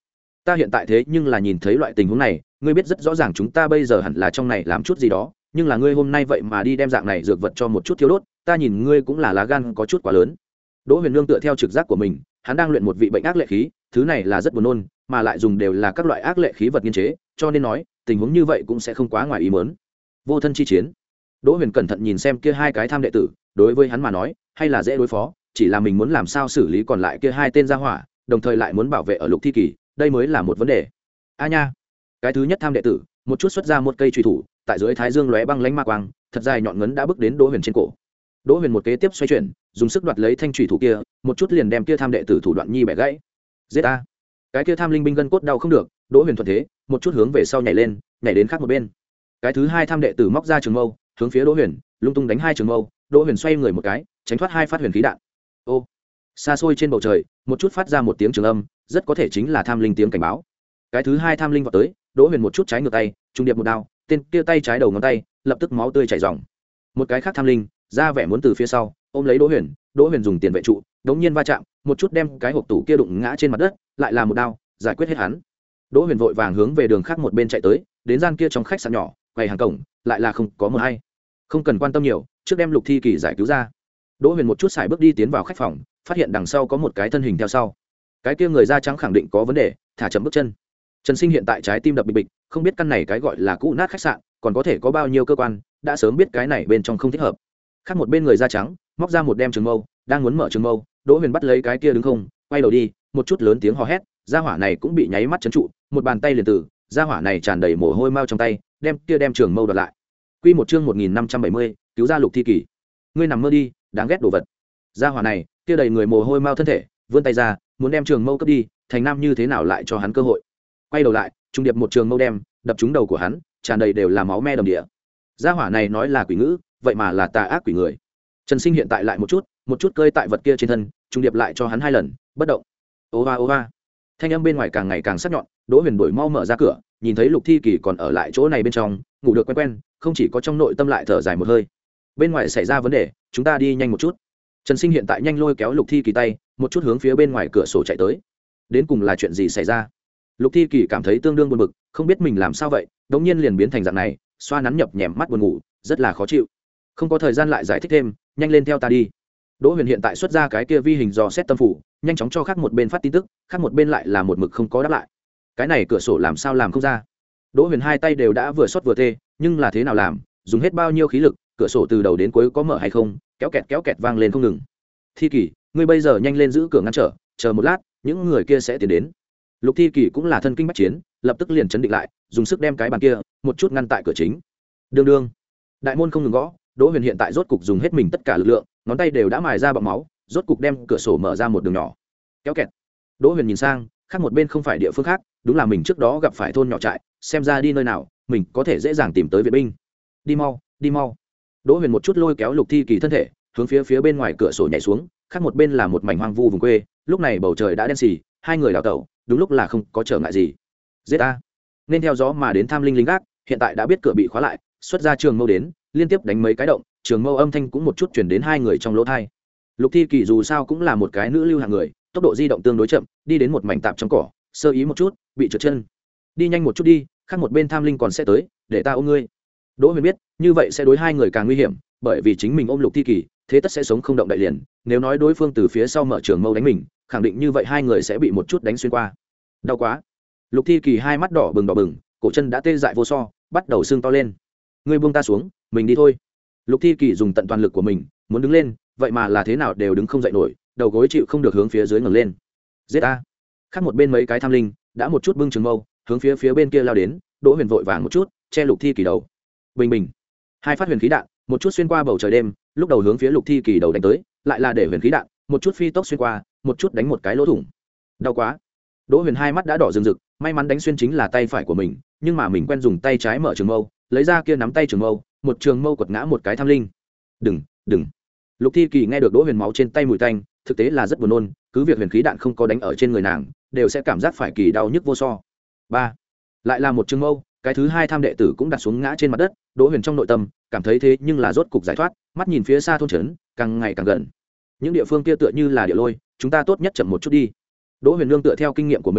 ta hiện tại thế nhưng là nhìn thấy loại tình huống này, ngươi biết rất rõ ràng chúng ta bây giờ hẳn là trong này làm chút gì đó, nhưng là ngươi hôm nay vậy mà đi đem dạng này dược vật cho một chút thiếu đốt, ta nhìn ngươi cũng là lá gan có chút quá lớn. Đỗ Huyền Nương tựa theo trực giác của mình, hắn đang luyện một vị bệnh ác lệ khí, thứ này là rất buồn nôn, mà lại dùng đều là các loại ác lệ khí vật nghiên chế, cho nên nói, tình huống như vậy cũng sẽ không quá ngoài ý muốn. Vô thân chi chiến. Đỗ Huyền cẩn thận nhìn xem kia hai cái tham đệ tử, đối với hắn mà nói, hay là dễ đối phó, chỉ là mình muốn làm sao xử lý còn lại kia hai tên gia hỏa, đồng thời lại muốn bảo vệ ở Lục Thi Kỳ, đây mới là một vấn đề. A nha, cái thứ nhất tham đệ tử, một chút xuất ra một cây chùy thủ, tại dưới thái dương lóe băng lánh ma quang, thật dài nhọn ngấn đã bước đến Đỗ Huyền trên cổ. Đỗ Huyền một kế tiếp xoay chuyển, dùng sức đoạt lấy thanh chùy thủ kia, một chút liền đem kia tham đệ tử thủ đoạn nhi bẻ gãy. Giết a! Cái kia tham linh binh gân cốt đau không được, Đỗ Huyền thuận thế, một chút hướng về sau nhảy lên, nhảy đến khác một bên. Cái thứ hai tham đệ tử móc ra trường mâu, hướng phía Đỗ Huyền, lung tung đánh hai trường mâu, Đỗ Huyền xoay người một cái, tránh thoát hai phát huyền khí đạn. Ô! Xa xôi trên bầu trời, một chút phát ra một tiếng trường âm, rất có thể chính là tham linh tiếng cảnh báo. Cái thứ hai tham linh vọt tới, Đỗ Huyền một chút trái ngược tay, trung điệp một đao, tên kia tay trái đầu ngón tay, lập tức máu tươi chảy ròng. Một cái khác tham linh, ra vẻ muốn từ phía sau ôm lấy Đỗ Huyền, Đỗ Huyền dùng tiền vệ trụ, đống nhiên va chạm, một chút đem cái hộp tủ kia đụng ngã trên mặt đất, lại là một đao, giải quyết hết hắn. Đỗ Huyền vội vàng hướng về đường khác một bên chạy tới, đến gian kia trong khách sạn nhỏ, quầy hàng cổng, lại là không có một ai. Không cần quan tâm nhiều, trước đem Lục Thi Kỳ giải cứu ra. Đỗ Huyền một chút xài bước đi tiến vào khách phòng, phát hiện đằng sau có một cái thân hình theo sau. Cái kia người da trắng khẳng định có vấn đề, thả chậm bước chân. Trần Sinh hiện tại trái tim đập bịch bịch, không biết căn này cái gọi là cũ nát khách sạn, còn có thể có bao nhiêu cơ quan, đã sớm biết cái này bên trong không thích hợp. Khác một bên người da trắng, móc ra một đem trường mâu, đang muốn mở trường mâu, Đỗ Huyền bắt lấy cái kia đứng không, quay đầu đi, một chút lớn tiếng hò hét, gia hỏa này cũng bị nháy mắt trấn trụ, một bàn tay liền tử, gia hỏa này tràn đầy mồ hôi mao trong tay, đem kia đem trường mâu đoạt lại. Quy một chương một nghìn năm trăm bảy mươi, cứu ra Lục Thi Kỳ. Ngươi nằm mơ đi, đáng ghét đồ vật. Gia hỏa này, kia đầy người mồ hôi mao thân thể, vươn tay ra, muốn đem trường mâu cướp đi, thành nam như thế nào lại cho hắn cơ hội. Quay đầu lại, trung điệp một trường mâu đem, đập trúng đầu của hắn, tràn đầy đều là máu me đầm địa. Gia hỏa này nói là quỷ ngữ, vậy mà là tà ác quỷ người. Trần Sinh hiện tại lại một chút, một chút cơi tại vật kia trên thân, trung điệp lại cho hắn hai lần, bất động. Ô va ô va. Thanh âm bên ngoài càng ngày càng sắc nhọn, Đỗ Huyền đuổi mau mở ra cửa, nhìn thấy Lục Thi Kỳ còn ở lại chỗ này bên trong, ngủ được quen quen, không chỉ có trong nội tâm lại thở dài một hơi. Bên ngoài xảy ra vấn đề, chúng ta đi nhanh một chút. Trần Sinh hiện tại nhanh lôi kéo Lục Thi Kỳ tay, một chút hướng phía bên ngoài cửa sổ chạy tới. Đến cùng là chuyện gì xảy ra? Lục Thi Kỳ cảm thấy tương đương buồn bực, không biết mình làm sao vậy, đống nhiên liền biến thành dạng này, xoa nắn nhập nhèm mắt buồn ngủ, rất là khó chịu. Không có thời gian lại giải thích thêm, nhanh lên theo ta đi. Đỗ Huyền hiện tại xuất ra cái kia vi hình dò xét tâm phủ, nhanh chóng cho khác một bên phát tin tức, khác một bên lại là một mực không có đáp lại. Cái này cửa sổ làm sao làm không ra? Đỗ Huyền hai tay đều đã vừa xót vừa tê, nhưng là thế nào làm, dùng hết bao nhiêu khí lực, cửa sổ từ đầu đến cuối có mở hay không, kéo kẹt kéo kẹt vang lên không ngừng. Thi Kỳ, ngươi bây giờ nhanh lên giữ cửa ngăn trở, chờ một lát, những người kia sẽ tiến đến. Lục Thi Kỳ cũng là thân kinh bách chiến, lập tức liền chấn định lại, dùng sức đem cái bàn kia một chút ngăn tại cửa chính. Đương đương, đại môn không ngừng gõ, Đỗ Huyền hiện tại rốt cục dùng hết mình tất cả lực lượng, ngón tay đều đã mài ra bọng máu, rốt cục đem cửa sổ mở ra một đường nhỏ. Kéo kẹt. Đỗ Huyền nhìn sang, khác một bên không phải địa phương khác, đúng là mình trước đó gặp phải thôn nhỏ trại, xem ra đi nơi nào, mình có thể dễ dàng tìm tới viện binh. Đi mau, đi mau. Đỗ Huyền một chút lôi kéo Lục Thi Kỳ thân thể, hướng phía phía bên ngoài cửa sổ nhảy xuống, khác một bên là một mảnh hoang vu vùng quê, lúc này bầu trời đã đen xì, hai người đào tẩu, đúng lúc là không có trở ngại gì. Giết a. Nên theo gió mà đến tham linh lính gác, hiện tại đã biết cửa bị khóa lại, xuất ra trường mâu đến, liên tiếp đánh mấy cái động, trường mâu âm thanh cũng một chút chuyển đến hai người trong lỗ thai. Lục Thi Kỳ dù sao cũng là một cái nữ lưu hạng người, tốc độ di động tương đối chậm, đi đến một mảnh tạp trong cỏ, sơ ý một chút, bị trượt chân. Đi nhanh một chút đi, khác một bên tham linh còn sẽ tới, để ta ôm ngươi. Đỗ Huyền biết, như vậy sẽ đối hai người càng nguy hiểm, bởi vì chính mình ôm Lục Thi Kỳ, thế tất sẽ sống không động đậy liền, nếu nói đối phương từ phía sau mở trường mâu đánh mình, khẳng định như vậy hai người sẽ bị một chút đánh xuyên qua. Đau quá. Lục Thi Kỳ hai mắt đỏ bừng đỏ bừng, cổ chân đã tê dại vô so, bắt đầu sưng to lên. Ngươi buông ta xuống, mình đi thôi. Lục Thi Kỳ dùng tận toàn lực của mình, muốn đứng lên, vậy mà là thế nào đều đứng không dậy nổi, đầu gối chịu không được hướng phía dưới ngẩng lên. Giết a. Khác một bên mấy cái tham linh, đã một chút bưng trường mâu, hướng phía phía bên kia lao đến, Đỗ Huyền vội vàng một chút, che Lục Thi Kỳ đầu. Bình bình. Hai phát huyền khí đạn, một chút xuyên qua bầu trời đêm, lúc đầu hướng phía Lục Thi Kỳ đầu đánh tới, lại là để huyền khí đạn, một chút phi tốc xuyên qua, một chút đánh một cái lỗ thủng. Đau quá. Đỗ Huyền hai mắt đã đỏ rừng rực, may mắn đánh xuyên chính là tay phải của mình, nhưng mà mình quen dùng tay trái mở trường mâu, lấy ra kia nắm tay trường mâu, một trường mâu quật ngã một cái tham linh. Đừng, đừng. Lục Thi Kỳ nghe được Đỗ Huyền máu trên tay mùi tanh, thực tế là rất buồn nôn, cứ việc huyền khí đạn không có đánh ở trên người nàng, đều sẽ cảm giác phải kỳ đau nhức vô so. Ba, lại là một trường mâu, cái thứ hai tham đệ tử cũng đặt xuống ngã trên mặt đất, Đỗ Huyền trong nội tâm cảm thấy thế nhưng là rốt cục giải thoát, mắt nhìn phía xa thôn trấn, càng ngày càng gần. Những địa phương kia tựa như là địa lôi, chúng ta tốt nhất chậm một chút đi. Đỗ Huyền nương tựa theo kinh nghiệm của mình,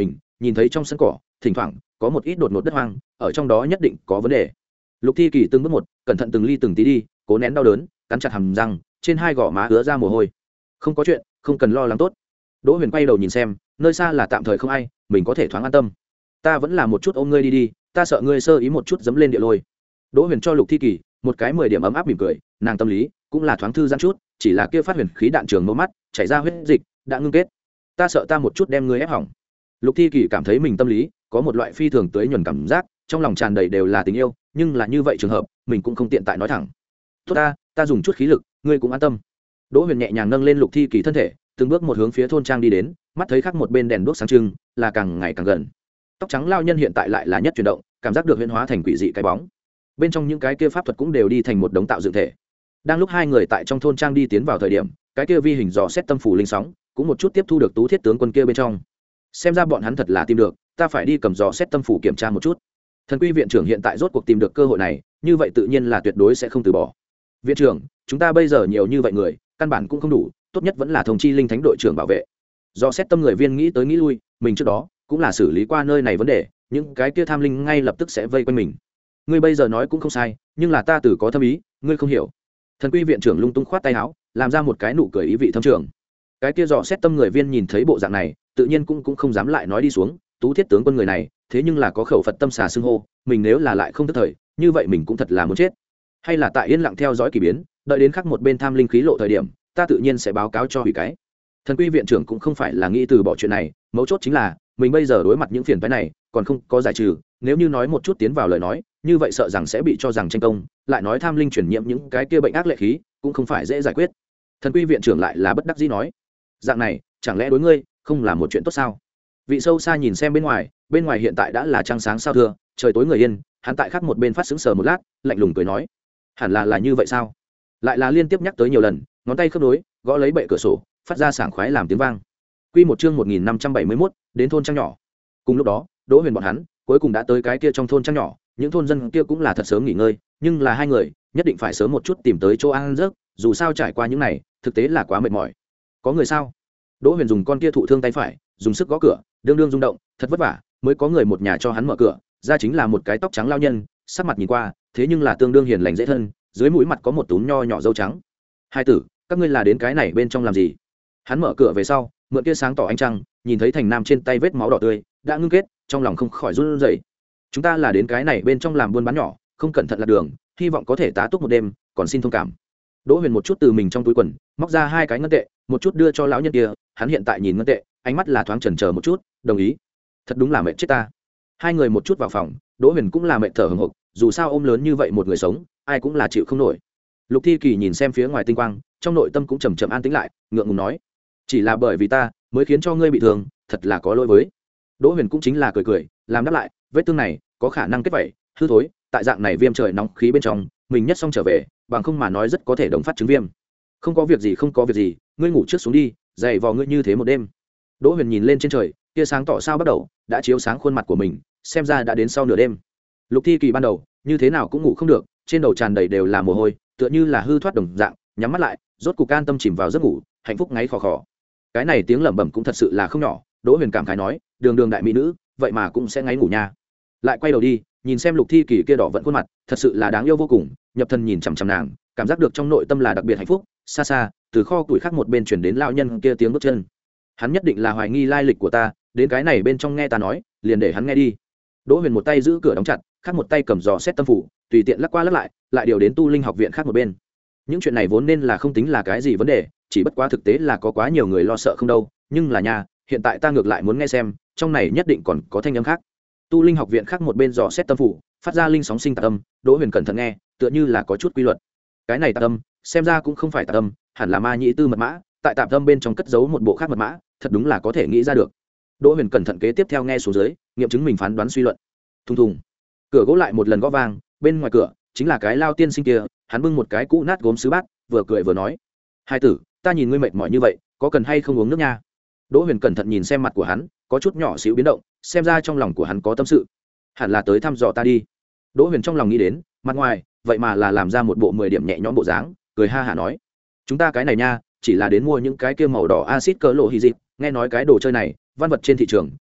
nhìn thấy trong sân cỏ thỉnh thoảng có một ít đột ngột đất hoang, ở trong đó nhất định có vấn đề. Lục Thi Kỳ từng bước một, cẩn thận từng ly từng tí đi, cố nén đau đớn, cắn chặt hàm răng, trên hai gò má ứa ra mồ hôi. Không có chuyện, không cần lo lắng tốt. Đỗ Huyền quay đầu nhìn xem, nơi xa là tạm thời không ai, mình có thể thoáng an tâm. Ta vẫn là một chút ôm ngươi đi đi, ta sợ ngươi sơ ý một chút dẫm lên địa lôi. Đỗ Huyền cho Lục Thi Kỳ một cái mười điểm ấm áp mỉm cười, nàng tâm lý cũng là thoáng thư giãn chút, chỉ là kia phát huyền khí đạn trường mâu mắt, chảy ra huyết dịch, đã ngưng kết. Ta sợ ta một chút đem ngươi ép hỏng. Lục Thi Kỳ cảm thấy mình tâm lý có một loại phi thường tưới nhuần cảm giác, trong lòng tràn đầy đều là tình yêu, nhưng là như vậy trường hợp, mình cũng không tiện tại nói thẳng. Tốt ta, ta dùng chút khí lực, ngươi cũng an tâm. Đỗ Huyền nhẹ nhàng nâng lên Lục Thi Kỳ thân thể, từng bước một hướng phía thôn trang đi đến, mắt thấy khác một bên đèn đuốc sáng trưng, là càng ngày càng gần. Tóc trắng lao nhân hiện tại lại là nhất chuyển động, cảm giác được huyễn hóa thành quỷ dị cái bóng. Bên trong những cái kia pháp thuật cũng đều đi thành một đống tạo dựng thể. Đang lúc hai người tại trong thôn trang đi tiến vào thời điểm, cái kia vi hình dò xét tâm phủ linh sóng, cũng một chút tiếp thu được Tú Thiết tướng quân kia bên trong. Xem ra bọn hắn thật là tìm được, ta phải đi cầm dò xét tâm phủ kiểm tra một chút. Thần Quy viện trưởng hiện tại rốt cuộc tìm được cơ hội này, như vậy tự nhiên là tuyệt đối sẽ không từ bỏ. Viện trưởng, chúng ta bây giờ nhiều như vậy người, căn bản cũng không đủ, tốt nhất vẫn là thông chi linh thánh đội trưởng bảo vệ. Dò xét tâm người viên nghĩ tới nghĩ lui, mình trước đó cũng là xử lý qua nơi này vấn đề, những cái kia tham linh ngay lập tức sẽ vây quanh mình. Ngươi bây giờ nói cũng không sai, nhưng là ta từ có thâm ý, ngươi không hiểu. Thần Quy viện trưởng lung tung khoát tay áo, làm ra một cái nụ cười ý vị thâm trường. Cái kia dò xét tâm người viên nhìn thấy bộ dạng này, tự nhiên cũng cũng không dám lại nói đi xuống. Tú Thiết tướng quân người này, thế nhưng là có khẩu Phật tâm xà xưng hô, mình nếu là lại không tức thời, như vậy mình cũng thật là muốn chết. Hay là tại yên lặng theo dõi kỳ biến, đợi đến khắc một bên tham linh khí lộ thời điểm, ta tự nhiên sẽ báo cáo cho hủy cái. Thần Quy viện trưởng cũng không phải là nghĩ từ bỏ chuyện này, mấu chốt chính là mình bây giờ đối mặt những phiền phức này còn không có giải trừ, nếu như nói một chút tiến vào lời nói, như vậy sợ rằng sẽ bị cho rằng tranh công, lại nói tham linh truyền nhiễm những cái kia bệnh ác lệ khí, cũng không phải dễ giải quyết. Thần Quy viện trưởng lại là bất đắc dĩ nói, dạng này chẳng lẽ đối ngươi không là một chuyện tốt sao? Vị sâu xa nhìn xem bên ngoài, bên ngoài hiện tại đã là trăng sáng sao thưa, trời tối người yên, hắn tại khác một bên phát sững sờ một lát, lạnh lùng cười nói, hẳn là là như vậy sao? Lại là liên tiếp nhắc tới nhiều lần, ngón tay khớp nối, gõ lấy bệ cửa sổ, phát ra sảng khoái làm tiếng vang. Quy một chương một nghìn năm trăm bảy mươi mốt, đến thôn trang nhỏ. Cùng lúc đó, Đỗ Huyền bọn hắn cuối cùng đã tới cái kia trong thôn trang nhỏ, những thôn dân kia cũng là thật sớm nghỉ ngơi, nhưng là hai người nhất định phải sớm một chút tìm tới chỗ ăn giấc, dù sao trải qua những này, thực tế là quá mệt mỏi. Có người sao? Đỗ Huyền dùng con kia thụ thương tay phải, dùng sức gõ cửa, đương đương rung động, thật vất vả mới có người một nhà cho hắn mở cửa, ra chính là một cái tóc trắng lao nhân, sắc mặt nhìn qua, thế nhưng là tương đương hiền lành dễ thân, dưới mũi mặt có một túm nho nhỏ dâu trắng. Hai tử, các ngươi là đến cái này bên trong làm gì? Hắn mở cửa về sau, mượn kia sáng tỏ ánh trăng, nhìn thấy thành nam trên tay vết máu đỏ tươi, đã ngưng kết, trong lòng không khỏi run rẩy. Chúng ta là đến cái này bên trong làm buôn bán nhỏ, không cẩn thận lạc đường, hy vọng có thể tá túc một đêm, còn xin thông cảm. Đỗ Huyền một chút từ mình trong túi quần móc ra hai cái ngân tệ, một chút đưa cho lão nhân kia, hắn hiện tại nhìn ngân tệ, ánh mắt là thoáng chần chờ một chút, đồng ý. Thật đúng là mệt chết ta. Hai người một chút vào phòng, Đỗ Huyền cũng là mệt thở hổn hộc, dù sao ôm lớn như vậy một người sống, ai cũng là chịu không nổi. Lục Thi Kỳ nhìn xem phía ngoài tinh quang, trong nội tâm cũng chậm chậm an tĩnh lại, ngượng ngùng nói, chỉ là bởi vì ta mới khiến cho ngươi bị thương, thật là có lỗi với. Đỗ Huyền cũng chính là cười cười, làm đáp lại, vết thương này có khả năng kết vảy, hư thối, tại dạng này viêm trời nóng khí bên trong, mình nhất xong trở về, bằng không mà nói rất có thể đồng phát chứng viêm. Không có việc gì, không có việc gì, ngươi ngủ trước xuống đi, dày vò ngươi như thế một đêm. Đỗ Huyền nhìn lên trên trời, tia sáng tỏ sao bắt đầu đã chiếu sáng khuôn mặt của mình, xem ra đã đến sau nửa đêm. Lục Thi Kỳ ban đầu như thế nào cũng ngủ không được, trên đầu tràn đầy đều là mồ hôi, tựa như là hư thoát đồng dạng, nhắm mắt lại, rốt cục can tâm chìm vào giấc ngủ, hạnh phúc ngáy khò khò. Cái này tiếng lẩm bẩm cũng thật sự là không nhỏ, Đỗ Huyền cảm khái nói, đường đường đại mỹ nữ, vậy mà cũng sẽ ngáy ngủ nha. Lại quay đầu đi, nhìn xem Lục Thi Kỳ kia đỏ vận khuôn mặt, thật sự là đáng yêu vô cùng, nhập thần nhìn chằm chằm nàng, cảm giác được trong nội tâm là đặc biệt hạnh phúc. Xa xa, từ kho tuổi khác một bên chuyển đến lão nhân kia tiếng bước chân. Hắn nhất định là hoài nghi lai lịch của ta, đến cái này bên trong nghe ta nói, liền để hắn nghe đi. Đỗ Huyền một tay giữ cửa đóng chặt, khác một tay cầm giò xét tâm phủ, tùy tiện lắc qua lắc lại, lại điều đến tu linh học viện khác một bên. Những chuyện này vốn nên là không tính là cái gì vấn đề, chỉ bất quá thực tế là có quá nhiều người lo sợ không đâu, nhưng là nhà, hiện tại ta ngược lại muốn nghe xem, trong này nhất định còn có thanh âm khác. Tu linh học viện khác một bên dò xét tâm phủ, phát ra linh sóng sinh tạc âm, Đỗ Huyền cẩn thận nghe, tựa như là có chút quy luật. Cái này tạc âm, xem ra cũng không phải tạc âm, hẳn là ma nhĩ tư mật mã, tại tạc âm bên trong cất giấu một bộ khác mật mã, thật đúng là có thể nghĩ ra được. Đỗ Huyền cẩn thận kế tiếp theo nghe xuống dưới, nghiệm chứng mình phán đoán suy luận. Thùng thùng, cửa gỗ lại một lần gõ vang, bên ngoài cửa chính là cái lao tiên sinh kia, hắn bưng một cái cũ nát gốm sứ bát, vừa cười vừa nói, hai tử, ta nhìn ngươi mệt mỏi như vậy, có cần hay không uống nước nha? Đỗ Huyền cẩn thận nhìn xem mặt của hắn, có chút nhỏ xíu biến động, xem ra trong lòng của hắn có tâm sự, hẳn là tới thăm dò ta đi. Đỗ Huyền trong lòng nghĩ đến, mặt ngoài vậy mà là làm ra một bộ mười điểm nhẹ nhõm bộ dáng, cười ha hả nói, chúng ta cái này nha, chỉ là đến mua những cái kia màu đỏ axit cỡ lộ hy dịp, nghe nói cái đồ chơi này văn vật trên thị trường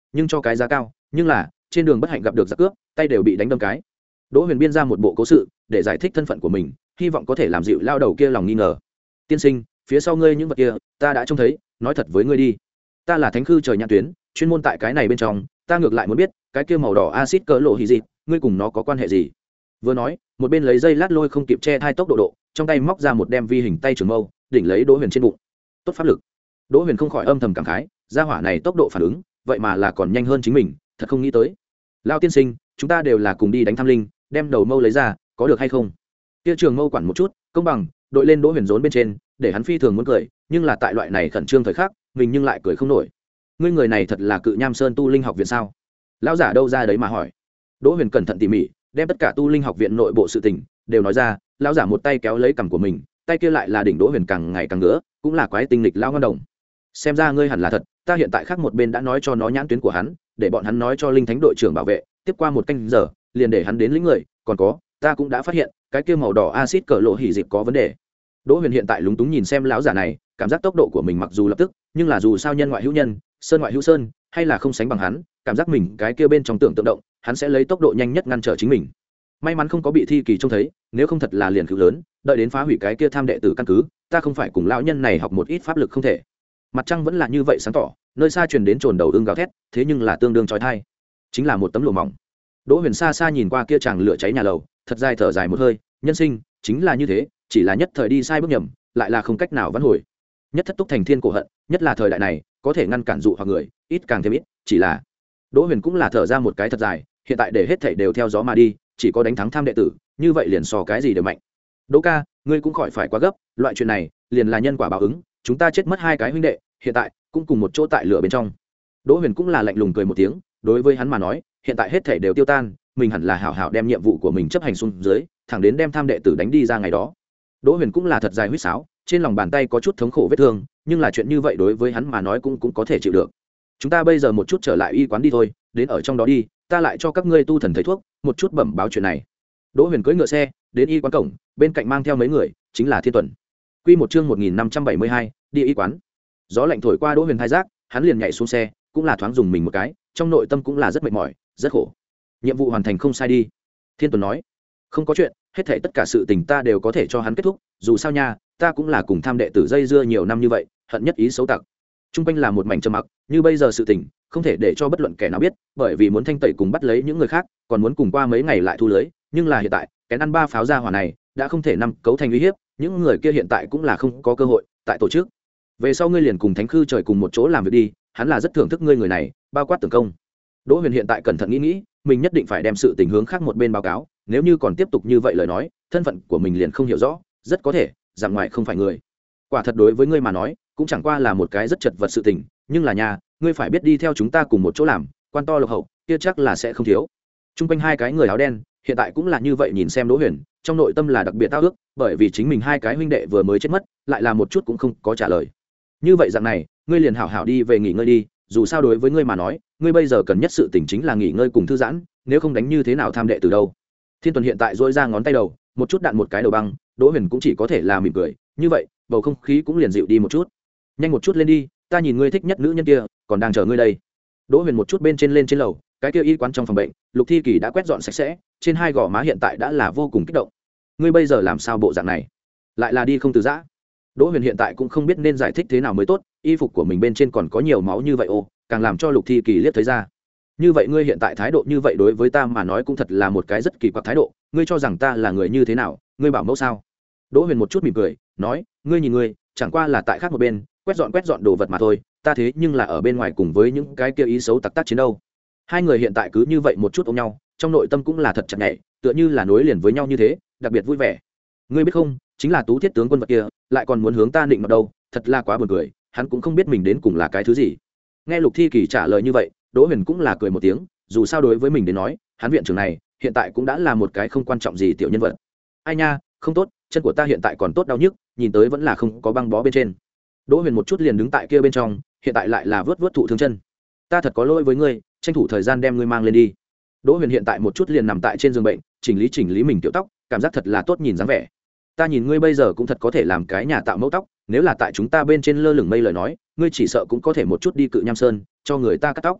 nhưng cho cái giá cao, nhưng là trên đường bất hạnh gặp được giặc cướp, tay đều bị đánh đâm cái. Đỗ Huyền biên ra một bộ cố sự để giải thích thân phận của mình, hy vọng có thể làm dịu lao đầu kia lòng nghi ngờ. Tiên sinh, phía sau ngươi những vật kia ta đã trông thấy, nói thật với ngươi đi, ta là thánh khư trời nhãn tuyến, chuyên môn tại cái này bên trong, ta ngược lại muốn biết cái kia màu đỏ axit cỡ lộ hỉ gì, ngươi cùng nó có quan hệ gì? Vừa nói, một bên lấy dây lát lôi không kịp che hai tốc độ độ, trong tay móc ra một đem vi hình tay trường mâu, đỉnh lấy Đỗ Huyền trên bụng. Tốt pháp lực. Đỗ Huyền không khỏi âm thầm cảm khái, gia hỏa này tốc độ phản ứng, vậy mà là còn nhanh hơn chính mình, thật không nghĩ tới. Lão tiên sinh, chúng ta đều là cùng đi đánh tham linh, đem đầu mâu lấy ra, có được hay không? Kia trường mâu quản một chút, công bằng, đội lên Đỗ Huyền rốn bên trên, để hắn phi thường muốn cười, nhưng là tại loại này khẩn trương thời khắc, mình nhưng lại cười không nổi. Ngươi người này thật là Cự Nham Sơn tu linh học viện sao? Lão giả đâu ra đấy mà hỏi. Đỗ Huyền cẩn thận tỉ mỉ, đem tất cả tu linh học viện nội bộ sự tình đều nói ra. Lão giả một tay kéo lấy cằm của mình, tay kia lại là đỉnh Đỗ Huyền càng ngày càng ngứa, cũng là quái tinh lịch lão ngân đồng. Xem ra ngươi hẳn là thật, ta hiện tại khác một bên đã nói cho nó nhãn tuyến của hắn, để bọn hắn nói cho linh thánh đội trưởng bảo vệ, tiếp qua một canh giờ, liền để hắn đến lĩnh người, còn có, ta cũng đã phát hiện, cái kia màu đỏ axit cỡ lộ hỉ dịp có vấn đề. Đỗ Huyền hiện tại lúng túng nhìn xem lão giả này, cảm giác tốc độ của mình mặc dù lập tức, nhưng là dù sao nhân ngoại hữu nhân, sơn ngoại hữu sơn, hay là không sánh bằng hắn, cảm giác mình cái kia bên trong tưởng tượng động, hắn sẽ lấy tốc độ nhanh nhất ngăn trở chính mình. May mắn không có bị thi kỳ trông thấy, nếu không thật là liền cứu lớn, đợi đến phá hủy cái kia tham đệ tử căn cứ, ta không phải cùng lão nhân này học một ít pháp lực không thể. Mặt trăng vẫn là như vậy sáng tỏ, nơi xa truyền đến trồn đầu ưng gào thét, thế nhưng là tương đương chói tai, chính là một tấm lụa mỏng. Đỗ Huyền xa xa nhìn qua kia chàng lửa cháy nhà lầu, thật dài thở dài một hơi, nhân sinh chính là như thế, chỉ là nhất thời đi sai bước nhầm, lại là không cách nào vãn hồi. Nhất thất túc thành thiên cổ hận, nhất là thời đại này, có thể ngăn cản dụ hoặc người, ít càng thêm ít, chỉ là Đỗ Huyền cũng là thở ra một cái thật dài, hiện tại để hết thảy đều theo gió mà đi, chỉ có đánh thắng tham đệ tử, như vậy liền so cái gì đều mạnh. Đỗ ca, ngươi cũng khỏi phải quá gấp, loại chuyện này, liền là nhân quả báo ứng, chúng ta chết mất hai cái huynh đệ, hiện tại cũng cùng một chỗ tại lửa bên trong. Đỗ Huyền cũng là lạnh lùng cười một tiếng, đối với hắn mà nói, hiện tại hết thảy đều tiêu tan, mình hẳn là hảo hảo đem nhiệm vụ của mình chấp hành xuống dưới, thẳng đến đem tham đệ tử đánh đi ra ngày đó. Đỗ Huyền cũng là thật dài huýt sáo, trên lòng bàn tay có chút thống khổ vết thương, nhưng là chuyện như vậy đối với hắn mà nói cũng cũng có thể chịu được. Chúng ta bây giờ một chút trở lại y quán đi thôi, đến ở trong đó đi, ta lại cho các ngươi tu thần thầy thuốc, một chút bẩm báo chuyện này. Đỗ Huyền cưỡi ngựa xe, đến y quán cổng, bên cạnh mang theo mấy người, chính là Thiên Tuần. Quy một chương một nghìn năm trăm bảy mươi hai, đi y quán. Gió lạnh thổi qua Đỗ Huyền hai giác, hắn liền nhảy xuống xe, cũng là thoáng dùng mình một cái, trong nội tâm cũng là rất mệt mỏi, rất khổ. Nhiệm vụ hoàn thành không sai đi. Thiên Tuần nói. Không có chuyện, hết thảy tất cả sự tình ta đều có thể cho hắn kết thúc, dù sao nha, ta cũng là cùng tham đệ tử dây dưa nhiều năm như vậy, hận nhất ý xấu tặc. Trung quanh là một mảnh trầm mặc, như bây giờ sự tình, không thể để cho bất luận kẻ nào biết, bởi vì muốn thanh tẩy cùng bắt lấy những người khác, còn muốn cùng qua mấy ngày lại thu lưới, nhưng là hiện tại, cái ăn ba pháo ra hỏa này, đã không thể năm cấu thành uy hiếp, những người kia hiện tại cũng là không có cơ hội tại tổ chức. Về sau ngươi liền cùng Thánh Khư trời cùng một chỗ làm việc đi, hắn là rất thưởng thức ngươi người này, bao quát tưởng công. Đỗ Huyền hiện tại cẩn thận nghĩ nghĩ, mình nhất định phải đem sự tình hướng khác một bên báo cáo, nếu như còn tiếp tục như vậy lời nói, thân phận của mình liền không hiểu rõ, rất có thể rằng ngoài không phải người. Quả thật đối với ngươi mà nói, cũng chẳng qua là một cái rất chật vật sự tình, nhưng là nhà, ngươi phải biết đi theo chúng ta cùng một chỗ làm, quan to lộc hậu, kia chắc là sẽ không thiếu. Trung quanh hai cái người áo đen, hiện tại cũng là như vậy nhìn xem Đỗ Huyền, trong nội tâm là đặc biệt tao ước, bởi vì chính mình hai cái huynh đệ vừa mới chết mất, lại là một chút cũng không có trả lời. Như vậy dạng này, ngươi liền hảo hảo đi về nghỉ ngơi đi, dù sao đối với ngươi mà nói, ngươi bây giờ cần nhất sự tình chính là nghỉ ngơi cùng thư giãn, nếu không đánh như thế nào tham đệ từ đâu. Thiên Tuần hiện tại duỗi ra ngón tay đầu, một chút đạn một cái đầu băng, Đỗ Huyền cũng chỉ có thể là mỉm cười, như vậy, bầu không khí cũng liền dịu đi một chút. Nhanh một chút lên đi, ta nhìn ngươi thích nhất nữ nhân kia, còn đang chờ ngươi đây. Đỗ Huyền một chút bên trên lên trên lầu, cái kia y quán trong phòng bệnh, Lục Thi Kỳ đã quét dọn sạch sẽ, trên hai gò má hiện tại đã là vô cùng kích động. Ngươi bây giờ làm sao bộ dạng này? Lại là đi không từ giã. Đỗ Huyền hiện tại cũng không biết nên giải thích thế nào mới tốt, y phục của mình bên trên còn có nhiều máu như vậy ô, càng làm cho Lục Thi Kỳ liếc thấy ra. Như vậy ngươi hiện tại thái độ như vậy đối với ta mà nói cũng thật là một cái rất kỳ quặc thái độ, ngươi cho rằng ta là người như thế nào, ngươi bảo mẫu sao? Đỗ Huyền một chút mỉm cười, nói, ngươi nhìn ngươi, chẳng qua là tại khác một bên, quét dọn quét dọn đồ vật mà thôi, ta thế nhưng là ở bên ngoài cùng với những cái kia ý xấu tặc tác chiến đâu. Hai người hiện tại cứ như vậy một chút ôm nhau, trong nội tâm cũng là thật chặt nhẹ, tựa như là nối liền với nhau như thế, đặc biệt vui vẻ. Ngươi biết không, chính là Tú Thiết tướng quân vật kia, lại còn muốn hướng ta định mặt đâu, thật là quá buồn cười, hắn cũng không biết mình đến cùng là cái thứ gì. Nghe Lục Thi Kỳ trả lời như vậy, Đỗ Huyền cũng là cười một tiếng, dù sao đối với mình đến nói, hắn viện trưởng này hiện tại cũng đã là một cái không quan trọng gì tiểu nhân vật. Ai nha, không tốt, chân của ta hiện tại còn tốt đau nhức, nhìn tới vẫn là không có băng bó bên trên. Đỗ Huyền một chút liền đứng tại kia bên trong, hiện tại lại là vớt vớt thụ thương chân. Ta thật có lỗi với ngươi, tranh thủ thời gian đem ngươi mang lên đi. Đỗ Huyền hiện tại một chút liền nằm tại trên giường bệnh, chỉnh lý chỉnh lý mình tiểu tóc, cảm giác thật là tốt nhìn dáng vẻ. Ta nhìn ngươi bây giờ cũng thật có thể làm cái nhà tạo mẫu tóc, nếu là tại chúng ta bên trên lơ lửng mây lời nói, ngươi chỉ sợ cũng có thể một chút đi Cự Nham Sơn cho người ta cắt tóc.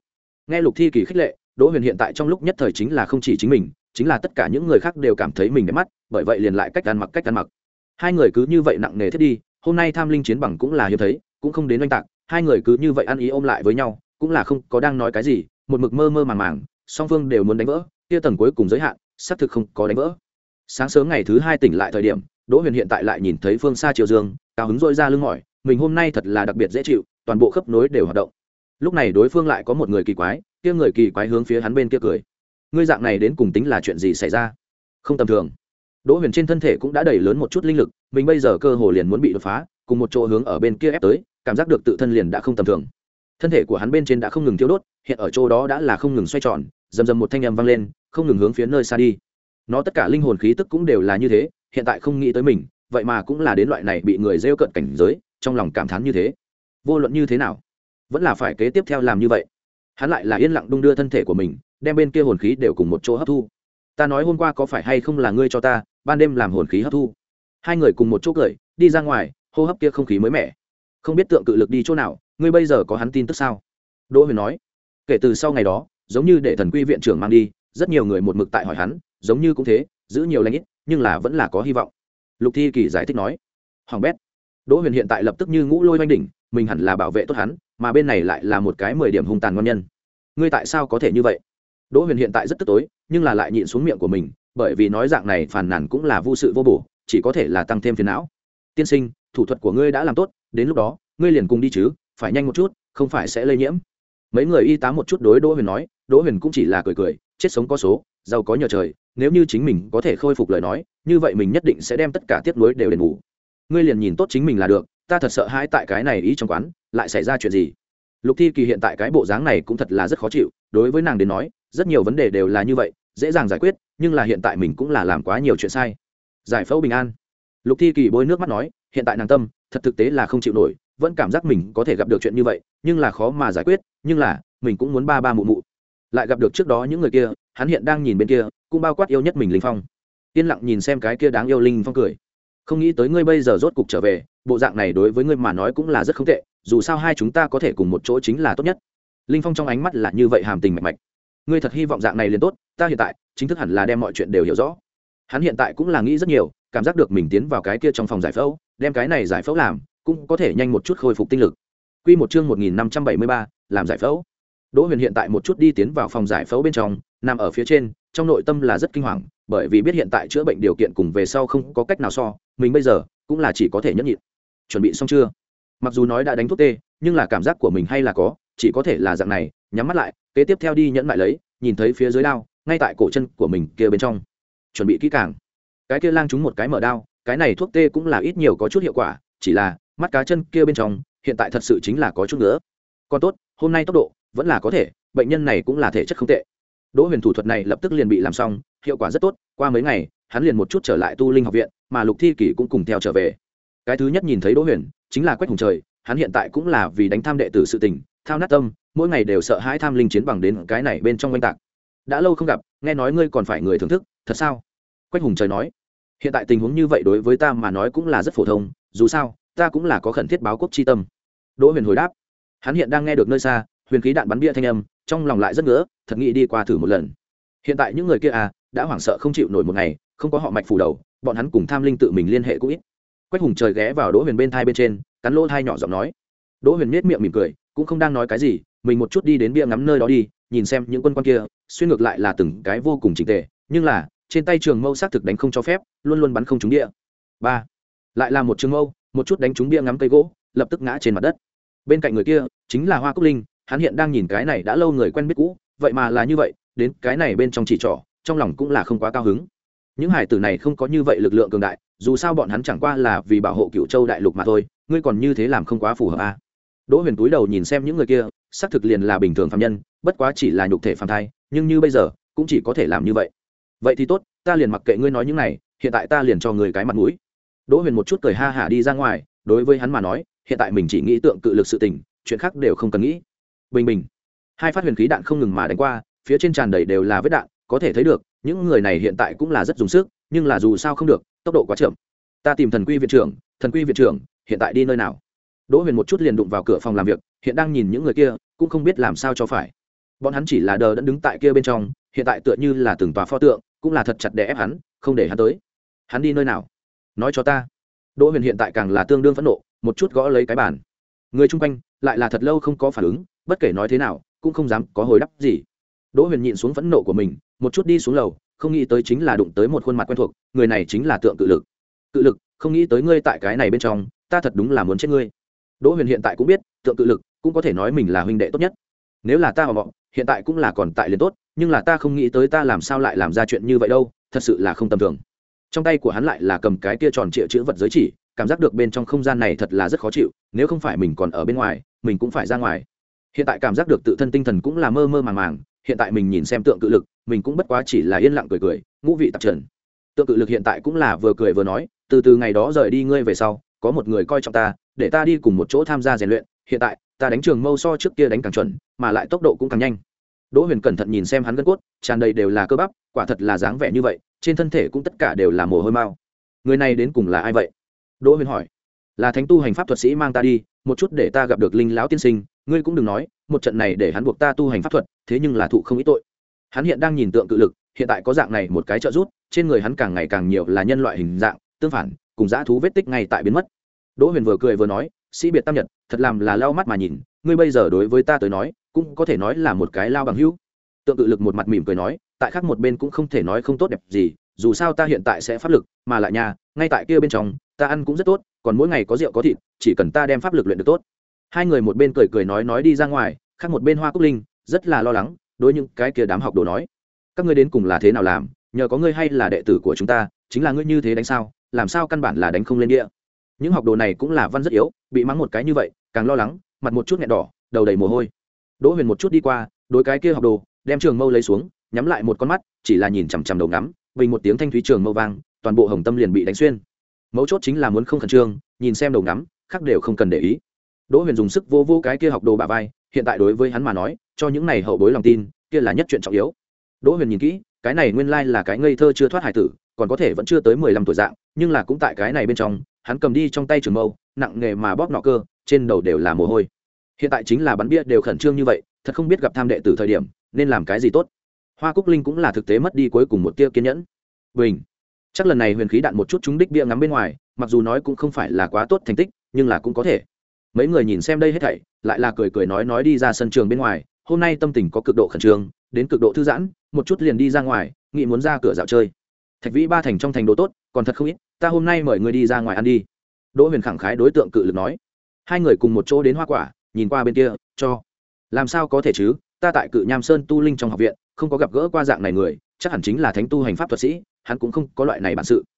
Nghe Lục Thi Kỳ khích lệ, Đỗ Huyền hiện tại trong lúc nhất thời chính là không chỉ chính mình, chính là tất cả những người khác đều cảm thấy mình đẹp mắt, bởi vậy liền lại cách ăn mặc cách ăn mặc. Hai người cứ như vậy nặng nề thiết đi, hôm nay tham linh chiến bằng cũng là hiếm thấy, cũng không đến oanh tạc, hai người cứ như vậy ăn ý ôm lại với nhau, cũng là không có đang nói cái gì, một mực mơ mơ màng màng, song phương đều muốn đánh vỡ, kia tầng cuối cùng giới hạn, xác thực không có đánh vỡ. Sáng sớm ngày thứ hai tỉnh lại thời điểm, Đỗ Huyền hiện tại lại nhìn thấy phương xa chiều dương, cao hứng rỗi ra lưng mỏi, mình hôm nay thật là đặc biệt dễ chịu, toàn bộ khớp nối đều hoạt động. Lúc này đối phương lại có một người kỳ quái, kia người kỳ quái hướng phía hắn bên kia cười. Ngươi dạng này đến cùng tính là chuyện gì xảy ra? Không tầm thường. Đỗ Huyền trên thân thể cũng đã đầy lớn một chút linh lực, mình bây giờ cơ hồ liền muốn bị đột phá, cùng một chỗ hướng ở bên kia ép tới, cảm giác được tự thân liền đã không tầm thường. Thân thể của hắn bên trên đã không ngừng thiêu đốt, hiện ở chỗ đó đã là không ngừng xoay tròn, rầm rầm một thanh âm vang lên, không ngừng hướng phía nơi xa đi. Nó tất cả linh hồn khí tức cũng đều là như thế, hiện tại không nghĩ tới mình, vậy mà cũng là đến loại này bị người rêu cợt cảnh giới, trong lòng cảm thán như thế. Vô luận như thế nào, vẫn là phải kế tiếp theo làm như vậy. Hắn lại là yên lặng đung đưa thân thể của mình, đem bên kia hồn khí đều cùng một chỗ hấp thu. Ta nói hôm qua có phải hay không là ngươi cho ta ban đêm làm hồn khí hấp thu? Hai người cùng một chỗ cười đi ra ngoài, hô hấp kia không khí mới mẻ. Không biết tượng cự lực đi chỗ nào, ngươi bây giờ có hắn tin tức sao? Đỗ Huyền nói. Kể từ sau ngày đó, giống như để thần quy viện trưởng mang đi, rất nhiều người một mực tại hỏi hắn, giống như cũng thế, giữ nhiều lãnh ít, nhưng là vẫn là có hy vọng. Lục Thi Kỳ giải thích nói. Hoàng bét. Đỗ Huyền hiện tại lập tức như ngũ lôi oanh đỉnh, mình hẳn là bảo vệ tốt hắn, mà bên này lại là một cái mười điểm hung tàn ngon nhân. Ngươi tại sao có thể như vậy? Đỗ Huyền hiện tại rất tức tối, nhưng là lại nhịn xuống miệng của mình, bởi vì nói dạng này phàn nàn cũng là vô sự vô bổ, chỉ có thể là tăng thêm phiền não. Tiên sinh, thủ thuật của ngươi đã làm tốt, đến lúc đó ngươi liền cùng đi chứ, phải nhanh một chút, không phải sẽ lây nhiễm. Mấy người y tá một chút đối Đỗ Huyền nói, Đỗ Huyền cũng chỉ là cười cười, chết sống có số, giàu có nhờ trời, nếu như chính mình có thể khôi phục lời nói, như vậy mình nhất định sẽ đem tất cả tiếc nuối đều đền bù. Ngươi liền nhìn tốt chính mình là được, ta thật sợ hãi tại cái này ý trong quán lại xảy ra chuyện gì. Lục Thi Kỳ hiện tại cái bộ dáng này cũng thật là rất khó chịu, đối với nàng đến nói, rất nhiều vấn đề đều là như vậy, dễ dàng giải quyết, nhưng là hiện tại mình cũng là làm quá nhiều chuyện sai. Giải phẫu bình an. Lục Thi Kỳ bôi nước mắt nói, hiện tại nàng tâm thật thực tế là không chịu nổi, vẫn cảm giác mình có thể gặp được chuyện như vậy, nhưng là khó mà giải quyết, nhưng là mình cũng muốn ba ba mụ mụ. Lại gặp được trước đó những người kia, hắn hiện đang nhìn bên kia, cũng bao quát yêu nhất mình Linh Phong. Yên lặng nhìn xem cái kia đáng yêu Linh Phong cười. Không nghĩ tới ngươi bây giờ rốt cục trở về, bộ dạng này đối với ngươi mà nói cũng là rất không tệ, dù sao hai chúng ta có thể cùng một chỗ chính là tốt nhất. Linh Phong trong ánh mắt là như vậy hàm tình mạch mạch. Ngươi thật hy vọng dạng này liền tốt, ta hiện tại chính thức hẳn là đem mọi chuyện đều hiểu rõ. Hắn hiện tại cũng là nghĩ rất nhiều, cảm giác được mình tiến vào cái kia trong phòng giải phẫu, đem cái này giải phẫu làm, cũng có thể nhanh một chút khôi phục tinh lực. Quy một chương một nghìn năm trăm bảy mươi ba, làm giải phẫu. Đỗ Huyền hiện tại một chút đi tiến vào phòng giải phẫu bên trong, nằm ở phía trên, trong nội tâm là rất kinh hoàng, bởi vì biết hiện tại chữa bệnh điều kiện cùng về sau không có cách nào so, mình bây giờ cũng là chỉ có thể nhẫn nhịn. Chuẩn bị xong chưa? Mặc dù nói đã đánh thuốc tê, nhưng là cảm giác của mình hay là có, chỉ có thể là dạng này, nhắm mắt lại, kế tiếp theo đi nhẫn lại lấy, nhìn thấy phía dưới đao, ngay tại cổ chân của mình kia bên trong. Chuẩn bị kỹ càng. Cái kia lang trúng một cái mở đao, cái này thuốc tê cũng là ít nhiều có chút hiệu quả, chỉ là mắt cá chân kia bên trong, hiện tại thật sự chính là có chút nữa. Còn tốt, hôm nay tốc độ vẫn là có thể, bệnh nhân này cũng là thể chất không tệ. Đỗ Huyền thủ thuật này lập tức liền bị làm xong, hiệu quả rất tốt, qua mấy ngày, hắn liền một chút trở lại tu linh học viện, mà Lục Thi Kỳ cũng cùng theo trở về. Cái thứ nhất nhìn thấy Đỗ Huyền, chính là Quách Hùng Trời, hắn hiện tại cũng là vì đánh tham đệ tử sự tình, thao nát tâm, mỗi ngày đều sợ hãi tham linh chiến bằng đến cái này bên trong oanh tạc. Đã lâu không gặp, nghe nói ngươi còn phải người thưởng thức, thật sao? Quách Hùng Trời nói, hiện tại tình huống như vậy đối với ta mà nói cũng là rất phổ thông, dù sao, ta cũng là có khẩn thiết báo quốc chi tâm. Đỗ Huyền hồi đáp, hắn hiện đang nghe được nơi xa huyền khí đạn bắn bia thanh âm, trong lòng lại rất ngứa, thật nghĩ đi qua thử một lần. Hiện tại những người kia à, đã hoảng sợ không chịu nổi một ngày, không có họ mạch phủ đầu, bọn hắn cùng tham linh tự mình liên hệ cũng ít. Quách Hùng Trời ghé vào Đỗ Huyền bên thai bên trên, cắn lỗ thai nhỏ giọng nói. Đỗ Huyền nhếch miệng mỉm cười, cũng không đang nói cái gì, mình một chút đi đến bia ngắm nơi đó đi, nhìn xem những quân quan kia, xuyên ngược lại là từng cái vô cùng chỉnh tề, nhưng là trên tay trường mâu xác thực đánh không cho phép, luôn luôn bắn không trúng địa. Ba, lại là một trường mâu, một chút đánh trúng bia ngắm cây gỗ, lập tức ngã trên mặt đất. Bên cạnh người kia chính là Hoa Cúc Linh, hắn hiện đang nhìn cái này đã lâu người quen biết cũ, vậy mà là như vậy, đến cái này bên trong chỉ trỏ, trong lòng cũng là không quá cao hứng. Những hải tử này không có như vậy lực lượng cường đại, dù sao bọn hắn chẳng qua là vì bảo hộ Cửu Châu đại lục mà thôi, ngươi còn như thế làm không quá phù hợp à? Đỗ Huyền túi đầu nhìn xem những người kia, xác thực liền là bình thường phàm nhân, bất quá chỉ là nhục thể phàm thai, nhưng như bây giờ cũng chỉ có thể làm như vậy. Vậy thì tốt, ta liền mặc kệ ngươi nói những này, hiện tại ta liền cho ngươi cái mặt mũi. Đỗ Huyền một chút cười ha hả đi ra ngoài, đối với hắn mà nói, hiện tại mình chỉ nghĩ tượng cự lực sự tình, chuyện khác đều không cần nghĩ. Bình bình, hai phát huyền khí đạn không ngừng mà đánh qua, phía trên tràn đầy đều là vết đạn, có thể thấy được những người này hiện tại cũng là rất dùng sức, nhưng là dù sao không được, tốc độ quá chậm. Ta tìm thần quy viện trưởng, thần quy viện trưởng hiện tại đi nơi nào? Đỗ Huyền một chút liền đụng vào cửa phòng làm việc, hiện đang nhìn những người kia, cũng không biết làm sao cho phải. bọn hắn chỉ là đờ đẫn đứng tại kia bên trong, hiện tại tựa như là từng tòa pho tượng, cũng là thật chặt để ép hắn, không để hắn tới. Hắn đi nơi nào? Nói cho ta. Đỗ Huyền hiện tại càng là tương đương phẫn nộ, một chút gõ lấy cái bàn. Người chung quanh lại là thật lâu không có phản ứng, bất kể nói thế nào cũng không dám có hồi đáp gì. Đỗ Huyền nhịn xuống phẫn nộ của mình, một chút đi xuống lầu, không nghĩ tới chính là đụng tới một khuôn mặt quen thuộc, người này chính là Tượng Cự Lực. Cự Lực, không nghĩ tới ngươi tại cái này bên trong, ta thật đúng là muốn chết ngươi. Đỗ Huyền hiện tại cũng biết, Tượng Cự Lực cũng có thể nói mình là huynh đệ tốt nhất. Nếu là ta họ, hiện tại cũng là còn tại liền tốt, nhưng là ta không nghĩ tới ta làm sao lại làm ra chuyện như vậy đâu, thật sự là không tầm thường. Trong tay của hắn lại là cầm cái kia tròn trịa chữ vật giới chỉ, cảm giác được bên trong không gian này thật là rất khó chịu, nếu không phải mình còn ở bên ngoài, mình cũng phải ra ngoài. Hiện tại cảm giác được tự thân tinh thần cũng là mơ mơ màng màng, hiện tại mình nhìn xem Tượng Cự Lực, mình cũng bất quá chỉ là yên lặng cười cười, ngũ vị tạp trần. Tượng Cự Lực hiện tại cũng là vừa cười vừa nói, từ từ ngày đó rời đi ngươi về sau, có một người coi trọng ta, để ta đi cùng một chỗ tham gia rèn luyện, hiện tại ta đánh trường mâu so trước kia đánh càng chuẩn, mà lại tốc độ cũng càng nhanh. Đỗ Huyền cẩn thận nhìn xem hắn gân cốt, tràn đầy đều là cơ bắp, quả thật là dáng vẻ như vậy, trên thân thể cũng tất cả đều là mồ hôi mao. Người này đến cùng là ai vậy? Đỗ Huyền hỏi. Là thánh tu hành pháp thuật sĩ mang ta đi, một chút để ta gặp được Linh lão tiên sinh, ngươi cũng đừng nói, một trận này để hắn buộc ta tu hành pháp thuật, thế nhưng là thụ không ít tội. Hắn hiện đang nhìn Tượng Cự Lực, hiện tại có dạng này một cái trợ giúp, trên người hắn càng ngày càng nhiều là nhân loại hình dạng, tương phản, cùng dã thú vết tích ngay tại biến mất. Đỗ Huyền vừa cười vừa nói, sĩ biệt tam nhật, thật làm là lau mắt mà nhìn, ngươi bây giờ đối với ta tới nói, cũng có thể nói là một cái lao bằng hữu. Tượng Cự Lực một mặt mỉm cười nói, tại khác một bên cũng không thể nói không tốt đẹp gì, dù sao ta hiện tại sẽ pháp lực, mà lại nhà, ngay tại kia bên trong, ta ăn cũng rất tốt, còn mỗi ngày có rượu có thịt, chỉ cần ta đem pháp lực luyện được tốt. Hai người một bên cười cười nói nói đi ra ngoài, khác một bên Hoa Cúc Linh rất là lo lắng, đối những cái kia đám học đồ nói, các ngươi đến cùng là thế nào làm, nhờ có ngươi hay là đệ tử của chúng ta, chính là ngươi như thế đánh sao, làm sao căn bản là đánh không lên địa. Những học đồ này cũng là văn rất yếu, bị mắng một cái như vậy, càng lo lắng, mặt một chút nghẹn đỏ, đầu đầy mồ hôi. Đỗ Huyền một chút đi qua, đối cái kia học đồ, đem trường mâu lấy xuống, nhắm lại một con mắt, chỉ là nhìn chằm chằm đầu ngắm, bình một tiếng thanh thúy trường mâu vang, toàn bộ hồng tâm liền bị đánh xuyên. Mấu chốt chính là muốn không khẩn trương, nhìn xem đầu ngắm, khác đều không cần để ý. Đỗ Huyền dùng sức vô vô cái kia học đồ bả vai, hiện tại đối với hắn mà nói, cho những này hậu bối lòng tin, kia là nhất chuyện trọng yếu. Đỗ Huyền nhìn kỹ, cái này nguyên lai là cái ngây thơ chưa thoát hải tử, còn có thể vẫn chưa tới mười lăm tuổi dạng, nhưng là cũng tại cái này bên trong, hắn cầm đi trong tay trường mâu, nặng nghề mà bóp nọ cơ, trên đầu đều là mồ hôi. Hiện tại chính là bắn bia đều khẩn trương như vậy, thật không biết gặp tham đệ tử thời điểm, nên làm cái gì tốt. Hoa Cúc Linh cũng là thực tế mất đi cuối cùng một tia kiên nhẫn. Bình, chắc lần này huyền khí đạn một chút trúng đích bia ngắm bên ngoài, mặc dù nói cũng không phải là quá tốt thành tích, nhưng là cũng có thể. Mấy người nhìn xem đây hết thảy, lại là cười cười nói nói đi ra sân trường bên ngoài, hôm nay tâm tình có cực độ khẩn trương, đến cực độ thư giãn, một chút liền đi ra ngoài, nghĩ muốn ra cửa dạo chơi. Thạch Vĩ Ba thành trong thành đồ tốt, còn thật không ít, ta hôm nay mời người đi ra ngoài ăn đi. Đỗ Huyền khẳng khái đối tượng Cự Lực nói. Hai người cùng một chỗ đến hoa quả, nhìn qua bên kia, cho. Làm sao có thể chứ, ta tại Cự Nham Sơn tu linh trong học viện, không có gặp gỡ qua dạng này người, chắc hẳn chính là thánh tu hành pháp thuật sĩ, hắn cũng không có loại này bản sự.